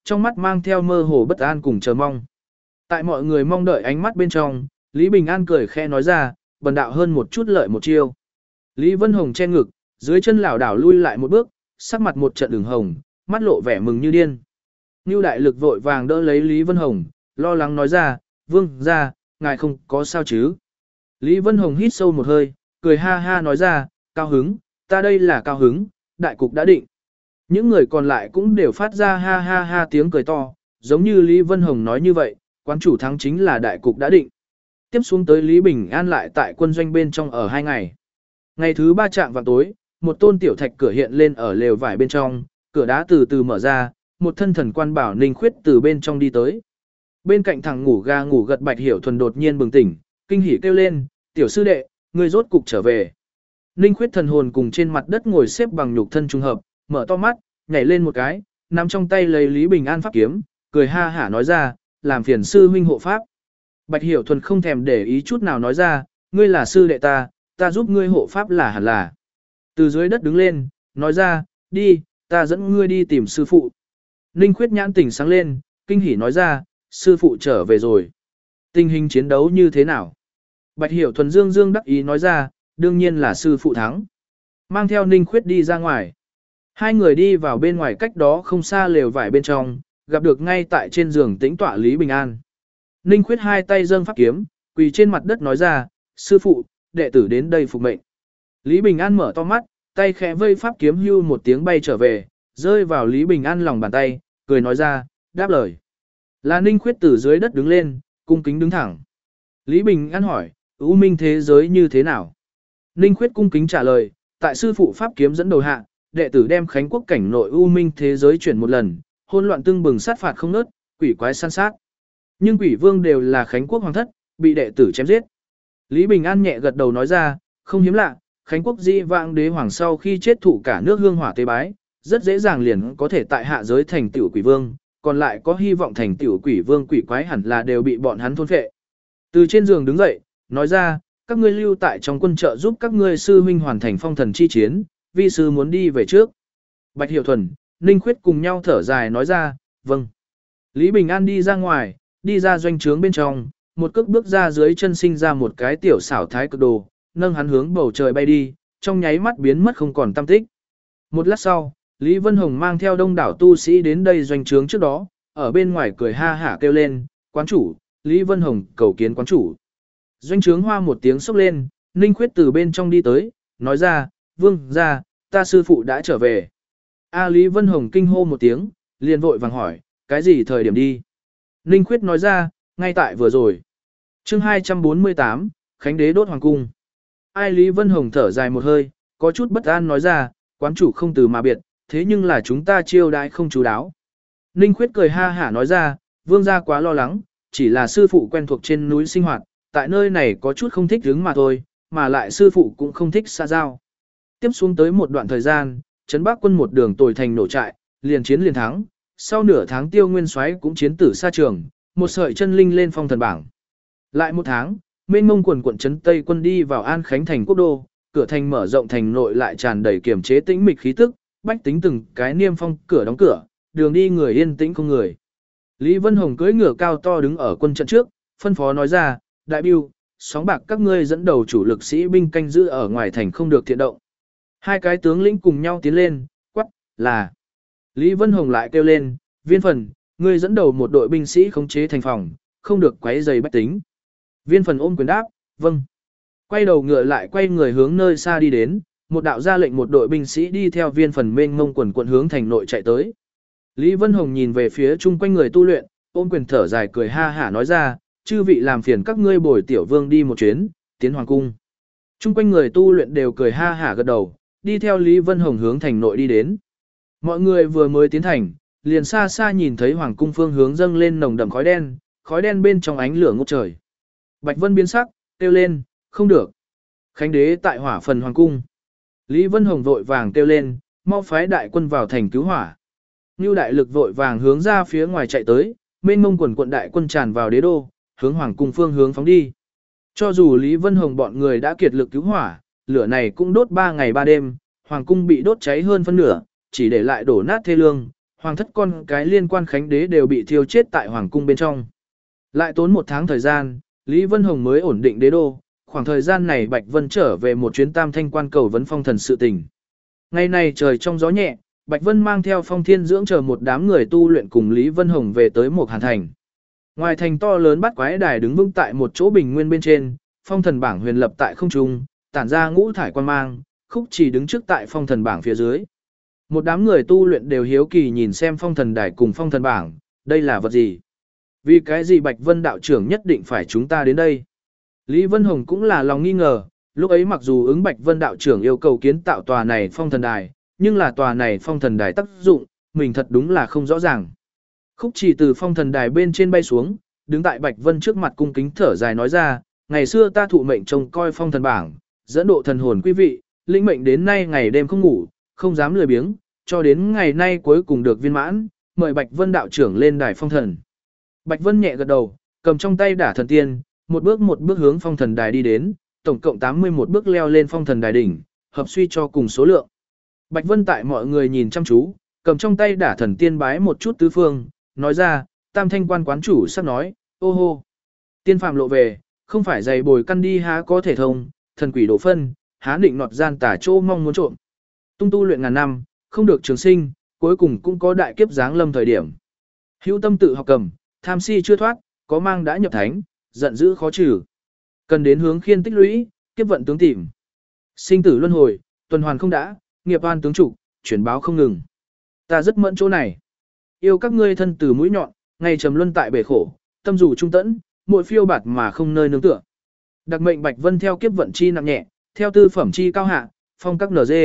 trong mắt mang theo mơ hồ bất an cùng chờ mong. Tại mọi người mong đợi ánh mắt bên trong, Lý Bình An cười khẽ nói ra, bần đạo hơn một chút lợi một chiêu. Lý Vân Hồng che ngực, dưới chân lảo đảo lui lại một bước, sắc mặt một trận ửng hồng, mắt lộ vẻ mừng như điên. Nưu Đại Lực vội vàng đỡ lấy Lý Vân Hồng, lo lắng nói ra, vương ra, ngài không có sao chứ. Lý Vân Hồng hít sâu một hơi, cười ha ha nói ra, cao hứng, ta đây là cao hứng, đại cục đã định. Những người còn lại cũng đều phát ra ha ha ha tiếng cười to, giống như Lý Vân Hồng nói như vậy, quán chủ thắng chính là đại cục đã định. Tiếp xuống tới Lý Bình An lại tại quân doanh bên trong ở 2 ngày. Ngày thứ 3 chạm vào tối, một tôn tiểu thạch cửa hiện lên ở lều vải bên trong, cửa đá từ từ mở ra, một thân thần quan bảo Ninh Khuyết từ bên trong đi tới. Bên cạnh thằng ngủ ga ngủ gật Bạch Hiểu Thuần đột nhiên bừng tỉnh, kinh hỉ kêu lên, tiểu sư đệ, ngươi rốt cục trở về. Ninh Khuyết thần hồn cùng trên mặt đất ngồi xếp bằng nhục thân trùng hợp, mở to mắt, nhảy lên một cái, nắm trong tay lấy Lý Bình An pháp kiếm, cười ha hả nói ra, làm phiền sư huynh hộ pháp. Bạch Hiểu Thuần không thèm để ý chút nào nói ra, ngươi là sư đệ ta giúp ngươi hộ pháp là hẳn là. Từ dưới đất đứng lên, nói ra, đi, ta dẫn ngươi đi tìm sư phụ. Ninh Khuyết nhãn tỉnh sáng lên, kinh hỉ nói ra, sư phụ trở về rồi. Tình hình chiến đấu như thế nào? Bạch Hiểu Thuần dương đắc ý nói ra, đương nhiên là sư phụ thắng. Mang theo Ninh Khuyết đi ra ngoài. Hai người đi vào bên ngoài cách đó không xa lều vải bên trong, gặp được ngay tại trên giường tĩnh tọa Lý Bình An. Ninh Khuyết hai tay dâng pháp kiếm, quỳ trên mặt đất nói ra, sư phụ, đệ tử đến đây phục mệnh. Lý Bình An mở to mắt, tay khẽ vây pháp kiếm hưu một tiếng bay trở về, rơi vào Lý Bình An lòng bàn tay, cười nói ra, đáp lời. Là Ninh Khuyết từ dưới đất đứng lên, cung kính đứng thẳng. Lý Bình An hỏi, U Minh thế giới như thế nào? Ninh Khuyết cung kính trả lời, tại sư phụ pháp kiếm dẫn đầu hạ, đệ tử đem Khánh Quốc cảnh nội U Minh thế giới chuyển một lần, hỗn loạn tương bừng sát phạt không ngớt, quỷ quái săn sát. Nhưng quỷ vương đều là Khánh Quốc hoàng thất, bị đệ tử chém giết. Lý Bình An nhẹ gật đầu nói ra, không hiếm lạ, Khánh Quốc di vãng đế hoàng sau khi chết thụ cả nước hương hỏa tế bái, rất dễ dàng liền có thể tại hạ giới thành tiểu quỷ vương, còn lại có hy vọng thành tiểu quỷ vương quỷ quái hẳn là đều bị bọn hắn thôn phệ. Từ trên giường đứng dậy, nói ra, các ngươi lưu tại trong quân trợ giúp các ngươi sư huynh hoàn thành phong thần chi chiến, vi sư muốn đi về trước. Bạch Hiểu Thuần, Ninh Khuyết cùng nhau thở dài nói ra, vâng. Lý Bình An đi ra ngoài, đi ra doanh trướng bên trong, một cước bước ra dưới chân sinh ra một cái tiểu xảo thái cực đồ, nâng hắn hướng bầu trời bay đi, trong nháy mắt biến mất không còn tăm tích. Một lát sau, Lý Vân Hồng mang theo đông đảo tu sĩ đến đây doanh trướng trước đó, ở bên ngoài cười ha hả kêu lên, quán chủ, Lý Vân Hồng cầu kiến quán chủ. Doanh trướng hoa một tiếng sốc lên, Ninh Khuyết từ bên trong đi tới, nói ra, vương ra, ta sư phụ đã trở về. Lý Vân Hồng kinh hô một tiếng, liền vội vàng hỏi, cái gì thời điểm đi? Ninh Khuyết nói ra, ngay tại vừa rồi. chương 248, Khánh đế đốt hoàng cung. Lý Vân Hồng thở dài một hơi, có chút bất an nói ra, quán chủ không từ mà biệt, thế nhưng là chúng ta chiêu đãi không chú đáo. Ninh Khuyết cười ha hả nói ra, vương gia quá lo lắng, chỉ là sư phụ quen thuộc trên núi sinh hoạt, tại nơi này có chút không thích hứng mà thôi, mà lại sư phụ cũng không thích xa giao. Tiếp xuống tới một đoạn thời gian, Trấn Bắc quân một đường tồi thành nổ trại, liền chiến liền thắng, sau nửa tháng Tiêu Nguyên Soái cũng chiến tử xa trường, một sợi chân linh lên phong thần bảng. Lại một tháng, mênh mông quần quận Trấn Tây quân đi vào An Khánh thành quốc đô, cửa thành mở rộng thành nội lại tràn đầy kiểm chế tĩnh mịch khí tức, bách tính từng cái niêm phong cửa đóng cửa, đường đi người yên tĩnh không người. Lý Vân Hồng cưỡi ngựa cao to đứng ở quân trận trước, phân phó nói ra, đại biêu, sóng bạc các ngươi dẫn đầu chủ lực sĩ binh canh giữ ở ngoài thành không được thiện động. Hai cái tướng lĩnh cùng nhau tiến lên, quắc, là. Lý Vân Hồng lại kêu lên, Viên Phần, ngươi dẫn đầu một đội binh sĩ khống chế thành phòng, không được quấy rầy bách tính. Viên Phần ôm quyền đáp, vâng. Quay đầu ngựa lại quay người hướng nơi xa đi đến, một đạo ra lệnh một đội binh sĩ đi theo Viên Phần mênh mông quần quận hướng thành nội chạy tới. Lý Vân Hồng nhìn về phía chung quanh người tu luyện, ôm quyền thở dài cười ha hả nói ra, chư vị làm phiền các ngươi bồi tiểu vương đi một chuyến, tiến hoàng cung. Chung quanh người tu luyện đều cười ha hả gật đầu, đi theo Lý Vân Hồng hướng thành nội đi đến. Mọi người vừa mới tiến thành, liền xa xa nhìn thấy hoàng cung phương hướng dâng lên nồng đậm khói đen bên trong ánh lửa ngút trời. Bạch Vân biến sắc, kêu lên, không được. Khánh đế tại hỏa phần hoàng cung. Lý Vân Hồng vội vàng kêu lên, mau phái đại quân vào thành cứu hỏa. Nưu Đại Lực vội vàng hướng ra phía ngoài chạy tới, mênh mông quần quận đại quân tràn vào đế đô, hướng hoàng cung phương hướng phóng đi. Cho dù Lý Vân Hồng bọn người đã kiệt lực cứu hỏa, lửa này cũng đốt 3 ngày 3 đêm, hoàng cung bị đốt cháy hơn phân nửa, chỉ để lại đổ nát thê lương, hoàng thất con cái liên quan khánh đế đều bị thiêu chết tại hoàng cung bên trong. Lại tốn 1 tháng thời gian, Lý Vân Hồng mới ổn định đế đô, khoảng thời gian này Bạch Vân trở về một chuyến Tam Thanh quan cầu vấn phong thần sự tình. Ngày này trời trong gió nhẹ, Bạch Vân mang theo Phong Thiên Dưỡng chờ một đám người tu luyện cùng Lý Vân Hồng về tới một Hàn Thành. Ngoài thành to lớn bát quái đài đứng vững tại một chỗ bình nguyên bên trên, phong thần bảng huyền lập tại không trung, tản ra ngũ thải quan mang, Khúc Chỉ đứng trước tại phong thần bảng phía dưới. Một đám người tu luyện đều hiếu kỳ nhìn xem phong thần đài cùng phong thần bảng, đây là vật gì? Vì cái gì Bạch Vân đạo trưởng nhất định phải chúng ta đến đây? Lý Vân Hồng cũng là lòng nghi ngờ, lúc ấy mặc dù ứng Bạch Vân đạo trưởng yêu cầu kiến tạo tòa này phong thần đài, nhưng là tòa này phong thần đài tác dụng, mình thật đúng là không rõ ràng. Khúc Chỉ từ phong thần đài bên trên bay xuống, đứng tại Bạch Vân trước mặt cung kính thở dài nói ra, ngày xưa ta thụ mệnh trông coi phong thần bảng, dẫn độ thần hồn quý vị, lĩnh mệnh đến nay ngày đêm không ngủ, không dám lười biếng, cho đến ngày nay cuối cùng được viên mãn, mời Bạch Vân đạo trưởng lên đài phong thần. Bạch Vân nhẹ gật đầu, cầm trong tay đả thần tiên, một bước hướng phong thần đài đi đến, tổng cộng 81 bước leo lên phong thần đài đỉnh, hợp suy cho cùng số lượng. Bạch Vân tại mọi người nhìn chăm chú, cầm trong tay đả thần tiên bái một chút tứ phương, nói ra, Tam Thanh quan quán chủ sắp nói, ô hô. Tiên phàm lộ về, không phải dày bồi căn đi há có thể thông, thần quỷ đổ phân, há định nọt gian tả chỗ mong muốn trộm. Tung tu luyện ngàn năm, không được trường sinh, cuối cùng cũng có đại kiếp giáng lâm thời điểm. Hữu tâm tự học cầm, tham si chưa thoát, có mang đã nhập thánh, giận dữ khó trừ. Cần đến hướng khiên tích lũy, kiếp vận tướng tìm. Sinh tử luân hồi, tuần hoàn không đã, nghiệp oan tướng trục, chuyển báo không ngừng. Ta rất mẫn chỗ này. Yêu các ngươi thân từ mũi nhọn, ngày trầm luân tại bể khổ, tâm dù trung tẫn, mỗi phiêu bạt mà không nơi nương tựa. Đặc mệnh Bạch Vân theo kiếp vận chi nặng nhẹ, theo tư phẩm chi cao hạ, phong các NG.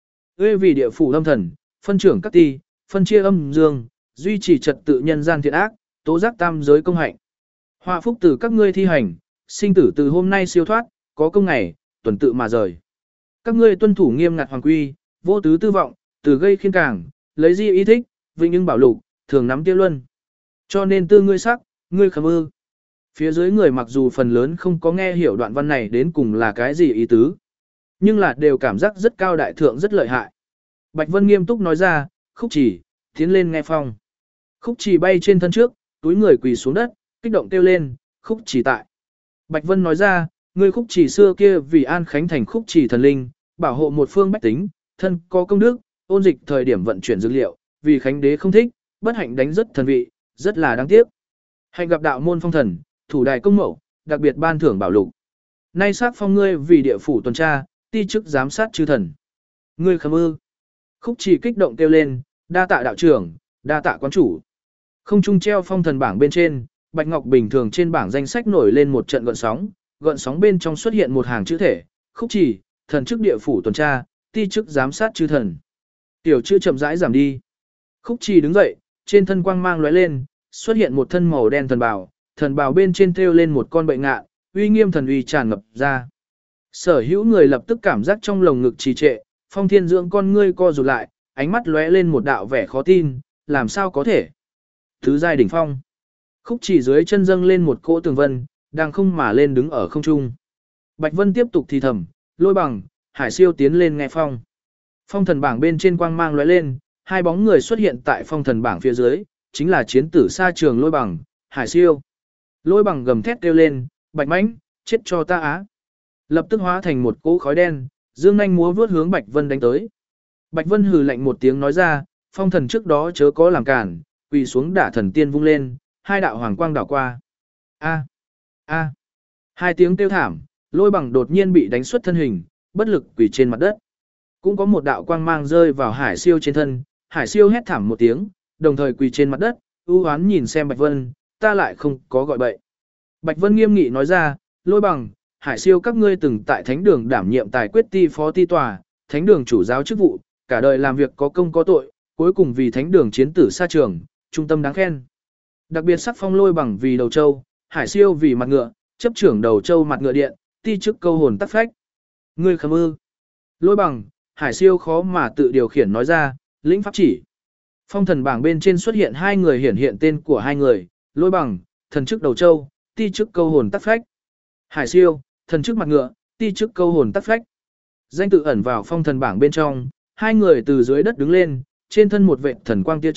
Ê vì địa phủ lâm thần, phân trưởng các ti, phân chia âm dương, duy trì trật tự nhân gian thiện ác, tố giác tam giới công hạnh. Họa phúc từ các ngươi thi hành, sinh tử từ hôm nay siêu thoát, có công ngày, tuần tự mà rời. Các ngươi tuân thủ nghiêm ngặt hoàng quy, vô tứ tư vọng, từ gây khiên càng, lấy di ý thích, vinh nhưng bảo lục, thường nắm tiêu luân. Cho nên tư ngươi sắc, ngươi khâm ư. Phía dưới người mặc dù phần lớn không có nghe hiểu đoạn văn này đến cùng là cái gì ý tứ, nhưng là đều cảm giác rất cao đại thượng rất lợi hại. Bạch Vân nghiêm túc nói ra, Khúc Chỉ, tiến lên nghe phong. Khúc Chỉ bay trên thân trước, túi người quỳ xuống đất, kích động kêu lên, Khúc Chỉ tại. Bạch Vân nói ra, người Khúc Chỉ xưa kia vì an khánh thành Khúc Chỉ thần linh, bảo hộ một phương bách tính, thân có công đức, ôn dịch thời điểm vận chuyển dược liệu, vì khánh đế không thích, bất hạnh đánh rất thần vị, rất là đáng tiếc. Hạnh gặp đạo môn phong thần, thủ đài công mẫu, đặc biệt ban thưởng bảo lục. Nay sát phong ngươi vì địa phủ tuần tra, ti chức giám sát chư thần. Ngươi khâm ư. Khúc Chỉ kích động kêu lên, đa tạ đạo trưởng, đa tạ quán chủ. Không trung treo phong thần bảng bên trên, bạch ngọc bình thường trên bảng danh sách nổi lên một trận gợn sóng bên trong xuất hiện một hàng chữ thể, Khúc Chỉ, thần chức địa phủ tuần tra, ti chức giám sát chư thần. Tiểu chữ chậm rãi giảm đi. Khúc Chỉ đứng dậy, trên thân quang mang lóe lên, xuất hiện một thân màu đen thần bào bên trên thêu lên một con bệnh ngạ, uy nghiêm thần uy tràn ngập ra. Sở hữu người lập tức cảm giác trong lồng ngực trì trệ, Phong Thiên Dưỡng con ngươi co rụt lại, ánh mắt lóe lên một đạo vẻ khó tin, làm sao có thể? Thứ giai đỉnh phong. Khúc Chỉ dưới chân dâng lên một cỗ tường vân, đang không mà lên đứng ở không trung. Bạch Vân tiếp tục thì thầm, Lôi Bằng, Hải Siêu tiến lên nghe phong. Phong thần bảng bên trên quang mang lóe lên, hai bóng người xuất hiện tại phong thần bảng phía dưới, chính là chiến tử xa trường Lôi Bằng, Hải Siêu. Lôi Bằng gầm thét kêu lên, Bạch Mãnh, chết cho ta á. Lập tức hóa thành một cỗ khói đen, dương nhanh múa vướt hướng Bạch Vân đánh tới. Bạch Vân hừ lạnh một tiếng nói ra, phong thần trước đó chớ có làm cản, quỳ xuống đả thần tiên vung lên, hai đạo hoàng quang đảo qua. A, a, hai tiếng kêu thảm, Lôi Bằng đột nhiên bị đánh xuất thân hình, bất lực quỳ trên mặt đất. Cũng có một đạo quang mang rơi vào Hải Siêu trên thân, Hải Siêu hét thảm một tiếng, đồng thời quỳ trên mặt đất, ưu hoán nhìn xem Bạch Vân, ta lại không có gọi bậy. Bạch Vân nghiêm nghị nói ra, Lôi Bằng, Hải Siêu các ngươi từng tại thánh đường đảm nhiệm tài quyết ti phó ti tòa, thánh đường chủ giáo chức vụ, cả đời làm việc có công có tội, cuối cùng vì thánh đường chiến tử xa trường, trung tâm đáng khen. Đặc biệt sắc phong Lôi Bằng vì đầu châu, Hải Siêu vì mặt ngựa, chấp trưởng đầu châu mặt ngựa điện, ti chức câu hồn tắc phách. Ngươi khâm ư. Lôi Bằng, Hải Siêu khó mà tự điều khiển nói ra, lĩnh pháp chỉ. Phong thần bảng bên trên xuất hiện hai người hiển hiện tên của hai người, Lôi Bằng, thần chức đầu châu, ti chức câu hồn tắc phách. Hải Siêu, thần chức mặt ngựa, ti chức câu hồn tắc phách. Danh tự ẩn vào phong thần bảng bên trong, hai người từ dưới đất đứng lên, trên thân một vệt thần quang tia chớp,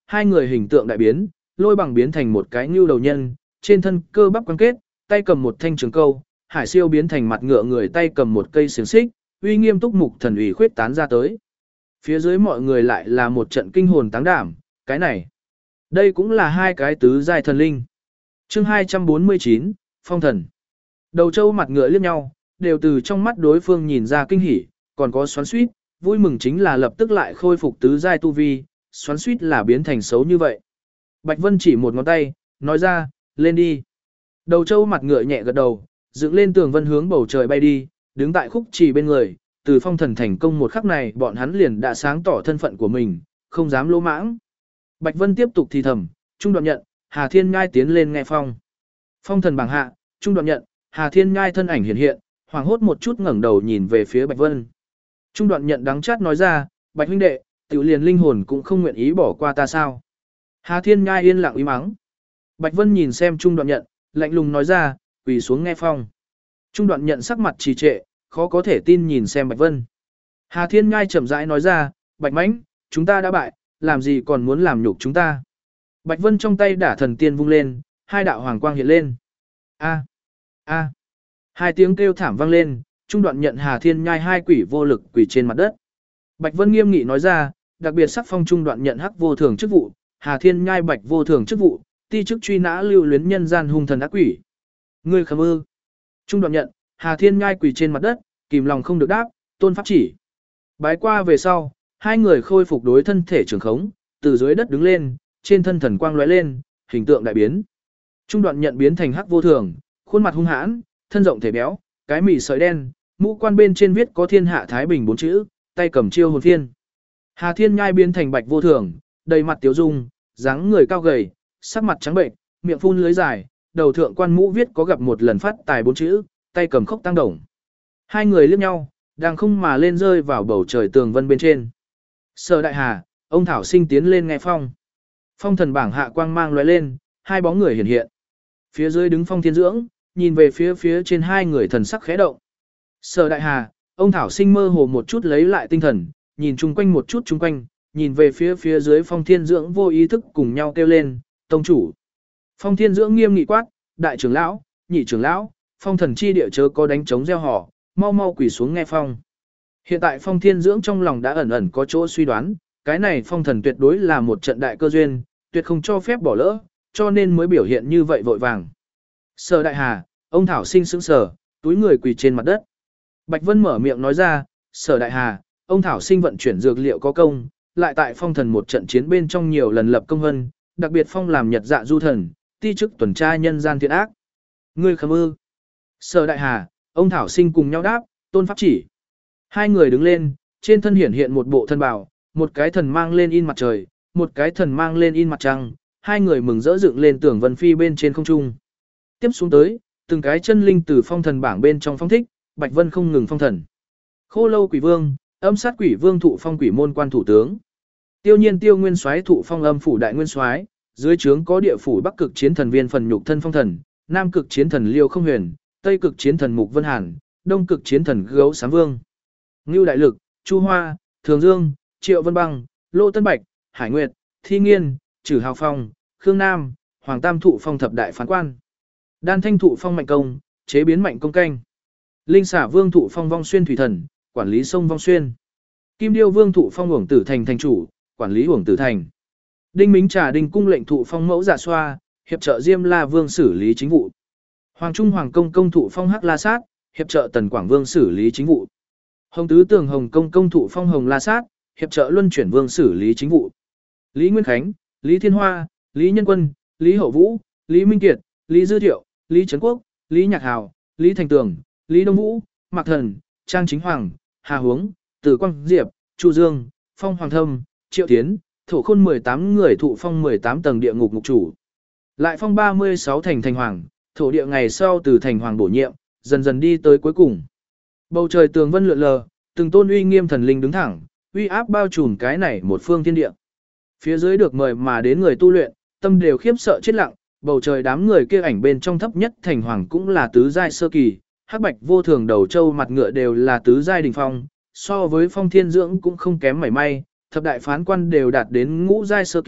hai người hình tượng đại biến, Lôi Bằng biến thành một cái ngưu đầu nhân, trên thân cơ bắp quang kết, tay cầm một thanh trường câu, Hải Siêu biến thành mặt ngựa người tay cầm một cây xiềng xích, uy nghiêm túc mục thần ủy khuyết tán ra tới. Phía dưới mọi người lại là một trận kinh hồn táng đảm, cái này, đây cũng là hai cái tứ giai thần linh. Chương 249, Phong thần. Đầu Châu mặt ngựa liếc nhau, đều từ trong mắt đối phương nhìn ra kinh hỉ, còn có xoắn xuýt, vui mừng chính là lập tức lại khôi phục tứ giai tu vi, xoắn xuýt là biến thành xấu như vậy. Bạch Vân chỉ một ngón tay, nói ra, lên đi. Đầu Châu mặt ngựa nhẹ gật đầu, dựng lên tường vân hướng bầu trời bay đi, đứng tại khúc trì bên người, từ phong thần thành công một khắc này bọn hắn liền đã sáng tỏ thân phận của mình, không dám lỗ mãng. Bạch Vân tiếp tục thì thầm, Trung Đoạn Nhận, Hà Thiên Nhai tiến lên nghe phong. Phong thần bảng hạ, Trung Đoạn Nhận, Hà Thiên Nhai thân ảnh hiện hiện, hoảng hốt một chút ngẩng đầu nhìn về phía Bạch Vân. Trung Đoạn Nhận đắng chát nói ra, Bạch huynh đệ, tiểu liền linh hồn cũng không nguyện ý bỏ qua ta sao? Hà Thiên Nhai yên lặng ý mắng. Bạch Vân nhìn xem Trung Đoạn Nhận, lạnh lùng nói ra, quỳ xuống nghe phong. Trung Đoạn Nhận sắc mặt trì trệ, khó có thể tin nhìn xem Bạch Vân. Hà Thiên Nhai chậm rãi nói ra, Bạch Mãnh, chúng ta đã bại, làm gì còn muốn làm nhục chúng ta. Bạch Vân trong tay đả thần tiên vung lên, hai đạo hoàng quang hiện lên. A, a, hai tiếng kêu thảm vang lên, Trung Đoạn Nhận Hà Thiên Nhai hai quỷ vô lực quỳ trên mặt đất. Bạch Vân nghiêm nghị nói ra, đặc biệt sắc phong Trung Đoạn Nhận hắc vô thường chức vụ, Hà Thiên Nhai bạch vô thường chức vụ, ti chức truy nã lưu luyến nhân gian hung thần ác quỷ. Ngươi khâm ư? Trung Đoạn Nhận, Hà Thiên Nhai quỳ trên mặt đất, kìm lòng không được đáp, tôn pháp chỉ. Bái qua về sau, hai người khôi phục đối thân thể trường khống, từ dưới đất đứng lên, trên thân thần quang lóe lên, hình tượng đại biến. Trung Đoạn Nhận biến thành hắc vô thường, khuôn mặt hung hãn, thân rộng thể béo, cái mì sợi đen, mũ quan bên trên viết có thiên hạ thái bình 4 chữ, tay cầm chiêu hồn phiên. Hà Thiên Nhai biến thành bạch vô thường, đầy mặt tiếu dung, dáng người cao gầy, sắc mặt trắng bệnh, miệng phun lưới dài, đầu thượng quan mũ viết có gặp một lần phát tài 4 chữ, tay cầm khốc tăng đồng. Hai người liếc nhau, đang không mà lên rơi vào bầu trời tường vân bên trên. Sở Đại Hà, ông Thảo Sinh tiến lên nghe phong. Phong thần bảng hạ quang mang lóe lên, hai bóng người hiện hiện. Phía dưới đứng Phong Thiên Dưỡng, nhìn về phía trên hai người thần sắc khẽ động. Sở Đại Hà, ông Thảo Sinh mơ hồ một chút lấy lại tinh thần, nhìn chung quanh một chút chung quanh, nhìn về phía dưới Phong Thiên Dưỡng vô ý thức cùng nhau kêu lên, tông chủ. Phong Thiên Dưỡng nghiêm nghị quát, đại trưởng lão, nhị trưởng lão, phong thần chi địa chớ có đánh trống gieo họ, mau mau quỳ xuống nghe phong. Hiện tại Phong Thiên Dưỡng trong lòng đã ẩn ẩn có chỗ suy đoán, cái này phong thần tuyệt đối là một trận đại cơ duyên, tuyệt không cho phép bỏ lỡ, cho nên mới biểu hiện như vậy vội vàng. Sở Đại Hà, ông Thảo Sinh sững sờ, túi người quỳ trên mặt đất. Bạch Vân mở miệng nói ra, Sở Đại Hà, ông Thảo Sinh vận chuyển dược liệu có công, lại tại phong thần một trận chiến bên trong nhiều lần lập công hân, đặc biệt phong làm nhật dạ du thần, ti chức tuần tra nhân gian thiện ác. Ngươi khâm ư? Sở Đại Hà, ông Thảo Sinh cùng nhau đáp, tôn pháp chỉ. Hai người đứng lên, trên thân hiển hiện một bộ thân bào, một cái thần mang lên in mặt trời, một cái thần mang lên in mặt trăng, hai người mừng rỡ dựng lên tường vân phi bên trên không trung. Tiếp xuống tới, từng cái chân linh từ phong thần bảng bên trong phong thích, Bạch Vân không ngừng phong thần. Khô Lâu Quỷ Vương, Âm Sát Quỷ Vương thụ phong quỷ môn quan thủ tướng. Tiêu Nhiên Tiêu Nguyên Soái thụ phong âm phủ đại nguyên soái, dưới trướng có địa phủ Bắc cực chiến thần viên phần nhục thân phong thần, Nam cực chiến thần Liêu Không Huyền, Tây cực chiến thần Mục Vân Hàn, Đông cực chiến thần Gấu Sám Vương. Ngưu Đại Lực, Chu Hoa, Thường Dương, Triệu Vân Băng, Lô Tân Bạch, Hải Nguyệt, Thi Nghiên, Trử Hào Phong, Khương Nam, Hoàng Tam thụ phong thập đại phán quan. Đan Thanh thụ phong mạnh công, chế biến mạnh công canh. Linh Xả Vương thụ phong vong xuyên thủy thần, quản lý sông vong xuyên. Kim Điêu Vương thụ phong Uổng Tử Thành thành chủ, quản lý Uổng Tử Thành. Đinh Mính Trà Đinh cung lệnh thụ phong mẫu dạ xoa, hiệp trợ Diêm La Vương xử lý chính vụ. Hoàng Trung Hoàng công công thụ phong Hắc La Sát, hiệp trợ Tần Quảng Vương xử lý chính vụ. Hồng Tứ Tường Hồng công công thụ phong Hồng La Sát, hiệp trợ Luân Chuyển Vương xử lý chính vụ. Lý Nguyên Khánh, Lý Thiên Hoa, Lý Nhân Quân, Lý Hậu Vũ, Lý Minh Kiệt, Lý Dư Thiệu, Lý Trấn Quốc, Lý Nhạc Hào, Lý Thành Tường, Lý Đông Vũ, Mạc Thần, Trang Chính Hoàng, Hà Huống, Từ Quang Diệp, Chu Dương, Phong Hoàng Thâm, Triệu Tiến, Thổ Khôn 18 người thụ phong 18 tầng địa ngục ngục chủ. Lại phong 36 thành hoàng, thổ địa ngày sau từ thành hoàng bổ nhiệm, dần dần đi tới cuối cùng. Bầu trời tường vân lượn lờ, từng tôn uy nghiêm thần linh đứng thẳng, uy áp bao trùm cái này một phương thiên địa. Phía dưới được mời mà đến người tu luyện, tâm đều khiếp sợ chết lặng, bầu trời đám người kia ảnh bên trong thấp nhất thành hoàng cũng là tứ giai sơ kỳ, hắc bạch vô thường đầu trâu mặt ngựa đều là tứ giai đỉnh phong, so với Phong Thiên Dưỡng cũng không kém mảy may, thập đại phán quan đều đạt đến ngũ giai sơ kỳ,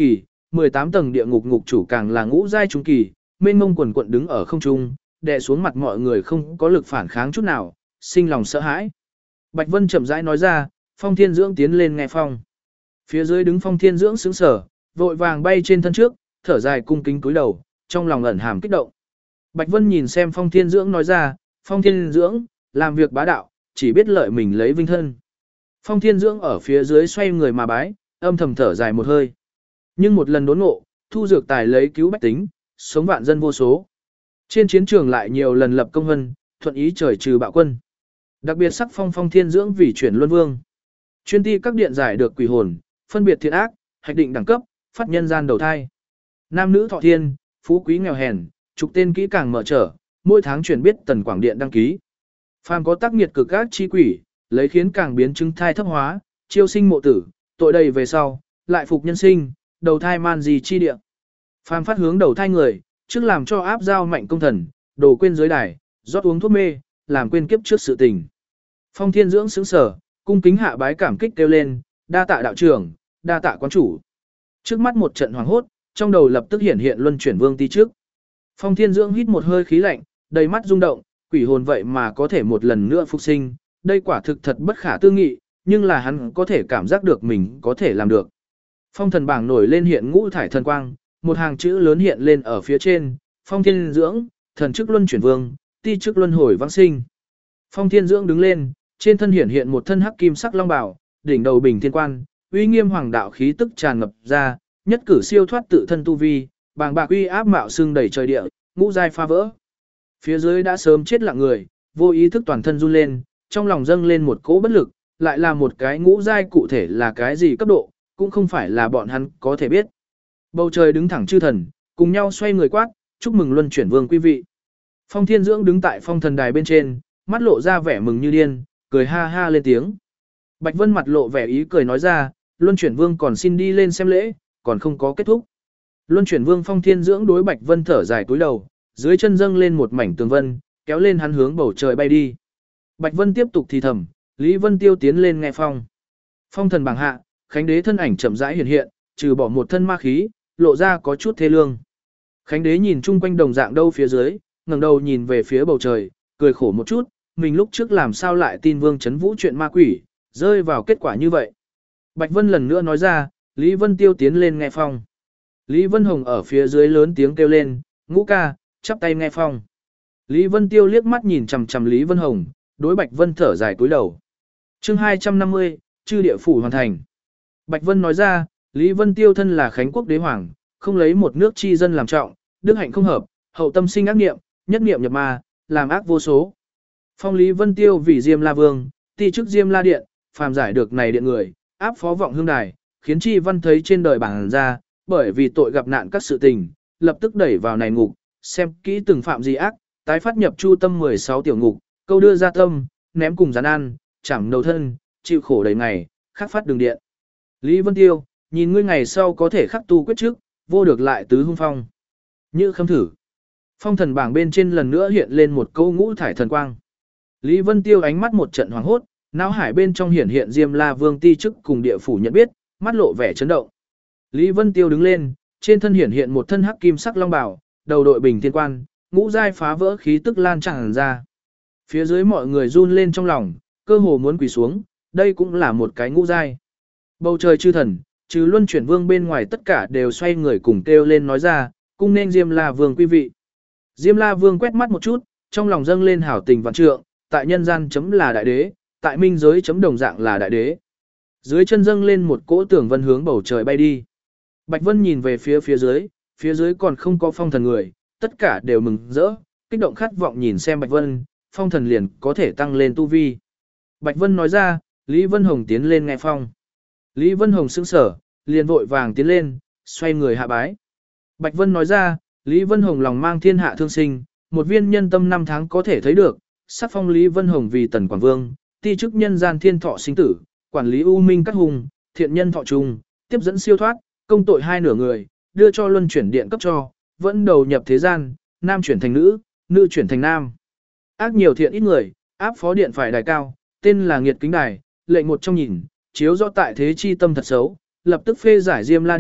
18 tầng địa ngục ngục chủ càng là ngũ giai trung kỳ, mênh mông quần quận đứng ở không trung, đè xuống mặt mọi người không có lực phản kháng chút nào, sinh lòng sợ hãi. Bạch Vân chậm rãi nói ra, Phong Thiên Dưỡng tiến lên nghe phong. Phía dưới đứng Phong Thiên Dưỡng sững sờ, vội vàng bay trên thân trước, thở dài cung kính cúi đầu, trong lòng ẩn hàm kích động. Bạch Vân nhìn xem Phong Thiên Dưỡng nói ra, Phong Thiên Dưỡng, làm việc bá đạo, chỉ biết lợi mình lấy vinh thân. Phong Thiên Dưỡng ở phía dưới xoay người mà bái, âm thầm thở dài một hơi. Nhưng một lần đốn ngộ, thu dược tài lấy cứu bách tính, sống vạn dân vô số. Trên chiến trường lại nhiều lần lập công hân, thuận ý trời trừ bạo quân. Đặc biệt sắc phong Phong Thiên Dưỡng vì chuyển luân vương. Chuyên ti các điện giải được quỷ hồn, phân biệt thiện ác, hạch định đẳng cấp, phát nhân gian đầu thai. Nam nữ thọ thiên, phú quý nghèo hèn, trục tên kỹ càng mở trở, mỗi tháng chuyển biết tần quảng điện đăng ký. Phàm có tác nghiệt cực ác chi quỷ, lấy khiến càng biến chứng thai thấp hóa, chiêu sinh mộ tử, tội đầy về sau, lại phục nhân sinh, đầu thai man gì chi địa. Phàm phát hướng đầu thai người, trước làm cho áp giao mạnh công thần, đổ quên giới đài, rót uống thuốc mê, làm quên kiếp trước sự tình. Phong Thiên Dưỡng sững sờ, cung kính hạ bái cảm kích kêu lên, đa tạ đạo trưởng, đa tạ quán chủ. Trước mắt một trận hoàng hốt, trong đầu lập tức hiện hiện luân chuyển vương ti trước. Phong Thiên Dưỡng hít một hơi khí lạnh, đầy mắt rung động, quỷ hồn vậy mà có thể một lần nữa phục sinh, đây quả thực thật bất khả tư nghị, nhưng là hắn có thể cảm giác được mình có thể làm được. Phong thần bảng nổi lên hiện ngũ thải thần quang, một hàng chữ lớn hiện lên ở phía trên, Phong Thiên Dưỡng, thần chức luân chuyển vương, ti chức luân hồi vãng sinh. Phong Thiên Dưỡng đứng lên, trên thân hiện một thân hắc kim sắc long bào, đỉnh đầu bình thiên quan, uy nghiêm hoàng đạo khí tức tràn ngập ra, nhất cử siêu thoát tự thân tu vi, bàng bạc uy áp mạo xương đầy trời địa, ngũ giai phá vỡ. Phía dưới đã sớm chết lặng người, vô ý thức toàn thân run lên, trong lòng dâng lên một cỗ bất lực, lại là một cái ngũ giai cụ thể là cái gì cấp độ, cũng không phải là bọn hắn có thể biết. Bầu trời đứng thẳng chư thần, cùng nhau xoay người quát, chúc mừng luân chuyển vương quý vị. Phong Thiên Dưỡng đứng tại phong thần đài bên trên, mắt lộ ra vẻ mừng như điên, cười ha ha lên tiếng. Bạch Vân mặt lộ vẻ ý cười nói ra, luân chuyển vương còn xin đi lên xem lễ, còn không có kết thúc. Luân chuyển vương Phong Thiên Dưỡng đối Bạch Vân thở dài cúi đầu, dưới chân dâng lên một mảnh tường vân, kéo lên hắn hướng bầu trời bay đi. Bạch Vân tiếp tục thì thầm, Lý Vân Tiêu tiến lên nghe phong. Phong thần bảng hạ, Khánh Đế thân ảnh chậm rãi hiện hiện, trừ bỏ một thân ma khí, lộ ra có chút thê lương. Khánh Đế nhìn chung quanh đồng dạng đâu phía dưới, ngẩng đầu nhìn về phía bầu trời, cười khổ một chút, mình lúc trước làm sao lại tin Vương Chấn Vũ chuyện ma quỷ, rơi vào kết quả như vậy. Bạch Vân lần nữa nói ra, Lý Vân Tiêu tiến lên nghe phong. Lý Vân Hồng ở phía dưới lớn tiếng kêu lên, Ngũ ca, chắp tay nghe phong. Lý Vân Tiêu liếc mắt nhìn chằm chằm Lý Vân Hồng, đối Bạch Vân thở dài cúi đầu. Chương 250, chư địa phủ hoàn thành. Bạch Vân nói ra, Lý Vân Tiêu thân là Khánh Quốc đế hoàng, không lấy một nước chi dân làm trọng, đức hạnh không hợp, hậu tâm sinh ác niệm, nhất niệm nhập ma, làm ác vô số. Phong Lý Vân Tiêu vì Diêm La Vương, ti chức Diêm La Điện, phàm giải được này điện người, áp phó vọng hương đài, khiến chi văn thấy trên đời bảng ra, bởi vì tội gặp nạn các sự tình, lập tức đẩy vào này ngục, xem kỹ từng phạm gì ác, tái phát nhập chu tâm 16 tiểu ngục, câu đưa ra tâm, ném cùng gián ăn, chảm đầu thân, chịu khổ đầy ngày, khắc phát đường điện. Lý Vân Tiêu, nhìn ngươi ngày sau có thể khắc tu quyết trước, vô được lại tứ hung phong. Như khâm thử. Phong thần bảng bên trên lần nữa hiện lên một câu ngũ thải thần quang. Lý Vân Tiêu ánh mắt một trận hoàng hốt, não hải bên trong hiện Diêm La Vương ti chức cùng địa phủ nhận biết, mắt lộ vẻ chấn động. Lý Vân Tiêu đứng lên, trên thân hiện một thân hắc kim sắc long bào, đầu đội bình thiên quan, ngũ giai phá vỡ khí tức lan tràn ra. Phía dưới mọi người run lên trong lòng, cơ hồ muốn quỳ xuống, đây cũng là một cái ngũ giai. Bầu trời chư thần, trừ luân chuyển vương bên ngoài tất cả đều xoay người cùng kêu lên nói ra, cung nên Diêm La Vương quý vị. Diêm La Vương quét mắt một chút, trong lòng dâng lên hảo tình vạn trượng, tại nhân gian chấm là đại đế, tại minh giới chấm đồng dạng là đại đế. Dưới chân dâng lên một cỗ tường vân hướng bầu trời bay đi. Bạch Vân nhìn về phía dưới còn không có phong thần người, tất cả đều mừng rỡ, kích động khát vọng nhìn xem Bạch Vân, phong thần liền có thể tăng lên tu vi. Bạch Vân nói ra, Lý Vân Hồng tiến lên nghe phong. Lý Vân Hồng sững sờ, liền vội vàng tiến lên, xoay người hạ bái. Bạch Vân nói ra, Lý Vân Hồng lòng mang thiên hạ thương sinh, một viên nhân tâm 5 tháng có thể thấy được, sắc phong Lý Vân Hồng vì Tần Quảng Vương, ti chức nhân gian thiên thọ sinh tử, quản lý u minh các hùng, thiện nhân thọ trùng, tiếp dẫn siêu thoát, công tội 2 nửa người, đưa cho luân chuyển điện cấp cho, vẫn đầu nhập thế gian, nam chuyển thành nữ, nữ chuyển thành nam. Ác nhiều thiện ít người, áp phó điện phải đài cao, tên là nghiệt kính đài, lệnh một trong nhìn, chiếu rõ tại thế chi tâm thật xấu, lập tức phê giải Diêm La Điện,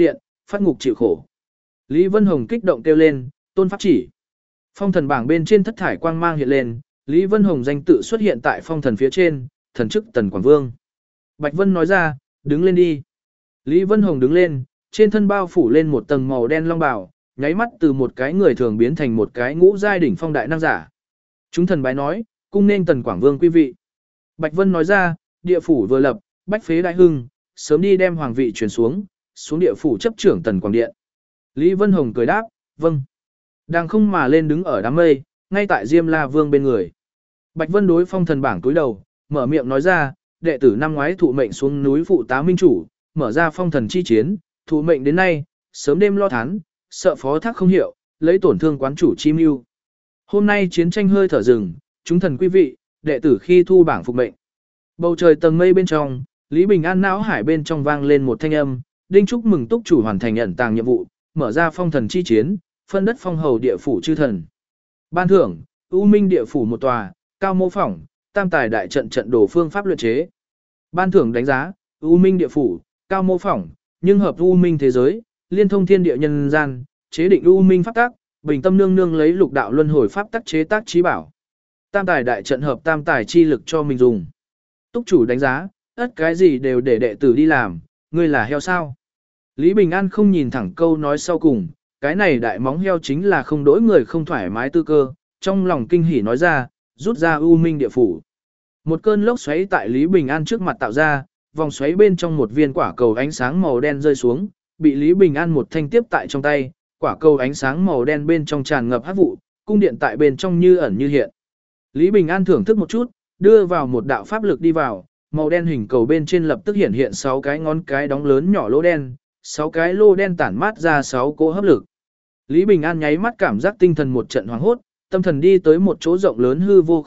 phát ngục chịu khổ. Lý Vân Hồng kích động kêu lên, tôn pháp chỉ. Phong thần bảng bên trên thất thải quang mang hiện lên, Lý Vân Hồng danh tự xuất hiện tại phong thần phía trên, thần chức Tần Quảng Vương. Bạch Vân nói ra, đứng lên đi. Lý Vân Hồng đứng lên, trên thân bao phủ lên một tầng màu đen long bào, nháy mắt từ một cái người thường biến thành một cái ngũ giai đỉnh phong đại năng giả. Chúng thần bái nói, cung nên Tần Quảng Vương quý vị. Bạch Vân nói ra, địa phủ vừa lập, bách phế đại hưng, sớm đi đem hoàng vị truyền xuống địa phủ chấp trưởng Tần Quảng Điện. Lý Vân Hồng cười đáp, vâng. Đang không mà lên đứng ở đám mây, ngay tại Diêm La Vương bên người. Bạch Vân đối phong thần bảng túi đầu, mở miệng nói ra, đệ tử năm ngoái thụ mệnh xuống núi phụ tá minh chủ, mở ra phong thần chi chiến, thụ mệnh đến nay, sớm đêm lo thán, sợ phó thác không hiệu, lấy tổn thương quán chủ chi mưu. Hôm nay chiến tranh hơi thở rừng, chúng thần quý vị, đệ tử khi thu bảng phục mệnh. Bầu trời tầng mây bên trong, Lý Bình An não hải bên trong vang lên một thanh âm, đinh chúc mừng túc chủ hoàn thành ẩn tàng nhiệm vụ, mở ra phong thần chi chiến, phân đất phong hầu địa phủ chư thần. Ban thưởng, U Minh địa phủ một tòa, cao mô phỏng, tam tài đại trận trận đồ phương pháp luyện chế. Ban thưởng đánh giá, U Minh địa phủ, cao mô phỏng, nhưng hợp U Minh thế giới, liên thông thiên địa nhân gian, chế định U Minh pháp tác, bình tâm nương nương lấy lục đạo luân hồi pháp tác chế tác trí bảo. Tam tài đại trận hợp tam tài chi lực cho mình dùng. Túc chủ đánh giá, tất cái gì đều để đệ tử đi làm, ngươi là heo sao? Lý Bình An không nhìn thẳng câu nói sau cùng, cái này đại móng heo chính là không đối người không thoải mái tư cơ, trong lòng kinh hỉ nói ra, rút ra U Minh địa phủ. Một cơn lốc xoáy tại Lý Bình An trước mặt tạo ra, vòng xoáy bên trong một viên quả cầu ánh sáng màu đen rơi xuống, bị Lý Bình An một thanh tiếp tại trong tay, quả cầu ánh sáng màu đen bên trong tràn ngập hắc vụ, cung điện tại bên trong như ẩn như hiện. Lý Bình An thưởng thức một chút, đưa vào một đạo pháp lực đi vào, màu đen hình cầu bên trên lập tức hiện 6 cái ngón cái đóng lớn nhỏ lỗ đen, 6 cái lô đen tản mát ra 6 cỗ hấp lực. Lý Bình An nháy mắt cảm giác tinh thần một trận hoảng hốt, tâm thần đi tới một chỗ rộng lớn hư vô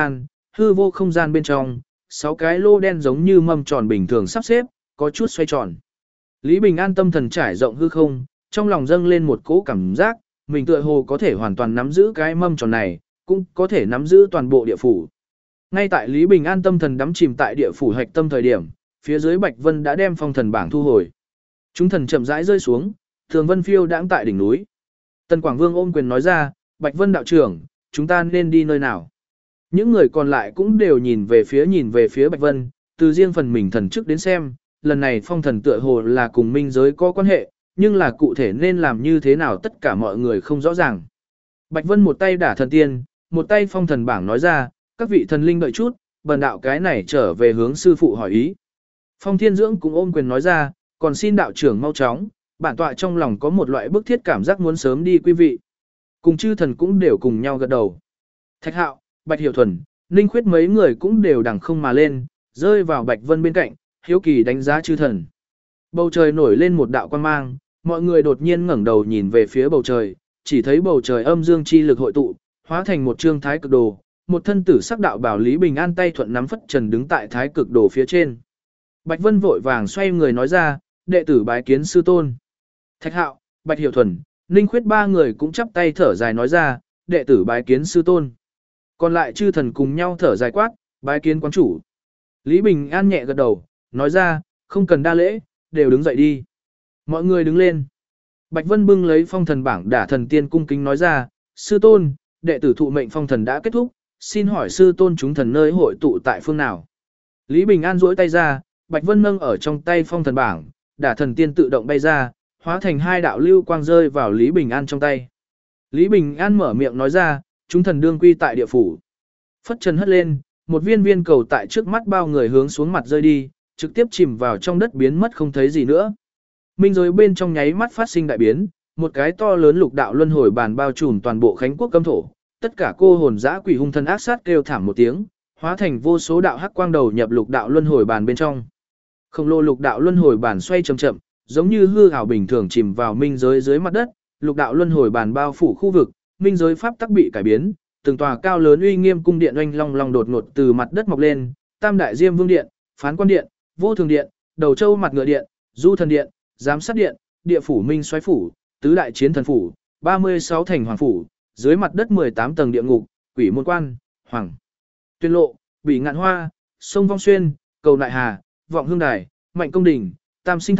không gian bên trong, 6 cái lô đen giống như mâm tròn bình thường sắp xếp, có chút xoay tròn. Lý Bình An tâm thần trải rộng hư không, trong lòng dâng lên một cỗ cảm giác, mình tựa hồ có thể hoàn toàn nắm giữ cái mâm tròn này, cũng có thể nắm giữ toàn bộ địa phủ. Ngay tại Lý Bình An tâm thần đắm chìm tại địa phủ hạch tâm thời điểm, phía dưới Bạch Vân đã đem phong thần bảng thu hồi. Chúng thần chậm rãi rơi xuống, Thường Vân phiêu đãng tại đỉnh núi. Tần Quảng Vương ôm quyền nói ra, Bạch Vân đạo trưởng, chúng ta nên đi nơi nào? Những người còn lại cũng đều nhìn về phía Bạch Vân, từ riêng phần mình thần chức đến xem, lần này phong thần tựa hồ là cùng minh giới có quan hệ, nhưng là cụ thể nên làm như thế nào tất cả mọi người không rõ ràng. Bạch Vân một tay đả thần tiên, một tay phong thần bảng nói ra, các vị thần linh đợi chút, bần đạo cái này trở về hướng sư phụ hỏi ý. Phong Thiên Dưỡng cũng ôm quyền nói ra, còn xin đạo trưởng mau chóng, bản tọa trong lòng có một loại bức thiết cảm giác muốn sớm đi quý vị. Cùng chư thần cũng đều cùng nhau gật đầu. Thạch Hạo, Bạch Hiểu Thuần, Ninh Khuyết mấy người cũng đều đằng không mà lên, rơi vào Bạch Vân bên cạnh, hiếu kỳ đánh giá chư thần. Bầu trời nổi lên một đạo quang mang, mọi người đột nhiên ngẩng đầu nhìn về phía bầu trời, chỉ thấy bầu trời âm dương chi lực hội tụ, hóa thành một trương thái cực đồ, một thân tử sắc đạo bảo Lý Bình An tay thuận nắm phất trần đứng tại thái cực đồ phía trên. Bạch Vân vội vàng xoay người nói ra, đệ tử bái kiến sư tôn. Thạch Hạo, Bạch Hiểu Thuần, Ninh Khuyết ba người cũng chắp tay thở dài nói ra, đệ tử bái kiến sư tôn. Còn lại chư thần cùng nhau thở dài quát, bái kiến quán chủ. Lý Bình An nhẹ gật đầu, nói ra, không cần đa lễ, đều đứng dậy đi. Mọi người đứng lên. Bạch Vân bưng lấy phong thần bảng đả thần tiên cung kính nói ra, sư tôn, đệ tử thụ mệnh phong thần đã kết thúc, xin hỏi sư tôn chúng thần nơi hội tụ tại phương nào. Lý Bình An duỗi tay ra, Bạch Vân nâng ở trong tay phong thần bảng, đả thần tiên tự động bay ra, hóa thành 2 đạo lưu quang rơi vào Lý Bình An trong tay. Lý Bình An mở miệng nói ra, chúng thần đương quy tại địa phủ. Phất trần hất lên, một viên viên cầu tại trước mắt bao người hướng xuống mặt rơi đi, trực tiếp chìm vào trong đất biến mất không thấy gì nữa. Minh giới bên trong nháy mắt phát sinh đại biến, một cái to lớn lục đạo luân hồi bàn bao trùm toàn bộ Khánh Quốc cấm thổ, tất cả cô hồn dã quỷ hung thần ác sát kêu thảm một tiếng, hóa thành vô số đạo hắc quang đầu nhập lục đạo luân hồi bàn bên trong. Khổng lồ lục đạo luân hồi bàn xoay chậm chậm, giống như hư ảo bình thường chìm vào minh giới dưới mặt đất, lục đạo luân hồi bàn bao phủ khu vực, minh giới pháp tắc bị cải biến, từng tòa cao lớn uy nghiêm cung điện oanh long long đột ngột từ mặt đất mọc lên, Tam đại Diêm Vương điện, Phán Quan điện, Vô Thường điện, Đầu Châu Mặt Ngựa điện, Du Thần điện, Giám Sát điện, Địa phủ Minh Soái phủ, Tứ đại Chiến Thần phủ, 36 thành hoàng phủ, dưới mặt đất 18 tầng địa ngục, Quỷ môn quan, Hoàng Tuyên lộ, Bỉ Ngạn Hoa, Sông Vong Xuyên, Cầu Nại Hà, Vọng Hương Đài, Mạnh Công Đình, Tam Sinh Thạch,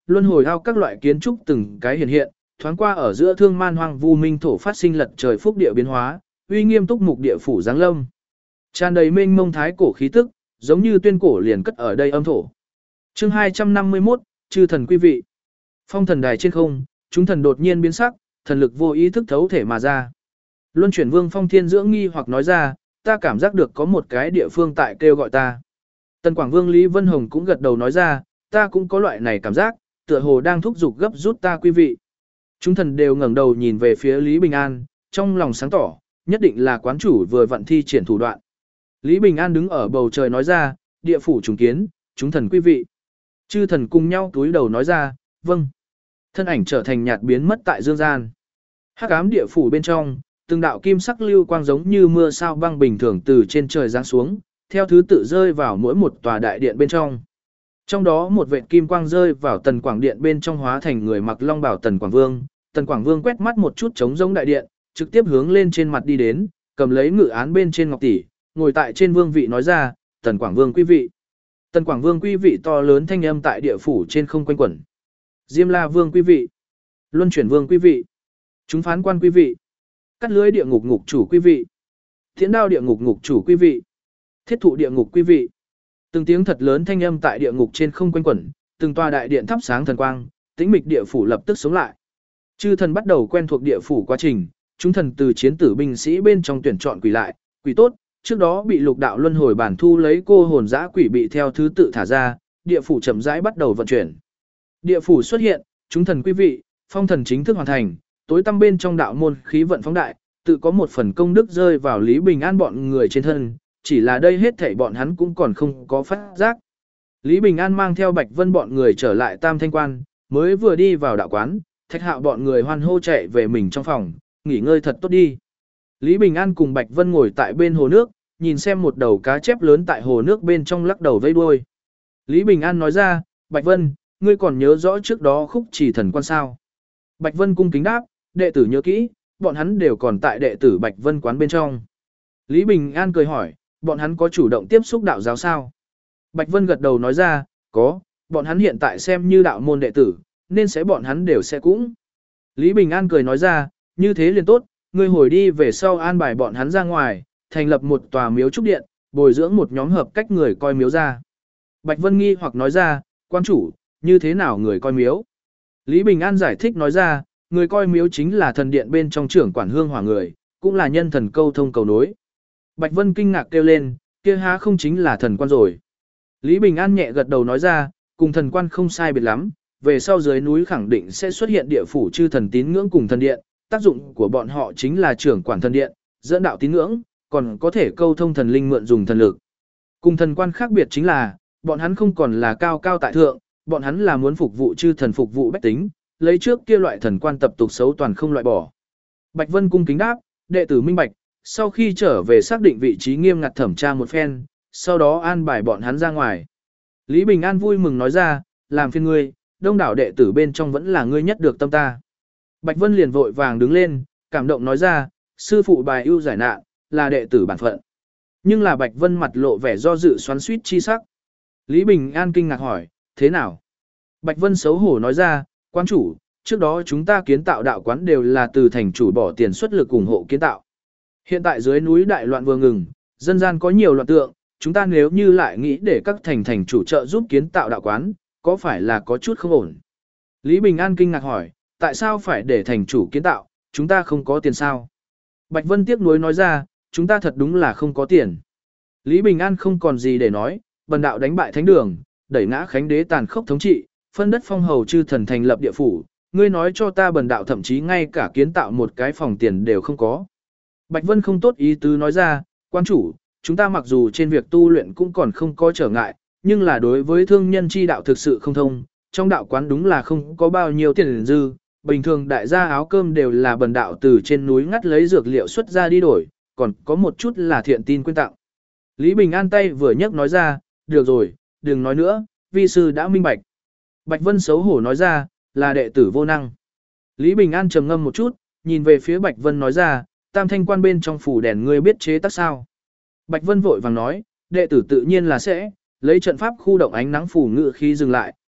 luân hồi ao các loại kiến trúc từng cái hiện hiện, thoáng qua ở giữa thương man hoang vu minh thổ phát sinh lật trời phúc địa biến hóa, uy nghiêm túc mục địa phủ giáng lâm. Tràn đầy mênh mông thái cổ khí tức, giống như tuyên cổ liền cất ở đây âm thổ. Chương 251, chư thần quý vị. Phong thần đài trên không, chúng thần đột nhiên biến sắc, thần lực vô ý thức thấu thể mà ra. Luân chuyển vương Phong Thiên dưỡng nghi hoặc nói ra, ta cảm giác được có một cái địa phương tại kêu gọi ta. Tần Quảng Vương Lý Vân Hồng cũng gật đầu nói ra, ta cũng có loại này cảm giác, tựa hồ đang thúc giục gấp rút ta quý vị. Chúng thần đều ngẩng đầu nhìn về phía Lý Bình An, trong lòng sáng tỏ, nhất định là quán chủ vừa vận thi triển thủ đoạn. Lý Bình An đứng ở bầu trời nói ra, địa phủ trùng kiến, chúng thần quý vị. Chư thần cùng nhau túi đầu nói ra, vâng. Thân ảnh trở thành nhạt biến mất tại dương gian. Hắc ám địa phủ bên trong, từng đạo kim sắc lưu quang giống như mưa sao băng bình thường từ trên trời giáng xuống, theo thứ tự rơi vào mỗi một tòa đại điện bên trong. Trong đó một vệt kim quang rơi vào Tần Quảng điện bên trong hóa thành người mặc long bào Tần Quảng Vương. Tần Quảng Vương quét mắt một chút trống rỗng đại điện, trực tiếp hướng lên trên mặt đi đến, cầm lấy ngự án bên trên ngọc tỷ, ngồi tại trên vương vị nói ra, Tần Quảng Vương quý vị. Tần Quảng Vương quý vị to lớn thanh âm tại địa phủ trên không quanh quẩn. Diêm La Vương quý vị. Luân chuyển Vương quý vị. Chúng phán quan quý vị. Cắt lưới địa ngục ngục chủ quý vị. Thiễn đao địa ngục ngục chủ quý vị. Thiết thụ địa ngục quý vị. Từng tiếng thật lớn thanh âm tại địa ngục trên không quanh quẩn, từng tòa đại điện thắp sáng thần quang, tĩnh mịch địa phủ lập tức sống lại. Chư thần bắt đầu quen thuộc địa phủ quá trình, chúng thần từ chiến tử binh sĩ bên trong tuyển chọn quỷ lại, quỷ tốt, trước đó bị lục đạo luân hồi bản thu lấy cô hồn dã quỷ bị theo thứ tự thả ra, địa phủ chậm rãi bắt đầu vận chuyển. Địa phủ xuất hiện, chúng thần quý vị, phong thần chính thức hoàn thành, tối tăm bên trong đạo môn khí vận phóng đại, tự có một phần công đức rơi vào Lý Bình An bọn người trên thân, chỉ là đây hết thảy bọn hắn cũng còn không có phát giác. Lý Bình An mang theo Bạch Vân bọn người trở lại Tam Thanh Quan, mới vừa đi vào đạo quán, Thạch Hạo bọn người hoan hô chạy về mình trong phòng, nghỉ ngơi thật tốt đi. Lý Bình An cùng Bạch Vân ngồi tại bên hồ nước, nhìn xem một đầu cá chép lớn tại hồ nước bên trong lắc đầu vây đuôi. Lý Bình An nói ra, Bạch Vân, ngươi còn nhớ rõ trước đó khúc chỉ thần quan sao? Bạch Vân cung kính đáp, đệ tử nhớ kỹ, bọn hắn đều còn tại đệ tử Bạch Vân quán bên trong. Lý Bình An cười hỏi, bọn hắn có chủ động tiếp xúc đạo giáo sao? Bạch Vân gật đầu nói ra, có, bọn hắn hiện tại xem như đạo môn đệ tử, nên sẽ bọn hắn đều sẽ cũng. Lý Bình An cười nói ra, như thế liền tốt, ngươi hồi đi về sau an bài bọn hắn ra ngoài, thành lập một tòa miếu trúc điện, bồi dưỡng một nhóm hợp cách người coi miếu ra. Bạch Vân nghi hoặc nói ra, quan chủ, như thế nào người coi miếu? Lý Bình An giải thích nói ra, người coi miếu chính là thần điện bên trong trưởng quản hương hỏa người, cũng là nhân thần câu thông cầu nối. Bạch Vân kinh ngạc kêu lên, kia há không chính là thần quan rồi. Lý Bình An nhẹ gật đầu nói ra, cùng thần quan không sai biệt lắm, về sau dưới núi khẳng định sẽ xuất hiện địa phủ chư thần tín ngưỡng cùng thần điện, tác dụng của bọn họ chính là trưởng quản thần điện, dẫn đạo tín ngưỡng, còn có thể câu thông thần linh mượn dùng thần lực. Cùng thần quan khác biệt chính là, bọn hắn không còn là cao cao tại thượng, bọn hắn là muốn phục vụ chư thần phục vụ bách tính, lấy trước kia loại thần quan tập tục xấu toàn không loại bỏ. Bạch Vân cung kính đáp, đệ tử minh bạch, sau khi trở về xác định vị trí nghiêm ngặt thẩm tra một phen, sau đó an bài bọn hắn ra ngoài. Lý Bình An vui mừng nói ra, làm phiền ngươi, đông đảo đệ tử bên trong vẫn là ngươi nhất được tâm ta. Bạch Vân liền vội vàng đứng lên, cảm động nói ra, sư phụ bài ưu giải nạn, là đệ tử bản phận. Nhưng là Bạch Vân mặt lộ vẻ do dự xoắn suýt chi sắc. Lý Bình An kinh ngạc hỏi, thế nào? Bạch Vân xấu hổ nói ra, quan chủ, trước đó chúng ta kiến tạo đạo quán đều là từ thành chủ bỏ tiền xuất lực ủng hộ kiến tạo. Hiện tại dưới núi đại loạn vừa ngừng, dân gian có nhiều loạn tượng, chúng ta nếu như lại nghĩ để các thành chủ trợ giúp kiến tạo đạo quán, có phải là có chút không ổn? Lý Bình An kinh ngạc hỏi, tại sao phải để thành chủ kiến tạo, chúng ta không có tiền sao? Bạch Vân tiếc nuối nói ra, chúng ta thật đúng là không có tiền. Lý Bình An không còn gì để nói, bần đạo đánh bại thánh đường, đẩy ngã khánh đế tàn khốc thống trị, phân đất phong hầu chư thần thành lập địa phủ, ngươi nói cho ta bần đạo thậm chí ngay cả kiến tạo một cái phòng tiền đều không có. Bạch Vân không tốt ý tứ nói ra, quan chủ, chúng ta mặc dù trên việc tu luyện cũng còn không có trở ngại, nhưng là đối với thương nhân chi đạo thực sự không thông, trong đạo quán đúng là không có bao nhiêu tiền dư, bình thường đại gia áo cơm đều là bần đạo từ trên núi ngắt lấy dược liệu xuất ra đi đổi, còn có một chút là thiện tin quyên tặng. Lý Bình An tay vừa nhấc nói ra, được rồi, đừng nói nữa, vi sư đã minh bạch. Bạch Vân xấu hổ nói ra, là đệ tử vô năng. Lý Bình An trầm ngâm một chút, nhìn về phía Bạch Vân nói ra, Tam Thanh Quan bên trong phủ đèn ngươi biết chế tác sao? Bạch Vân vội vàng nói, đệ tử tự nhiên là sẽ, lấy trận pháp khu động ánh nắng phủ ngự khí dừng lại,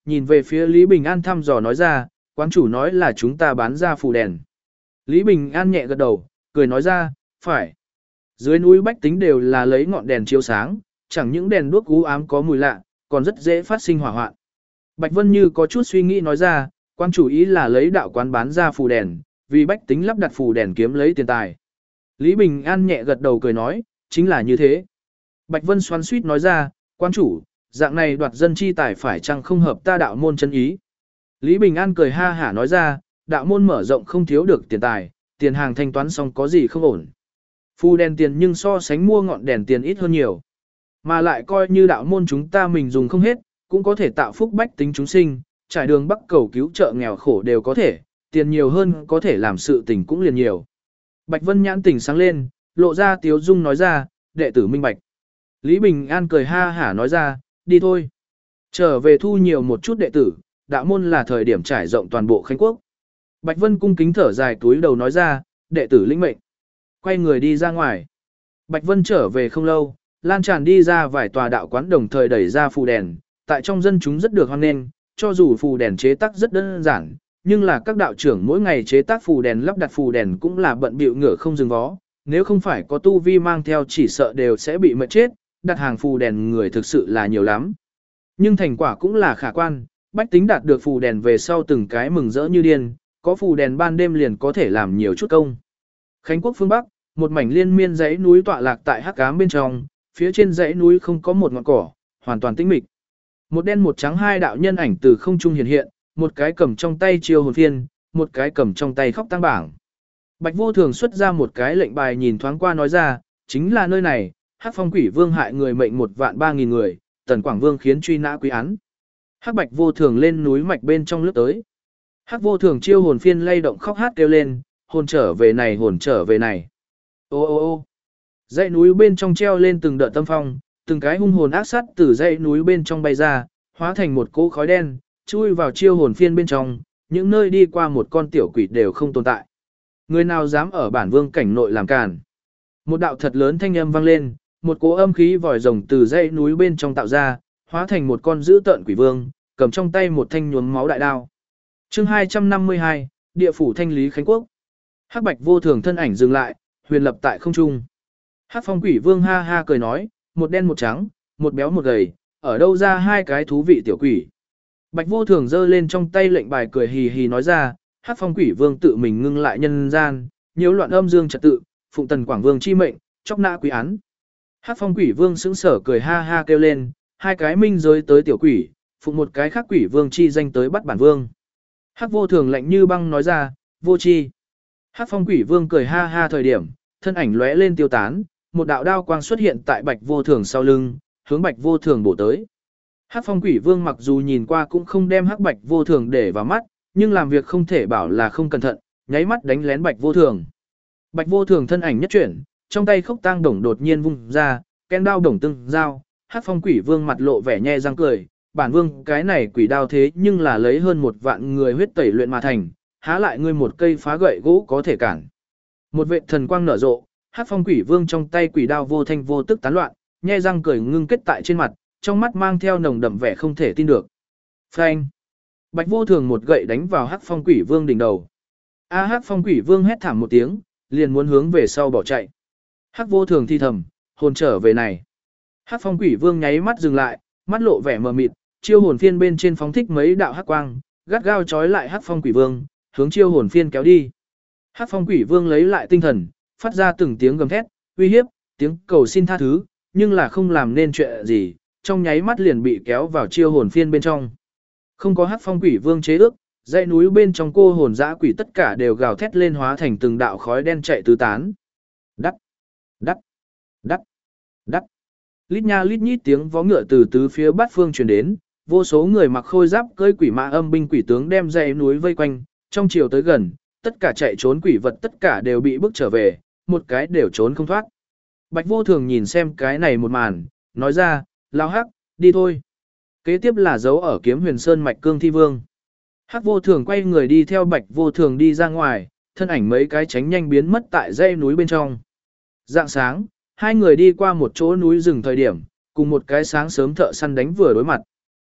nhìn về phía Lý Bình An thăm dò nói ra, quán chủ nói là chúng ta bán ra phù đèn. Lý Bình An nhẹ gật đầu, cười nói ra, phải. Dưới núi bách tính đều là lấy ngọn đèn chiếu sáng, chẳng những đèn đuốc u ám có mùi lạ, còn rất dễ phát sinh hỏa hoạn. Bạch Vân Như có chút suy nghĩ nói ra, quán chủ ý là lấy đạo quán bán ra phù đèn, vì bách tính lắp đặt phù đèn kiếm lấy tiền tài. Lý Bình An nhẹ gật đầu cười nói, chính là như thế. Bạch Vân xoắn suýt nói ra, quán chủ, dạng này đoạt dân chi tài phải chăng không hợp ta đạo môn chân ý. Lý Bình An cười ha hả nói ra, đạo môn mở rộng không thiếu được tiền tài, tiền hàng thanh toán xong có gì không ổn. Phù đèn tiền nhưng so sánh mua ngọn đèn tiền ít hơn nhiều. Mà lại coi như đạo môn chúng ta mình dùng không hết, cũng có thể tạo phúc bách tính chúng sinh, trải đường bắc cầu cứu trợ nghèo khổ đều có thể, tiền nhiều hơn có thể làm sự tình cũng liền nhiều. Bạch Vân nhãn tỉnh sáng lên, lộ ra tiếu dung nói ra, đệ tử minh bạch. Lý Bình An cười ha hả nói ra, đi thôi. Trở về thu nhiều một chút đệ tử, đạo môn là thời điểm trải rộng toàn bộ Khánh Quốc. Bạch Vân cung kính thở dài túi đầu nói ra, đệ tử lĩnh mệnh. Quay người đi ra ngoài. Bạch Vân trở về không lâu, lan tràn đi ra vài tòa đạo quán đồng thời đẩy ra phù đèn, tại trong dân chúng rất được hoan nghênh, cho dù phù đèn chế tác rất đơn giản, nhưng là các đạo trưởng mỗi ngày chế tác phù đèn lắp đặt phù đèn cũng là bận bịu ngựa không dừng vó, nếu không phải có tu vi mang theo chỉ sợ đều sẽ bị mệt chết, đặt hàng phù đèn người thực sự là nhiều lắm. Nhưng thành quả cũng là khả quan, bách tính đạt được phù đèn về sau từng cái mừng rỡ như điên, có phù đèn ban đêm liền có thể làm nhiều chút công. Khánh Quốc phương Bắc, một mảnh liên miên dãy núi tọa lạc tại hắc ám bên trong, phía trên dãy núi không có một ngọn cỏ, hoàn toàn tĩnh mịch. Một đen một trắng hai đạo nhân ảnh từ không trung hiện hiện, một cái cầm trong tay chiêu hồn phiên, một cái cầm trong tay khóc tăng bảng. Bạch Vô Thường xuất ra một cái lệnh bài nhìn thoáng qua nói ra, chính là nơi này, Hắc Phong Quỷ Vương hại người mệnh 1.300.000 người, Tần Quảng Vương khiến truy nã quý án. Hắc Bạch Vô Thường lên núi mạch bên trong lướt tới. Hắc Vô Thường chiêu hồn phiên lay động khóc hát kêu lên, hồn trở về này hồn trở về này. Ô ô ô dãy núi bên trong treo lên từng đợt tâm phong, từng cái hung hồn ác sát từ dãy núi bên trong bay ra, hóa thành một cỗ khói đen, chui vào chiêu hồn phiên bên trong, những nơi đi qua một con tiểu quỷ đều không tồn tại. Người nào dám ở bản vương cảnh nội làm càn. Một đạo thật lớn thanh âm vang lên, một cỗ âm khí vòi rồng từ dãy núi bên trong tạo ra, hóa thành một con dữ tợn quỷ vương, cầm trong tay một thanh nhuốm máu đại đao. Chương 252, Địa phủ thanh lý Khánh Quốc. Hắc Bạch Vô Thường thân ảnh dừng lại, huyền lập tại không trung. Hắc Phong Quỷ Vương ha ha cười nói, một đen một trắng, một béo một gầy, ở đâu ra hai cái thú vị tiểu quỷ. Bạch Vô Thường giơ lên trong tay lệnh bài cười hì hì nói ra, Hắc Phong Quỷ Vương tự mình ngưng lại nhân gian, nhiễu loạn âm dương trật tự, phụng Tần Quảng Vương chi mệnh, chóc nã quý án. Hắc Phong Quỷ Vương sững sờ cười ha ha kêu lên, hai cái minh giới tới tiểu quỷ, phụng một cái khác quỷ vương chi danh tới bắt bản vương. Hắc Vô Thường lạnh như băng nói ra, vô chi. Hắc Phong Quỷ Vương cười ha ha thời điểm, thân ảnh lóe lên tiêu tán, một đạo đao quang xuất hiện tại Bạch Vô Thường sau lưng, hướng Bạch Vô Thường bổ tới. Hắc Phong Quỷ Vương mặc dù nhìn qua cũng không đem Hắc Bạch Vô Thường để vào mắt, nhưng làm việc không thể bảo là không cẩn thận, nháy mắt đánh lén Bạch Vô Thường. Bạch Vô Thường thân ảnh nhất chuyển, trong tay khốc tang đồng đột nhiên vung ra, ken đao đồng tương giao, Hắc Phong Quỷ Vương mặt lộ vẻ nhe răng cười, bản vương cái này quỷ đao thế nhưng là lấy hơn 1.000.000 người huyết tẩy luyện mà thành, há lại ngươi một cây phá gậy gỗ có thể cản. Một vệt thần quang nở rộ, Hắc Phong Quỷ Vương trong tay quỷ đao vô thanh vô tức tán loạn, nhe răng cười ngưng kết tại trên mặt, trong mắt mang theo nồng đậm vẻ không thể tin được. Phanh! Bạch Vô Thường một gậy đánh vào Hắc Phong Quỷ Vương đỉnh đầu. Hắc Phong Quỷ Vương hét thảm một tiếng, liền muốn hướng về sau bỏ chạy. Hắc Vô Thường thi thầm, hồn trở về này. Hắc Phong Quỷ Vương nháy mắt dừng lại, mắt lộ vẻ mờ mịt, chiêu hồn phiên bên trên phóng thích mấy đạo hắc quang, gắt gao trói lại Hắc Phong Quỷ Vương, hướng chiêu hồn phiên kéo đi. Hắc Phong Quỷ Vương lấy lại tinh thần, phát ra từng tiếng gầm thét, uy hiếp, tiếng cầu xin tha thứ, nhưng là không làm nên chuyện gì, trong nháy mắt liền bị kéo vào chiêu hồn phiên bên trong. Không có Hắc Phong Quỷ Vương chế ước, dãy núi bên trong cô hồn dã quỷ tất cả đều gào thét lên hóa thành từng đạo khói đen chạy tứ tán. Đắc, đắc, đắc, đắc. Lít nha lít nhít tiếng vó ngựa từ tứ phía bát phương truyền đến, vô số người mặc khôi giáp cưỡi quỷ mã âm binh quỷ tướng đem dãy núi vây quanh, trong chiều tới gần, tất cả chạy trốn quỷ vật tất cả đều bị bức trở về, một cái đều trốn không thoát. Bạch Vô Thường nhìn xem cái này một màn, nói ra, lao Hắc, đi thôi. Kế tiếp là dấu ở Kiếm Huyền Sơn mạch Cương Thi Vương. Hắc Vô Thường quay người đi theo Bạch Vô Thường đi ra ngoài, thân ảnh mấy cái tránh nhanh biến mất tại dãy núi bên trong. Rạng sáng, hai người đi qua một chỗ núi rừng thời điểm, cùng một cái sáng sớm thợ săn đánh vừa đối mặt.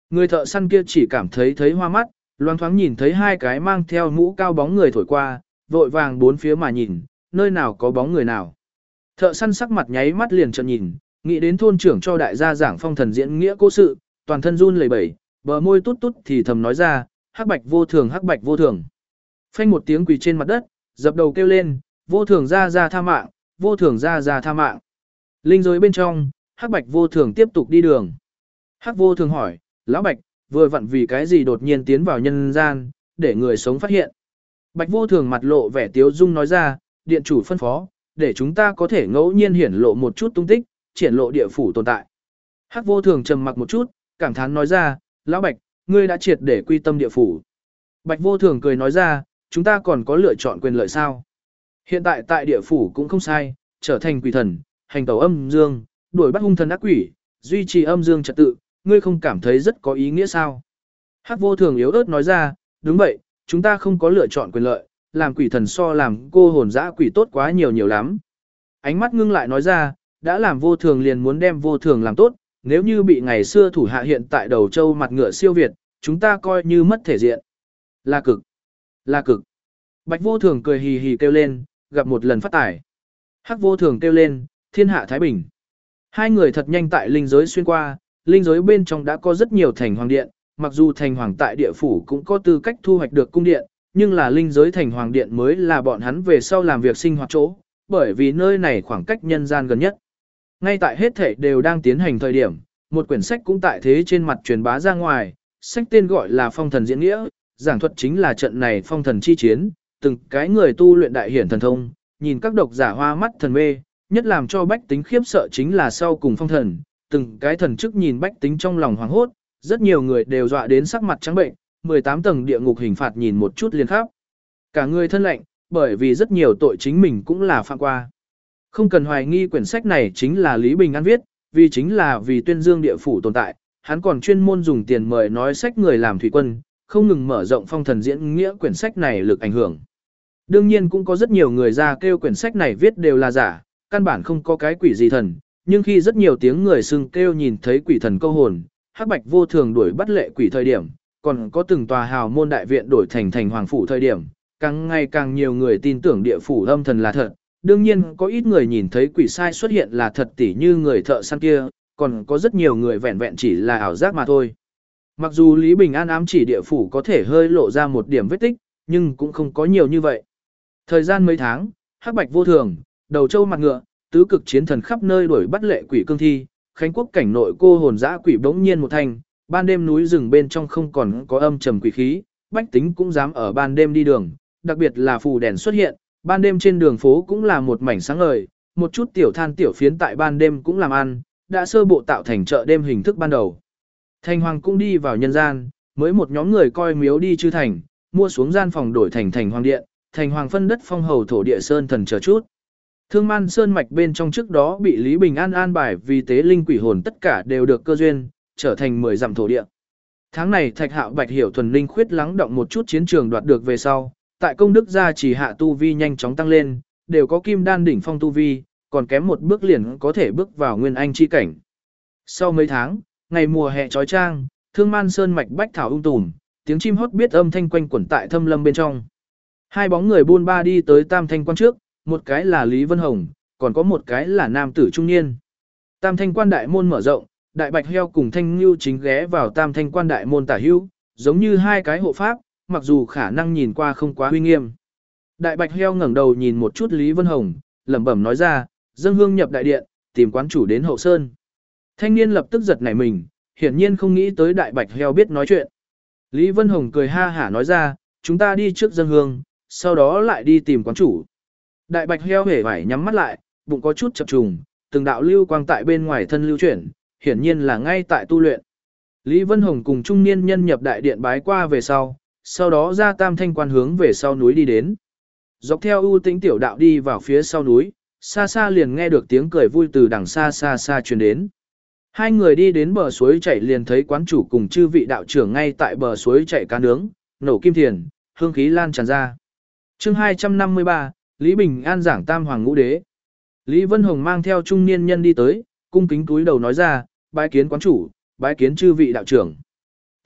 Người thợ săn kia chỉ cảm thấy hoa mắt, loáng thoáng nhìn thấy hai cái mang theo mũ cao bóng người thổi qua, vội vàng bốn phía mà nhìn, nơi nào có bóng người nào. Thợ săn sắc mặt nháy mắt liền trợn nhìn, nghĩ đến thôn trưởng cho đại gia giảng phong thần diễn nghĩa cố sự, toàn thân run lẩy bẩy, bờ môi tút tút thì thầm nói ra, hắc bạch vô thường, hắc bạch vô thường. Phanh một tiếng quỳ trên mặt đất, dập đầu kêu lên, vô thường ra tha mạng, vô thường ra tha mạng. Linh giới bên trong, hắc bạch vô thường tiếp tục đi đường. Hắc vô thường hỏi, lão bạch, vừa vặn vì cái gì đột nhiên tiến vào nhân gian, để người sống phát hiện. Bạch vô thường mặt lộ vẻ tiếu dung nói ra, điện chủ phân phó, để chúng ta có thể ngẫu nhiên hiển lộ một chút tung tích, triển lộ địa phủ tồn tại. Hắc vô thường trầm mặc một chút, cảm thán nói ra, lão bạch, ngươi đã triệt để quy tâm địa phủ. Bạch vô thường cười nói ra, chúng ta còn có lựa chọn quyền lợi sao? Hiện tại tại địa phủ cũng không sai, trở thành quỷ thần, hành tẩu âm dương, đuổi bắt hung thần ác quỷ, duy trì âm dương trật tự, ngươi không cảm thấy rất có ý nghĩa sao? Hắc vô thường yếu ớt nói ra, đúng vậy, chúng ta không có lựa chọn quyền lợi, làm quỷ thần so làm cô hồn dã quỷ tốt quá nhiều lắm. Ánh mắt ngưng lại nói ra, đã làm vô thường liền muốn đem vô thường làm tốt, nếu như bị ngày xưa thủ hạ hiện tại đầu châu mặt ngựa siêu việt, chúng ta coi như mất thể diện. Là cực, là cực. Bạch vô thường cười hì hì kêu lên, gặp một lần phát tài. Hắc vô thường kêu lên, thiên hạ thái bình. Hai người thật nhanh tại linh giới xuyên qua, linh giới bên trong đã có rất nhiều thành hoàng điện, mặc dù thành hoàng tại địa phủ cũng có tư cách thu hoạch được cung điện, nhưng là linh giới thành hoàng điện mới là bọn hắn về sau làm việc sinh hoạt chỗ, bởi vì nơi này khoảng cách nhân gian gần nhất. Ngay tại hết thể đều đang tiến hành thời điểm, một quyển sách cũng tại thế trên mặt truyền bá ra ngoài, sách tên gọi là Phong thần diễn nghĩa, giảng thuật chính là trận này phong thần chi chiến, từng cái người tu luyện đại hiển thần thông, nhìn các độc giả hoa mắt thần mê, nhất làm cho bách tính khiếp sợ chính là sau cùng phong thần, từng cái thần chức nhìn bách tính trong lòng hoảng hốt, rất nhiều người đều dọa đến sắc mặt trắng bệnh, 18 tầng địa ngục hình phạt nhìn một chút liền khắp. Cả người thân lạnh, bởi vì rất nhiều tội chính mình cũng là phạm qua. Không cần hoài nghi quyển sách này chính là Lý Bình An viết, vì chính là vì tuyên dương địa phủ tồn tại, hắn còn chuyên môn dùng tiền mời nói sách người làm thủy quân, không ngừng mở rộng phong thần diễn nghĩa quyển sách này lực ảnh hưởng. Đương nhiên cũng có rất nhiều người ra kêu quyển sách này viết đều là giả, căn bản không có cái quỷ gì thần, nhưng khi rất nhiều tiếng người xưng kêu nhìn thấy quỷ thần câu hồn, hắc bạch vô thường đuổi bắt lệ quỷ thời điểm, còn có từng tòa hào môn đại viện đổi thành hoàng phủ thời điểm, càng ngày càng nhiều người tin tưởng địa phủ âm thần là thật. Đương nhiên có ít người nhìn thấy quỷ sai xuất hiện là thật, tỉ như người thợ săn kia, còn có rất nhiều người vẹn vẹn chỉ là ảo giác mà thôi. Mặc dù Lý Bình An ám chỉ địa phủ có thể hơi lộ ra một điểm vết tích, nhưng cũng không có nhiều như vậy. Thời gian mấy tháng, hắc bạch vô thường, đầu trâu mặt ngựa, tứ cực chiến thần khắp nơi đuổi bắt lệ quỷ cương thi, khánh quốc cảnh nội cô hồn dã quỷ bỗng nhiên một thành, ban đêm núi rừng bên trong không còn có âm trầm quỷ khí, bách tính cũng dám ở ban đêm đi đường, đặc biệt là phù đèn xuất hiện, ban đêm trên đường phố cũng là một mảnh sáng ngời, một chút tiểu than tiểu phiến tại ban đêm cũng làm ăn, đã sơ bộ tạo thành chợ đêm hình thức ban đầu. Thành hoàng cũng đi vào nhân gian, mới một nhóm người coi miếu đi chư thành, mua xuống gian phòng đổi thành hoàng điện, thành hoàng phân đất phong hầu thổ địa sơn thần chờ chút. Thương Man Sơn mạch bên trong trước đó bị Lý Bình An an bài vì tế linh quỷ hồn tất cả đều được cơ duyên, trở thành 10 dặm thổ địa. Tháng này Thạch Hạo Bạch Hiểu thuần linh khuyết lắng động một chút chiến trường đoạt được về sau, tại công đức gia chỉ hạ tu vi nhanh chóng tăng lên, đều có kim đan đỉnh phong tu vi, còn kém một bước liền có thể bước vào nguyên anh chi cảnh. Sau mấy tháng, ngày mùa hè trói trang, Thương Man Sơn mạch bách thảo tùm, tiếng chim hót biết âm thanh quanh quẩn tại thâm lâm bên trong. Hai bóng người buôn ba đi tới Tam Thanh Quan trước, một cái là Lý Vân Hồng, còn có một cái là nam tử trung niên. Tam Thanh Quan đại môn mở rộng, Đại Bạch Heo cùng Thanh Nưu chính ghé vào Tam Thanh Quan đại môn tả hữu, giống như hai cái hộ pháp, mặc dù khả năng nhìn qua không quá uy nghiêm. Đại Bạch Heo ngẩng đầu nhìn một chút Lý Vân Hồng, lẩm bẩm nói ra, dâng hương nhập đại điện, tìm quán chủ đến hậu sơn. Thanh niên lập tức giật nảy mình, hiển nhiên không nghĩ tới Đại Bạch Heo biết nói chuyện. Lý Vân Hồng cười ha hả nói ra, chúng ta đi trước dâng hương, sau đó lại đi tìm quán chủ. Đại Bạch Heo hề vải nhắm mắt lại, bụng có chút chập trùng, từng đạo lưu quang tại bên ngoài thân lưu chuyển, hiển nhiên là ngay tại tu luyện. Lý Vân Hồng cùng trung niên nhân nhập đại điện bái qua về sau đó ra Tam Thanh Quan hướng về sau núi đi đến. Dọc theo ưu tĩnh tiểu đạo đi vào phía sau núi, xa xa liền nghe được tiếng cười vui từ đằng xa truyền đến. Hai người đi đến bờ suối chảy liền thấy quán chủ cùng chư vị đạo trưởng ngay tại bờ suối chảy cá nướng, nổ kim thiền, hương khí lan tràn ra. Chương 253, Lý Bình An giảng Tam Hoàng Ngũ Đế. Lý Vân Hồng mang theo trung niên nhân đi tới, cung kính cúi đầu nói ra, bái kiến quán chủ, bái kiến chư vị đạo trưởng.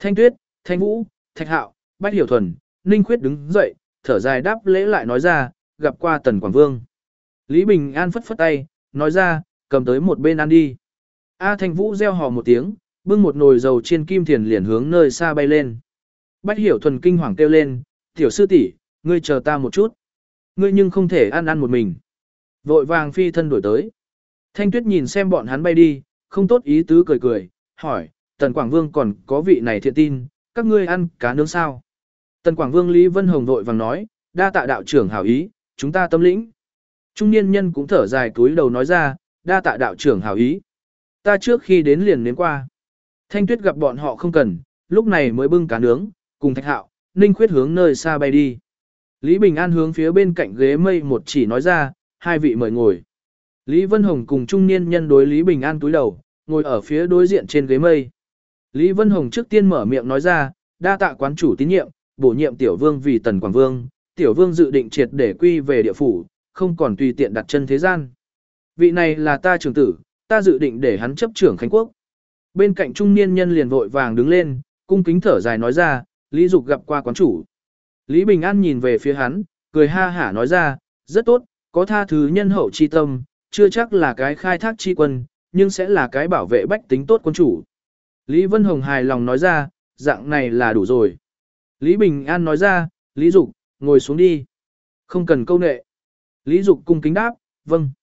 Thanh Tuyết, Thanh Vũ, Thạch Hạo, Bách Hiểu Thuần, Ninh Khuyết đứng dậy, thở dài đáp lễ lại nói ra, gặp qua Tần Quảng Vương. Lý Bình An phất phất tay, nói ra, cầm tới một bên ăn đi. A Thanh Vũ reo hò một tiếng, bưng một nồi dầu chiên kim thiền liền hướng nơi xa bay lên. Bách Hiểu Thuần kinh hoàng kêu lên, tiểu sư tỷ, ngươi chờ ta một chút. Ngươi nhưng không thể ăn một mình. Vội vàng phi thân đổi tới. Thanh Tuyết nhìn xem bọn hắn bay đi, không tốt ý tứ cười cười, hỏi, Tần Quảng Vương còn có vị này thiện tin, các ngươi ăn cá nướng sao? Tần Quảng Vương Lý Vân Hồng vội vàng nói, đa tạ đạo trưởng hảo ý, chúng ta tâm lĩnh. Trung niên nhân cũng thở dài túi đầu nói ra, đa tạ đạo trưởng hảo ý. Ta trước khi đến liền nếm qua. Thanh Tuyết gặp bọn họ không cần, lúc này mới bưng cá nướng, cùng Thạch Hạo, Ninh Khuyết hướng nơi xa bay đi. Lý Bình An hướng phía bên cạnh ghế mây một chỉ nói ra, hai vị mời ngồi. Lý Vân Hồng cùng trung niên nhân đối Lý Bình An túi đầu, ngồi ở phía đối diện trên ghế mây. Lý Vân Hồng trước tiên mở miệng nói ra, đa tạ quán chủ tín nhiệm, bổ nhiệm tiểu vương vì Tần Quảng Vương, tiểu vương dự định triệt để quy về địa phủ, không còn tùy tiện đặt chân thế gian. Vị này là ta trưởng tử, ta dự định để hắn chấp trưởng Khánh Quốc. Bên cạnh trung niên nhân liền vội vàng đứng lên, cung kính thở dài nói ra, Lý Dục gặp qua quán chủ. Lý Bình An nhìn về phía hắn, cười ha hả nói ra, rất tốt, có tha thứ nhân hậu chi tâm, chưa chắc là cái khai thác chi quân, nhưng sẽ là cái bảo vệ bách tính tốt quân chủ. Lý Vân Hồng hài lòng nói ra, dạng này là đủ rồi. Lý Bình An nói ra, Lý Dục, ngồi xuống đi. Không cần câu nệ. Lý Dục cung kính đáp, vâng.